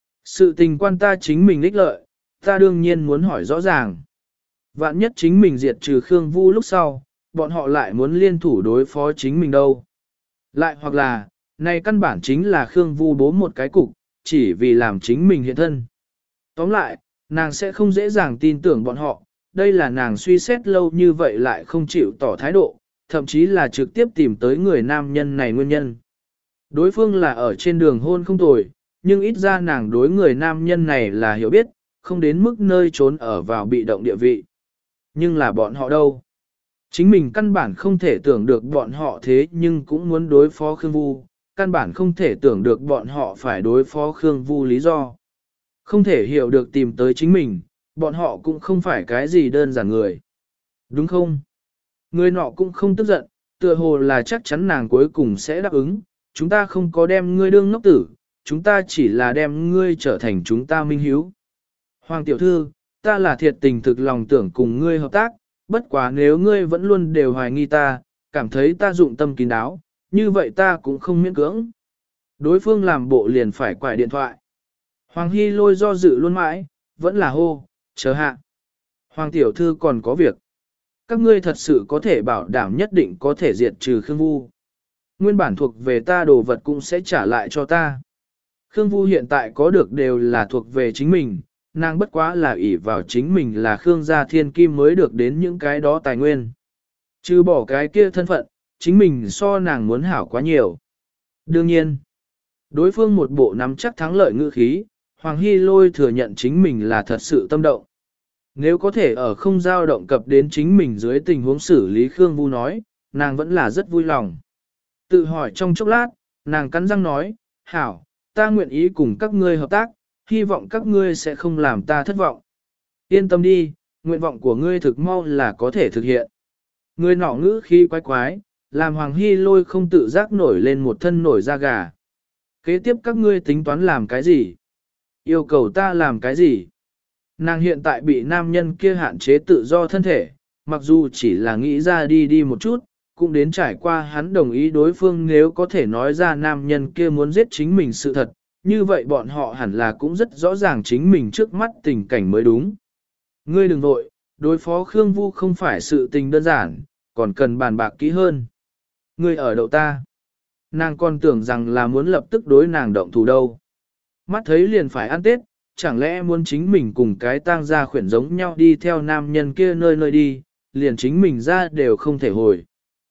Speaker 1: Sự tình quan ta chính mình ích lợi, ta đương nhiên muốn hỏi rõ ràng. Vạn nhất chính mình diệt trừ Khương Vu lúc sau, bọn họ lại muốn liên thủ đối phó chính mình đâu. Lại hoặc là, này căn bản chính là Khương Vu bố một cái cục, chỉ vì làm chính mình hiện thân. Tóm lại, nàng sẽ không dễ dàng tin tưởng bọn họ, đây là nàng suy xét lâu như vậy lại không chịu tỏ thái độ, thậm chí là trực tiếp tìm tới người nam nhân này nguyên nhân. Đối phương là ở trên đường hôn không tồi, nhưng ít ra nàng đối người nam nhân này là hiểu biết, không đến mức nơi trốn ở vào bị động địa vị. Nhưng là bọn họ đâu? Chính mình căn bản không thể tưởng được bọn họ thế nhưng cũng muốn đối phó Khương Vu, căn bản không thể tưởng được bọn họ phải đối phó Khương Vu lý do. Không thể hiểu được tìm tới chính mình, bọn họ cũng không phải cái gì đơn giản người. Đúng không? Người nọ cũng không tức giận, tựa hồ là chắc chắn nàng cuối cùng sẽ đáp ứng, chúng ta không có đem ngươi đương ngốc tử, chúng ta chỉ là đem ngươi trở thành chúng ta minh hiếu. Hoàng tiểu thư, ta là thiệt tình thực lòng tưởng cùng ngươi hợp tác, bất quá nếu ngươi vẫn luôn đều hoài nghi ta, cảm thấy ta dụng tâm kín đáo, như vậy ta cũng không miễn cưỡng. Đối phương làm bộ liền phải quải điện thoại. Hoàng Hy Lôi do dự luôn mãi, vẫn là hô, chờ hạ. Hoàng tiểu thư còn có việc. Các ngươi thật sự có thể bảo đảm nhất định có thể diệt trừ Khương Vu. Nguyên bản thuộc về ta đồ vật cũng sẽ trả lại cho ta. Khương Vu hiện tại có được đều là thuộc về chính mình, nàng bất quá là ỷ vào chính mình là Khương gia thiên kim mới được đến những cái đó tài nguyên. Trừ bỏ cái kia thân phận, chính mình so nàng muốn hảo quá nhiều. Đương nhiên, đối phương một bộ nắm chắc thắng lợi ngữ khí, Hoàng Hy Lôi thừa nhận chính mình là thật sự tâm động. Nếu có thể ở không giao động cập đến chính mình dưới tình huống xử lý Khương Vu nói, nàng vẫn là rất vui lòng. Tự hỏi trong chốc lát, nàng cắn răng nói, hảo, ta nguyện ý cùng các ngươi hợp tác, hy vọng các ngươi sẽ không làm ta thất vọng. Yên tâm đi, nguyện vọng của ngươi thực mau là có thể thực hiện. Người nọ ngữ khi quái quái, làm Hoàng Hy Lôi không tự giác nổi lên một thân nổi da gà. Kế tiếp các ngươi tính toán làm cái gì? Yêu cầu ta làm cái gì? Nàng hiện tại bị nam nhân kia hạn chế tự do thân thể, mặc dù chỉ là nghĩ ra đi một chút, cũng đến trải qua hắn đồng ý đối phương nếu có thể nói ra nam nhân kia muốn giết chính mình sự thật, như vậy bọn họ hẳn là cũng rất rõ ràng chính mình trước mắt tình cảnh mới đúng. Ngươi đừng vội, đối phó Khương Vu không phải sự tình đơn giản, còn cần bàn bạc kỹ hơn. Ngươi ở đậu ta. Nàng còn tưởng rằng là muốn lập tức đối nàng động thủ đâu. Mắt thấy liền phải ăn Tết, chẳng lẽ muốn chính mình cùng cái tang gia khuyển giống nhau đi theo nam nhân kia nơi nơi đi, liền chính mình ra đều không thể hồi.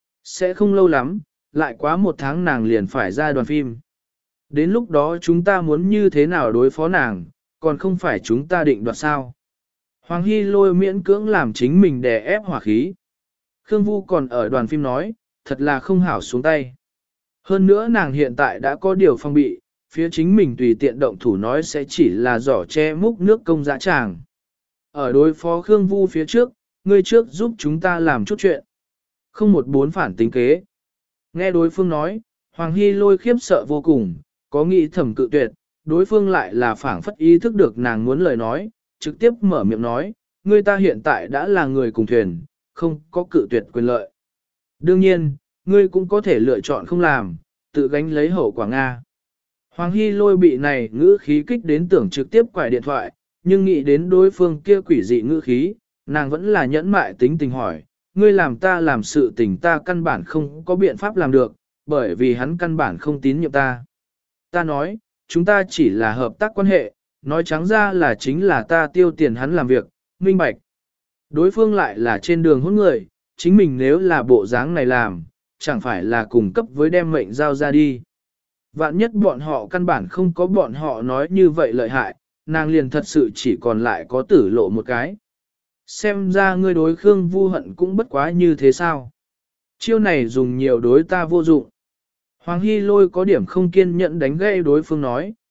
Speaker 1: Sẽ không lâu lắm, lại quá một tháng nàng liền phải ra đoàn phim. Đến lúc đó chúng ta muốn như thế nào đối phó nàng, còn không phải chúng ta định đoạt sao. Hoàng Hy Lôi miễn cưỡng làm chính mình đè ép hỏa khí. Khương Vu còn ở đoàn phim nói, thật là không hảo xuống tay. Hơn nữa nàng hiện tại đã có điều phong bị, phía chính mình tùy tiện động thủ nói sẽ chỉ là giỏ che múc nước công dã tràng. Ở đối phó Khương Vu phía trước, ngươi trước giúp chúng ta làm chút chuyện. Không một bốn phản tính kế. Nghe đối phương nói, Hoàng Hy Lôi khiếp sợ vô cùng, có nghĩ thầm cự tuyệt, đối phương lại là phảng phất ý thức được nàng muốn lời nói, trực tiếp mở miệng nói, ngươi ta hiện tại đã là người cùng thuyền, không có cự tuyệt quyền lợi. Đương nhiên, ngươi cũng có thể lựa chọn không làm, tự gánh lấy hậu quả Nga. Hoàng Hy Lôi bị này ngữ khí kích đến tưởng trực tiếp quải điện thoại, nhưng nghĩ đến đối phương kia quỷ dị ngữ khí, nàng vẫn là nhẫn mại tính tình hỏi, ngươi làm ta làm sự tình ta căn bản không có biện pháp làm được, bởi vì hắn căn bản không tín nhiệm ta. Ta nói, chúng ta chỉ là hợp tác quan hệ, nói trắng ra là chính là ta tiêu tiền hắn làm việc, minh bạch. Đối phương lại là trên đường hôn người, chính mình nếu là bộ dáng này làm, chẳng phải là cùng cấp với đem mệnh giao ra đi. Vạn nhất bọn họ căn bản không có bọn họ nói như vậy lợi hại, nàng liền thật sự chỉ còn lại có tử lộ một cái. Xem ra ngươi đối Khương Vu hận cũng bất quá như thế sao. Chiêu này dùng nhiều đối ta vô dụng. Hoàng Hy Lôi có điểm không kiên nhẫn đánh gây đối phương nói,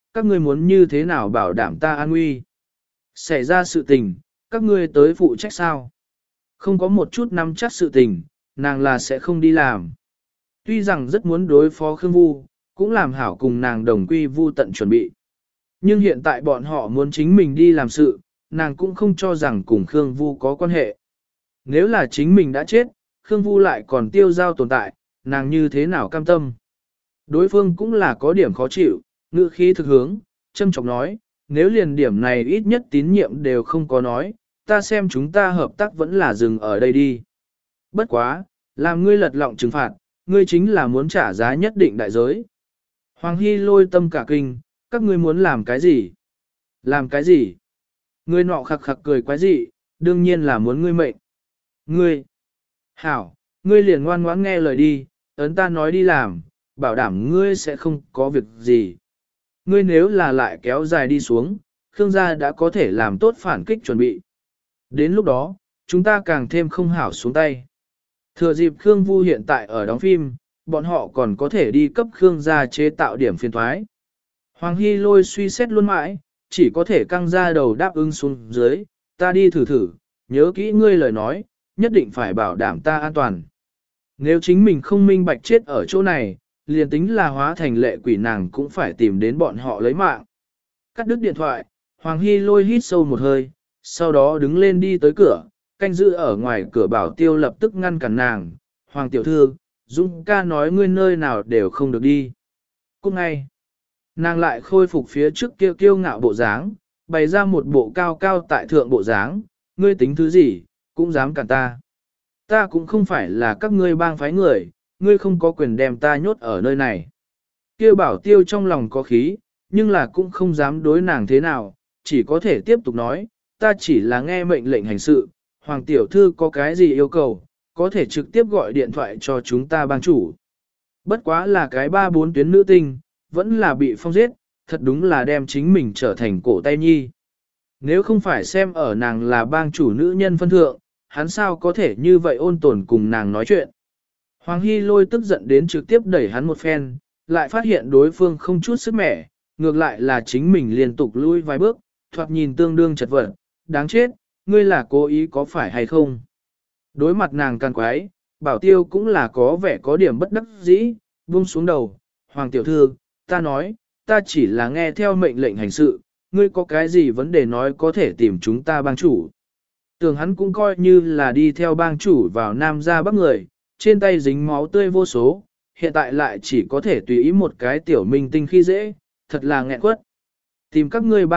Speaker 1: các ngươi muốn như thế nào bảo đảm ta an nguy? Xảy ra sự tình, các ngươi tới phụ trách sao? Không có một chút nắm chắc sự tình, nàng là sẽ không đi làm. Tuy rằng rất muốn đối phó Khương Vu, cũng làm hảo cùng nàng đồng quy vu tận chuẩn bị. Nhưng hiện tại bọn họ muốn chính mình đi làm sự, nàng cũng không cho rằng cùng Khương Vu có quan hệ. Nếu là chính mình đã chết, Khương Vu lại còn tiêu giao tồn tại, nàng như thế nào cam tâm? Đối phương cũng là có điểm khó chịu, ngữ khí thực hướng, châm chọc nói, nếu liền điểm này ít nhất tín nhiệm đều không có nói, ta xem chúng ta hợp tác vẫn là dừng ở đây đi. Bất quá, làm ngươi lật lọng trừng phạt, ngươi chính là muốn trả giá nhất định đại giới. Hoàng Hy lôi tâm cả kinh, các ngươi muốn làm cái gì? Làm cái gì? Ngươi nọ khặc khặc cười quái dị, đương nhiên là muốn ngươi mệnh. Ngươi! Hảo, ngươi liền ngoan ngoãn nghe lời đi, ấn ta nói đi làm, bảo đảm ngươi sẽ không có việc gì. Ngươi nếu là lại kéo dài đi xuống, Khương gia đã có thể làm tốt phản kích chuẩn bị. Đến lúc đó, chúng ta càng thêm không hảo xuống tay. Thừa dịp Khương Vu hiện tại ở đóng phim, bọn họ còn có thể đi cấp Khương gia chế tạo điểm phiền thoái. Hoàng Hy lôi suy xét luôn mãi, chỉ có thể căng ra đầu đáp ứng xuống dưới, ta đi thử thử, nhớ kỹ ngươi lời nói, nhất định phải bảo đảm ta an toàn. Nếu chính mình không minh bạch chết ở chỗ này, liền tính là hóa thành lệ quỷ nàng cũng phải tìm đến bọn họ lấy mạng. Cắt đứt điện thoại, Hoàng Hy lôi hít sâu một hơi, sau đó đứng lên đi tới cửa, canh giữ ở ngoài cửa Bảo Tiêu lập tức ngăn cản nàng. Hoàng tiểu thư, Dũng ca nói ngươi nơi nào đều không được đi. Cũng ngay, nàng lại khôi phục phía trước kia kiêu ngạo bộ dáng, bày ra một bộ cao cao tại thượng bộ dáng, ngươi tính thứ gì, cũng dám cản ta. Ta cũng không phải là các ngươi bang phái người, ngươi không có quyền đem ta nhốt ở nơi này. Kia Bảo Tiêu trong lòng có khí, nhưng là cũng không dám đối nàng thế nào, chỉ có thể tiếp tục nói, ta chỉ là nghe mệnh lệnh hành sự, Hoàng tiểu thư có cái gì yêu cầu, có thể trực tiếp gọi điện thoại cho chúng ta bang chủ. Bất quá là cái 3-4 tuyến nữ tinh, vẫn là bị phong giết, thật đúng là đem chính mình trở thành cổ tay nhi. Nếu không phải xem ở nàng là bang chủ nữ nhân phân thượng, hắn sao có thể như vậy ôn tồn cùng nàng nói chuyện. Hoàng Hy lôi tức giận đến trực tiếp đẩy hắn một phen, lại phát hiện đối phương không chút sức mẻ, ngược lại là chính mình liên tục lui vài bước, thoạt nhìn tương đương chật vật, đáng chết, ngươi là cố ý có phải hay không? Đối mặt nàng càng quái, Bảo Tiêu cũng là có vẻ có điểm bất đắc dĩ, buông xuống đầu, Hoàng tiểu thư, ta nói, ta chỉ là nghe theo mệnh lệnh hành sự, ngươi có cái gì vấn đề nói có thể tìm chúng ta bang chủ. Tưởng hắn cũng coi như là đi theo bang chủ vào Nam ra Bắc người, trên tay dính máu tươi vô số, hiện tại lại chỉ có thể tùy ý một cái tiểu minh tinh khi dễ, thật là nghẹn quất. Tìm các ngươi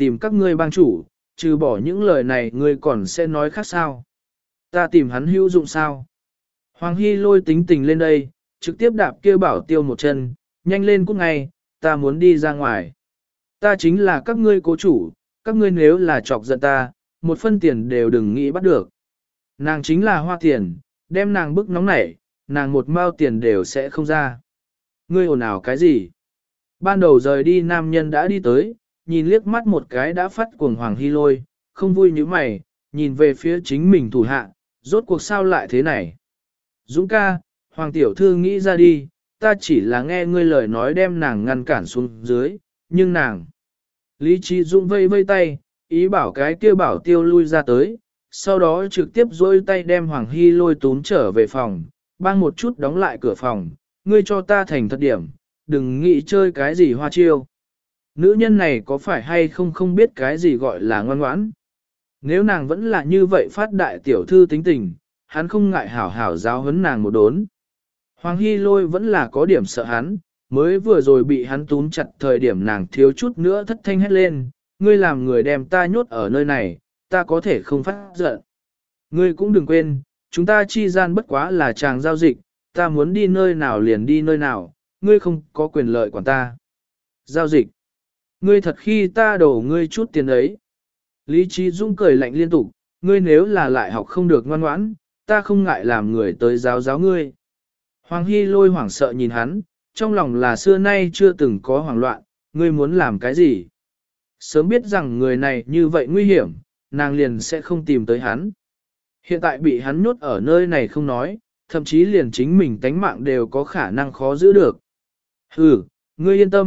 Speaker 1: bang chủ, trừ bỏ những lời này ngươi còn sẽ nói khác sao. Ta tìm hắn hữu dụng sao. Hoàng Hy lôi tính tình lên đây, trực tiếp đạp kia Bảo Tiêu một chân, nhanh lên cút ngay, ta muốn đi ra ngoài. Ta chính là các ngươi cố chủ, các ngươi nếu là chọc giận ta, một phân tiền đều đừng nghĩ bắt được. Nàng chính là hoa tiền, đem nàng bức nóng nảy, nàng một mao tiền đều sẽ không ra. Ngươi ồn ào cái gì? Ban đầu rời đi nam nhân đã đi tới, nhìn liếc mắt một cái đã phát cuồng Hoàng Hy lôi, không vui như mày, nhìn về phía chính mình thủ hạ, rốt cuộc sao lại thế này? Dũng ca, Hoàng tiểu thư nghĩ ra đi, ta chỉ là nghe ngươi lời nói đem nàng ngăn cản xuống dưới, nhưng nàng... Lý Trí Dũng vây vây tay, ý bảo cái kia Bảo Tiêu lui ra tới, sau đó trực tiếp dôi tay đem Hoàng Hy lôi túm trở về phòng, bang một chút đóng lại cửa phòng, ngươi cho ta thành thật điểm, đừng nghĩ chơi cái gì hoa chiêu. Nữ nhân này có phải hay không biết cái gì gọi là ngoan ngoãn. Nếu nàng vẫn là như vậy phát đại tiểu thư tính tình, hắn không ngại hảo hảo giáo huấn nàng một đốn. Hoàng Hy lôi vẫn là có điểm sợ hắn, mới vừa rồi bị hắn túm chặt thời điểm nàng thiếu chút nữa thất thanh hét lên, ngươi làm người đem ta nhốt ở nơi này, ta có thể không phát giận. Ngươi cũng đừng quên, chúng ta chi gian bất quá là chàng giao dịch, ta muốn đi nơi nào liền đi nơi nào, ngươi không có quyền lợi quản ta. Giao dịch. Ngươi thật khi ta đổ ngươi chút tiền ấy. Lý Trí Dũng cười lạnh liên tục, ngươi nếu là lại học không được ngoan ngoãn, ta không ngại làm người tới giáo ngươi. Hoàng Hy lôi hoảng sợ nhìn hắn, trong lòng là xưa nay chưa từng có hoảng loạn, ngươi muốn làm cái gì? Sớm biết rằng người này như vậy nguy hiểm, nàng liền sẽ không tìm tới hắn. Hiện tại bị hắn nhốt ở nơi này không nói, thậm chí liền chính mình tánh mạng đều có khả năng khó giữ được. Ngươi yên tâm,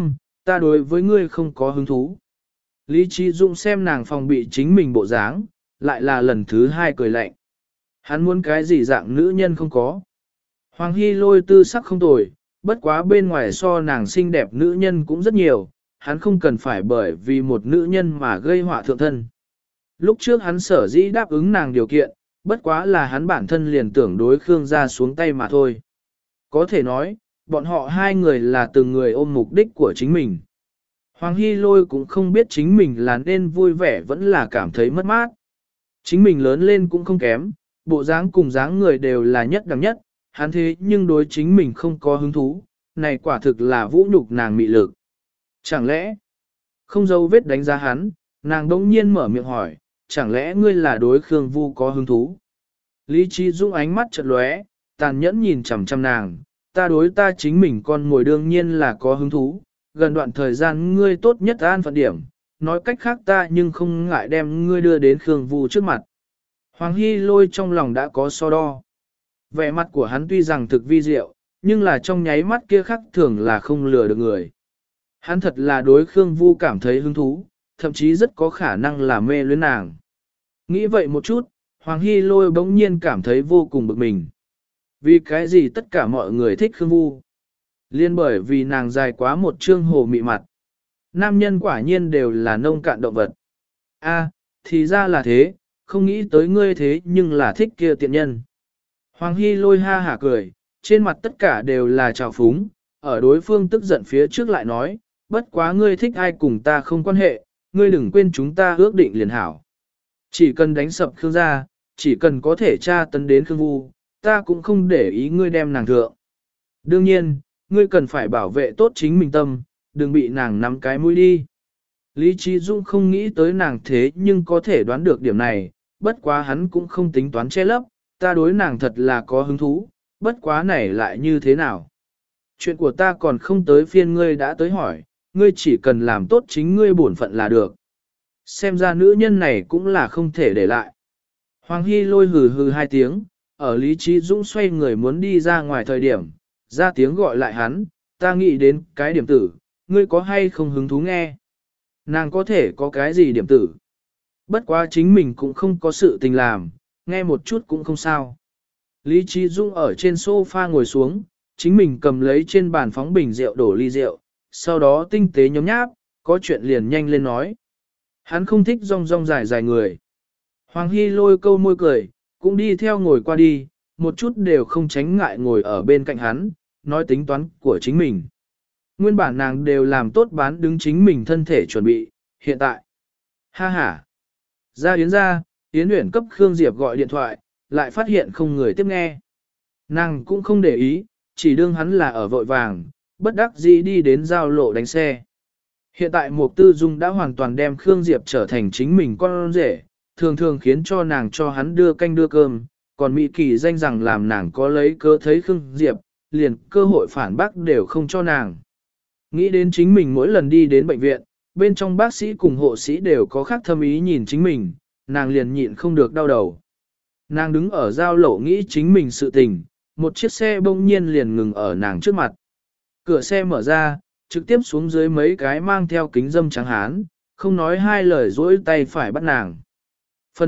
Speaker 1: ta đối với ngươi không có hứng thú. Lý Trí Dũng xem nàng phòng bị chính mình bộ dáng, lại là lần thứ hai cười lạnh. Hắn muốn cái gì dạng nữ nhân không có. Hoàng Hy Lôi tư sắc không tồi, bất quá bên ngoài so nàng xinh đẹp nữ nhân cũng rất nhiều, hắn không cần phải bởi vì một nữ nhân mà gây họa thượng thân. Lúc trước hắn sở dĩ đáp ứng nàng điều kiện, bất quá là hắn bản thân liền tưởng đối Khương gia xuống tay mà thôi. Có thể nói, bọn họ hai người là từng người ôm mục đích của chính mình. Hoàng Hy Lôi cũng không biết chính mình là nên vui vẻ vẫn là cảm thấy mất mát. Chính mình lớn lên cũng không kém, bộ dáng cùng dáng người đều là nhất đẳng nhất, hắn thế nhưng đối chính mình không có hứng thú, này quả thực là vũ nhục nàng mị lực. Chẳng lẽ, không dấu vết đánh giá hắn, nàng đông nhiên mở miệng hỏi, chẳng lẽ ngươi là đối Khương Vu có hứng thú? Lý Trí Dũng ánh mắt chợt lóe, tàn nhẫn nhìn chằm chằm nàng, ta đối ta chính mình con mồi đương nhiên là có hứng thú, gần đoạn thời gian ngươi tốt nhất an phận điểm, nói cách khác ta nhưng không ngại đem ngươi đưa đến Khương Vu trước mặt. Hoàng Hy Lôi trong lòng đã có so đo. Vẻ mặt của hắn tuy rằng thực vi diệu, nhưng là trong nháy mắt kia khắc thường là không lừa được người. Hắn thật là đối Khương Vu cảm thấy hứng thú, thậm chí rất có khả năng là mê luyến nàng. Nghĩ vậy một chút, Hoàng Hy Lôi bỗng nhiên cảm thấy vô cùng bực mình. Vì cái gì tất cả mọi người thích Khương Vu? Liên bởi vì nàng dài quá một trương hồ mị mặt. Nam nhân quả nhiên đều là nông cạn động vật. A, thì ra là thế, không nghĩ tới ngươi thế nhưng là thích kia tiện nhân. Hoàng Hy Lôi ha hả cười, trên mặt tất cả đều là trào phúng, ở đối phương tức giận phía trước lại nói, bất quá ngươi thích ai cùng ta không quan hệ, ngươi đừng quên chúng ta ước định liền hảo. Chỉ cần đánh sập Khương gia, chỉ cần có thể tra tấn đến Khương Vu, ta cũng không để ý ngươi đem nàng thượng. Đương nhiên, ngươi cần phải bảo vệ tốt chính mình tâm, đừng bị nàng nắm cái mũi đi. Lý Trí Dũng không nghĩ tới nàng thế nhưng có thể đoán được điểm này, bất quá hắn cũng không tính toán che lấp, ta đối nàng thật là có hứng thú, bất quá này lại như thế nào. Chuyện của ta còn không tới phiên ngươi đã tới hỏi, ngươi chỉ cần làm tốt chính ngươi bổn phận là được. Xem ra nữ nhân này cũng là không thể để lại. Hoàng Hy Lôi hừ hừ hai tiếng, ở Lý Trí Dũng xoay người muốn đi ra ngoài thời điểm, ra tiếng gọi lại hắn, ta nghĩ đến cái điểm tử, ngươi có hay không hứng thú nghe. Nàng có thể có cái gì điểm tử. Bất quá chính mình cũng không có sự tình làm, nghe một chút cũng không sao. Lý Trí Dũng ở trên sofa ngồi xuống, chính mình cầm lấy trên bàn phóng bình rượu đổ ly rượu, sau đó tinh tế nhấm nháp, có chuyện liền nhanh lên nói. Hắn không thích rong rong dài dài người. Hoàng Hy Lôi câu môi cười, cũng đi theo ngồi qua đi, một chút đều không tránh ngại ngồi ở bên cạnh hắn, nói tính toán của chính mình. Nguyên bản nàng đều làm tốt bán đứng chính mình thân thể chuẩn bị, hiện tại. Ha ha. Ra Yến ra, Yến Uyển cấp Khương Diệp gọi điện thoại, lại phát hiện không người tiếp nghe. Nàng cũng không để ý, chỉ đương hắn là ở vội vàng, bất đắc dĩ đi đến giao lộ đánh xe. Hiện tại Mục Tư Dung đã hoàn toàn đem Khương Diệp trở thành chính mình con rể, thường thường khiến cho nàng cho hắn đưa canh đưa cơm, còn Mỹ Kỳ danh rằng làm nàng có lấy cớ thấy Khương Diệp, liền cơ hội phản bác đều không cho nàng. Nghĩ đến chính mình mỗi lần đi đến bệnh viện, bên trong bác sĩ cùng hộ sĩ đều có khác thâm ý nhìn chính mình, nàng liền nhịn không được đau đầu. Nàng đứng ở giao lộ nghĩ chính mình sự tình, một chiếc xe bỗng nhiên liền ngừng ở nàng trước mặt. Cửa xe mở ra, trực tiếp xuống dưới mấy cái mang theo kính dâm trắng hán, không nói hai lời dỗi tay phải bắt nàng. Phần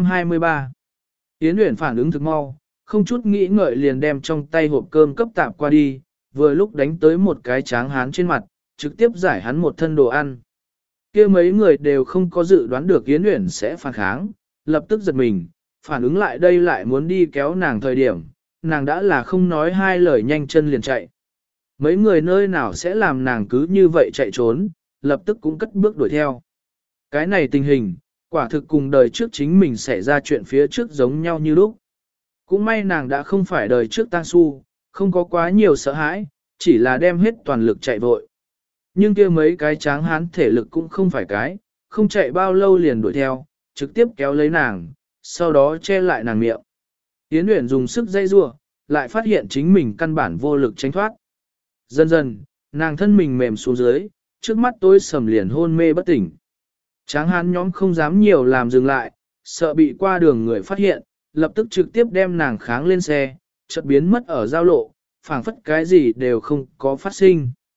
Speaker 1: 223 Yến Uyển phản ứng thực mau, không chút nghĩ ngợi liền đem trong tay hộp cơm cấp tạp qua đi, vừa lúc đánh tới một cái tráng hán trên mặt, trực tiếp giải hắn một thân đồ ăn. Kia mấy người đều không có dự đoán được Yến Uyển sẽ phản kháng, lập tức giật mình, phản ứng lại đây lại muốn đi kéo nàng thời điểm, nàng đã là không nói hai lời nhanh chân liền chạy. Mấy người nơi nào sẽ làm nàng cứ như vậy chạy trốn, lập tức cũng cất bước đuổi theo. Cái này tình hình, quả thực cùng đời trước chính mình xảy ra chuyện phía trước giống nhau như lúc. Cũng may nàng đã không phải đời trước tang su, không có quá nhiều sợ hãi, chỉ là đem hết toàn lực chạy vội. Nhưng kia mấy cái tráng hán thể lực cũng không phải cái, không chạy bao lâu liền đuổi theo, trực tiếp kéo lấy nàng, sau đó che lại nàng miệng. Yến Uyển dùng sức dây rua, lại phát hiện chính mình căn bản vô lực tránh thoát. Dần dần, nàng thân mình mềm xuống dưới, trước mắt tối sầm liền hôn mê bất tỉnh. Tráng hán nhóm không dám nhiều làm dừng lại, sợ bị qua đường người phát hiện, lập tức trực tiếp đem nàng kháng lên xe, chợt biến mất ở giao lộ, phảng phất cái gì đều không có phát sinh.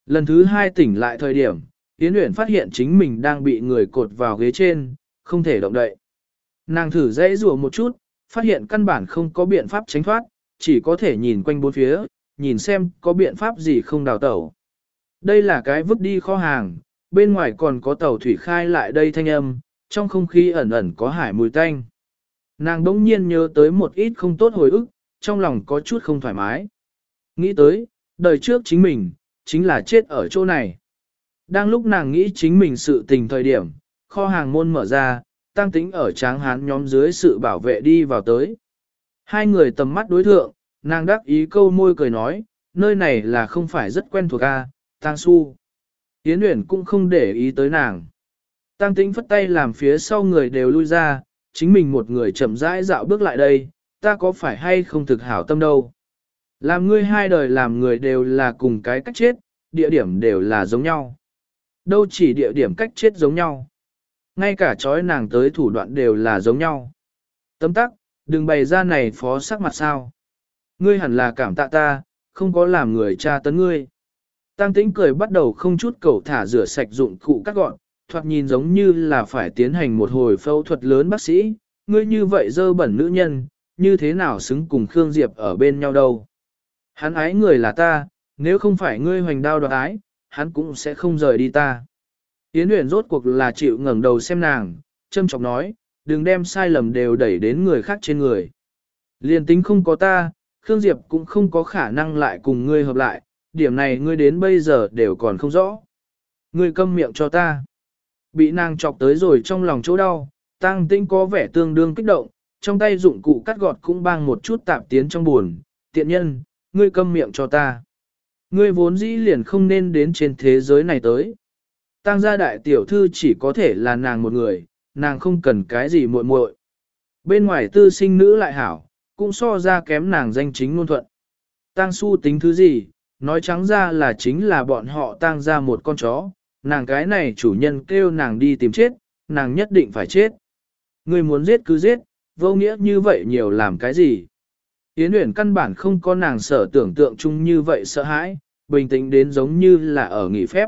Speaker 1: Lần thứ hai tỉnh lại thời điểm, Yến Uyển phát hiện chính mình đang bị người cột vào ghế trên, không thể động đậy. Nàng thử dãy rủa một chút, phát hiện căn bản không có biện pháp tránh thoát, chỉ có thể nhìn quanh bốn phía, nhìn xem có biện pháp gì không đào tẩu. Đây là cái vứt đi kho hàng, bên ngoài còn có tàu thủy khai lại đây thanh âm, trong không khí ẩn ẩn có hải mùi tanh. Nàng đỗng nhiên nhớ tới một ít không tốt hồi ức, trong lòng có chút không thoải mái. Nghĩ tới, đời trước chính mình, chính là chết ở chỗ này. Đang lúc nàng nghĩ chính mình sự tình thời điểm, kho hàng môn mở ra, Tăng Tĩnh ở Tráng Hán nhóm dưới sự bảo vệ đi vào tới. Hai người tầm mắt đối thượng, nàng đắc ý câu môi cười nói, nơi này là không phải rất quen thuộc a, Tăng Su. Yến Uyển cũng không để ý tới nàng. Tăng Tĩnh phất tay làm phía sau người đều lui ra, chính mình một người chậm rãi dạo bước lại đây, ta có phải hay không thực hảo tâm đâu. Làm ngươi hai đời làm người đều là cùng cái cách chết, địa điểm đều là giống nhau. Đâu chỉ địa điểm cách chết giống nhau. Ngay cả chói nàng tới thủ đoạn đều là giống nhau. Tấm tắc, đừng bày ra này phó sắc mặt sao. Ngươi hẳn là cảm tạ ta, không có làm người tra tấn ngươi. Tăng Tĩnh cười bắt đầu không chút cầu thả rửa sạch dụng cụ cắt gọn, thoạt nhìn giống như là phải tiến hành một hồi phẫu thuật lớn bác sĩ. Ngươi như vậy dơ bẩn nữ nhân, như thế nào xứng cùng Khương Diệp ở bên nhau đâu. Hắn ái người là ta, nếu không phải ngươi hoành đao đoạt ái, hắn cũng sẽ không rời đi ta. Yến Uyển rốt cuộc là chịu ngẩng đầu xem nàng, châm chọc nói, đừng đem sai lầm đều đẩy đến người khác trên người. Liên tính không có ta, Khương Diệp cũng không có khả năng lại cùng ngươi hợp lại, điểm này ngươi đến bây giờ đều còn không rõ. Ngươi câm miệng cho ta. Bị nàng chọc tới rồi trong lòng chỗ đau, Tăng Tĩnh có vẻ tương đương kích động, trong tay dụng cụ cắt gọt cũng bang một chút tạp tiến trong buồn, tiện nhân, ngươi câm miệng cho ta. Ngươi vốn dĩ liền không nên đến trên thế giới này tới. Tăng gia đại tiểu thư chỉ có thể là nàng một người, nàng không cần cái gì muội muội. Bên ngoài tư sinh nữ lại hảo, cũng so ra kém nàng danh chính ngôn thuận. Tăng su tính thứ gì, nói trắng ra là chính là bọn họ tăng ra một con chó, nàng cái này chủ nhân kêu nàng đi tìm chết, nàng nhất định phải chết. Ngươi muốn giết cứ giết, vô nghĩa như vậy nhiều làm cái gì. Yến Uyển căn bản không có nàng sở tưởng tượng chung như vậy sợ hãi, bình tĩnh đến giống như là ở nghỉ phép.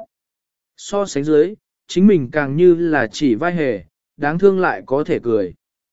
Speaker 1: So sánh dưới, chính mình càng như là chỉ vai hề, đáng thương lại có thể cười.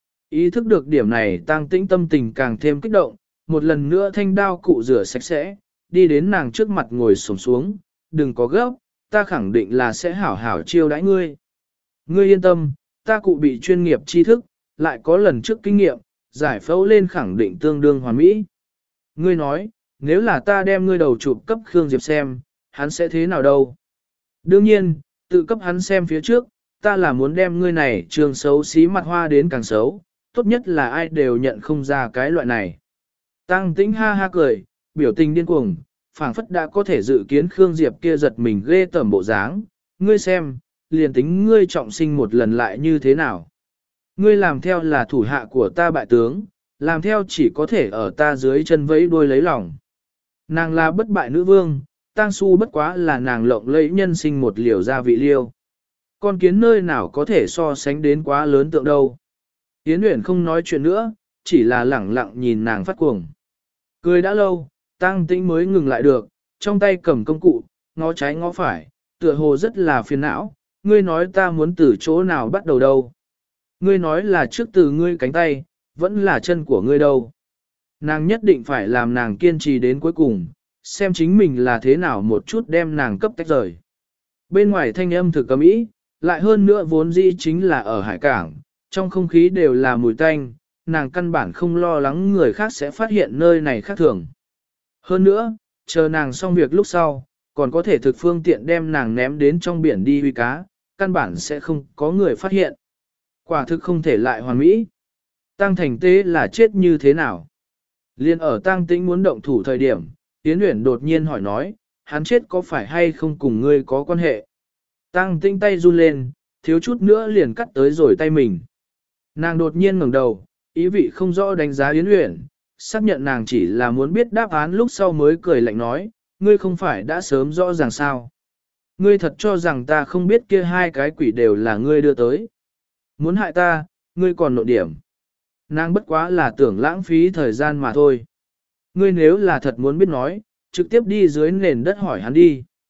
Speaker 1: Ý thức được điểm này Tăng Tĩnh tâm tình càng thêm kích động, một lần nữa thanh đao cụ rửa sạch sẽ, đi đến nàng trước mặt ngồi xổm xuống, đừng có gấp, ta khẳng định là sẽ hảo hảo chiêu đãi ngươi. Ngươi yên tâm, ta cụ bị chuyên nghiệp tri thức, lại có lần trước kinh nghiệm, giải phẫu lên khẳng định tương đương hoàn mỹ. Ngươi nói, nếu là ta đem ngươi đầu chụp cấp Khương Diệp xem, hắn sẽ thế nào đâu? Đương nhiên, tự cấp hắn xem phía trước, ta là muốn đem ngươi này trường xấu xí mặt hoa đến càng xấu, tốt nhất là ai đều nhận không ra cái loại này. Tăng Tĩnh ha ha cười, biểu tình điên cuồng, phảng phất đã có thể dự kiến Khương Diệp kia giật mình ghê tởm bộ dáng. Ngươi xem, liền tính ngươi trọng sinh một lần lại như thế nào? Ngươi làm theo là thủ hạ của ta bại tướng, làm theo chỉ có thể ở ta dưới chân vẫy đuôi lấy lòng. Nàng là bất bại nữ vương, Tang Su bất quá là nàng lộng lẫy nhân sinh một liều gia vị liêu. Con kiến nơi nào có thể so sánh đến quá lớn tượng đâu. Yến Uyển không nói chuyện nữa, chỉ là lẳng lặng nhìn nàng phát cuồng. Cười đã lâu, Tăng Tĩnh mới ngừng lại được, trong tay cầm công cụ, ngó trái ngó phải, tựa hồ rất là phiền não. Ngươi nói ta muốn từ chỗ nào bắt đầu đâu? Ngươi nói là trước từ ngươi cánh tay, vẫn là chân của ngươi đâu? Nàng nhất định phải làm nàng kiên trì đến cuối cùng, xem chính mình là thế nào một chút đem nàng cấp tách rời. Bên ngoài thanh âm thực cấm ý, lại hơn nữa vốn dĩ chính là ở hải cảng, trong không khí đều là mùi tanh, nàng căn bản không lo lắng người khác sẽ phát hiện nơi này khác thường. Hơn nữa, chờ nàng xong việc lúc sau, còn có thể thực phương tiện đem nàng ném đến trong biển đi huy cá, căn bản sẽ không có người phát hiện. Quả thực không thể lại hoàn mỹ. Tăng Thành Tế là chết như thế nào? Liên ở Tăng Tĩnh muốn động thủ thời điểm, Yến Uyển đột nhiên hỏi nói, hắn chết có phải hay không cùng ngươi có quan hệ? Tăng Tĩnh tay run lên, thiếu chút nữa liền cắt tới rồi tay mình. Nàng đột nhiên ngẩng đầu, ý vị không rõ đánh giá Yến Uyển, xác nhận nàng chỉ là muốn biết đáp án lúc sau mới cười lạnh nói, ngươi không phải đã sớm rõ ràng sao? Ngươi thật cho rằng ta không biết kia hai cái quỷ đều là ngươi đưa tới. Muốn hại ta, ngươi còn nộ điểm. Nàng bất quá là tưởng lãng phí thời gian mà thôi. Ngươi nếu là thật muốn biết nói, trực tiếp đi dưới nền đất hỏi hắn đi.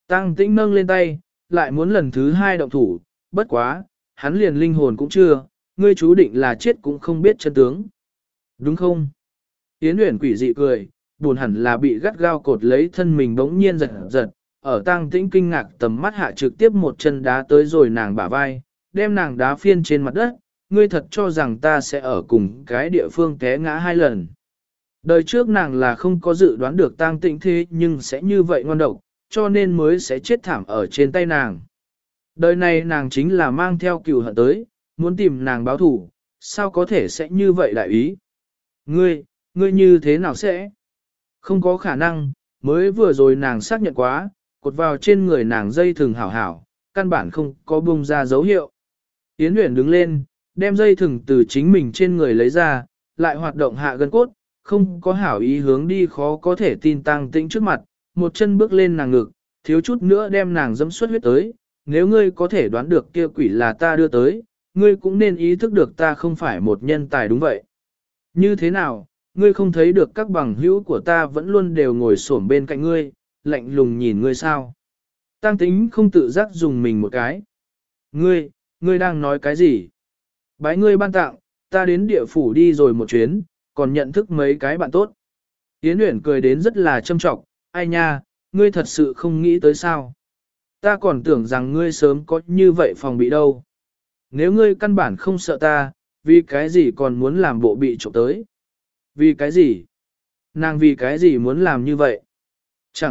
Speaker 1: Tăng Tĩnh nâng lên tay, lại muốn lần thứ hai động thủ, bất quá, hắn liền linh hồn cũng chưa, ngươi chú định là chết cũng không biết chân tướng. Đúng không? Yến Uyển quỷ dị cười, buồn hẳn là bị gắt gao cột lấy thân mình bỗng nhiên giật giật, ở Tăng Tĩnh kinh ngạc tầm mắt hạ trực tiếp một chân đá tới rồi nàng bả vai, đem nàng đá phiên trên mặt đất, ngươi thật cho rằng ta sẽ ở cùng cái địa phương té ngã 2 lần. Đời trước nàng là không có dự đoán được Tăng Tĩnh thế nhưng sẽ như vậy ngoan độc, cho nên mới sẽ chết thảm ở trên tay nàng. Đời này nàng chính là mang theo cừu hận tới, muốn tìm nàng báo thủ, sao có thể sẽ như vậy đại ý? Ngươi như thế nào sẽ? Không có khả năng, mới vừa rồi nàng xác nhận quá, cột vào trên người nàng dây thừng hảo hảo, căn bản không có bung ra dấu hiệu. Yến Uyển đứng lên, đem dây thừng từ chính mình trên người lấy ra, lại hoạt động hạ gân cốt, không có hảo ý hướng đi khó có thể tin Tăng Tĩnh trước mặt, một chân bước lên nàng ngực, thiếu chút nữa đem nàng dẫm xuất huyết tới, nếu ngươi có thể đoán được kia quỷ là ta đưa tới, ngươi cũng nên ý thức được ta không phải một nhân tài đúng vậy. Như thế nào, ngươi không thấy được các bằng hữu của ta vẫn luôn đều ngồi xổm bên cạnh ngươi, lạnh lùng nhìn ngươi sao? Tăng Tĩnh không tự giác dùng mình một cái. Ngươi đang nói cái gì? Bái ngươi ban tặng, ta đến địa phủ đi rồi một chuyến, còn nhận thức mấy cái bạn tốt. Yến Uyển cười đến rất là châm trọng, ai nha, ngươi thật sự không nghĩ tới sao? Ta còn tưởng rằng ngươi sớm có như vậy phòng bị đâu. Nếu ngươi căn bản không sợ ta, vì cái gì còn muốn làm bộ bị trộm tới? Vì cái gì? Nàng vì cái gì muốn làm như vậy? Chẳng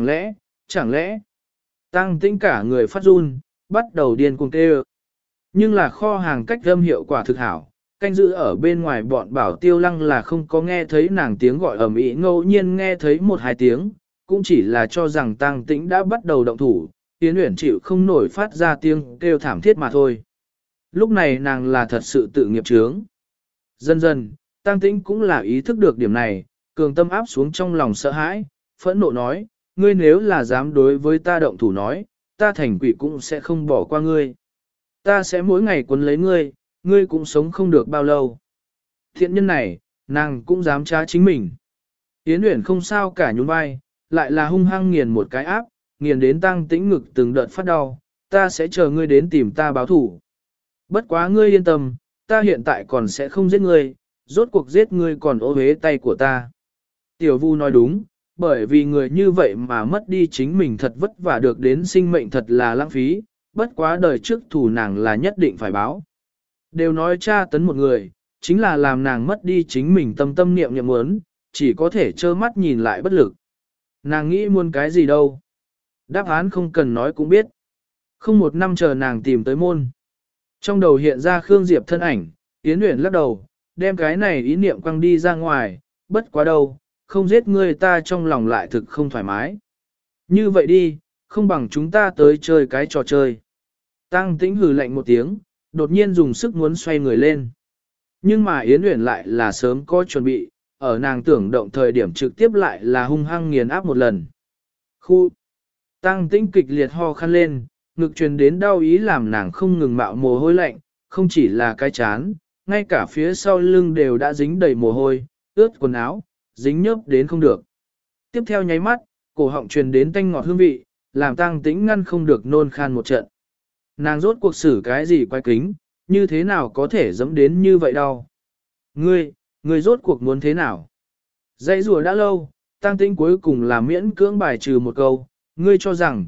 Speaker 1: lẽ? Tăng Tĩnh cả người phát run, bắt đầu điên cuồng kêu. Nhưng là kho hàng cách âm hiệu quả thực hảo, canh giữ ở bên ngoài bọn Bảo Tiêu Lăng là không có nghe thấy nàng tiếng gọi ầm ĩ, ngẫu nhiên nghe thấy 1-2 tiếng, cũng chỉ là cho rằng Tăng Tĩnh đã bắt đầu động thủ, Yến Uyển chịu không nổi phát ra tiếng kêu thảm thiết mà thôi. Lúc này nàng là thật sự tự nghiệp chướng. Dần dần, Tăng Tĩnh cũng là ý thức được điểm này, cường tâm áp xuống trong lòng sợ hãi, phẫn nộ nói, ngươi nếu là dám đối với ta động thủ nói, ta thành quỷ cũng sẽ không bỏ qua ngươi. Ta sẽ mỗi ngày quấn lấy ngươi, ngươi cũng sống không được bao lâu. Thiện nhân này, nàng cũng dám trá chính mình. Yến Uyển không sao cả nhún vai, lại là hung hăng nghiền một cái áp, nghiền đến Tăng Tĩnh ngực từng đợt phát đau, ta sẽ chờ ngươi đến tìm ta báo thủ. Bất quá ngươi yên tâm, ta hiện tại còn sẽ không giết ngươi, rốt cuộc giết ngươi còn ô hế tay của ta. Tiểu Vu nói đúng, bởi vì người như vậy mà mất đi chính mình thật vất vả được đến sinh mệnh thật là lãng phí, bất quá đời trước thủ nàng là nhất định phải báo. Đều nói tra tấn một người, chính là làm nàng mất đi chính mình tâm niệm muốn, chỉ có thể trơ mắt nhìn lại bất lực. Nàng nghĩ muốn cái gì đâu. Đáp án không cần nói cũng biết. Không một năm chờ nàng tìm tới môn. Trong đầu hiện ra Khương Diệp thân ảnh, Yến Uyển lắc đầu, đem cái này ý niệm quăng đi ra ngoài, bất quá đâu, không giết ngươi ta trong lòng lại thực không thoải mái. Như vậy đi, không bằng chúng ta tới chơi cái trò chơi. Tăng Tĩnh hừ lạnh một tiếng, đột nhiên dùng sức muốn xoay người lên. Nhưng mà Yến Uyển lại là sớm có chuẩn bị, ở nàng tưởng động thời điểm trực tiếp lại là hung hăng nghiền áp một lần. Khu! Tăng Tĩnh kịch liệt ho khăn lên, ngực truyền đến đau ý làm nàng không ngừng mạo mồ hôi lạnh, không chỉ là cái chán, ngay cả phía sau lưng đều đã dính đầy mồ hôi, ướt quần áo, dính nhớp đến không được. Tiếp theo nháy mắt, cổ họng truyền đến tanh ngọt hương vị, làm Tăng Tĩnh ngăn không được nôn khan một trận. Nàng rốt cuộc xử cái gì quái kính, như thế nào có thể dẫm đến như vậy đâu. Ngươi rốt cuộc muốn thế nào? Dãy rùa đã lâu, Tăng Tĩnh cuối cùng là miễn cưỡng bài trừ một câu, ngươi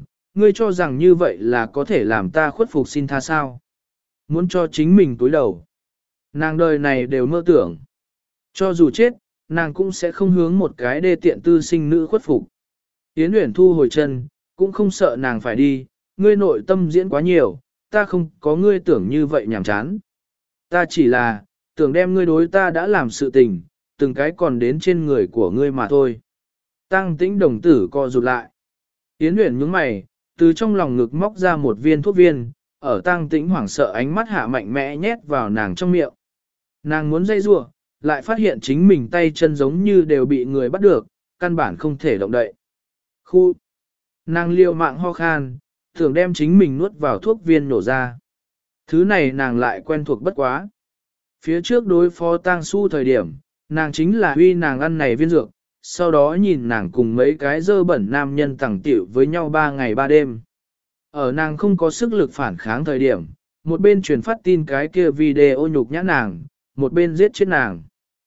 Speaker 1: cho rằng như vậy là có thể làm ta khuất phục xin tha sao? Muốn cho chính mình túi đầu. Nàng đời này đều mơ tưởng. Cho dù chết, nàng cũng sẽ không hướng một cái đê tiện tư sinh nữ khuất phục. Yến Uyển thu hồi chân, cũng không sợ nàng phải đi, ngươi nội tâm diễn quá nhiều, ta không có ngươi tưởng như vậy nhảm chán. Ta chỉ là, tưởng đem ngươi đối ta đã làm sự tình, từng cái còn đến trên người của ngươi mà thôi. Tăng Tĩnh đồng tử co rụt lại. Yến Uyển nhướng mày, từ trong lòng ngực móc ra một viên thuốc viên, ở Tăng Tĩnh hoảng sợ ánh mắt hạ mạnh mẽ nhét vào nàng trong miệng. Nàng muốn dây rủa, lại phát hiện chính mình tay chân giống như đều bị người bắt được, căn bản không thể động đậy. Khu! Nàng liều mạng ho khan, tưởng đem chính mình nuốt vào thuốc viên nổ ra. Thứ này nàng lại quen thuộc bất quá. Phía trước đối phó Tang Su thời điểm, nàng chính là huy nàng ăn này viên dược, sau đó nhìn nàng cùng mấy cái dơ bẩn nam nhân tẳng tiểu với nhau 3 ngày 3 đêm. Ở nàng không có sức lực phản kháng thời điểm, một bên truyền phát tin cái kia video nhục nhã nàng, một bên giết chết nàng.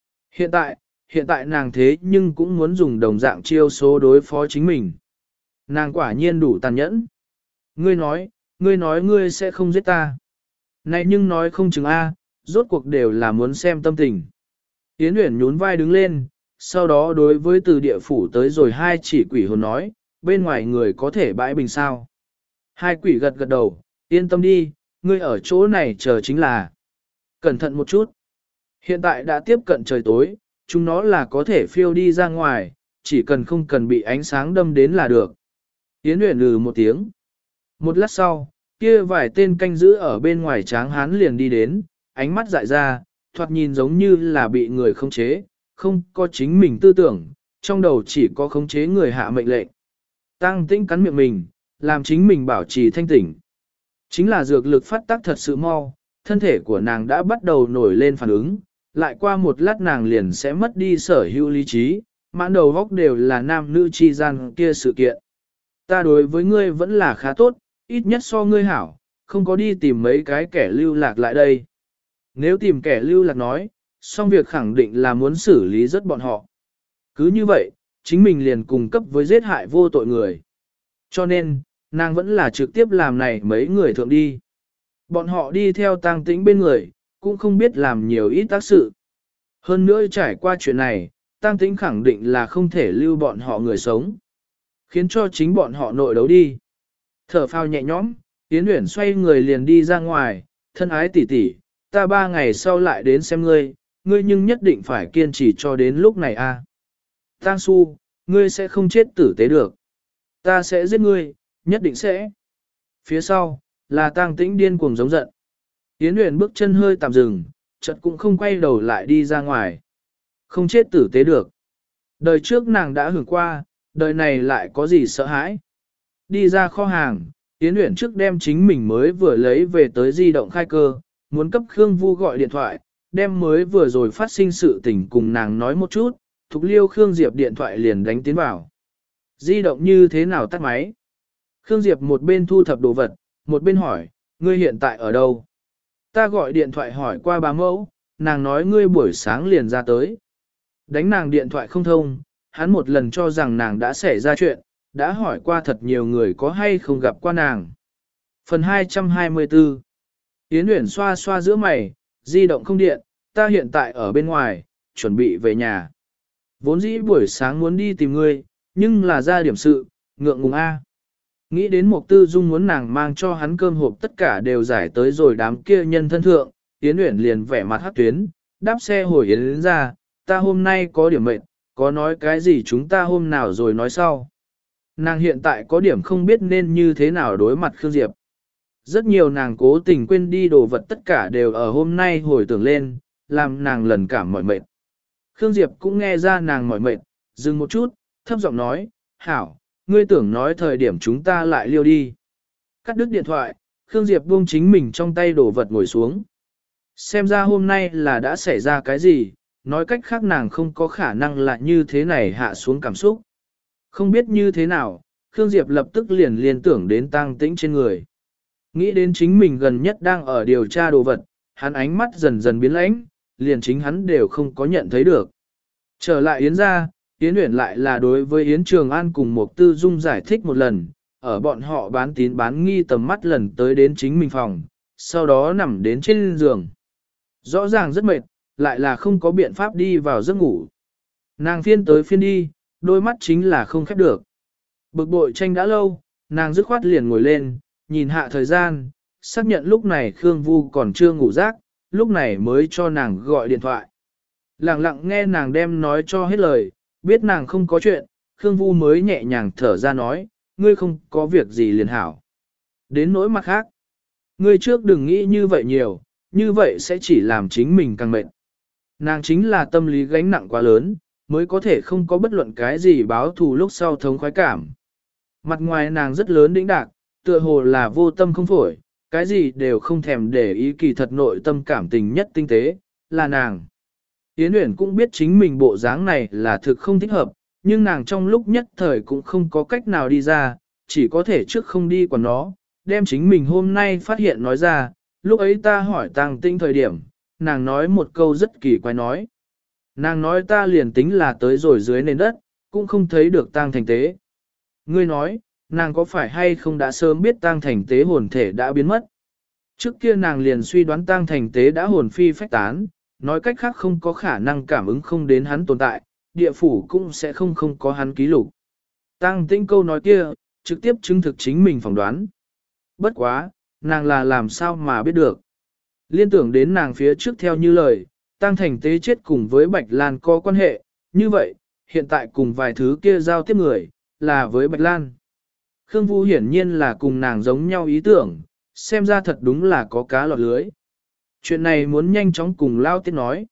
Speaker 1: Hiện tại nàng thế nhưng cũng muốn dùng đồng dạng chiêu số đối phó chính mình. Nàng quả nhiên đủ tàn nhẫn. Ngươi nói ngươi sẽ không giết ta. Này nhưng nói không chừng A, rốt cuộc đều là muốn xem tâm tình. Yến Uyển nhún vai đứng lên, sau đó đối với từ địa phủ tới rồi hai chỉ quỷ hồn nói, bên ngoài người có thể bãi bình sao. Hai quỷ gật gật đầu, yên tâm đi, ngươi ở chỗ này chờ chính là. Cẩn thận một chút. Hiện tại đã tiếp cận trời tối, chúng nó là có thể phiêu đi ra ngoài, chỉ cần không cần bị ánh sáng đâm đến là được. Yến Uyển một tiếng. Một lát sau, kia vài tên canh giữ ở bên ngoài tráng hán liền đi đến, ánh mắt dại ra, thoạt nhìn giống như là bị người khống chế, không có chính mình tư tưởng, trong đầu chỉ có khống chế người hạ mệnh lệnh. Tăng Tĩnh cắn miệng mình, làm chính mình bảo trì thanh tỉnh. Chính là dược lực phát tác thật sự mau, thân thể của nàng đã bắt đầu nổi lên phản ứng, lại qua một lát nàng liền sẽ mất đi sở hữu lý trí, mãn đầu góc đều là nam nữ chi gian kia sự kiện. Ta đối với ngươi vẫn là khá tốt, ít nhất so ngươi hảo, không có đi tìm mấy cái kẻ lưu lạc lại đây. Nếu tìm kẻ lưu lạc nói, xong việc khẳng định là muốn xử lý rất bọn họ. Cứ như vậy, chính mình liền cùng cấp với giết hại vô tội người. Cho nên, nàng vẫn là trực tiếp làm này mấy người thượng đi. Bọn họ đi theo Tang Tĩnh bên người, cũng không biết làm nhiều ít tác sự. Hơn nữa trải qua chuyện này, Tang Tĩnh khẳng định là không thể lưu bọn họ người sống. Khiến cho chính bọn họ nội đấu đi. Thở phào nhẹ nhõm, Yến Uyển xoay người liền đi ra ngoài, thân ái tỷ tỷ, ta 3 ngày sau lại đến xem ngươi, ngươi nhưng nhất định phải kiên trì cho đến lúc này a. Tang Su, ngươi sẽ không chết tử tế được. Ta sẽ giết ngươi, nhất định sẽ. Phía sau, là Tang Tĩnh điên cuồng giống giận. Yến Uyển bước chân hơi tạm dừng, chợt cũng không quay đầu lại đi ra ngoài. Không chết tử tế được. Đời trước nàng đã hưởng qua, đời này lại có gì sợ hãi. Đi ra kho hàng, Yến Uyển trước đem chính mình mới vừa lấy về tới di động khai cơ, muốn cấp Khương Vu gọi điện thoại, đem mới vừa rồi phát sinh sự tình cùng nàng nói một chút, Thục Liêu Khương Diệp điện thoại liền đánh tiến vào. Di động như thế nào tắt máy? Khương Diệp một bên thu thập đồ vật, một bên hỏi, ngươi hiện tại ở đâu? Ta gọi điện thoại hỏi qua bà mẫu, nàng nói ngươi buổi sáng liền ra tới. Đánh nàng điện thoại không thông, hắn một lần cho rằng nàng đã xảy ra chuyện, đã hỏi qua thật nhiều người có hay không gặp qua nàng. Phần 224 Yến Uyển xoa xoa giữa mày, di động không điện, ta hiện tại ở bên ngoài, chuẩn bị về nhà. Vốn dĩ buổi sáng muốn đi tìm ngươi, nhưng là ra điểm sự, ngượng ngùng a. Nghĩ đến Mục Tư Dung muốn nàng mang cho hắn cơm hộp tất cả đều giải tới rồi đám kia nhân thân thượng, Yến Uyển liền vẻ mặt hắc tuyến, đáp xe hồi Yến ra, ta hôm nay có điểm mệnh, có nói cái gì chúng ta hôm nào rồi nói sau. Nàng hiện tại có điểm không biết nên như thế nào đối mặt Khương Diệp. Rất nhiều nàng cố tình quên đi đồ vật tất cả đều ở hôm nay hồi tưởng lên, làm nàng lần cảm mỏi mệt. Khương Diệp cũng nghe ra nàng mỏi mệt, dừng một chút, thấp giọng nói, hảo, ngươi tưởng nói thời điểm chúng ta lại liêu đi. Cắt đứt điện thoại, Khương Diệp buông chính mình trong tay đồ vật ngồi xuống. Xem ra hôm nay là đã xảy ra cái gì, nói cách khác nàng không có khả năng lại như thế này hạ xuống cảm xúc. Không biết như thế nào, Khương Diệp lập tức liền liên tưởng đến Tang Tĩnh trên người. Nghĩ đến chính mình gần nhất đang ở điều tra đồ vật, hắn ánh mắt dần dần biến lãnh, liền chính hắn đều không có nhận thấy được. Trở lại Yến ra, Yến Uyển lại là đối với Yến Trường An cùng Mục Tư Dung giải thích một lần, ở bọn họ bán tín bán nghi tầm mắt lần tới đến chính mình phòng, sau đó nằm đến trên giường. Rõ ràng rất mệt, lại là không có biện pháp đi vào giấc ngủ. Nàng phiên tới phiên đi, đôi mắt chính là không khép được. Bực bội tranh đã lâu, nàng dứt khoát liền ngồi lên, nhìn hạ thời gian, xác nhận lúc này Khương Vu còn chưa ngủ giấc, lúc này mới cho nàng gọi điện thoại. Lặng lặng nghe nàng đem nói cho hết lời, biết nàng không có chuyện, Khương Vu mới nhẹ nhàng thở ra nói, ngươi không có việc gì liền hảo. Đến nỗi mặt khác, ngươi trước đừng nghĩ như vậy nhiều, như vậy sẽ chỉ làm chính mình càng mệt. Nàng chính là tâm lý gánh nặng quá lớn, mới có thể không có bất luận cái gì báo thù lúc sau thống khoái cảm. Mặt ngoài nàng rất lớn đĩnh đạc, tựa hồ là vô tâm không phổi, cái gì đều không thèm để ý, kỳ thật nội tâm cảm tình nhất tinh tế, là nàng. Yến Uyển cũng biết chính mình bộ dáng này là thực không thích hợp, nhưng nàng trong lúc nhất thời cũng không có cách nào đi ra, chỉ có thể trước không đi quản nó, đem chính mình hôm nay phát hiện nói ra, lúc ấy ta hỏi Tăng Tĩnh thời điểm, nàng nói một câu rất kỳ quái nói. Nàng nói ta liền tính là tới rồi dưới nền đất, cũng không thấy được Tăng Thành Tế. Ngươi nói, nàng có phải hay không đã sớm biết Tăng Thành Tế hồn thể đã biến mất? Trước kia nàng liền suy đoán Tăng Thành Tế đã hồn phi phách tán, nói cách khác không có khả năng cảm ứng không đến hắn tồn tại, địa phủ cũng sẽ không có hắn ký lục. Tăng Tĩnh câu nói kia, trực tiếp chứng thực chính mình phỏng đoán. Bất quá, nàng là làm sao mà biết được. Liên tưởng đến nàng phía trước theo như lời, Tăng Thành Tế chết cùng với Bạch Lan có quan hệ, như vậy, hiện tại cùng vài thứ kia giao tiếp người, là với Bạch Lan. Khương Vu hiển nhiên là cùng nàng giống nhau ý tưởng, xem ra thật đúng là có cá lọt lưới. Chuyện này muốn nhanh chóng cùng Lao Tiết nói.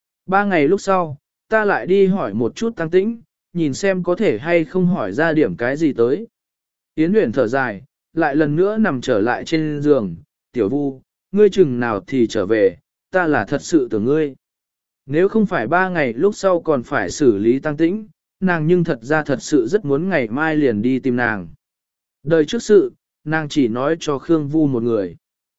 Speaker 1: 3 ngày lúc sau, ta lại đi hỏi một chút Tăng Tĩnh, nhìn xem có thể hay không hỏi ra điểm cái gì tới. Yến Uyển thở dài, lại lần nữa nằm trở lại trên giường, Tiểu Vu, ngươi chừng nào thì trở về, ta là thật sự tưởng ngươi. Nếu không phải 3 ngày lúc sau còn phải xử lý Tăng Tĩnh, nàng nhưng thật ra thật sự rất muốn ngày mai liền đi tìm nàng. Đời trước sự, nàng chỉ nói cho Khương Vu một người.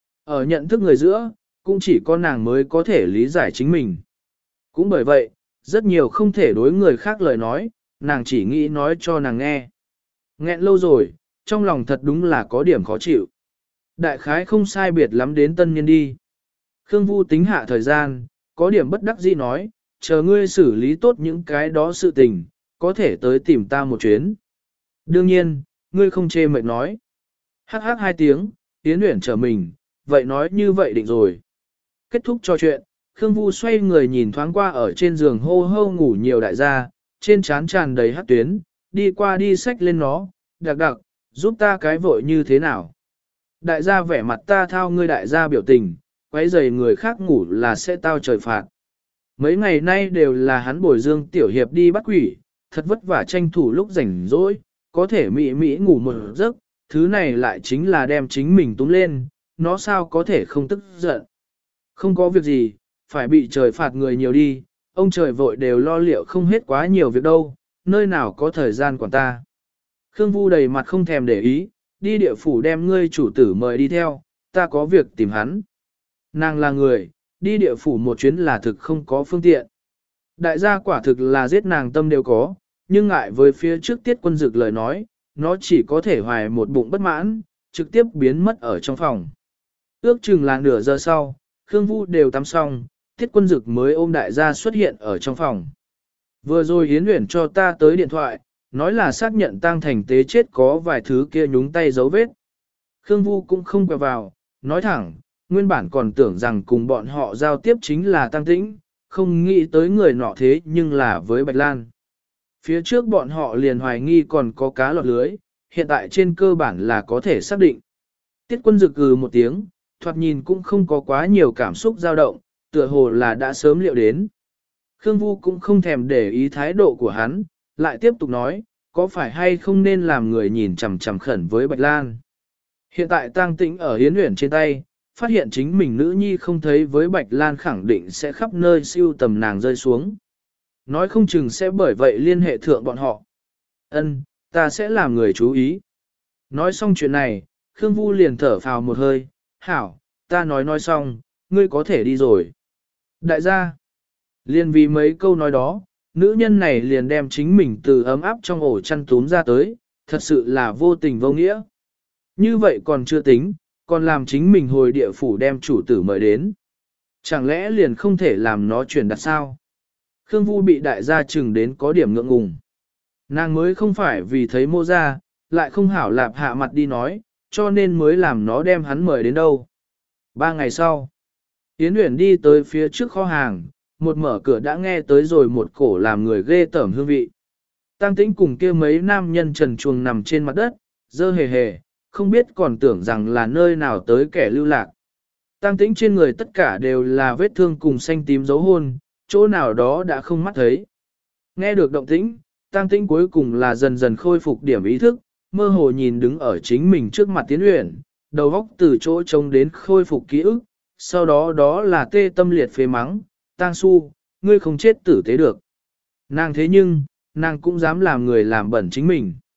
Speaker 1: Ở nhận thức người giữa, cũng chỉ có nàng mới có thể lý giải chính mình. Cũng bởi vậy, rất nhiều không thể đối người khác lời nói, nàng chỉ nghĩ nói cho nàng nghe. Nghẹn lâu rồi, trong lòng thật đúng là có điểm khó chịu. Đại khái không sai biệt lắm đến tân niên đi. Khương Vu tính hạ thời gian, có điểm bất đắc dĩ nói, chờ ngươi xử lý tốt những cái đó sự tình, có thể tới tìm ta một chuyến. Đương nhiên, ngươi không chê mệt nói. Hắc hắc 2 tiếng, Yến Uyển trở mình, vậy nói như vậy định rồi. Kết thúc trò chuyện, Khương Vu xoay người nhìn thoáng qua ở trên giường hô hô ngủ nhiều đại gia, trên trán tràn đầy hắc tuyến, đi qua đi xách lên nó, đặc đặc, giúp ta cái vội như thế nào. Đại gia vẻ mặt ta thao ngươi đại gia biểu tình, quấy rầy người khác ngủ là sẽ tao trời phạt. Mấy ngày nay đều là hắn bồi dương tiểu hiệp đi bắt quỷ, thật vất vả tranh thủ lúc rảnh rỗi, có thể mị ngủ một giấc, thứ này lại chính là đem chính mình túm lên, nó sao có thể không tức giận. Không có việc gì, phải bị trời phạt người nhiều đi, ông trời vội đều lo liệu không hết quá nhiều việc đâu, nơi nào có thời gian quản ta. Khương Vu đầy mặt không thèm để ý, đi địa phủ đem ngươi chủ tử mời đi theo, ta có việc tìm hắn. Nàng là người, đi địa phủ một chuyến là thực không có phương tiện. Đại gia quả thực là giết nàng tâm đều có, nhưng ngại với phía trước Tiết Quân Dực lời nói, nó chỉ có thể hoài một bụng bất mãn, trực tiếp biến mất ở trong phòng. Ước chừng là nửa giờ sau, Khương Vu đều tắm xong, Tiết Quân Dực mới ôm đại gia xuất hiện ở trong phòng. Vừa rồi Yến Uyển cho ta tới điện thoại, nói là xác nhận Tăng Thành Tế chết có vài thứ kia nhúng tay dấu vết. Khương Vu cũng không quẹo vào, nói thẳng, nguyên bản còn tưởng rằng cùng bọn họ giao tiếp chính là Tăng Tĩnh, không nghĩ tới người nọ thế nhưng là với Bạch Lan. Phía trước bọn họ liền hoài nghi còn có cá lọt lưới, hiện tại trên cơ bản là có thể xác định. Tiết Quân Dực một tiếng, thoạt nhìn cũng không có quá nhiều cảm xúc dao động, tựa hồ là đã sớm liệu đến. Khương Vu cũng không thèm để ý thái độ của hắn, lại tiếp tục nói, có phải hay không nên làm người nhìn chằm chằm khẩn với Bạch Lan. Hiện tại Tăng Tĩnh ở Yến Uyển trên tay, phát hiện chính mình nữ nhi không thấy với Bạch Lan khẳng định sẽ khắp nơi siêu tầm nàng rơi xuống. Nói không chừng sẽ bởi vậy liên hệ thượng bọn họ. Ân, ta sẽ làm người chú ý. Nói xong chuyện này, Khương Vu liền thở phào một hơi, hảo, ta nói xong, ngươi có thể đi rồi. Đại gia, liền vì mấy câu nói đó, nữ nhân này liền đem chính mình từ ấm áp trong ổ chăn túm ra tới, thật sự là vô tình vô nghĩa. Như vậy còn chưa tính, còn làm chính mình hồi địa phủ đem chủ tử mời đến. Chẳng lẽ liền không thể làm nó chuyển đặt sao? Khương Vu bị đại gia chừng đến có điểm ngượng ngùng. Nàng mới không phải vì thấy Mô gia, lại không hảo lạp hạ mặt đi nói, cho nên mới làm nó đem hắn mời đến đâu. 3 ngày sau, Yến Uyển đi tới phía trước kho hàng, một mở cửa đã nghe tới rồi một cổ làm người ghê tởm hương vị. Tăng Tĩnh cùng kia mấy nam nhân trần truồng nằm trên mặt đất, dơ hề hề, không biết còn tưởng rằng là nơi nào tới kẻ lưu lạc. Tăng Tĩnh trên người tất cả đều là vết thương cùng xanh tím dấu hôn, chỗ nào đó đã không mắt thấy. Nghe được động tĩnh, Tăng Tĩnh cuối cùng là dần dần khôi phục điểm ý thức, mơ hồ nhìn đứng ở chính mình trước mặt Yến Uyển, đầu óc từ chỗ trông đến khôi phục ký ức, sau đó đó là tê tâm liệt phế mắng, Tang Su, ngươi không chết tử tế được. Nàng thế nhưng, nàng cũng dám làm người làm bẩn chính mình.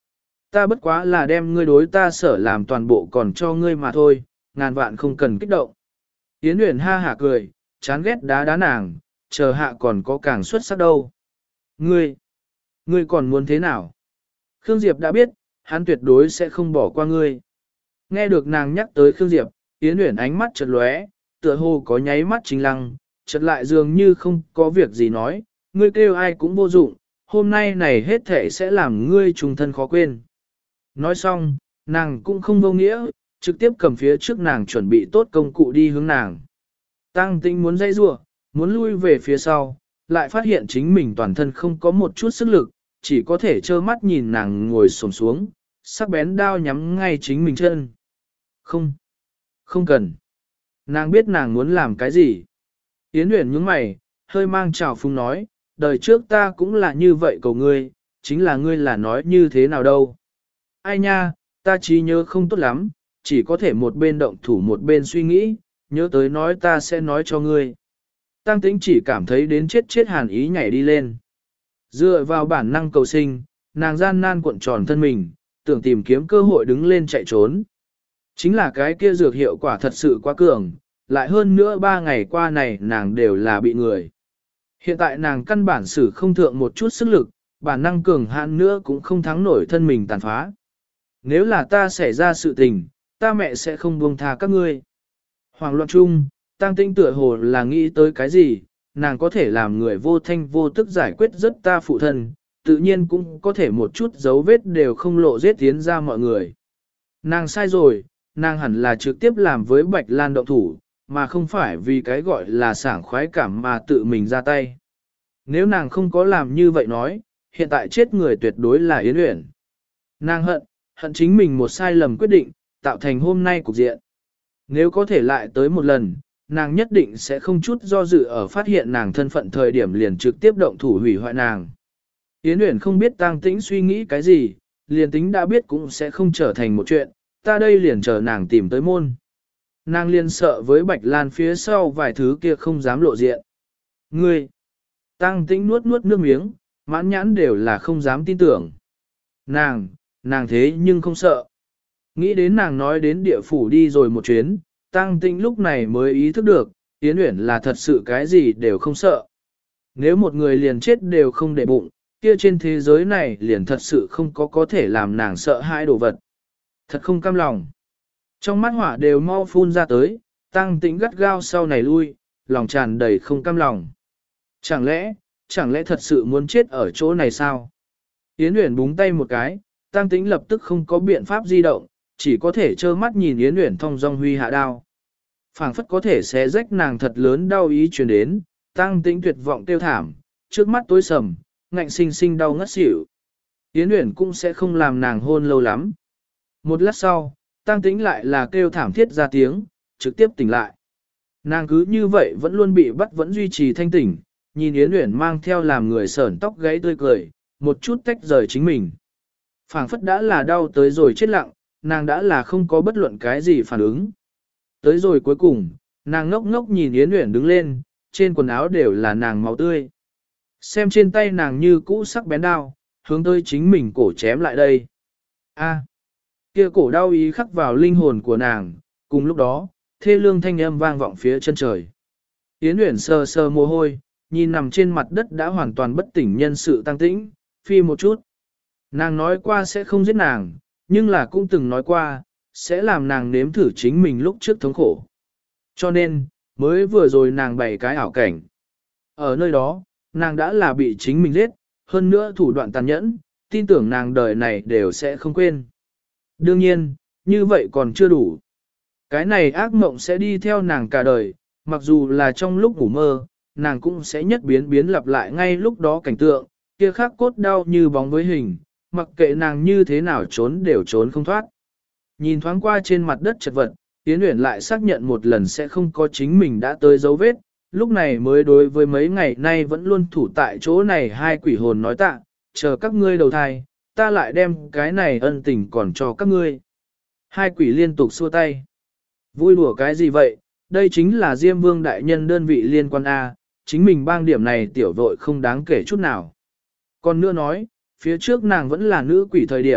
Speaker 1: Ta bất quá là đem ngươi đối ta sở làm toàn bộ còn cho ngươi mà thôi, ngàn vạn không cần kích động. Yến Uyển ha hả cười, chán ghét đá đá nàng, chờ hạ còn có càng xuất sắc đâu. Ngươi còn muốn thế nào? Khương Diệp đã biết, hắn tuyệt đối sẽ không bỏ qua ngươi. Nghe được nàng nhắc tới Khương Diệp, Yến Uyển ánh mắt chợt lóe, tựa hồ có nháy mắt chính lăng, chợt lại dường như không có việc gì nói, ngươi kêu ai cũng vô dụng, hôm nay này hết thể sẽ làm ngươi trùng thân khó quên. Nói xong, nàng cũng không vô nghĩa, trực tiếp cầm phía trước nàng chuẩn bị tốt công cụ đi hướng nàng. Tăng Tĩnh muốn dây rủa, muốn lui về phía sau, lại phát hiện chính mình toàn thân không có một chút sức lực, chỉ có thể trơ mắt nhìn nàng ngồi xổm xuống, sắc bén đao nhắm ngay chính mình chân. Không cần. Nàng biết nàng muốn làm cái gì. Yến Uyển nhướng mày, hơi mang trào phúng nói, đời trước ta cũng là như vậy cầu ngươi, chính là ngươi là nói như thế nào đâu. Ai nha, ta trí nhớ không tốt lắm, chỉ có thể một bên động thủ một bên suy nghĩ, nhớ tới nói ta sẽ nói cho ngươi. Tăng Tĩnh chỉ cảm thấy đến chết hàn ý nhảy đi lên. Dựa vào bản năng cầu sinh, nàng gian nan cuộn tròn thân mình, tưởng tìm kiếm cơ hội đứng lên chạy trốn. Chính là cái kia dược hiệu quả thật sự quá cường, lại hơn nữa 3 ngày qua này nàng đều là bị người. Hiện tại nàng căn bản sử không thượng một chút sức lực, bản năng cường hạn nữa cũng không thắng nổi thân mình tàn phá. Nếu là ta xảy ra sự tình, ta mẹ sẽ không buông tha các ngươi. Hoàng loạn chung, Tăng Tĩnh tựa hồ là nghĩ tới cái gì, nàng có thể làm người vô thanh vô tức giải quyết rất ta phụ thân, tự nhiên cũng có thể một chút dấu vết đều không lộ giết tiến ra mọi người. Nàng sai rồi, nàng hẳn là trực tiếp làm với Bạch Lan động thủ, mà không phải vì cái gọi là sảng khoái cảm mà tự mình ra tay. Nếu nàng không có làm như vậy nói, hiện tại chết người tuyệt đối là Yến Uyển. Nàng hận chính mình một sai lầm quyết định, tạo thành hôm nay cục diện. Nếu có thể lại tới một lần, nàng nhất định sẽ không chút do dự ở phát hiện nàng thân phận thời điểm liền trực tiếp động thủ hủy hoại nàng. Yến Uyển không biết Tăng Tĩnh suy nghĩ cái gì, liền tính đã biết cũng sẽ không trở thành một chuyện, ta đây liền chờ nàng tìm tới môn. Nàng liền sợ với Bạch Lan phía sau vài thứ kia không dám lộ diện. Ngươi! Tăng Tĩnh nuốt nước miếng, mãn nhãn đều là không dám tin tưởng. Nàng thế nhưng không sợ. Nghĩ đến nàng nói đến địa phủ đi rồi một chuyến, Tăng Tĩnh lúc này mới ý thức được, Yến Uyển là thật sự cái gì đều không sợ. Nếu một người liền chết đều không để bụng, kia trên thế giới này liền thật sự không có thể làm nàng sợ hãi đồ vật. Thật không cam lòng. Trong mắt hỏa đều mau phun ra tới, Tăng Tĩnh gắt gao sau này lui, lòng tràn đầy không cam lòng. Chẳng lẽ thật sự muốn chết ở chỗ này sao? Yến Uyển búng tay một cái, Tăng Tĩnh lập tức không có biện pháp di động, chỉ có thể trơ mắt nhìn Yến Uyển thong dong huy hạ đao. Phảng phất có thể xé rách nàng thật lớn đau ý truyền đến, Tăng Tĩnh tuyệt vọng tiêu thảm, trước mắt tối sầm, ngạnh sinh sinh đau ngất xỉu. Yến Uyển cũng sẽ không làm nàng hôn lâu lắm. Một lát sau, Tăng Tĩnh lại là kêu thảm thiết ra tiếng, trực tiếp tỉnh lại. Nàng cứ như vậy vẫn luôn bị bắt vẫn duy trì thanh tỉnh, nhìn Yến Uyển mang theo làm người sởn tóc gáy tươi cười, một chút tách rời chính mình. Phảng phất đã là đau tới rồi chết lặng, nàng đã là không có bất luận cái gì phản ứng. Tới rồi cuối cùng, nàng ngốc ngốc nhìn Yến Uyển đứng lên, trên quần áo đều là nàng máu tươi. Xem trên tay nàng như cũ sắc bén đao, hướng tới chính mình cổ chém lại đây. A, kia cổ đau ý khắc vào linh hồn của nàng, cùng lúc đó, thê lương thanh âm vang vọng phía chân trời. Yến Uyển sờ sờ mồ hôi, nhìn nằm trên mặt đất đã hoàn toàn bất tỉnh nhân sự Tăng Tĩnh, phi một chút. Nàng nói qua sẽ không giết nàng, nhưng là cũng từng nói qua, sẽ làm nàng nếm thử chính mình lúc trước thống khổ. Cho nên, mới vừa rồi nàng bày cái ảo cảnh. Ở nơi đó, nàng đã là bị chính mình giết, hơn nữa thủ đoạn tàn nhẫn, tin tưởng nàng đời này đều sẽ không quên. Đương nhiên, như vậy còn chưa đủ. Cái này ác mộng sẽ đi theo nàng cả đời, mặc dù là trong lúc ngủ mơ, nàng cũng sẽ nhất biến lặp lại ngay lúc đó cảnh tượng, kia khắc cốt đau như bóng với hình, mặc kệ nàng như thế nào trốn đều trốn không thoát. Nhìn thoáng qua trên mặt đất chật vật, Yến Uyển lại xác nhận một lần sẽ không có chính mình đã tới dấu vết, lúc này mới đối với mấy ngày nay vẫn luôn thủ tại chỗ này hai quỷ hồn nói tạ, chờ các ngươi đầu thai, ta lại đem cái này ân tình còn cho các ngươi. Hai quỷ liên tục xua tay. Vui đùa cái gì vậy, đây chính là Diêm Vương đại nhân đơn vị liên quan A, chính mình bang điểm này tiểu vội không đáng kể chút nào. Còn nữa nói, phía trước nàng vẫn là nữ quỷ thời điểm,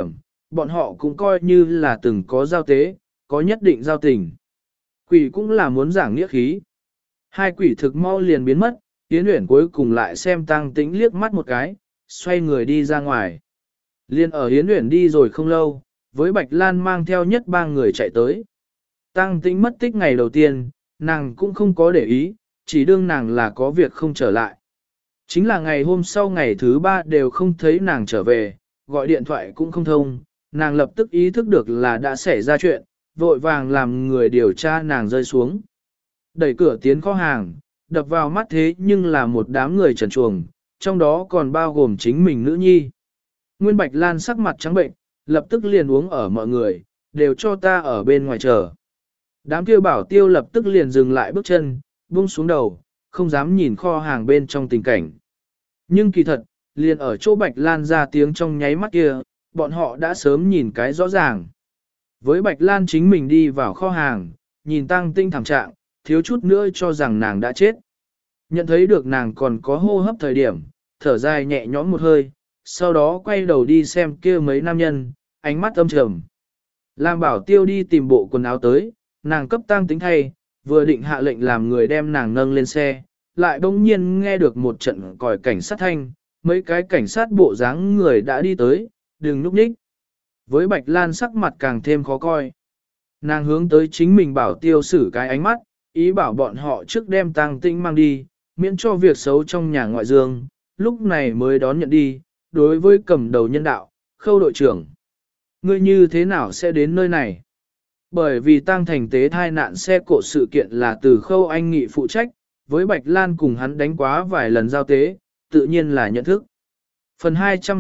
Speaker 1: bọn họ cũng coi như là từng có giao tế, có nhất định giao tình. Quỷ cũng là muốn giảng nghĩa khí. Hai quỷ thực mau liền biến mất, Yến Uyển cuối cùng lại xem Tăng Tĩnh liếc mắt một cái, xoay người đi ra ngoài. Liên ở Yến Uyển đi rồi không lâu, với Bạch Lan mang theo nhất ba người chạy tới. Tăng Tĩnh mất tích ngày đầu tiên, nàng cũng không có để ý, chỉ đương nàng là có việc không trở lại. Chính là ngày hôm sau ngày thứ ba đều không thấy nàng trở về, gọi điện thoại cũng không thông, nàng lập tức ý thức được là đã xảy ra chuyện, vội vàng làm người điều tra nàng rơi xuống. Đẩy cửa tiến kho hàng, đập vào mắt thế nhưng là một đám người trần truồng, trong đó còn bao gồm chính mình nữ nhi. Nguyên Bạch Lan sắc mặt trắng bệnh, lập tức liền uống ở mọi người, đều cho ta ở bên ngoài chờ. Đám kia bảo tiêu lập tức liền dừng lại bước chân, buông xuống đầu, không dám nhìn kho hàng bên trong tình cảnh. Nhưng kỳ thật, liền ở chỗ Bạch Lan ra tiếng trong nháy mắt kia, bọn họ đã sớm nhìn cái rõ ràng. Với Bạch Lan chính mình đi vào kho hàng, nhìn Tăng Tinh thảm trạng, thiếu chút nữa cho rằng nàng đã chết. Nhận thấy được nàng còn có hô hấp thời điểm, thở dài nhẹ nhõm một hơi, sau đó quay đầu đi xem kia mấy nam nhân, ánh mắt âm trầm. Lam Bảo Tiêu đi tìm bộ quần áo tới, nàng cấp Tăng Tính thay, vừa định hạ lệnh làm người đem nàng nâng lên xe, lại bỗng nhiên nghe được một trận còi cảnh sát thanh, mấy cái cảnh sát bộ dáng người đã đi tới, đừng núp nhích. Với Bạch Lan sắc mặt càng thêm khó coi. Nàng hướng tới chính mình Bảo Tiêu xử cái ánh mắt, ý bảo bọn họ trước đem Tăng Tĩnh mang đi, miễn cho việc xấu trong nhà ngoại dương, lúc này mới đón nhận đi, đối với cầm đầu nhân đạo, Khâu đội trưởng. Ngươi như thế nào sẽ đến nơi này? Bởi vì Tăng Thành tế thai nạn xe cộ sự kiện là từ Khâu Anh Nghị phụ trách, với Bạch Lan cùng hắn đánh quá vài lần giao tế, tự nhiên là nhận thức. Phần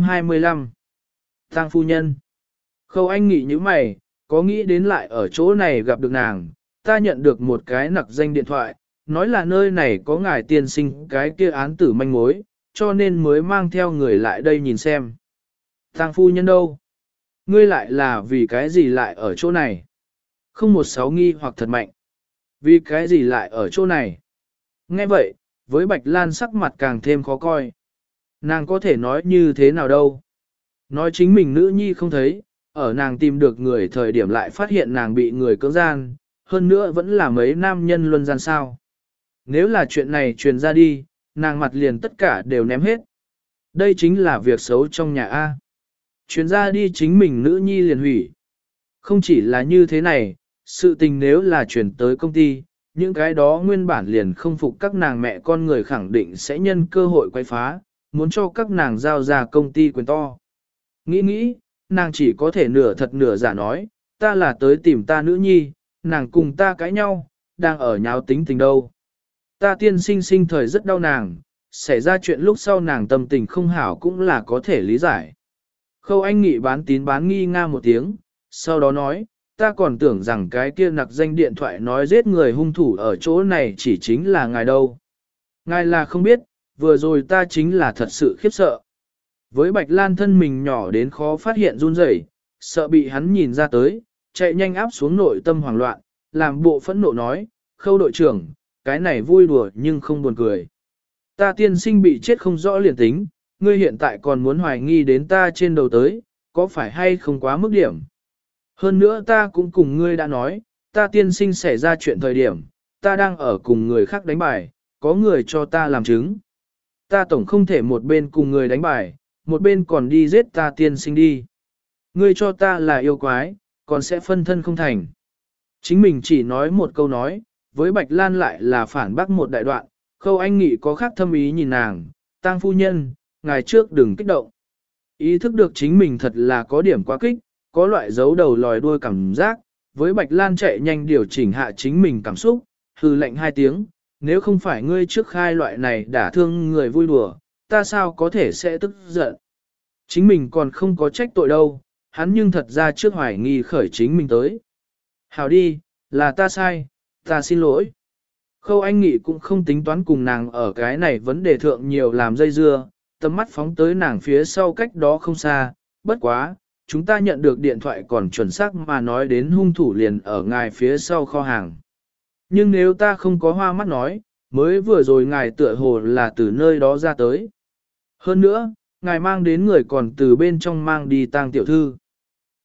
Speaker 1: 225 Tăng phu nhân. Khâu Anh Nghị như mày, có nghĩ đến lại ở chỗ này gặp được nàng, ta nhận được một cái nặc danh điện thoại, nói là nơi này có ngài tiên sinh cái kia án tử manh mối, cho nên mới mang theo người lại đây nhìn xem. Tăng phu nhân đâu? Ngươi lại là vì cái gì lại ở chỗ này? Không một sáu nghi hoặc thật mạnh. Vì cái gì lại ở chỗ này? Nghe vậy, với Bạch Lan sắc mặt càng thêm khó coi. Nàng có thể nói như thế nào đâu? Nói chính mình nữ nhi không thấy, ở nàng tìm được người thời điểm lại phát hiện nàng bị người cưỡng gian, hơn nữa vẫn là mấy nam nhân luân gian sao. Nếu là chuyện này truyền ra đi, nàng mặt liền tất cả đều ném hết. Đây chính là việc xấu trong nhà A. Truyền ra đi chính mình nữ nhi liền hủy. Không chỉ là như thế này, sự tình nếu là truyền tới công ty, những cái đó nguyên bản liền không phục các nàng mẹ con người khẳng định sẽ nhân cơ hội quay phá, muốn cho các nàng giao ra công ty quyền to. Nghĩ, nàng chỉ có thể nửa thật nửa giả nói, ta là tới tìm ta nữ nhi, nàng cùng ta cãi nhau, đang ở nháo tính tình đâu. Ta tiên sinh thời rất đau nàng, xảy ra chuyện lúc sau nàng tâm tình không hảo cũng là có thể lý giải. Khâu Anh Nghị bán tín bán nghi nga một tiếng, sau đó nói, ta còn tưởng rằng cái kia nặc danh điện thoại nói giết người hung thủ ở chỗ này chỉ chính là ngài đâu. Ngài là không biết, vừa rồi ta chính là thật sự khiếp sợ. Với Bạch Lan thân mình nhỏ đến khó phát hiện run rẩy, sợ bị hắn nhìn ra tới, chạy nhanh áp xuống nội tâm hoảng loạn, làm bộ phẫn nộ nói, Khâu đội trưởng, cái này vui đùa nhưng không buồn cười. Ta tiên sinh bị chết không rõ liền tính, ngươi hiện tại còn muốn hoài nghi đến ta trên đầu tới, có phải hay không quá mức điểm. Hơn nữa ta cũng cùng ngươi đã nói, ta tiên sinh xảy ra chuyện thời điểm, ta đang ở cùng người khác đánh bài, có người cho ta làm chứng. Ta tổng không thể một bên cùng người đánh bài, một bên còn đi giết ta tiên sinh đi. Ngươi cho ta là yêu quái, còn sẽ phân thân không thành. Chính mình chỉ nói một câu nói, với Bạch Lan lại là phản bác một đại đoạn, Khâu Anh Nghị có khác thâm ý nhìn nàng, Tang phu nhân, ngài trước đừng kích động. Ý thức được chính mình thật là có điểm quá kích, có loại giấu đầu lòi đuôi cảm giác, với Bạch Lan chạy nhanh điều chỉnh hạ chính mình cảm xúc, hừ lạnh hai tiếng, nếu không phải ngươi trước khai loại này đả thương người vui đùa, ta sao có thể sẽ tức giận. Chính mình còn không có trách tội đâu, hắn nhưng thật ra trước hoài nghi khởi chính mình tới. Hảo đi, là ta sai, ta xin lỗi. Khâu Anh Nghị cũng không tính toán cùng nàng ở cái này vấn đề thượng nhiều làm dây dưa, tầm mắt phóng tới nàng phía sau cách đó không xa, bất quá, chúng ta nhận được điện thoại còn chuẩn xác mà nói đến hung thủ liền ở ngài phía sau kho hàng. Nhưng nếu ta không có hoa mắt nói, mới vừa rồi ngài tựa hồ là từ nơi đó ra tới. Hơn nữa, ngài mang đến người còn từ bên trong mang đi tang tiểu thư.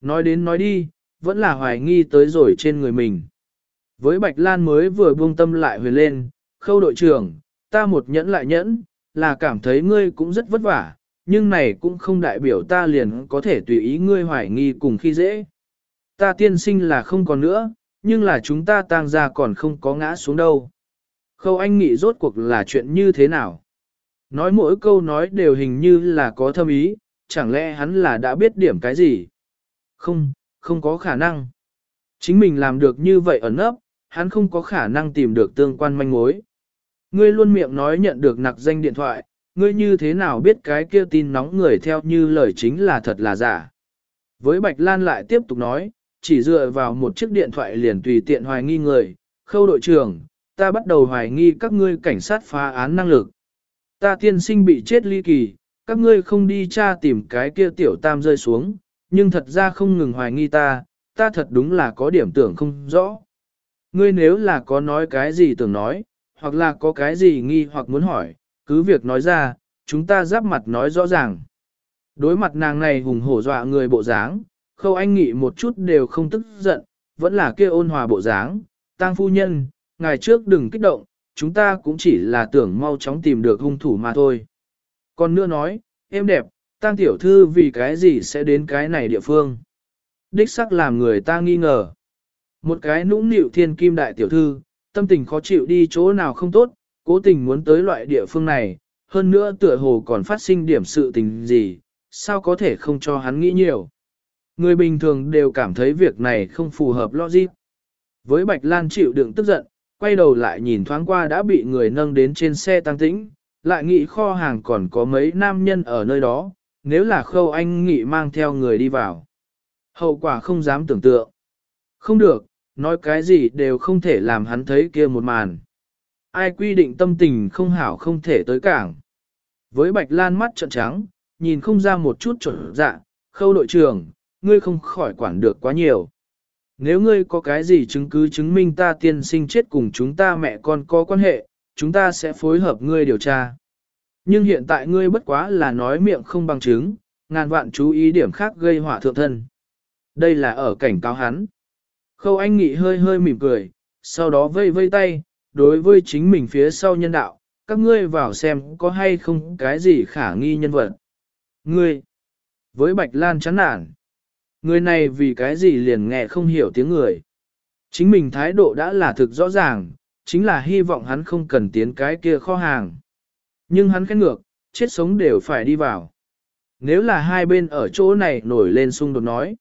Speaker 1: Nói đến nói đi, vẫn là hoài nghi tới rồi trên người mình. Với Bạch Lan mới vừa buông tâm lại huyền lên, Khâu đội trưởng, ta một nhẫn lại nhẫn, là cảm thấy ngươi cũng rất vất vả, nhưng này cũng không đại biểu ta liền có thể tùy ý ngươi hoài nghi cùng khi dễ. Ta tiên sinh là không còn nữa, nhưng là chúng ta tang ra còn không có ngã xuống đâu. Khâu Anh Nghị rốt cuộc là chuyện như thế nào? Nói mỗi câu nói đều hình như là có thâm ý, chẳng lẽ hắn là đã biết điểm cái gì? Không, không có khả năng. Chính mình làm được như vậy ẩn ấp, hắn không có khả năng tìm được tương quan manh mối. Ngươi luôn miệng nói nhận được nặc danh điện thoại, ngươi như thế nào biết cái kia tin nóng người theo như lời chính là thật là giả. Với Bạch Lan lại tiếp tục nói, chỉ dựa vào một chiếc điện thoại liền tùy tiện hoài nghi người, Khâu đội trưởng, ta bắt đầu hoài nghi các ngươi cảnh sát phá án năng lực. Ta tiên sinh bị chết ly kỳ, các ngươi không đi tra tìm cái kia tiểu tam rơi xuống, nhưng thật ra không ngừng hoài nghi ta thật đúng là có điểm tưởng không rõ. Ngươi nếu là có nói cái gì tưởng nói, hoặc là có cái gì nghi hoặc muốn hỏi, cứ việc nói ra, chúng ta giáp mặt nói rõ ràng. Đối mặt nàng này hùng hổ dọa người bộ dáng, Khâu Anh Nghị một chút đều không tức giận, vẫn là kia ôn hòa bộ dáng, tang phu nhân, ngày trước đừng kích động, chúng ta cũng chỉ là tưởng mau chóng tìm được hung thủ mà thôi. Còn nữa nói, em đẹp, tang tiểu thư vì cái gì sẽ đến cái này địa phương. Đích sắc làm người ta nghi ngờ. Một cái nũng nịu thiên kim đại tiểu thư, tâm tình khó chịu đi chỗ nào không tốt, cố tình muốn tới loại địa phương này, hơn nữa tựa hồ còn phát sinh điểm sự tình gì, sao có thể không cho hắn nghĩ nhiều. Người bình thường đều cảm thấy việc này không phù hợp logic. Với Bạch Lan chịu đựng tức giận, quay đầu lại nhìn thoáng qua đã bị người nâng đến trên xe tăng tĩnh, lại nghĩ kho hàng còn có mấy nam nhân ở nơi đó, nếu là Khâu Anh Nghị mang theo người đi vào. Hậu quả không dám tưởng tượng. Không được, nói cái gì đều không thể làm hắn thấy kia một màn. Ai quy định tâm tình không hảo không thể tới cảng. Với Bạch Lan mắt trợn trắng, nhìn không ra một chút trộn dạ, Khâu đội trưởng, ngươi không khỏi quản được quá nhiều. Nếu ngươi có cái gì chứng cứ chứng minh ta tiên sinh chết cùng chúng ta mẹ con có quan hệ, chúng ta sẽ phối hợp ngươi điều tra. Nhưng hiện tại ngươi bất quá là nói miệng không bằng chứng, ngàn vạn chú ý điểm khác gây họa thượng thân. Đây là ở cảnh cáo hắn. Khâu Anh Nghị hơi hơi mỉm cười, sau đó vây vây tay, đối với chính mình phía sau nhân đạo, các ngươi vào xem có hay không cái gì khả nghi nhân vật. Ngươi, với Bạch Lan chán nản, người này vì cái gì liền nghe không hiểu tiếng người. Chính mình thái độ đã là thực rõ ràng, chính là hy vọng hắn không cần tiến cái kia kho hàng. Nhưng hắn khét ngược, chết sống đều phải đi vào. Nếu là hai bên ở chỗ này nổi lên xung đột nói,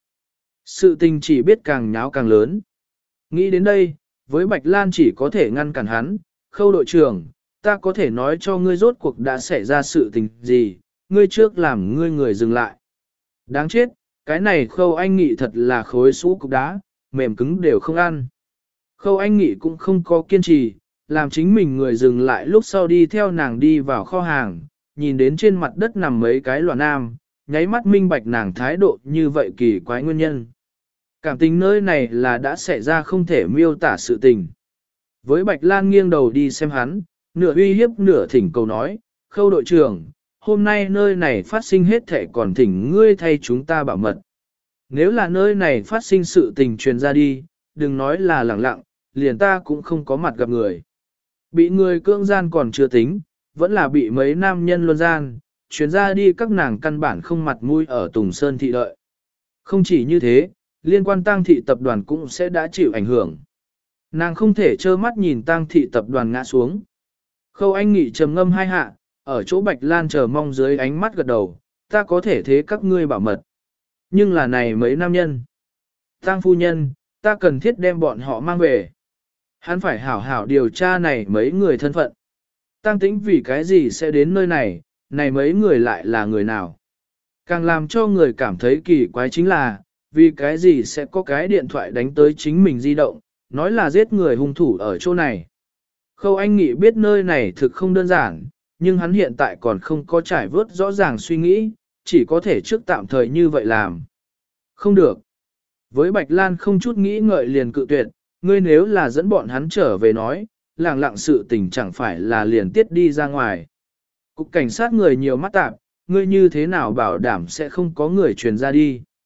Speaker 1: sự tình chỉ biết càng nháo càng lớn. Nghĩ đến đây, với Bạch Lan chỉ có thể ngăn cản hắn, Khâu đội trưởng, ta có thể nói cho ngươi rốt cuộc đã xảy ra sự tình gì, ngươi trước làm ngươi người dừng lại. Đáng chết, cái này Khâu Anh Nghị thật là khối sũ cục đá, mềm cứng đều không ăn. Khâu Anh Nghị cũng không có kiên trì, làm chính mình người dừng lại lúc sau đi theo nàng đi vào kho hàng, nhìn đến trên mặt đất nằm mấy cái loạn nam, nháy mắt minh bạch nàng thái độ như vậy kỳ quái nguyên nhân. Cảm tình nơi này là đã xảy ra không thể miêu tả sự tình. Với Bạch Lan nghiêng đầu đi xem hắn, nửa uy hiếp nửa thỉnh cầu nói, Khâu đội trưởng, hôm nay nơi này phát sinh hết thể còn thỉnh ngươi thay chúng ta bảo mật. Nếu là nơi này phát sinh sự tình truyền ra đi, đừng nói là lẳng lặng, liền ta cũng không có mặt gặp người. Bị người cưỡng gian còn chưa tính, vẫn là bị mấy nam nhân luân gian, truyền ra đi các nàng căn bản không mặt mũi ở Tùng Sơn thị đợi. Không chỉ như thế, liên quan Tang thị tập đoàn cũng sẽ đã chịu ảnh hưởng. Nàng không thể trơ mắt nhìn Tang thị tập đoàn ngã xuống. Khâu Anh Nghị trầm ngâm hai hạ, ở chỗ Bạch Lan chờ mong dưới ánh mắt gật đầu, ta có thể thế các ngươi bảo mật. Nhưng là này mấy nam nhân. Tang phu nhân, ta cần thiết đem bọn họ mang về. Hắn phải hảo hảo điều tra này mấy người thân phận. Tang Tĩnh vì cái gì sẽ đến nơi này, này mấy người lại là người nào. Càng làm cho người cảm thấy kỳ quái chính là, vì cái gì sẽ có cái điện thoại đánh tới chính mình di động, nói là giết người hung thủ ở chỗ này. Khâu Anh Nghị biết nơi này thực không đơn giản, nhưng hắn hiện tại còn không có trải vớt rõ ràng suy nghĩ, chỉ có thể trước tạm thời như vậy làm. Không được. Với Bạch Lan không chút nghĩ ngợi liền cự tuyệt, ngươi nếu là dẫn bọn hắn trở về nói, lẳng lặng sự tình chẳng phải là liền tiết đi ra ngoài. Cục cảnh sát người nhiều mắt tạp, ngươi như thế nào bảo đảm sẽ không có người truyền ra đi.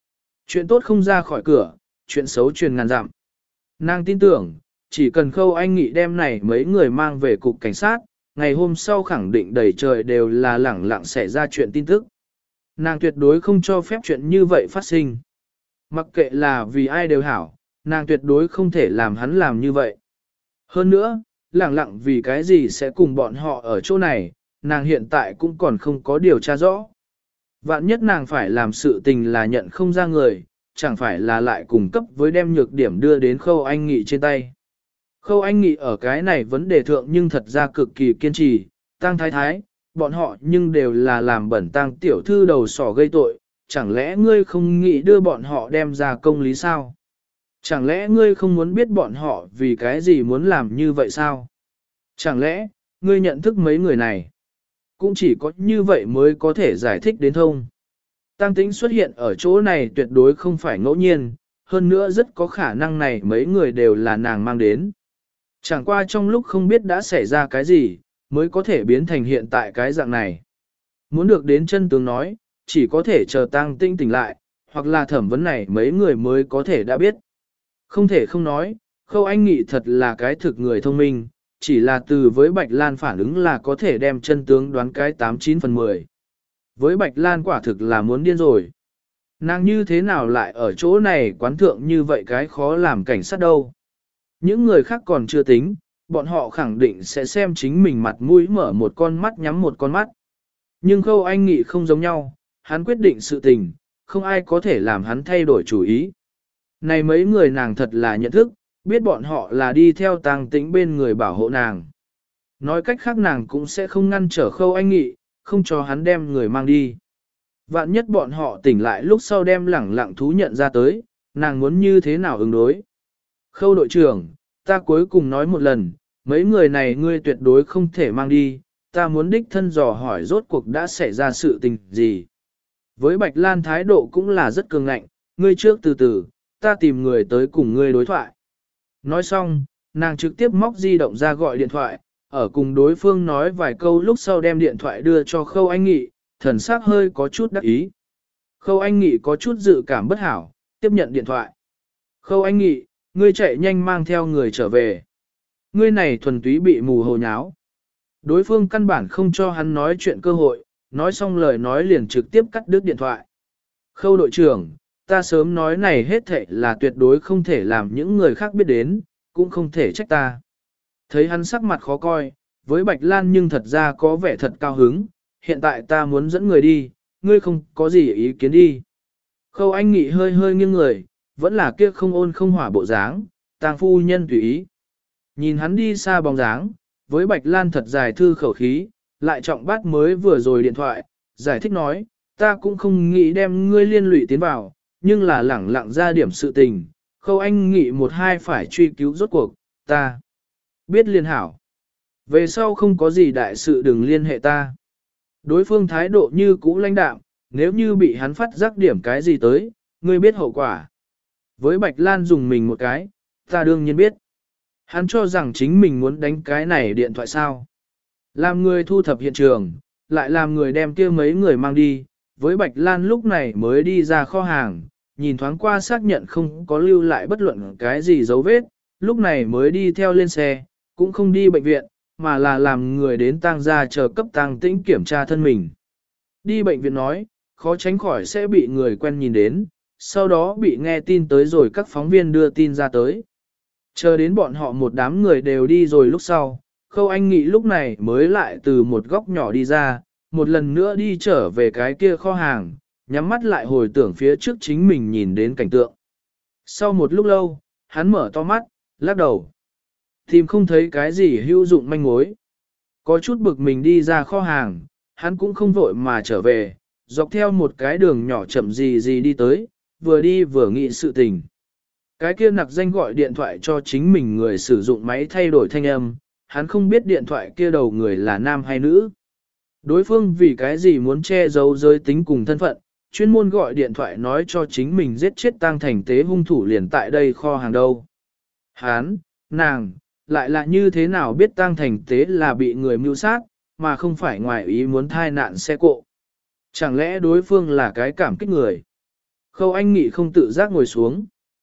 Speaker 1: Chuyện tốt không ra khỏi cửa, chuyện xấu truyền ngàn dặm. Nàng tin tưởng, chỉ cần Khâu Anh Nghị đem này mấy người mang về cục cảnh sát, ngày hôm sau khẳng định đầy trời đều là lẳng lặng xảy ra chuyện tin tức. Nàng tuyệt đối không cho phép chuyện như vậy phát sinh. Mặc kệ là vì ai đều hảo, nàng tuyệt đối không thể làm hắn làm như vậy. Hơn nữa, lẳng lặng vì cái gì sẽ cùng bọn họ ở chỗ này, nàng hiện tại cũng còn không có điều tra rõ. Vạn nhất nàng phải làm sự tình là nhận không ra người, chẳng phải là lại cùng cấp với đem nhược điểm đưa đến Khâu Anh Nghị trên tay. Khâu Anh Nghị ở cái này vấn đề thượng nhưng thật ra cực kỳ kiên trì, Tăng Thái Thái, bọn họ nhưng đều là làm bẩn Tăng tiểu thư đầu sỏ gây tội, chẳng lẽ ngươi không nghĩ đưa bọn họ đem ra công lý sao? Chẳng lẽ ngươi không muốn biết bọn họ vì cái gì muốn làm như vậy sao? Chẳng lẽ, ngươi nhận thức mấy người này? Cũng chỉ có như vậy mới có thể giải thích đến thông. Tăng Tĩnh xuất hiện ở chỗ này tuyệt đối không phải ngẫu nhiên, hơn nữa rất có khả năng này mấy người đều là nàng mang đến. Chẳng qua trong lúc không biết đã xảy ra cái gì, mới có thể biến thành hiện tại cái dạng này. Muốn được đến chân tướng nói, chỉ có thể chờ Tăng Tĩnh tỉnh lại, hoặc là thẩm vấn này mấy người mới có thể đã biết. Không thể không nói, Khâu Anh Nghị thật là cái thực người thông minh, chỉ là từ với Bạch Lan phản ứng là có thể đem chân tướng đoán cái 89 phần 10. Với Bạch Lan quả thực là muốn điên rồi. Nàng như thế nào lại ở chỗ này quán thượng như vậy cái khó làm cảnh sát đâu. Những người khác còn chưa tính, bọn họ khẳng định sẽ xem chính mình mặt mũi mở một con mắt nhắm một con mắt. Nhưng Khâu Anh Nghị không giống nhau, hắn quyết định sự tình, không ai có thể làm hắn thay đổi chủ ý. Này mấy người nàng thật là nhận thức, biết bọn họ là đi theo Tăng Tĩnh bên người bảo hộ nàng. Nói cách khác nàng cũng sẽ không ngăn trở Khâu Anh Nghị, không cho hắn đem người mang đi. Vạn nhất bọn họ tỉnh lại lúc sau đem lẳng lặng thú nhận ra tới, nàng muốn như thế nào ứng đối. Khâu đội trưởng, ta cuối cùng nói một lần, mấy người này ngươi tuyệt đối không thể mang đi, ta muốn đích thân dò hỏi rốt cuộc đã xảy ra sự tình gì. Với Bạch Lan thái độ cũng là rất cường ngạnh, ngươi trước từ từ, ta tìm người tới cùng ngươi đối thoại. Nói xong, nàng trực tiếp móc di động ra gọi điện thoại, ở cùng đối phương nói vài câu lúc sau đem điện thoại đưa cho Khâu Anh Nghị, thần sắc hơi có chút đắc ý. Khâu Anh Nghị có chút dự cảm bất hảo, tiếp nhận điện thoại. Khâu Anh Nghị, ngươi chạy nhanh mang theo người trở về. Ngươi này thuần túy bị mù hồ nháo. Đối phương căn bản không cho hắn nói chuyện cơ hội, nói xong lời nói liền trực tiếp cắt đứt điện thoại. Khâu đội trưởng, ta sớm nói này hết thảy là tuyệt đối không thể làm những người khác biết đến, cũng không thể trách ta. Thấy hắn sắc mặt khó coi, với Bạch Lan nhưng thật ra có vẻ thật cao hứng, hiện tại ta muốn dẫn người đi, ngươi không có gì ý kiến đi. Khâu Anh Nghị hơi hơi nghiêng người, vẫn là kia không ôn không hỏa bộ dáng, Tàng phu nhân tùy ý. Nhìn hắn đi xa bóng dáng, với Bạch Lan thật dài thư khẩu khí, lại trọng bát mới vừa rồi điện thoại, giải thích nói, ta cũng không nghĩ đem ngươi liên lụy tiến vào, nhưng là lẳng lặng ra điểm sự tình, Khâu Anh Nghị một hai phải truy cứu rốt cuộc, ta biết liên hảo. Về sau không có gì đại sự đừng liên hệ ta. Đối phương thái độ như cũ lãnh đạm, nếu như bị hắn phát giác điểm cái gì tới, ngươi biết hậu quả. Với Bạch Lan dùng mình một cái, ta đương nhiên biết. Hắn cho rằng chính mình muốn đánh cái này điện thoại sao. Làm người thu thập hiện trường, lại làm người đem kia mấy người mang đi, với Bạch Lan lúc này mới đi ra kho hàng, nhìn thoáng qua xác nhận không có lưu lại bất luận cái gì dấu vết, lúc này mới đi theo lên xe, cũng không đi bệnh viện, mà là làm người đến Tang gia chờ cấp Tang Tĩnh kiểm tra thân mình. Đi bệnh viện nói, khó tránh khỏi sẽ bị người quen nhìn đến, sau đó bị nghe tin tới rồi các phóng viên đưa tin ra tới. Chờ đến bọn họ một đám người đều đi rồi lúc sau, Khâu Anh Nghị lúc này mới lại từ một góc nhỏ đi ra, một lần nữa đi trở về cái kia kho hàng, nhắm mắt lại hồi tưởng phía trước chính mình nhìn đến cảnh tượng. Sau một lúc lâu, hắn mở to mắt, lắc đầu. Tìm không thấy cái gì hữu dụng manh mối. Có chút bực mình đi ra kho hàng, hắn cũng không vội mà trở về, dọc theo một cái đường nhỏ chậm gì đi tới, vừa đi vừa nghĩ sự tình. Cái kia nặc danh gọi điện thoại cho chính mình người sử dụng máy thay đổi thanh âm, hắn không biết điện thoại kia đầu người là nam hay nữ. Đối phương vì cái gì muốn che giấu giới tính cùng thân phận, chuyên môn gọi điện thoại nói cho chính mình giết chết Tang Thành Tế hung thủ liền tại đây kho hàng đâu. Hắn, nàng, lại là như thế nào biết Tang Thành Tế là bị người mưu sát, mà không phải ngoài ý muốn thai nạn xe cộ. Chẳng lẽ đối phương là cái cảm kích người? Khâu Anh Nghị không tự giác ngồi xuống.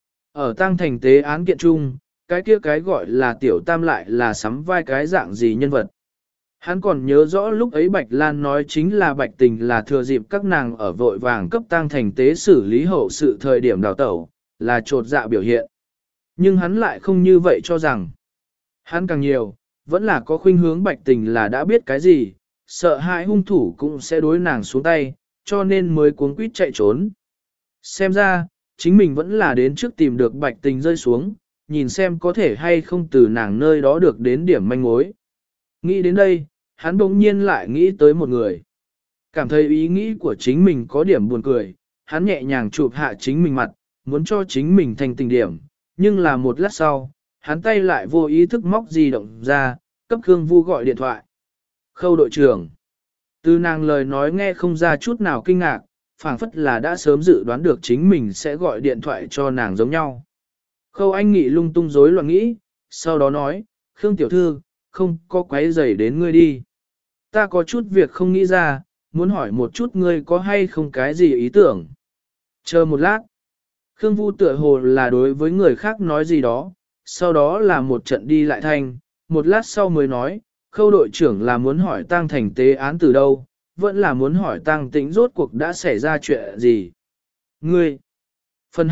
Speaker 1: Ở tang thành tế án kiện chung, cái kia cái gọi là tiểu tam lại là sắm vai cái dạng gì nhân vật. Hắn còn nhớ rõ lúc ấy Bạch Lan nói chính là Bạch Tình là thừa dịp các nàng ở vội vàng cấp tang thành tế xử lý hậu sự thời điểm đào tẩu, là trột dạ biểu hiện. Nhưng hắn lại không như vậy cho rằng. Hắn càng nhiều, vẫn là có khuynh hướng Bạch Tình là đã biết cái gì, sợ hãi hung thủ cũng sẽ đối nàng xuống tay, cho nên mới cuống quýt chạy trốn. Xem ra, chính mình vẫn là đến trước tìm được Bạch Tình rơi xuống, nhìn xem có thể hay không từ nàng nơi đó được đến điểm manh mối. Nghĩ đến đây, hắn bỗng nhiên lại nghĩ tới một người. Cảm thấy ý nghĩ của chính mình có điểm buồn cười, hắn nhẹ nhàng chụp hạ chính mình mặt, muốn cho chính mình thành tình điểm, nhưng là một lát sau, hắn tay lại vô ý thức móc di động ra, cấp Khương Vu gọi điện thoại. Khâu đội trưởng. Từ nàng lời nói nghe không ra chút nào kinh ngạc, phảng phất là đã sớm dự đoán được chính mình sẽ gọi điện thoại cho nàng giống nhau. Khâu Anh Nghị lung tung rối loạn nghĩ, sau đó nói, Khương tiểu thư, không có quấy rầy đến ngươi đi. Ta có chút việc không nghĩ ra, muốn hỏi một chút ngươi có hay không cái gì ý tưởng. Chờ một lát. Khương Vu tựa hồ là đối với người khác nói gì đó, sau đó là một trận đi lại thanh, một lát sau mới nói, Khâu đội trưởng là muốn hỏi tang thành tế án từ đâu, vẫn là muốn hỏi tang tĩnh rốt cuộc đã xảy ra chuyện gì. Ngươi. Phần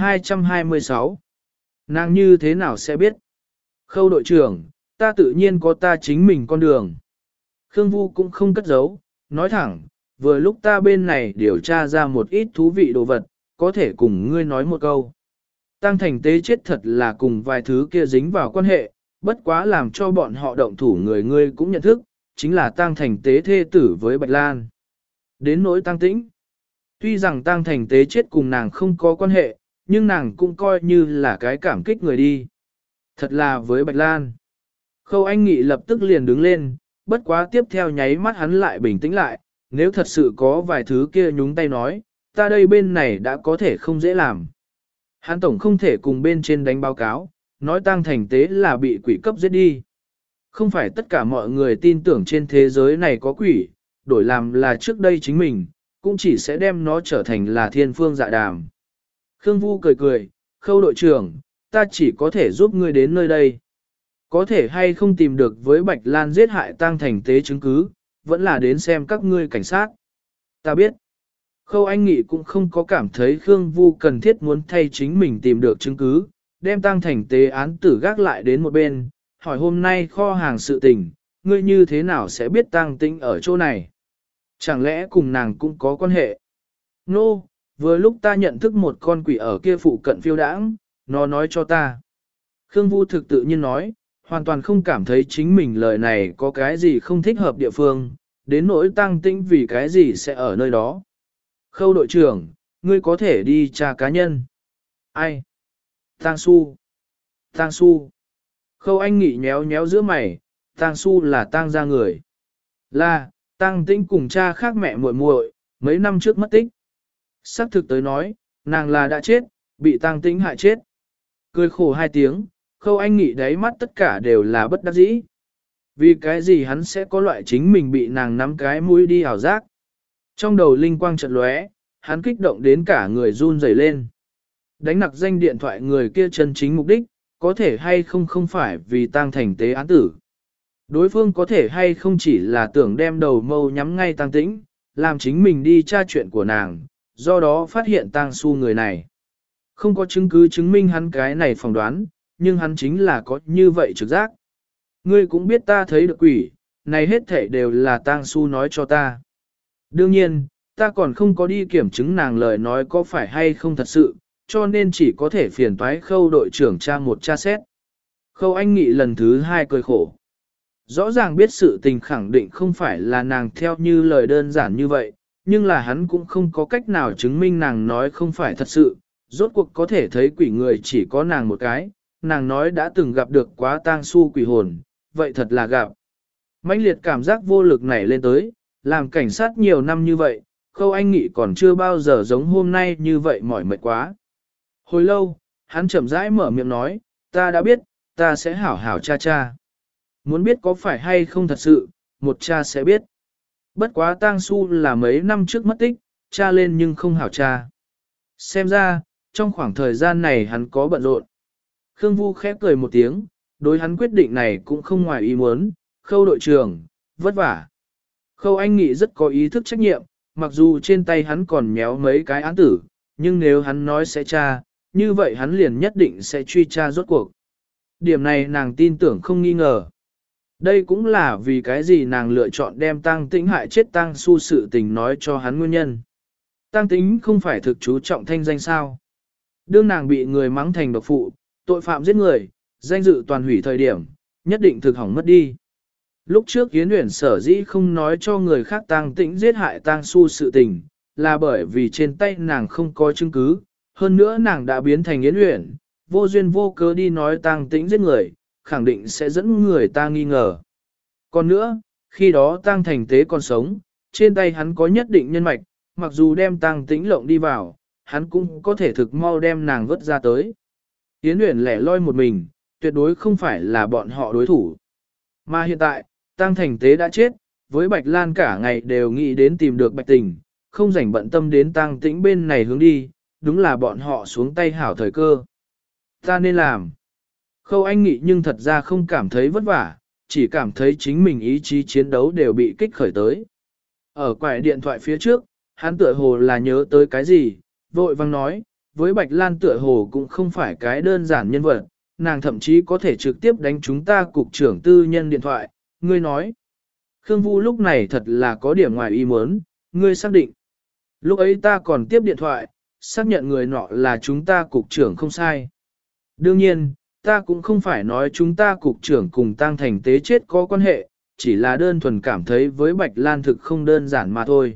Speaker 1: 226. Nàng như thế nào sẽ biết? Khâu đội trưởng, ta tự nhiên có ta chính mình con đường. Khương Vu cũng không cất giấu, nói thẳng, vừa lúc ta bên này điều tra ra một ít thú vị đồ vật, có thể cùng ngươi nói một câu. Tang thành tế chết thật là cùng vài thứ kia dính vào quan hệ, bất quá làm cho bọn họ động thủ người ngươi cũng nhận thức, chính là Tang thành tế thê tử với Bạch Lan. Đến nỗi Tang Tĩnh, tuy rằng Tang thành tế chết cùng nàng không có quan hệ, nhưng nàng cũng coi như là cái cảm kích người đi. Thật là với Bạch Lan. Khâu Anh Nghị lập tức liền đứng lên, bất quá tiếp theo nháy mắt hắn lại bình tĩnh lại, nếu thật sự có vài thứ kia nhúng tay nói, ta đây bên này đã có thể không dễ làm. Hắn tổng không thể cùng bên trên đánh báo cáo, nói tang thành tế là bị quỷ cấp giết đi. Không phải tất cả mọi người tin tưởng trên thế giới này có quỷ, đổi làm là trước đây chính mình, cũng chỉ sẽ đem nó trở thành là thiên phương dạ đàm. Khương Vu cười cười, Khâu đội trưởng, ta chỉ có thể giúp ngươi đến nơi đây. Có thể hay không tìm được với Bạch Lan giết hại tang thành tế chứng cứ, vẫn là đến xem các ngươi cảnh sát. Ta biết. Khâu Anh Nghị cũng không có cảm thấy Khương Vu cần thiết muốn thay chính mình tìm được chứng cứ, đem tang thành tế án tử gác lại đến một bên, hỏi hôm nay kho hàng sự tình, ngươi như thế nào sẽ biết tang tĩnh ở chỗ này? Chẳng lẽ cùng nàng cũng có quan hệ? Nô, vừa lúc ta nhận thức một con quỷ ở kia phụ cận phiêu đãng, nó nói cho ta. Khương Vu thực tự nhiên nói, hoàn toàn không cảm thấy chính mình lời này có cái gì không thích hợp địa phương, đến nỗi tang tĩnh vì cái gì sẽ ở nơi đó. Khâu đội trưởng, ngươi có thể đi tra cá nhân. Ai? Tang Su. Tang Su. Khâu Anh Nghị nhéo nhéo giữa mày, Tang Su là tang gia người. Là, tang tĩnh cùng cha khác mẹ muội muội, mấy năm trước mất tích. Sắc thực tới nói, nàng là đã chết, bị tang tĩnh hại chết. Cười khổ hai tiếng, Khâu Anh Nghị đáy mắt tất cả đều là bất đắc dĩ. Vì cái gì hắn sẽ có loại chính mình bị nàng nắm cái mũi đi ảo giác. Trong đầu linh quang chợt lóe, hắn kích động đến cả người run rẩy lên. Đánh nặc danh điện thoại người kia chân chính mục đích, có thể hay không phải vì tang thành tế án tử. Đối phương có thể hay không chỉ là tưởng đem đầu mâu nhắm ngay tang tĩnh, làm chính mình đi tra chuyện của nàng, do đó phát hiện tang su người này. Không có chứng cứ chứng minh hắn cái này phỏng đoán, nhưng hắn chính là có như vậy trực giác. Ngươi cũng biết ta thấy được quỷ, này hết thảy đều là tang su nói cho ta. Đương nhiên, ta còn không có đi kiểm chứng nàng lời nói có phải hay không thật sự, cho nên chỉ có thể phiền toái Khâu đội trưởng tra một tra xét. Khâu Anh Nghị lần thứ hai cười khổ. Rõ ràng biết sự tình khẳng định không phải là nàng theo như lời đơn giản như vậy, nhưng là hắn cũng không có cách nào chứng minh nàng nói không phải thật sự, rốt cuộc có thể thấy quỷ người chỉ có nàng một cái, nàng nói đã từng gặp được quá tang su quỷ hồn, vậy thật là gặp. Mãnh liệt cảm giác vô lực nảy lên tới, làm cảnh sát nhiều năm như vậy, Khâu Anh Nghị còn chưa bao giờ giống hôm nay như vậy mỏi mệt quá. Hồi lâu, hắn chậm rãi mở miệng nói, ta đã biết, ta sẽ hảo hảo cha cha. Muốn biết có phải hay không thật sự, một cha sẽ biết. Bất quá tang su là mấy năm trước mất tích, cha lên nhưng không hảo cha. Xem ra, trong khoảng thời gian này hắn có bận rộn. Khương Vu khép cười một tiếng, đối hắn quyết định này cũng không ngoài ý muốn, Khâu đội trưởng, vất vả. Khâu Anh Nghị rất có ý thức trách nhiệm, mặc dù trên tay hắn còn méo mấy cái án tử, nhưng nếu hắn nói sẽ tra, như vậy hắn liền nhất định sẽ truy tra rốt cuộc. Điểm này nàng tin tưởng không nghi ngờ. Đây cũng là vì cái gì nàng lựa chọn đem Tăng Tĩnh hại chết Tăng Su sự tình nói cho hắn nguyên nhân. Tăng Tĩnh không phải thực chú trọng thanh danh sao. Đương nàng bị người mắng thành độc phụ, tội phạm giết người, danh dự toàn hủy thời điểm, nhất định thực hỏng mất đi. Lúc trước Yến Uyển sở dĩ không nói cho người khác Tăng Tĩnh giết hại Tăng Su sự tình, là bởi vì trên tay nàng không có chứng cứ, hơn nữa nàng đã biến thành Yến Uyển, vô duyên vô cớ đi nói Tăng Tĩnh giết người, khẳng định sẽ dẫn người ta nghi ngờ. Còn nữa, khi đó Tăng Thành Tế còn sống, trên tay hắn có nhất định nhân mạch, mặc dù đem Tăng Tĩnh lộng đi vào, hắn cũng có thể thực mau đem nàng vớt ra tới. Yến Uyển lẻ loi một mình, tuyệt đối không phải là bọn họ đối thủ. Mà hiện tại, Tăng Thành Tế đã chết, với Bạch Lan cả ngày đều nghĩ đến tìm được Bạch Tình, không rảnh bận tâm đến Tăng Tĩnh bên này hướng đi, đúng là bọn họ xuống tay hảo thời cơ. Ta nên làm. Khâu Anh Nghị nhưng thật ra không cảm thấy vất vả, chỉ cảm thấy chính mình ý chí chiến đấu đều bị kích khởi tới. Ở quải điện thoại phía trước, hắn tựa hồ là nhớ tới cái gì, vội vang nói, với Bạch Lan tựa hồ cũng không phải cái đơn giản nhân vật, nàng thậm chí có thể trực tiếp đánh chúng ta cục trưởng tư nhân điện thoại, ngươi nói. Khương Vu lúc này thật là có điểm ngoài ý muốn, ngươi xác định. Lúc ấy ta còn tiếp điện thoại, xác nhận người nọ là chúng ta cục trưởng không sai. Đương nhiên, ta cũng không phải nói chúng ta cục trưởng cùng Tăng Thành Tế chết có quan hệ, chỉ là đơn thuần cảm thấy với Bạch Lan thực không đơn giản mà thôi.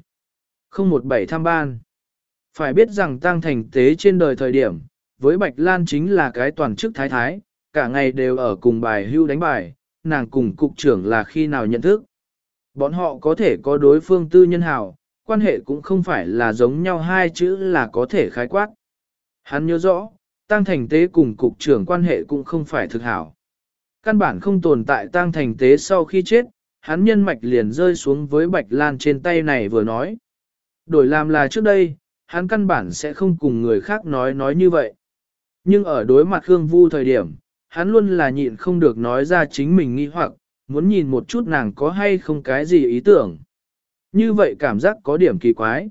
Speaker 1: 017 tham ban. Phải biết rằng Tăng Thành Tế trên đời thời điểm, với Bạch Lan chính là cái toàn chức thái thái, cả ngày đều ở cùng bài hưu đánh bài, nàng cùng cục trưởng là khi nào nhận thức. Bọn họ có thể có đối phương tư nhân hảo, quan hệ cũng không phải là giống nhau hai chữ là có thể khái quát. Hắn nhớ rõ, Tăng Thành Tế cùng cục trưởng quan hệ cũng không phải thực hảo. Căn bản không tồn tại Tăng Thành Tế sau khi chết, hắn nhân mạch liền rơi xuống với Bạch Lan trên tay này vừa nói. Đổi làm là trước đây, hắn căn bản sẽ không cùng người khác nói như vậy. Nhưng ở đối mặt Khương Vu thời điểm, hắn luôn là nhịn không được nói ra chính mình nghi hoặc, muốn nhìn một chút nàng có hay không cái gì ý tưởng. Như vậy cảm giác có điểm kỳ quái.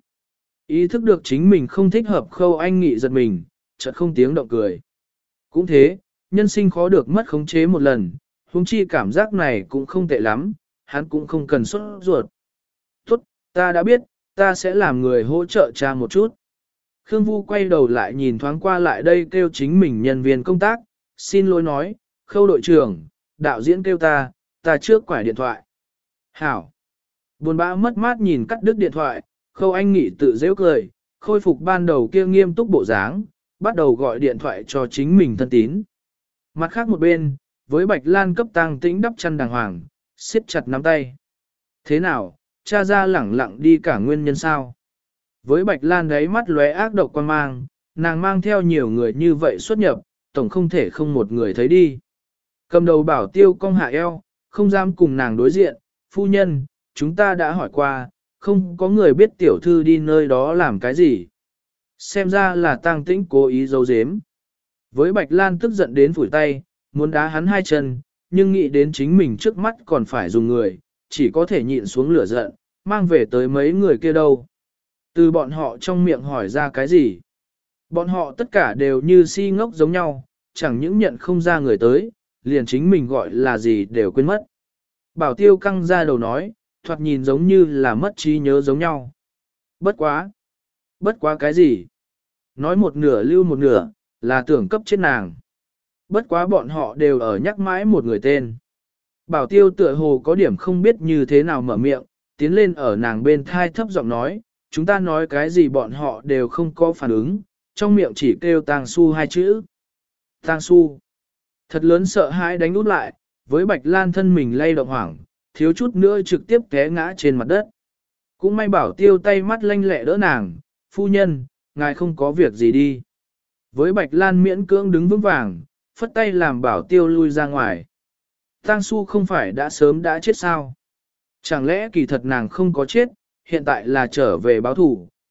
Speaker 1: Ý thức được chính mình không thích hợp Khâu Anh Nghị giật mình, chợt không tiếng động cười. Cũng thế, nhân sinh khó được mất khống chế một lần, huống chi cảm giác này cũng không tệ lắm, hắn cũng không cần sốt ruột. Tốt, ta đã biết, ta sẽ làm người hỗ trợ cha một chút. Khương Vu quay đầu lại nhìn thoáng qua lại đây kêu chính mình nhân viên công tác, xin lỗi nói, Khâu đội trưởng, đạo diễn kêu ta trước quải điện thoại. Hảo. Buồn bã mất mát nhìn cắt đứt điện thoại, Khâu Anh Nghị tự dễ cười, khôi phục ban đầu kia nghiêm túc bộ dáng, bắt đầu gọi điện thoại cho chính mình thân tín. Mặt khác một bên, với Bạch Lan cấp Tăng Tĩnh đắp chăn đàng hoàng, siết chặt nắm tay. Thế nào, cha ra lẳng lặng đi cả nguyên nhân sao? Với Bạch Lan đấy mắt lóe ác độc quan mang, nàng mang theo nhiều người như vậy xuất nhập, tổng không thể không một người thấy đi. Cầm đầu bảo tiêu cong hạ eo, không dám cùng nàng đối diện, phu nhân, chúng ta đã hỏi qua, không có người biết tiểu thư đi nơi đó làm cái gì. Xem ra là Tăng Tĩnh cố ý giấu giếm. Với Bạch Lan tức giận đến phủi tay, muốn đá hắn hai chân, nhưng nghĩ đến chính mình trước mắt còn phải dùng người, chỉ có thể nhịn xuống lửa giận, mang về tới mấy người kia đâu. Từ bọn họ trong miệng hỏi ra cái gì? Bọn họ tất cả đều như si ngốc giống nhau, chẳng những nhận không ra người tới, liền chính mình gọi là gì đều quên mất. Bảo tiêu căng ra đầu nói, thoạt nhìn giống như là mất trí nhớ giống nhau. Bất quá cái gì? Nói một nửa lưu một nửa, là tưởng cấp chết nàng. Bất quá bọn họ đều ở nhắc mãi một người tên. Bảo tiêu tựa hồ có điểm không biết như thế nào mở miệng, tiến lên ở nàng bên thai thấp giọng nói, chúng ta nói cái gì bọn họ đều không có phản ứng, trong miệng chỉ kêu Tang Su hai chữ. Tang Su. Thật lớn sợ hãi đánh út lại, với Bạch Lan thân mình lay động hoảng, thiếu chút nữa trực tiếp té ngã trên mặt đất. Cũng may bảo tiêu tay mắt lanh lẹ đỡ nàng, phu nhân, ngài không có việc gì đi. Với Bạch Lan miễn cưỡng đứng vững vàng, phất tay làm bảo tiêu lui ra ngoài. Tang Su không phải đã sớm đã chết sao? Chẳng lẽ kỳ thật nàng không có chết, hiện tại là trở về báo thủ,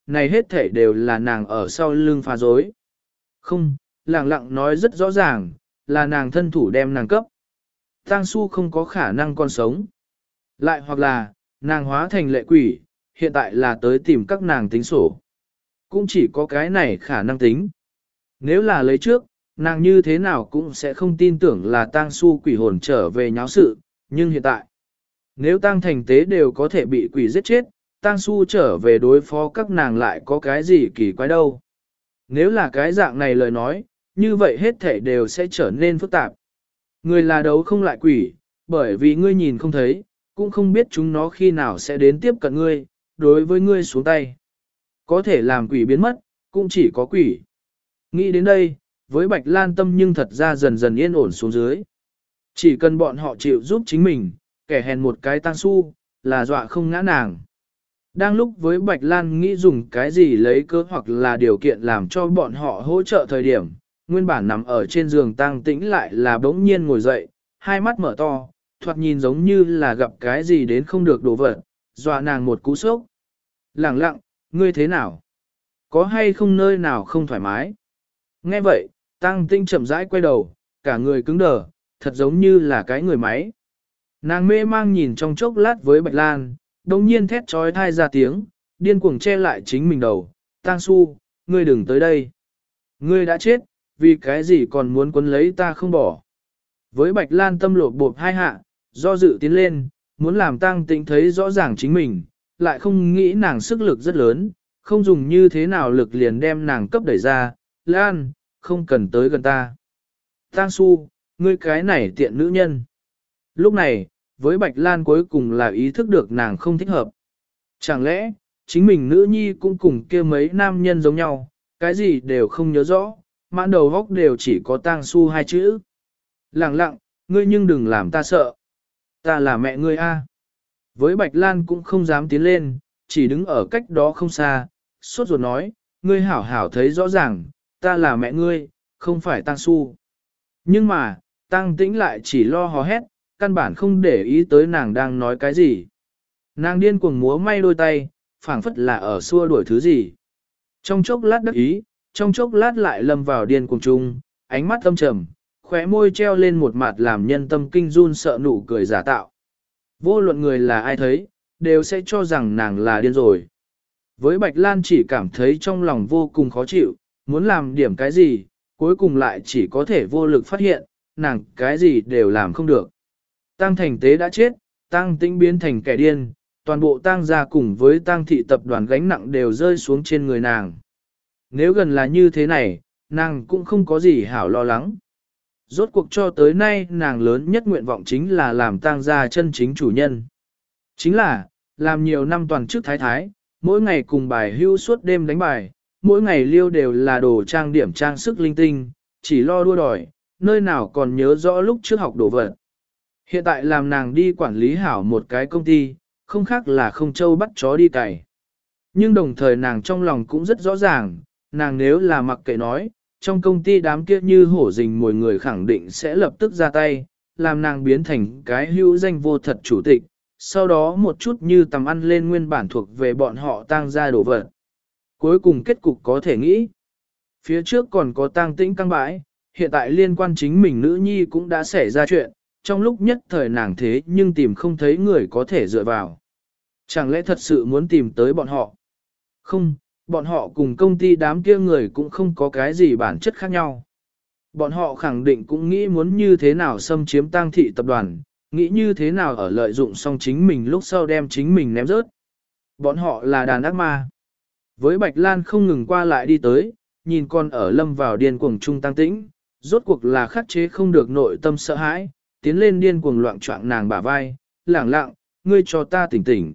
Speaker 1: này hết thể đều là nàng ở sau lưng phá dối. Không, lẳng lặng nói rất rõ ràng, là nàng thân thủ đem nàng cấp. Tang Su không có khả năng còn sống. Lại hoặc là, nàng hóa thành lệ quỷ, hiện tại là tới tìm các nàng tính sổ. Cũng chỉ có cái này khả năng tính. Nếu là lấy trước, nàng như thế nào cũng sẽ không tin tưởng là Tang Su quỷ hồn trở về nháo sự, nhưng hiện tại, nếu Tang Thành Tế đều có thể bị quỷ giết chết, Tang Su trở về đối phó các nàng lại có cái gì kỳ quái đâu. Nếu là cái dạng này lời nói, như vậy hết thể đều sẽ trở nên phức tạp. Người là đấu không lại quỷ, bởi vì ngươi nhìn không thấy, cũng không biết chúng nó khi nào sẽ đến tiếp cận ngươi, đối với ngươi xuống tay. Có thể làm quỷ biến mất, cũng chỉ có quỷ. Nghĩ đến đây, với Bạch Lan tâm nhưng thật ra dần dần yên ổn xuống dưới. Chỉ cần bọn họ chịu giúp chính mình, kẻ hèn một cái Tang Su, là dọa không ngã nàng. Đang lúc với Bạch Lan nghĩ dùng cái gì lấy cớ hoặc là điều kiện làm cho bọn họ hỗ trợ thời điểm, nguyên bản nằm ở trên giường Tang Tĩnh lại là bỗng nhiên ngồi dậy, hai mắt mở to, thoạt nhìn giống như là gặp cái gì đến không được đổ vật, dọa nàng một cú sốc. Lẳng lặng, ngươi thế nào? Có hay không nơi nào không thoải mái? Nghe vậy, Tang Tĩnh chậm rãi quay đầu, cả người cứng đờ, thật giống như là cái người máy. Nàng mê mang nhìn trong chốc lát với Bạch Lan, đồng nhiên thét trói thai ra tiếng, điên cuồng che lại chính mình đầu. Tang Su, ngươi đừng tới đây. Ngươi đã chết, vì cái gì còn muốn quấn lấy ta không bỏ. Với Bạch Lan tâm lột bộp hai hạ, do dự tiến lên, muốn làm Tang Tĩnh thấy rõ ràng chính mình, lại không nghĩ nàng sức lực rất lớn, không dùng như thế nào lực liền đem nàng cấp đẩy ra. Lan, không cần tới gần ta. Tang Su, ngươi cái này tiện nữ nhân. Lúc này, với Bạch Lan cuối cùng là ý thức được nàng không thích hợp. Chẳng lẽ, chính mình nữ nhi cũng cùng kia mấy nam nhân giống nhau, cái gì đều không nhớ rõ, mãn đầu góc đều chỉ có Tang Su hai chữ. Lẳng lặng, ngươi nhưng đừng làm ta sợ. Ta là mẹ ngươi a. Với Bạch Lan cũng không dám tiến lên, chỉ đứng ở cách đó không xa, sốt ruột nói, ngươi hảo hảo thấy rõ ràng, ta là mẹ ngươi, không phải Tang Su. Nhưng mà, Tang Tĩnh lại chỉ lo hò hét, căn bản không để ý tới nàng đang nói cái gì. Nàng điên cuồng múa may đôi tay, phảng phất là ở xua đuổi thứ gì. Trong chốc lát đắc ý, trong chốc lát lại lâm vào điên cuồng chung, ánh mắt âm trầm, khóe môi treo lên một mặt làm nhân tâm kinh run sợ nụ cười giả tạo. Vô luận người là ai thấy, đều sẽ cho rằng nàng là điên rồi. Với Bạch Lan chỉ cảm thấy trong lòng vô cùng khó chịu, muốn làm điểm cái gì, cuối cùng lại chỉ có thể vô lực phát hiện, nàng cái gì đều làm không được. Tang Thành Tế đã chết, Tang Tĩnh biến thành kẻ điên, toàn bộ Tang gia cùng với Tang thị tập đoàn gánh nặng đều rơi xuống trên người nàng. Nếu gần là như thế này, nàng cũng không có gì hảo lo lắng. Rốt cuộc cho tới nay nàng lớn nhất nguyện vọng chính là làm Tang gia chân chính chủ nhân. Chính là, làm nhiều năm toàn chức thái thái, mỗi ngày cùng bài hưu suốt đêm đánh bài, mỗi ngày liêu đều là đồ trang điểm trang sức linh tinh, chỉ lo đua đòi, nơi nào còn nhớ rõ lúc trước học đồ vật. Hiện tại làm nàng đi quản lý hảo một cái công ty, không khác là không châu bắt chó đi cày. Nhưng đồng thời nàng trong lòng cũng rất rõ ràng, nàng nếu là mặc kệ nói, trong công ty đám kia như hổ rình mồi người khẳng định sẽ lập tức ra tay, làm nàng biến thành cái hữu danh vô thật chủ tịch, sau đó một chút như tầm ăn lên nguyên bản thuộc về bọn họ Tang gia đổ vật. Cuối cùng kết cục có thể nghĩ, phía trước còn có Tang Tĩnh căng bãi, hiện tại liên quan chính mình nữ nhi cũng đã xảy ra chuyện, trong lúc nhất thời nàng thế nhưng tìm không thấy người có thể dựa vào. Chẳng lẽ thật sự muốn tìm tới bọn họ? Không, bọn họ cùng công ty đám kia người cũng không có cái gì bản chất khác nhau. Bọn họ khẳng định cũng nghĩ muốn như thế nào xâm chiếm Tang thị tập đoàn, nghĩ như thế nào ở lợi dụng xong chính mình lúc sau đem chính mình ném rớt. Bọn họ là đàn ác ma. Với Bạch Lan không ngừng qua lại đi tới, nhìn con ở lâm vào điên cuồng trung Tang Tĩnh, rốt cuộc là khắc chế không được nội tâm sợ hãi, tiến lên điên cuồng loạn choạng nàng bả vai, lẳng lặng, ngươi cho ta tỉnh tỉnh.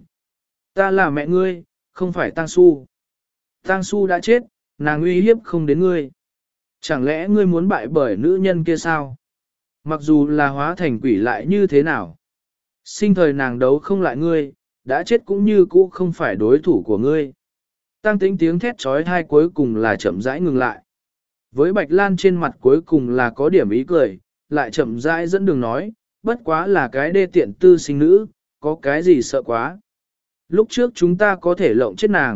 Speaker 1: Ta là mẹ ngươi, không phải Tang Su. Tang Su đã chết, nàng uy hiếp không đến ngươi. Chẳng lẽ ngươi muốn bại bởi nữ nhân kia sao? Mặc dù là hóa thành quỷ lại như thế nào? Sinh thời nàng đấu không lại ngươi, đã chết cũng như cũ không phải đối thủ của ngươi. Tang Tĩnh tiếng thét trói thai cuối cùng là chậm rãi ngừng lại. Với Bạch Lan trên mặt cuối cùng là có điểm ý cười, lại chậm rãi dẫn đường nói, bất quá là cái đê tiện tư sinh nữ, có cái gì sợ quá. Lúc trước chúng ta có thể lộng chết nàng,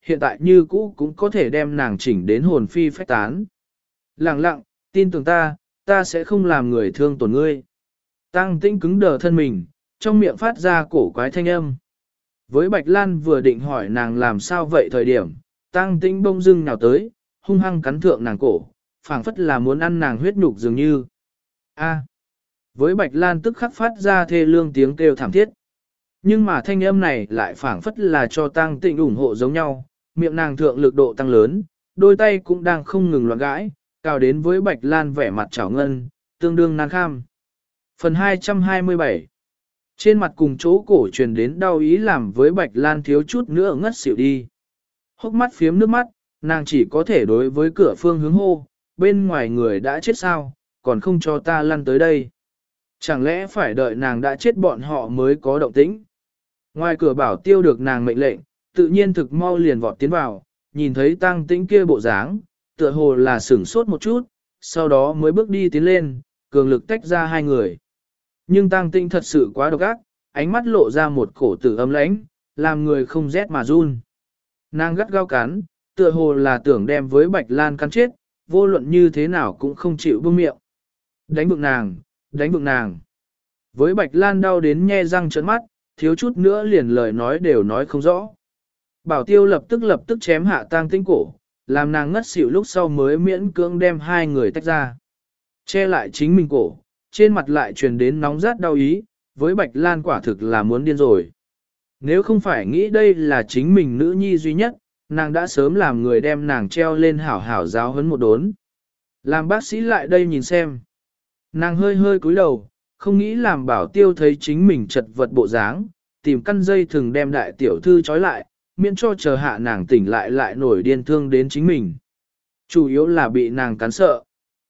Speaker 1: hiện tại như cũ cũng có thể đem nàng chỉnh đến hồn phi phách tán. Lặng lặng, tin tưởng ta sẽ không làm người thương tổn ngươi. Tăng Tĩnh cứng đờ thân mình, trong miệng phát ra cổ quái thanh âm. Với Bạch Lan vừa định hỏi nàng làm sao vậy thời điểm, Tăng Tĩnh bông dưng nhào tới, hung hăng cắn thượng nàng cổ, phảng phất là muốn ăn nàng huyết nhục dường như. A. Với Bạch Lan tức khắc phát ra thê lương tiếng kêu thảm thiết. Nhưng mà thanh âm này lại phảng phất là cho Tăng Tĩnh ủng hộ giống nhau, miệng nàng thượng lực độ tăng lớn, đôi tay cũng đang không ngừng loạn gãi, cào đến với Bạch Lan vẻ mặt trảo ngân, tương đương nan kham. Phần 227. Trên mặt cùng chỗ cổ truyền đến đau ý làm với Bạch Lan thiếu chút nữa ngất xỉu đi. Hốc mắt phiếm nước mắt, nàng chỉ có thể đối với cửa phương hướng hô, bên ngoài người đã chết sao, còn không cho ta lăn tới đây. Chẳng lẽ phải đợi nàng đã chết bọn họ mới có động tĩnh. Ngoài cửa Bảo Tiêu được nàng mệnh lệnh, tự nhiên thực mau liền vọt tiến vào, nhìn thấy Tăng Tĩnh kia bộ dáng, tựa hồ là sửng sốt một chút, sau đó mới bước đi tiến lên, cường lực tách ra hai người. Nhưng Tăng Tĩnh thật sự quá độc ác, ánh mắt lộ ra một cổ tử âm lãnh, làm người không rét mà run. Nàng gắt gao cắn, tựa hồ là tưởng đem với Bạch Lan cắn chết, vô luận như thế nào cũng không chịu buông miệng. Đánh bụng nàng, đánh bụng nàng. Với Bạch Lan đau đến nhe răng trợn mắt, thiếu chút nữa liền lời nói đều nói không rõ. Bảo Tiêu lập tức chém hạ Tăng Tĩnh cổ, làm nàng ngất xỉu lúc sau mới miễn cưỡng đem hai người tách ra. Che lại chính mình cổ, trên mặt lại truyền đến nóng rát đau ý, với Bạch Lan quả thực là muốn điên rồi. Nếu không phải nghĩ đây là chính mình nữ nhi duy nhất, nàng đã sớm làm người đem nàng treo lên hảo hảo giáo huấn một đốn. Làm bác sĩ lại đây nhìn xem. Nàng hơi hơi cúi đầu, không nghĩ làm Bảo Tiêu thấy chính mình chật vật bộ dáng, tìm căn dây thừng đem đại tiểu thư trói lại, miễn cho chờ hạ nàng tỉnh lại nổi điên thương đến chính mình. Chủ yếu là bị nàng cắn sợ.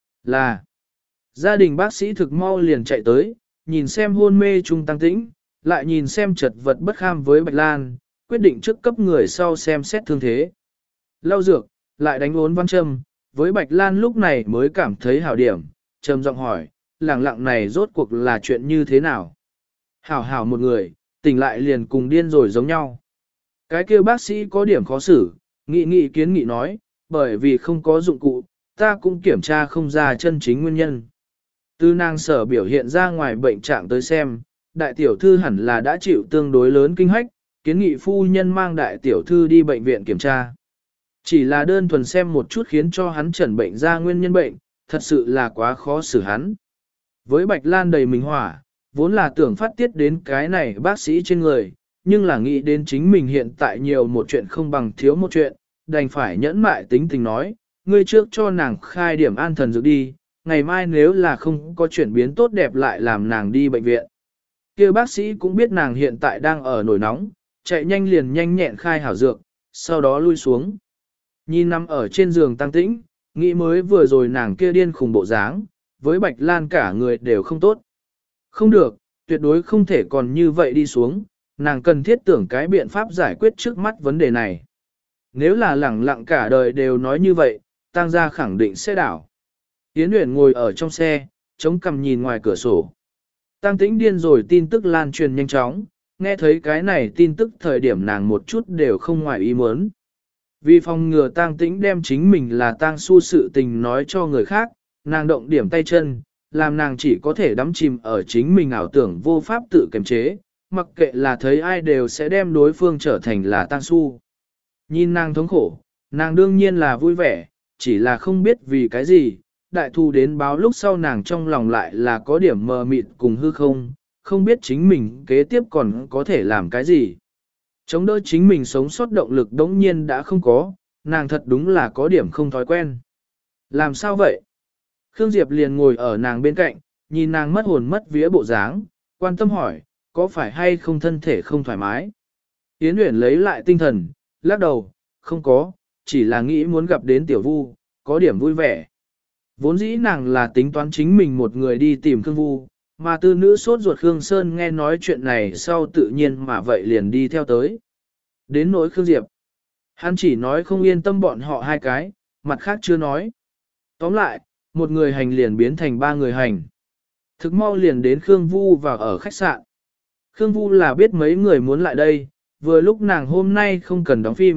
Speaker 1: Là, gia đình bác sĩ thực mau liền chạy tới, nhìn xem hôn mê trung Tăng Tĩnh, lại nhìn xem chật vật bất kham với Bạch Lan, quyết định trước cấp người sau xem xét thương thế. Lau dược, lại đánh ốn văn châm, với Bạch Lan lúc này mới cảm thấy hảo điểm, trầm giọng hỏi, lẳng lặng này rốt cuộc là chuyện như thế nào? Hảo hảo một người, tỉnh lại liền cùng điên rồi giống nhau. Cái kia bác sĩ có điểm khó xử, nghị kiến nghị nói, bởi vì không có dụng cụ, ta cũng kiểm tra không ra chân chính nguyên nhân. Từ nàng sở biểu hiện ra ngoài bệnh trạng tới xem, đại tiểu thư hẳn là đã chịu tương đối lớn kinh hách, kiến nghị phu nhân mang đại tiểu thư đi bệnh viện kiểm tra. Chỉ là đơn thuần xem một chút khiến cho hắn chẩn bệnh ra nguyên nhân bệnh, thật sự là quá khó xử hắn. Với Bạch Lan đầy mình hỏa, vốn là tưởng phát tiết đến cái này bác sĩ trên người, nhưng là nghĩ đến chính mình hiện tại nhiều một chuyện không bằng thiếu một chuyện, đành phải nhẫn mại tính tình nói, ngươi trước cho nàng khai điểm an thần dược đi, ngày mai nếu là không có chuyển biến tốt đẹp lại làm nàng đi bệnh viện. Kia bác sĩ cũng biết nàng hiện tại đang ở nổi nóng, chạy nhanh liền nhanh nhẹn khai hảo dược, sau đó lui xuống. Nhìn nằm ở trên giường Tăng Tĩnh, nghĩ mới vừa rồi nàng kia điên khùng bộ dáng, với Bạch Lan cả người đều không tốt. Không được, tuyệt đối không thể còn như vậy đi xuống, nàng cần thiết tưởng cái biện pháp giải quyết trước mắt vấn đề này. Nếu là lẳng lặng cả đời đều nói như vậy, Tăng gia khẳng định sẽ đảo. Yến Uyển ngồi ở trong xe, chống cằm nhìn ngoài cửa sổ. Tăng Tĩnh điên rồi tin tức lan truyền nhanh chóng, nghe thấy cái này tin tức thời điểm nàng một chút đều không ngoài ý muốn. Vì phòng ngừa Tăng Tĩnh đem chính mình là Tăng Su sự tình nói cho người khác, nàng động điểm tay chân, làm nàng chỉ có thể đắm chìm ở chính mình ảo tưởng vô pháp tự kiềm chế, mặc kệ là thấy ai đều sẽ đem đối phương trở thành là Tăng Su. Nhìn nàng thống khổ, nàng đương nhiên là vui vẻ, chỉ là không biết vì cái gì, đại thù đến báo lúc sau nàng trong lòng lại là có điểm mờ mịt cùng hư không biết chính mình kế tiếp còn có thể làm cái gì. Chống đỡ chính mình sống sót động lực đống nhiên đã không có, nàng thật đúng là có điểm không thói quen. Làm sao vậy? Khương Diệp liền ngồi ở nàng bên cạnh, nhìn nàng mất hồn mất vía bộ dáng, quan tâm hỏi, có phải hay không thân thể không thoải mái? Yến Uyển lấy lại tinh thần, lắc đầu, không có, chỉ là nghĩ muốn gặp đến Tiểu Vu, có điểm vui vẻ. Vốn dĩ nàng là tính toán chính mình một người đi tìm Khương Vu, mà tư nữ sốt ruột Khương Sơn nghe nói chuyện này sau tự nhiên mà vậy liền đi theo tới. Đến nỗi Khương Diệp, hắn chỉ nói không yên tâm bọn họ hai cái, mặt khác chưa nói. Tóm lại, một người hành liền biến thành ba người hành. Thực mau liền đến Khương Vu vào ở khách sạn. Khương Vu là biết mấy người muốn lại đây, vừa lúc nàng hôm nay không cần đóng phim,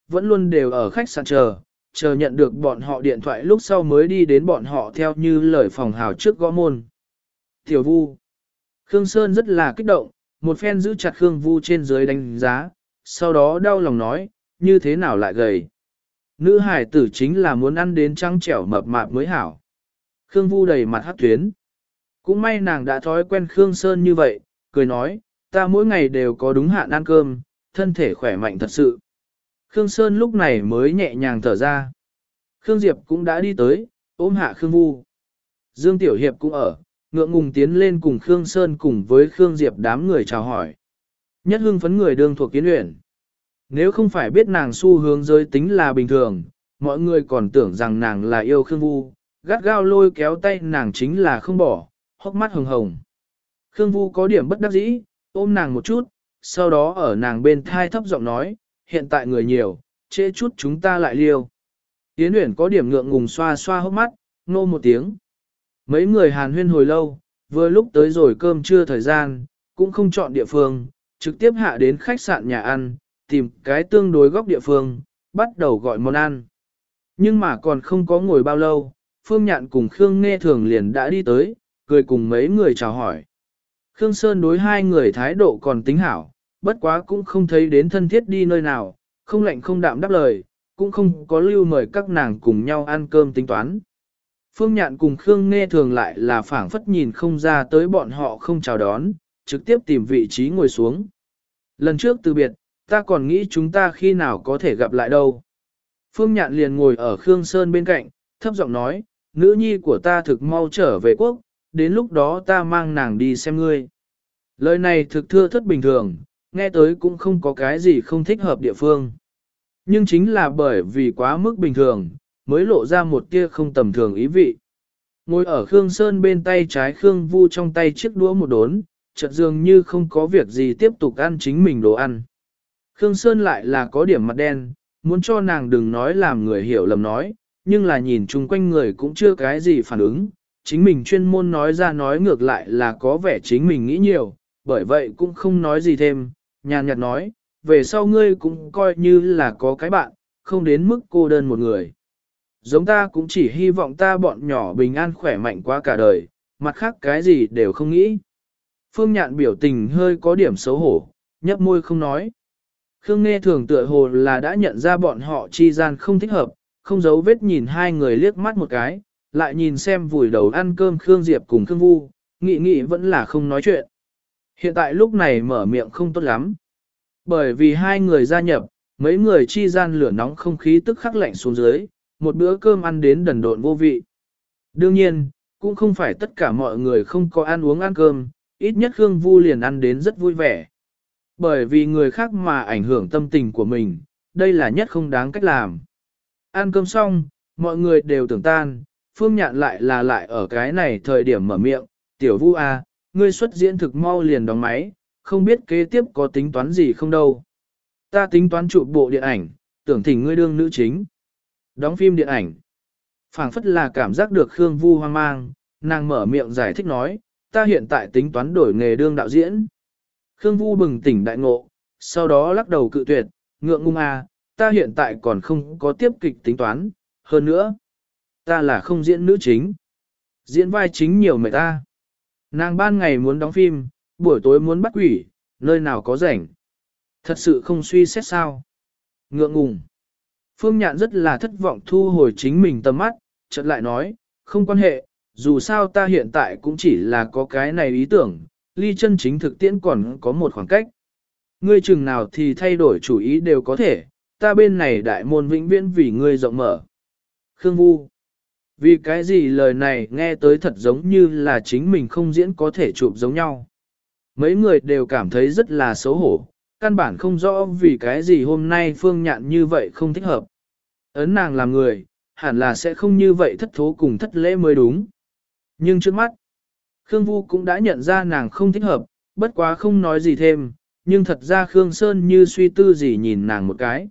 Speaker 1: vẫn luôn đều ở khách sạn chờ nhận được bọn họ điện thoại lúc sau mới đi đến bọn họ theo như lời phòng hào trước gõ môn. Tiểu Vu. Khương Sơn rất là kích động, một phen giữ chặt Khương Vu trên dưới đánh giá, sau đó đau lòng nói, như thế nào lại gầy. Nữ hải tử chính là muốn ăn đến trăng trẻo mập mạp mới hảo. Khương Vu đầy mặt hắc tuyến. Cũng may nàng đã thói quen Khương Sơn như vậy, cười nói, ta mỗi ngày đều có đúng hạn ăn cơm, thân thể khỏe mạnh thật sự. Khương Sơn lúc này mới nhẹ nhàng thở ra. Khương Diệp cũng đã đi tới, ôm hạ Khương Vu. Dương Tiểu Hiệp cũng ở, ngượng ngùng tiến lên cùng Khương Sơn cùng với Khương Diệp đám người chào hỏi. Nhất hưng phấn người đương thuộc kiến luyện. Nếu không phải biết nàng xu hướng giới tính là bình thường, mọi người còn tưởng rằng nàng là yêu Khương Vu, gắt gao lôi kéo tay nàng chính là không bỏ, hốc mắt hồng hồng. Khương Vu có điểm bất đắc dĩ, ôm nàng một chút, sau đó ở nàng bên thai thấp giọng nói, hiện tại người nhiều, trễ chút chúng ta lại liêu. Yến Uyển có điểm ngượng ngùng xoa xoa hốc mắt, nô một tiếng. Mấy người hàn huyên hồi lâu, vừa lúc tới rồi cơm trưa thời gian, cũng không chọn địa phương, trực tiếp hạ đến khách sạn nhà ăn, tìm cái tương đối góc địa phương, bắt đầu gọi món ăn. Nhưng mà còn không có ngồi bao lâu, Phương Nhạn cùng Khương Nghe Thường liền đã đi tới, cười cùng mấy người chào hỏi. Khương Sơn đối hai người thái độ còn tính hảo, bất quá cũng không thấy đến thân thiết đi nơi nào, không lạnh không đạm đáp lời, cũng không có lưu mời các nàng cùng nhau ăn cơm tính toán. Phương Nhạn cùng Khương Nghe Thường lại là phảng phất nhìn không ra tới bọn họ không chào đón, trực tiếp tìm vị trí ngồi xuống. Lần trước từ biệt, ta còn nghĩ chúng ta khi nào có thể gặp lại đâu. Phương Nhạn liền ngồi ở Khương Sơn bên cạnh, thấp giọng nói, nữ nhi của ta thực mau trở về quốc, đến lúc đó ta mang nàng đi xem ngươi. Lời này thực thưa thất bình thường, nghe tới cũng không có cái gì không thích hợp địa phương. Nhưng chính là bởi vì quá mức bình thường, mới lộ ra một tia không tầm thường ý vị. Ngồi ở Khương Sơn bên tay trái Khương Vu trong tay chiếc đũa một đốn, chợt dường như không có việc gì tiếp tục ăn chính mình đồ ăn. Khương Sơn lại là có điểm mặt đen, muốn cho nàng đừng nói làm người hiểu lầm nói, nhưng là nhìn chung quanh người cũng chưa cái gì phản ứng, chính mình chuyên môn nói ra nói ngược lại là có vẻ chính mình nghĩ nhiều, bởi vậy cũng không nói gì thêm, nhàn nhạt nói, về sau ngươi cũng coi như là có cái bạn, không đến mức cô đơn một người. Giống ta cũng chỉ hy vọng ta bọn nhỏ bình an khỏe mạnh qua cả đời, mặt khác cái gì đều không nghĩ. Phương Nhạn biểu tình hơi có điểm xấu hổ, nhấp môi không nói. Khương Nghe Thường tựa hồ là đã nhận ra bọn họ chi gian không thích hợp, không giấu vết nhìn hai người liếc mắt một cái, lại nhìn xem vùi đầu ăn cơm Khương Diệp cùng Khương Vu, nghĩ vẫn là không nói chuyện. Hiện tại lúc này mở miệng không tốt lắm. Bởi vì hai người gia nhập, mấy người chi gian lửa nóng không khí tức khắc lạnh xuống dưới, một bữa cơm ăn đến đần độn vô vị. Đương nhiên, cũng không phải tất cả mọi người không có ăn uống ăn cơm, ít nhất Khương Vu liền ăn đến rất vui vẻ. Bởi vì người khác mà ảnh hưởng tâm tình của mình, đây là nhất không đáng cách làm. Ăn cơm xong, mọi người đều tưởng tan, Phương Nhạn lại ở cái này thời điểm mở miệng, tiểu Vu à, ngươi xuất diễn thực mau liền đóng máy, không biết kế tiếp có tính toán gì không đâu. Ta tính toán chụp bộ điện ảnh, tưởng thỉnh ngươi đương nữ chính. Đóng phim điện ảnh. Phảng phất là cảm giác được Khương Vu hoang mang, nàng mở miệng giải thích nói, ta hiện tại tính toán đổi nghề đương đạo diễn. Khương Vu bừng tỉnh đại ngộ, sau đó lắc đầu cự tuyệt, ngượng ngùng à, ta hiện tại còn không có tiếp kịch tính toán, hơn nữa, ta là không diễn nữ chính. Diễn vai chính nhiều mệt ta. Nàng ban ngày muốn đóng phim, buổi tối muốn bắt quỷ, nơi nào có rảnh. Thật sự không suy xét sao. Ngượng ngùng. Phương Nhạn rất là thất vọng thu hồi chính mình tầm mắt, chợt lại nói, không quan hệ, dù sao ta hiện tại cũng chỉ là có cái này ý tưởng, ly chân chính thực tiễn còn có một khoảng cách. Ngươi chừng nào thì thay đổi chủ ý đều có thể, ta bên này đại môn vĩnh viễn vì ngươi rộng mở. Khương Vu. Vì cái gì lời này nghe tới thật giống như là chính mình không diễn có thể chụp giống nhau. Mấy người đều cảm thấy rất là xấu hổ, căn bản không rõ vì cái gì hôm nay Phương Nhạn như vậy không thích hợp. Ấn nàng làm người, hẳn là sẽ không như vậy thất thố cùng thất lễ mới đúng. Nhưng trước mắt, Khương Vu cũng đã nhận ra nàng không thích hợp, bất quá không nói gì thêm, nhưng thật ra Khương Sơn như suy tư gì nhìn nàng một cái.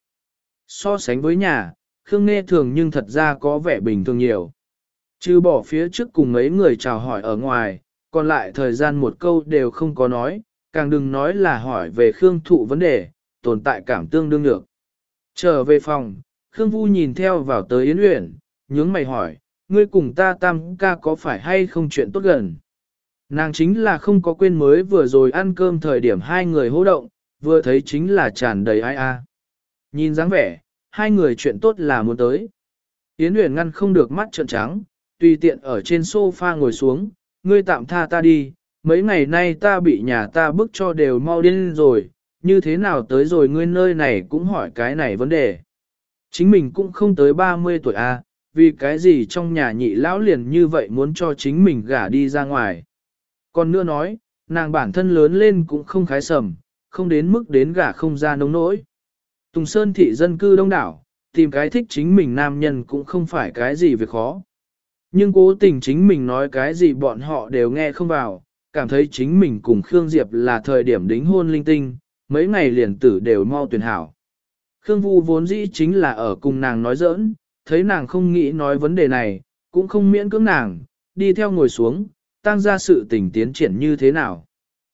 Speaker 1: So sánh với nhà, Khương Nghe Thường nhưng thật ra có vẻ bình thường nhiều. Trừ bỏ phía trước cùng mấy người chào hỏi ở ngoài, còn lại thời gian một câu đều không có nói, càng đừng nói là hỏi về Khương Thụ vấn đề, tồn tại cảm tương đương được. Trở về phòng, Khương Vu nhìn theo vào tới Yến Uyển, nhướng mày hỏi, ngươi cùng ta tam ca có phải hay không chuyện tốt gần? Nàng chính là không có quên mới vừa rồi ăn cơm thời điểm hai người hô động, vừa thấy chính là tràn đầy ai a. Nhìn dáng vẻ, hai người chuyện tốt là muốn tới. Yến Uyển ngăn không được mắt trợn trắng, tùy tiện ở trên sofa ngồi xuống, ngươi tạm tha ta đi, mấy ngày nay ta bị nhà ta bức cho đều mau điên rồi, như thế nào tới rồi ngươi nơi này cũng hỏi cái này vấn đề. Chính mình cũng không tới 30 tuổi a, vì cái gì trong nhà nhị lão liền như vậy muốn cho chính mình gả đi ra ngoài. Còn nữa nói, nàng bản thân lớn lên cũng không khái sầm, không đến mức đến gả không ra nông nỗi. Tùng Sơn thị dân cư đông đảo, tìm cái thích chính mình nam nhân cũng không phải cái gì việc khó. Nhưng cố tình chính mình nói cái gì bọn họ đều nghe không vào, cảm thấy chính mình cùng Khương Diệp là thời điểm đính hôn linh tinh, mấy ngày liền tử đều mau tuyển hảo. Khương Vu vốn dĩ chính là ở cùng nàng nói giỡn, thấy nàng không nghĩ nói vấn đề này, cũng không miễn cưỡng nàng, đi theo ngồi xuống, tăng ra sự tình tiến triển như thế nào.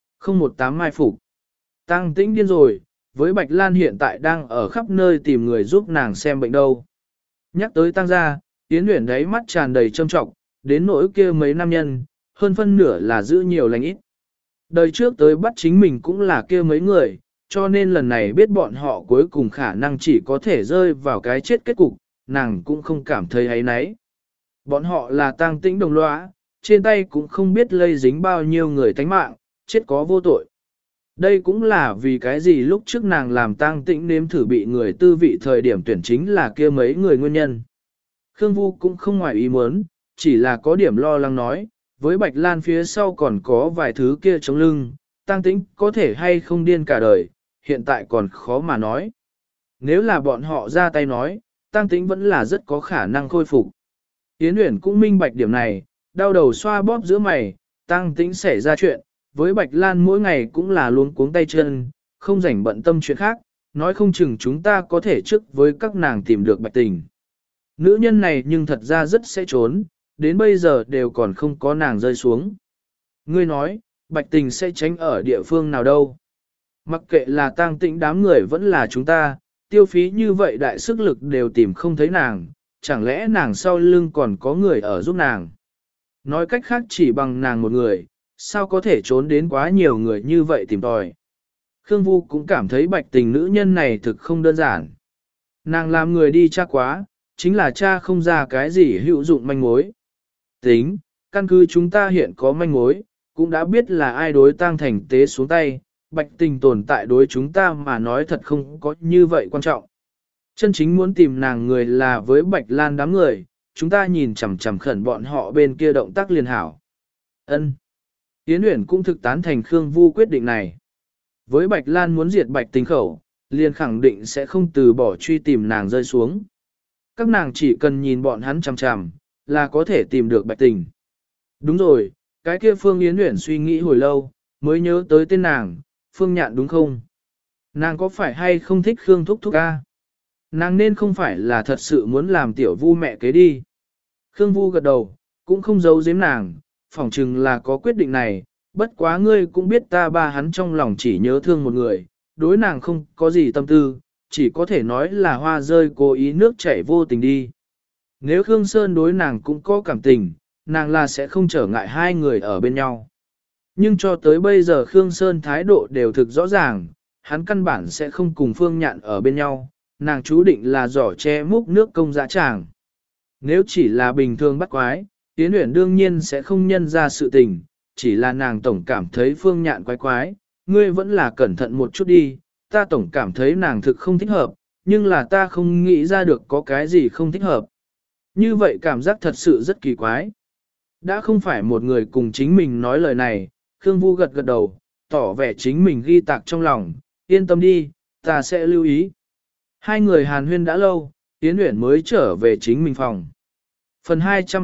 Speaker 1: 018 mai phục. Tăng tĩnh điên rồi, với Bạch Lan hiện tại đang ở khắp nơi tìm người giúp nàng xem bệnh đâu. Nhắc tới tăng gia, Yến Uyển đấy mắt tràn đầy trâm trọng, đến nỗi kia mấy nam nhân, hơn phân nửa là giữ nhiều lành ít. Đời trước tới bắt chính mình cũng là kia mấy người, cho nên lần này biết bọn họ cuối cùng khả năng chỉ có thể rơi vào cái chết kết cục, nàng cũng không cảm thấy áy náy. Bọn họ là tang tĩnh đồng lõa, trên tay cũng không biết lây dính bao nhiêu người tánh mạng, chết có vô tội. Đây cũng là vì cái gì lúc trước nàng làm tang tĩnh nếm thử bị người tư vị thời điểm tuyển chính là kia mấy người nguyên nhân. Khương Vu cũng không ngoài ý muốn, chỉ là có điểm lo lắng nói, với Bạch Lan phía sau còn có vài thứ kia chống lưng, tang tĩnh có thể hay không điên cả đời, hiện tại còn khó mà nói. Nếu là bọn họ ra tay nói, tang tĩnh vẫn là rất có khả năng khôi phục. Yến Uyển cũng minh bạch điểm này, đau đầu xoa bóp giữa mày, tang tĩnh xảy ra chuyện, với Bạch Lan mỗi ngày cũng là luống cuống tay chân, không rảnh bận tâm chuyện khác, nói không chừng chúng ta có thể trước với các nàng tìm được Bạch Tình. Nữ nhân này nhưng thật ra rất sẽ trốn, đến bây giờ đều còn không có nàng rơi xuống. Ngươi nói, Bạch Tình sẽ tránh ở địa phương nào đâu. Mặc kệ là tang tĩnh đám người vẫn là chúng ta, tiêu phí như vậy đại sức lực đều tìm không thấy nàng, chẳng lẽ nàng sau lưng còn có người ở giúp nàng. Nói cách khác chỉ bằng nàng một người, sao có thể trốn đến quá nhiều người như vậy tìm tòi. Khương Vu cũng cảm thấy Bạch Tình nữ nhân này thực không đơn giản. Nàng làm người đi tra quá, chính là tra không ra cái gì hữu dụng manh mối. Tính, căn cứ chúng ta hiện có manh mối, cũng đã biết là ai đối tang thành tế xuống tay, Bạch Tình tồn tại đối chúng ta mà nói thật không có như vậy quan trọng. Chân chính muốn tìm nàng người là với Bạch Lan đám người, chúng ta nhìn chằm chằm khẩn bọn họ bên kia động tác liền hảo. Ân. Yến Uyển cũng thực tán thành Khương Vu quyết định này. Với Bạch Lan muốn diệt Bạch Tình khẩu, liền khẳng định sẽ không từ bỏ truy tìm nàng rơi xuống. Các nàng chỉ cần nhìn bọn hắn chằm chằm, là có thể tìm được Bạch Tình. Đúng rồi, cái kia Phương Yến Uyển suy nghĩ hồi lâu, mới nhớ tới tên nàng, Phương Nhạn đúng không? Nàng có phải hay không thích Khương Thúc Thúc ca? Nàng nên không phải là thật sự muốn làm tiểu Vu mẹ kế đi. Khương Vu gật đầu, cũng không giấu giếm nàng, phỏng chừng là có quyết định này, bất quá ngươi cũng biết ta ba hắn trong lòng chỉ nhớ thương một người, đối nàng không có gì tâm tư, chỉ có thể nói là hoa rơi cố ý nước chảy vô tình đi. Nếu Khương Sơn đối nàng cũng có cảm tình, nàng là sẽ không trở ngại hai người ở bên nhau. Nhưng cho tới bây giờ Khương Sơn thái độ đều thực rõ ràng, hắn căn bản sẽ không cùng Phương Nhạn ở bên nhau, nàng chú định là giỏ che múc nước công dã tràng. Nếu chỉ là bình thường bắt quái, Yến Uyển đương nhiên sẽ không nhân ra sự tình, chỉ là nàng tổng cảm thấy Phương Nhạn quái quái, ngươi vẫn là cẩn thận một chút đi, ta tổng cảm thấy nàng thực không thích hợp, nhưng là ta không nghĩ ra được có cái gì không thích hợp. Như vậy cảm giác thật sự rất kỳ quái. Đã không phải một người cùng chính mình nói lời này, Khương Vu gật gật đầu, tỏ vẻ chính mình ghi tạc trong lòng, yên tâm đi, ta sẽ lưu ý. Hai người hàn huyên đã lâu, Yến Uyển mới trở về chính mình phòng. Phần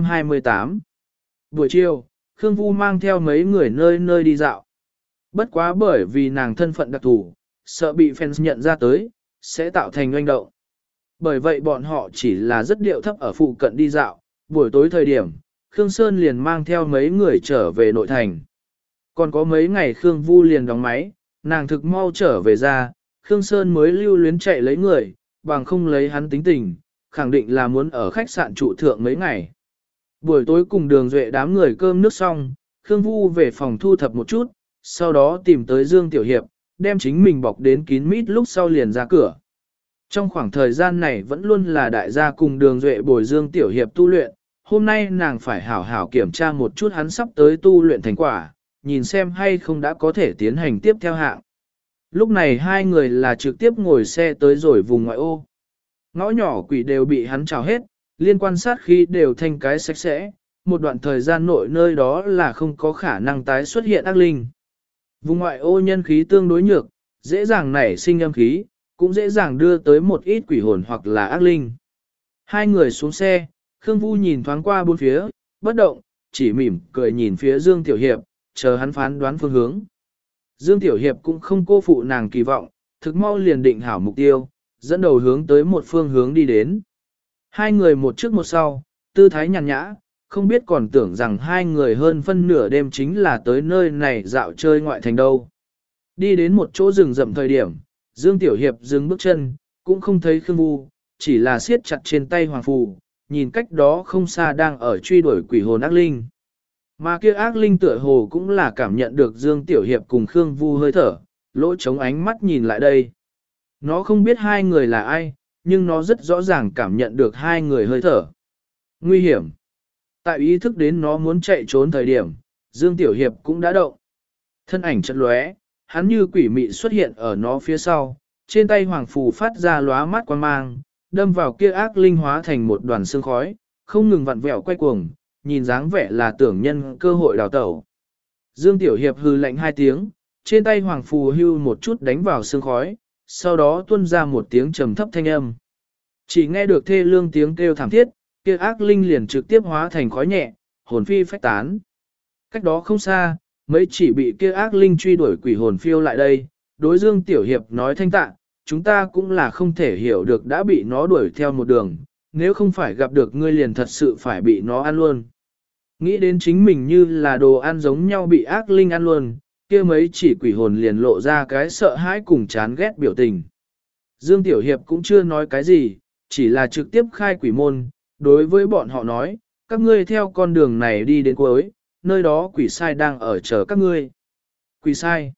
Speaker 1: 228 Buổi chiều, Khương Vu mang theo mấy người nơi nơi đi dạo. Bất quá bởi vì nàng thân phận đặc thù, sợ bị fans nhận ra tới, sẽ tạo thành oanh động. Bởi vậy bọn họ chỉ là rất điệu thấp ở phụ cận đi dạo, buổi tối thời điểm, Khương Sơn liền mang theo mấy người trở về nội thành. Còn có mấy ngày Khương Vu liền đóng máy, nàng thực mau trở về ra, Khương Sơn mới lưu luyến chạy lấy người, bằng không lấy hắn tính tình, khẳng định là muốn ở khách sạn trụ thượng mấy ngày. Buổi tối cùng Đường Duệ đám người cơm nước xong, Khương Vu về phòng thu thập một chút, sau đó tìm tới Dương Tiểu Hiệp, đem chính mình bọc đến kín mít lúc sau liền ra cửa. Trong khoảng thời gian này vẫn luôn là đại gia cùng Đường Duệ bồi Dương Tiểu Hiệp tu luyện, hôm nay nàng phải hảo hảo kiểm tra một chút hắn sắp tới tu luyện thành quả, nhìn xem hay không đã có thể tiến hành tiếp theo hạng. Lúc này hai người là trực tiếp ngồi xe tới rồi vùng ngoại ô. Ngõ nhỏ quỷ đều bị hắn trào hết, liên quan sát khi đều thanh cái sạch sẽ, một đoạn thời gian nội nơi đó là không có khả năng tái xuất hiện ác linh. Vùng ngoại ô nhân khí tương đối nhược, dễ dàng nảy sinh âm khí, cũng dễ dàng đưa tới một ít quỷ hồn hoặc là ác linh. Hai người xuống xe, Khương Vu nhìn thoáng qua bốn phía, bất động, chỉ mỉm cười nhìn phía Dương Tiểu Hiệp, chờ hắn phán đoán phương hướng. Dương Tiểu Hiệp cũng không cô phụ nàng kỳ vọng, thực mau liền định hảo mục tiêu, dẫn đầu hướng tới một phương hướng đi đến. Hai người một trước một sau, tư thái nhàn nhã, không biết còn tưởng rằng hai người hơn phân nửa đêm chính là tới nơi này dạo chơi ngoại thành đâu. Đi đến một chỗ rừng rậm thời điểm, Dương Tiểu Hiệp dừng bước chân, cũng không thấy Khương Vu, chỉ là siết chặt trên tay hoàng phù, nhìn cách đó không xa đang ở truy đuổi quỷ hồn ác linh. Mà kia ác linh tựa hồ cũng là cảm nhận được Dương Tiểu Hiệp cùng Khương Vu hơi thở, lỗ trống ánh mắt nhìn lại đây. Nó không biết hai người là ai, nhưng nó rất rõ ràng cảm nhận được hai người hơi thở. Nguy hiểm. Tại ý thức đến nó muốn chạy trốn thời điểm, Dương Tiểu Hiệp cũng đã động. Thân ảnh chợt lóe, hắn như quỷ mị xuất hiện ở nó phía sau, trên tay hoàng phù phát ra lóa mắt quan mang, đâm vào kia ác linh hóa thành một đoàn sương khói, không ngừng vặn vẹo quay cuồng, nhìn dáng vẻ là tưởng nhân cơ hội đào tẩu. Dương Tiểu Hiệp hừ lạnh hai tiếng, trên tay hoàng phù hưu một chút đánh vào sương khói, sau đó tuôn ra một tiếng trầm thấp thanh âm. Chỉ nghe được thê lương tiếng kêu thảm thiết, kia ác linh liền trực tiếp hóa thành khói nhẹ, hồn phi phách tán. Cách đó không xa, mấy chỉ bị kia ác linh truy đuổi quỷ hồn phiêu lại đây, đối Dương Tiểu Hiệp nói thanh tạ, chúng ta cũng là không thể hiểu được đã bị nó đuổi theo một đường, nếu không phải gặp được ngươi liền thật sự phải bị nó ăn luôn. Nghĩ đến chính mình như là đồ ăn giống nhau bị ác linh ăn luôn, kia mấy chỉ quỷ hồn liền lộ ra cái sợ hãi cùng chán ghét biểu tình. Dương Tiểu Hiệp cũng chưa nói cái gì, chỉ là trực tiếp khai quỷ môn, đối với bọn họ nói, các ngươi theo con đường này đi đến cuối, nơi đó quỷ sai đang ở chờ các ngươi. Quỷ sai.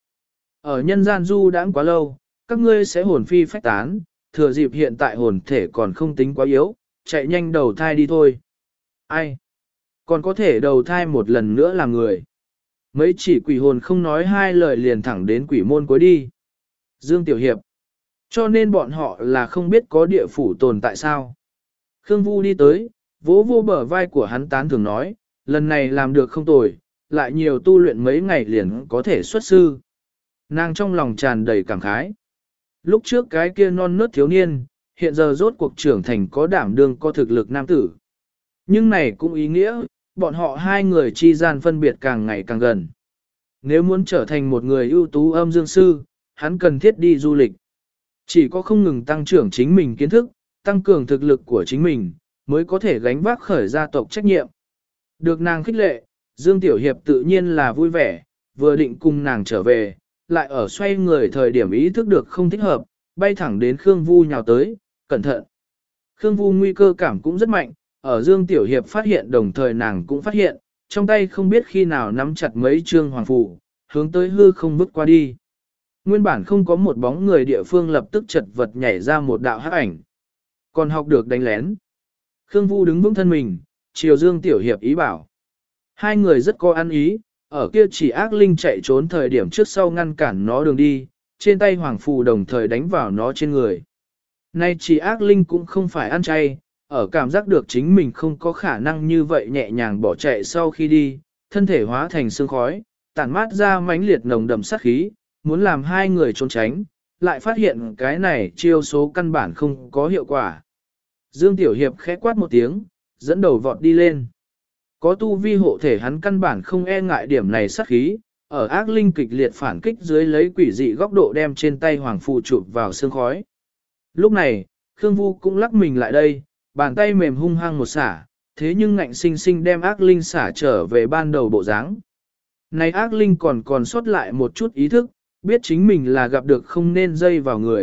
Speaker 1: Ở nhân gian du đãng quá lâu, các ngươi sẽ hồn phi phách tán, thừa dịp hiện tại hồn thể còn không tính quá yếu, chạy nhanh đầu thai đi thôi. Ai? Còn có thể đầu thai một lần nữa làm người. Mấy chỉ quỷ hồn không nói hai lời liền thẳng đến quỷ môn cuối đi. Dương Tiểu Hiệp. Cho nên bọn họ là không biết có địa phủ tồn tại sao. Khương Vu đi tới, vỗ vô bờ vai của hắn tán thường nói, lần này làm được không tồi, lại nhiều tu luyện mấy ngày liền có thể xuất sư. Nàng trong lòng tràn đầy cảm khái. Lúc trước cái kia non nớt thiếu niên, hiện giờ rốt cuộc trưởng thành có đảm đương có thực lực nam tử. Nhưng này cũng ý nghĩa, bọn họ hai người chi gian phân biệt càng ngày càng gần. Nếu muốn trở thành một người ưu tú âm dương sư, hắn cần thiết đi du lịch. Chỉ có không ngừng tăng trưởng chính mình kiến thức, tăng cường thực lực của chính mình, mới có thể gánh vác khởi gia tộc trách nhiệm. Được nàng khích lệ, Dương Tiểu Hiệp tự nhiên là vui vẻ, vừa định cùng nàng trở về, lại ở xoay người thời điểm ý thức được không thích hợp, bay thẳng đến Khương Vu nhào tới, cẩn thận. Khương Vu nguy cơ cảm cũng rất mạnh, ở Dương Tiểu Hiệp phát hiện đồng thời nàng cũng phát hiện, trong tay không biết khi nào nắm chặt mấy trương hoàng phù, hướng tới hư không bước qua đi. Nguyên bản không có một bóng người địa phương lập tức chật vật nhảy ra một đạo hắc ảnh. Còn học được đánh lén. Khương Vu đứng vững thân mình, chiều Dương Tiểu Hiệp ý bảo. Hai người rất có ăn ý, ở kia chỉ ác linh chạy trốn thời điểm trước sau ngăn cản nó đường đi, trên tay hoàng phù đồng thời đánh vào nó trên người. Nay chỉ ác linh cũng không phải ăn chay, ở cảm giác được chính mình không có khả năng như vậy nhẹ nhàng bỏ chạy sau khi đi, thân thể hóa thành sương khói, tản mát ra mãnh liệt nồng đậm sát khí, muốn làm hai người trốn tránh, lại phát hiện cái này chiêu số căn bản không có hiệu quả. Dương Tiểu Hiệp khẽ quát một tiếng, dẫn đầu vọt đi lên. Có tu vi hộ thể hắn căn bản không e ngại điểm này sát khí, ở ác linh kịch liệt phản kích dưới lấy quỷ dị góc độ đem trên tay hoàng phù chụp vào sương khói. Lúc này, Khương Vu cũng lắc mình lại đây, bàn tay mềm hung hăng một xả, thế nhưng ngạnh sinh sinh đem ác linh xả trở về ban đầu bộ dáng. Này ác linh còn sót lại một chút ý thức, biết chính mình là gặp được không nên dây vào người,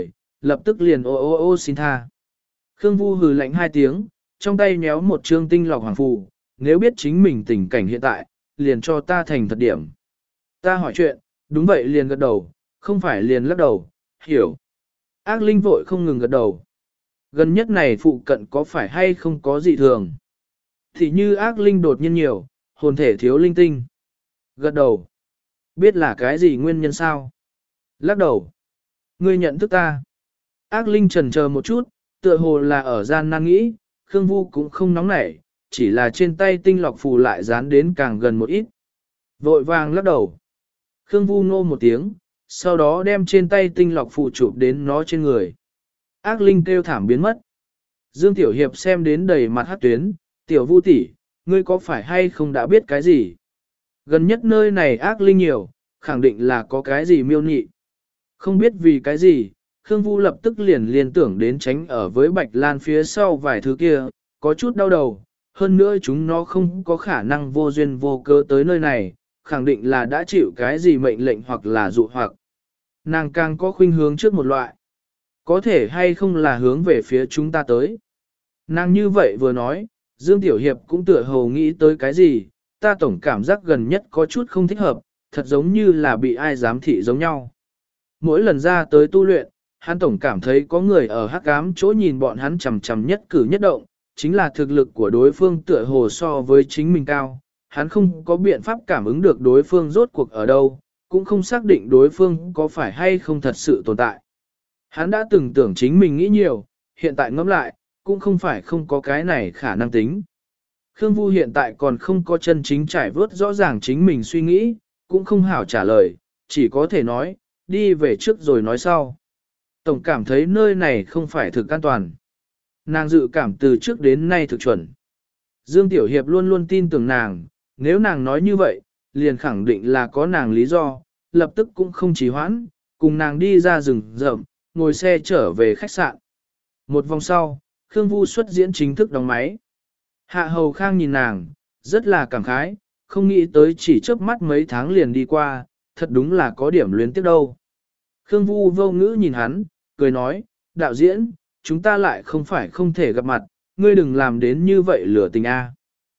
Speaker 1: lập tức liền ô ô ô xin tha. Khương Vu hừ lạnh hai tiếng, trong tay nhéo một trương tinh lọc hoàng phù, nếu biết chính mình tình cảnh hiện tại, liền cho ta thành thật điểm. Ta hỏi chuyện, đúng vậy liền gật đầu, không phải liền lắc đầu, hiểu. Ác linh vội không ngừng gật đầu. Gần nhất này phụ cận có phải hay không có dị thường? Thì như ác linh đột nhiên nhiều, hồn thể thiếu linh tinh. Gật đầu. Biết là cái gì nguyên nhân sao? Lắc đầu. Ngươi nhận thức ta. Ác linh chần chờ một chút, tựa hồ là ở gian nan nghĩ, Khương Vu cũng không nóng nảy, chỉ là trên tay tinh lọc phù lại dán đến càng gần một ít. Vội vàng lắc đầu. Khương Vu nô một tiếng, sau đó đem trên tay tinh lọc phù chụp đến nó trên người. Ác linh kêu thảm biến mất. Dương Tiểu Hiệp xem đến đầy mặt hát tuyến, Tiểu Vu tỷ, ngươi có phải hay không đã biết cái gì? Gần nhất nơi này ác linh nhiều, khẳng định là có cái gì miêu nhị. Không biết vì cái gì, Khương Vu lập tức liền liên tưởng đến tránh ở với Bạch Lan phía sau vài thứ kia, có chút đau đầu. Hơn nữa chúng nó không có khả năng vô duyên vô cớ tới nơi này, khẳng định là đã chịu cái gì mệnh lệnh hoặc là dụ hoặc. Nàng càng có khuynh hướng trước một loại. Có thể hay không là hướng về phía chúng ta tới. Nàng như vậy vừa nói, Dương Tiểu Hiệp cũng tựa hồ nghĩ tới cái gì, ta tổng cảm giác gần nhất có chút không thích hợp, thật giống như là bị ai giám thị giống nhau. Mỗi lần ra tới tu luyện, hắn tổng cảm thấy có người ở hắc ám chỗ nhìn bọn hắn chằm chằm nhất cử nhất động, chính là thực lực của đối phương tựa hồ so với chính mình cao, hắn không có biện pháp cảm ứng được đối phương rốt cuộc ở đâu, cũng không xác định đối phương có phải hay không thật sự tồn tại. Hắn đã từng tưởng chính mình nghĩ nhiều, hiện tại ngẫm lại, cũng không phải không có cái này khả năng tính. Khương Vu hiện tại còn không có chân chính trải vớt rõ ràng chính mình suy nghĩ, cũng không hảo trả lời, chỉ có thể nói, đi về trước rồi nói sau. Tổng cảm thấy nơi này không phải thực an toàn. Nàng dự cảm từ trước đến nay thực chuẩn. Dương Tiểu Hiệp luôn luôn tin tưởng nàng, nếu nàng nói như vậy, liền khẳng định là có nàng lý do, lập tức cũng không trì hoãn, cùng nàng đi ra rừng rậm, ngồi xe trở về khách sạn. Một vòng sau, Khương Vu xuất diễn chính thức đóng máy. Hạ Hầu Khang nhìn nàng, rất là cảm khái, không nghĩ tới chỉ chớp mắt mấy tháng liền đi qua, thật đúng là có điểm luyến tiếc đâu. Khương Vu vô ngữ nhìn hắn, cười nói, đạo diễn, chúng ta lại không phải không thể gặp mặt, ngươi đừng làm đến như vậy lửa tình a.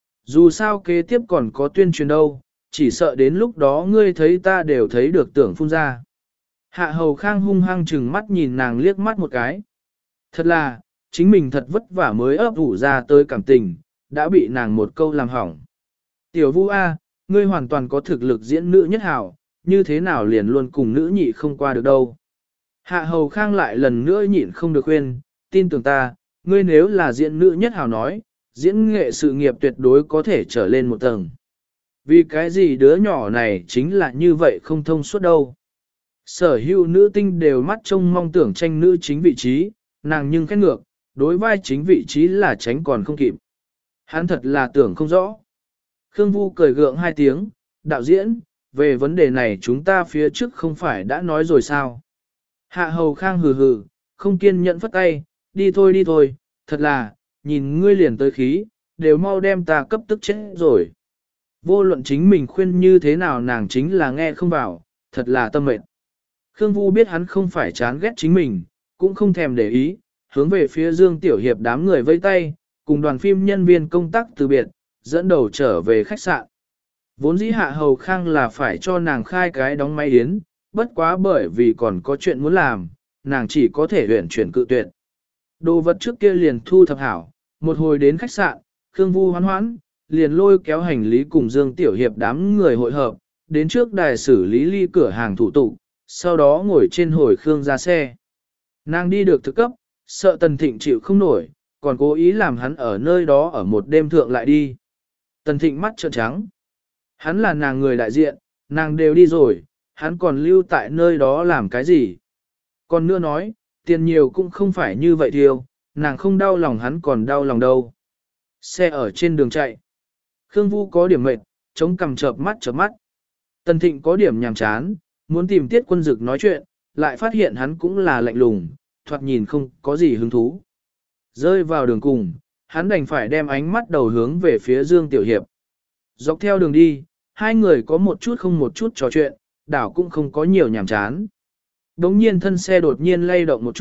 Speaker 1: Dù sao kế tiếp còn có tuyên truyền đâu, chỉ sợ đến lúc đó ngươi thấy ta đều thấy được tưởng phun ra. Hạ Hầu Khang hung hăng chừng mắt nhìn nàng liếc mắt một cái. Thật là, chính mình thật vất vả mới ấp ủ ra tới cảm tình, đã bị nàng một câu làm hỏng. Tiểu Vu A, ngươi hoàn toàn có thực lực diễn nữ nhất hảo, như thế nào liền luôn cùng nữ nhị không qua được đâu. Hạ Hầu Khang lại lần nữa nhịn không được khuyên, tin tưởng ta, ngươi nếu là diễn nữ nhất hảo nói, diễn nghệ sự nghiệp tuyệt đối có thể trở lên một tầng. Vì cái gì đứa nhỏ này chính là như vậy không thông suốt đâu. Sở hữu nữ tinh đều mắt trông mong tưởng tranh nữ chính vị trí, nàng nhưng khét ngược, đối vai chính vị trí là tránh còn không kịp. Hắn thật là tưởng không rõ. Khương Vu cười gượng hai tiếng, đạo diễn, về vấn đề này chúng ta phía trước không phải đã nói rồi sao. Hạ Hầu Khang hừ hừ, không kiên nhẫn phất tay, đi thôi, thật là, nhìn ngươi liền tới khí, đều mau đem ta cấp tức chết rồi. Vô luận chính mình khuyên như thế nào nàng chính là nghe không vào, thật là tâm mệt. Khương Vu biết hắn không phải chán ghét chính mình, cũng không thèm để ý, hướng về phía Dương Tiểu Hiệp đám người vây tay, cùng đoàn phim nhân viên công tác từ biệt, dẫn đầu trở về khách sạn. Vốn dĩ Hạ Hầu Khang là phải cho nàng khai cái đóng máy yến, bất quá bởi vì còn có chuyện muốn làm, nàng chỉ có thể huyển chuyển cự tuyệt. Đồ vật trước kia liền thu thập hảo, một hồi đến khách sạn, Khương Vu hoán hoãn, liền lôi kéo hành lý cùng Dương Tiểu Hiệp đám người hội hợp, đến trước đài xử lý ly cửa hàng thủ tục, sau đó ngồi trên hồi Khương ra xe. Nàng đi được thực cấp, sợ Tần Thịnh chịu không nổi, còn cố ý làm hắn ở nơi đó ở một đêm thượng lại đi. Tần Thịnh mắt trợn trắng. Hắn là nàng người đại diện, nàng đều đi rồi, hắn còn lưu tại nơi đó làm cái gì? Còn nữa nói, tiền nhiều cũng không phải như vậy thiêu, nàng không đau lòng hắn còn đau lòng đâu. Xe ở trên đường chạy. Khương Vu có điểm mệt, chống cằm chợp mắt. Tần Thịnh có điểm nhàm chán, muốn tìm Tiết Quân Dực nói chuyện, lại phát hiện hắn cũng là lạnh lùng, thoạt nhìn không có gì hứng thú. Rơi vào đường cùng, hắn đành phải đem ánh mắt đầu hướng về phía Dương Tiểu Hiệp. Dọc theo đường đi, hai người có một chút không một chút trò chuyện, đảo cũng không có nhiều nhàm chán. Đống nhiên thân xe đột nhiên lay động một chút,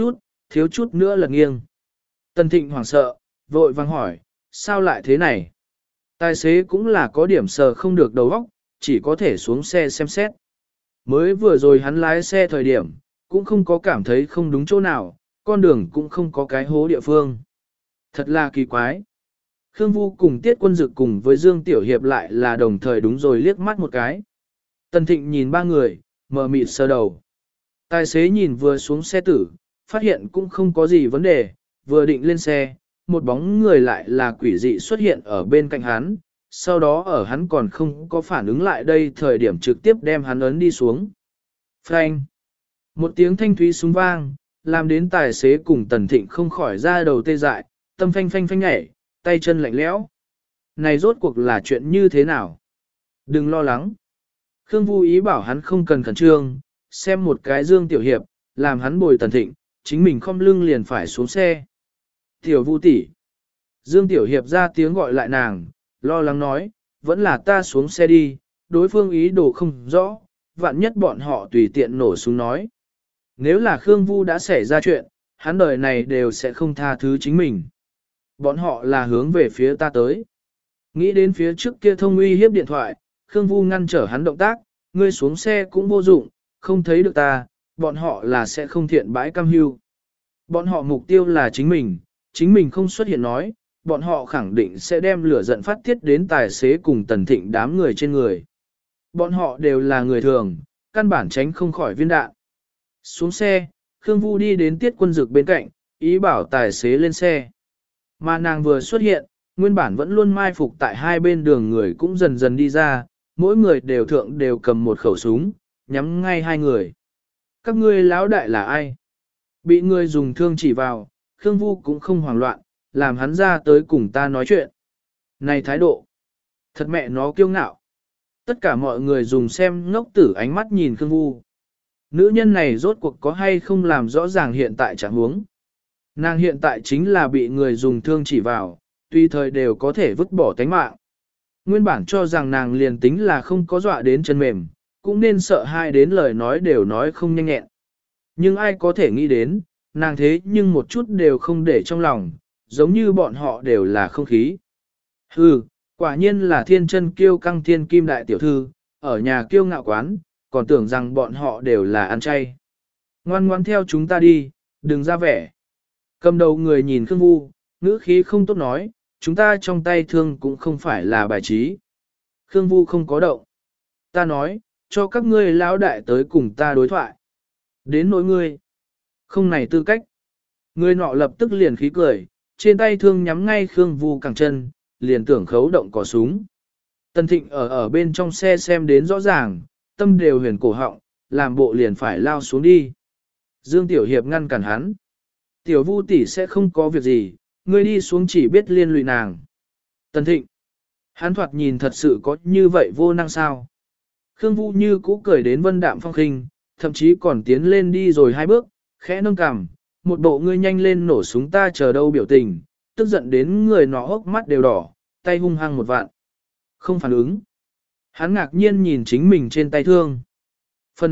Speaker 1: thiếu chút nữa lật nghiêng. Tần Thịnh hoảng sợ, vội vang hỏi, sao lại thế này? Tài xế cũng là có điểm sờ không được đầu óc, chỉ có thể xuống xe xem xét. Mới vừa rồi hắn lái xe thời điểm, cũng không có cảm thấy không đúng chỗ nào, con đường cũng không có cái hố địa phương. Thật là kỳ quái. Khương Vu cùng Tiết Quân Dực cùng với Dương Tiểu Hiệp lại là đồng thời đúng rồi liếc mắt một cái. Tần Thịnh nhìn ba người, mờ mịt sơ đầu. Tài xế nhìn vừa xuống xe tử, phát hiện cũng không có gì vấn đề, vừa định lên xe, một bóng người lại là quỷ dị xuất hiện ở bên cạnh hắn, sau đó ở hắn còn không có phản ứng lại đây thời điểm trực tiếp đem hắn ấn đi xuống. Phanh! Một tiếng thanh thúy súng vang, làm đến tài xế cùng Tần Thịnh không khỏi ra đầu tê dại, tâm phanh phanh phanh nhảy, tay chân lạnh lẽo. Này rốt cuộc là chuyện như thế nào? Đừng lo lắng. Khương Vu ý bảo hắn không cần khẩn trương, xem một cái Dương Tiểu Hiệp, làm hắn bồi Tần Thịnh, chính mình khom lưng liền phải xuống xe. Tiểu Vu tỷ. Dương Tiểu Hiệp ra tiếng gọi lại nàng, lo lắng nói, vẫn là ta xuống xe đi, đối phương ý đồ không rõ, vạn nhất bọn họ tùy tiện nổ súng nói. Nếu là Khương Vu đã xảy ra chuyện, hắn đời này đều sẽ không tha thứ chính mình. Bọn họ là hướng về phía ta tới. Nghĩ đến phía trước kia thông uy hiếp điện thoại, Khương Vu ngăn trở hắn động tác, ngươi xuống xe cũng vô dụng, không thấy được ta, bọn họ là sẽ không thiện bãi cam hưu. Bọn họ mục tiêu là chính mình không xuất hiện nói, bọn họ khẳng định sẽ đem lửa giận phát tiết đến tài xế cùng Tần Thịnh đám người trên người. Bọn họ đều là người thường, căn bản tránh không khỏi viên đạn. Xuống xe, Khương Vu đi đến Tiết Quân Dực bên cạnh, ý bảo tài xế lên xe. Mà nàng vừa xuất hiện, nguyên bản vẫn luôn mai phục tại hai bên đường người cũng dần dần đi ra, mỗi người đều cầm một khẩu súng, nhắm ngay hai người. Các ngươi lão đại là ai? Bị người dùng thương chỉ vào, Khương Vu cũng không hoảng loạn, làm hắn ra tới cùng ta nói chuyện. Này thái độ, thật mẹ nó kiêu ngạo. Tất cả mọi người dùng xem ngốc tử ánh mắt nhìn Khương Vu. Nữ nhân này rốt cuộc có hay không làm rõ ràng hiện tại trạng huống. Nàng hiện tại chính là bị người dùng thương chỉ vào, tùy thời đều có thể vứt bỏ tánh mạng. Nguyên bản cho rằng nàng liền tính là không có dọa đến chân mềm, cũng nên sợ hai đến lời nói đều nói không nhanh nhẹn. Nhưng ai có thể nghĩ đến, nàng thế nhưng một chút đều không để trong lòng, giống như bọn họ đều là không khí. Hừ, quả nhiên là thiên chân kiêu căng thiên kim đại tiểu thư, ở nhà kiêu ngạo quán, còn tưởng rằng bọn họ đều là ăn chay. Ngoan ngoan theo chúng ta đi, đừng ra vẻ. Cầm đầu người nhìn Khương Vu, ngữ khí không tốt nói, chúng ta trong tay thương cũng không phải là bài trí. Khương Vu không có động. Ta nói, cho các ngươi lão đại tới cùng ta đối thoại. Đến nỗi ngươi. Không này tư cách. Người nọ lập tức liền khí cười, trên tay thương nhắm ngay Khương Vu cẳng chân, liền tưởng khấu động cò súng. Tần Thịnh ở bên trong xe xem đến rõ ràng, tâm đều huyền cổ họng, làm bộ liền phải lao xuống đi. Dương Tiểu Hiệp ngăn cản hắn. Tiểu Vu tỷ sẽ không có việc gì, ngươi đi xuống chỉ biết liên lụy nàng. Tần Thịnh. Hắn thoạt nhìn thật sự có như vậy vô năng sao. Khương Vu như cũ cười đến vân đạm phong khinh, thậm chí còn tiến lên đi rồi hai bước, khẽ nâng cằm, một bộ ngươi nhanh lên nổ súng ta chờ đâu biểu tình, tức giận đến người nó hốc mắt đều đỏ, tay hung hăng một vạn. Không phản ứng. Hắn ngạc nhiên nhìn chính mình trên tay thương. Phần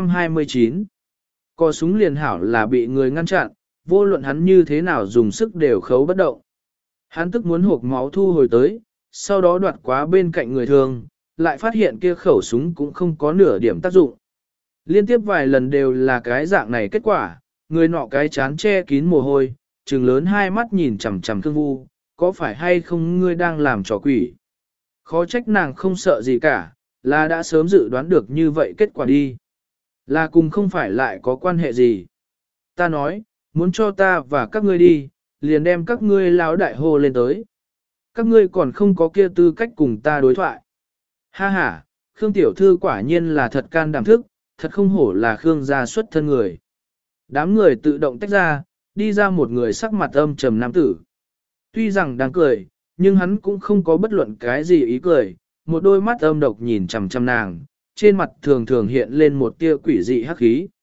Speaker 1: 229. Cò súng liền hảo là bị người ngăn chặn, vô luận hắn như thế nào dùng sức đều khấu bất động. Hắn tức muốn hộp máu thu hồi tới, sau đó đoạt quá bên cạnh người thường, lại phát hiện kia khẩu súng cũng không có nửa điểm tác dụng. Liên tiếp vài lần đều là cái dạng này kết quả, người nọ cái chán che kín mồ hôi, trừng lớn hai mắt nhìn chằm chằm Khương Vu, có phải hay không ngươi đang làm trò quỷ? Khó trách nàng không sợ gì cả, là đã sớm dự đoán được như vậy kết quả đi. Là cùng không phải lại có quan hệ gì. Ta nói, muốn cho ta và các ngươi đi, liền đem các ngươi lão đại hô lên tới. Các ngươi còn không có kia tư cách cùng ta đối thoại. Ha ha, Khương tiểu thư quả nhiên là thật can đảm thức, thật không hổ là Khương gia xuất thân người. Đám người tự động tách ra, đi ra một người sắc mặt âm trầm nam tử. Tuy rằng đang cười, nhưng hắn cũng không có bất luận cái gì ý cười, một đôi mắt âm độc nhìn chằm chằm nàng, trên mặt thường thường hiện lên một tia quỷ dị hắc khí.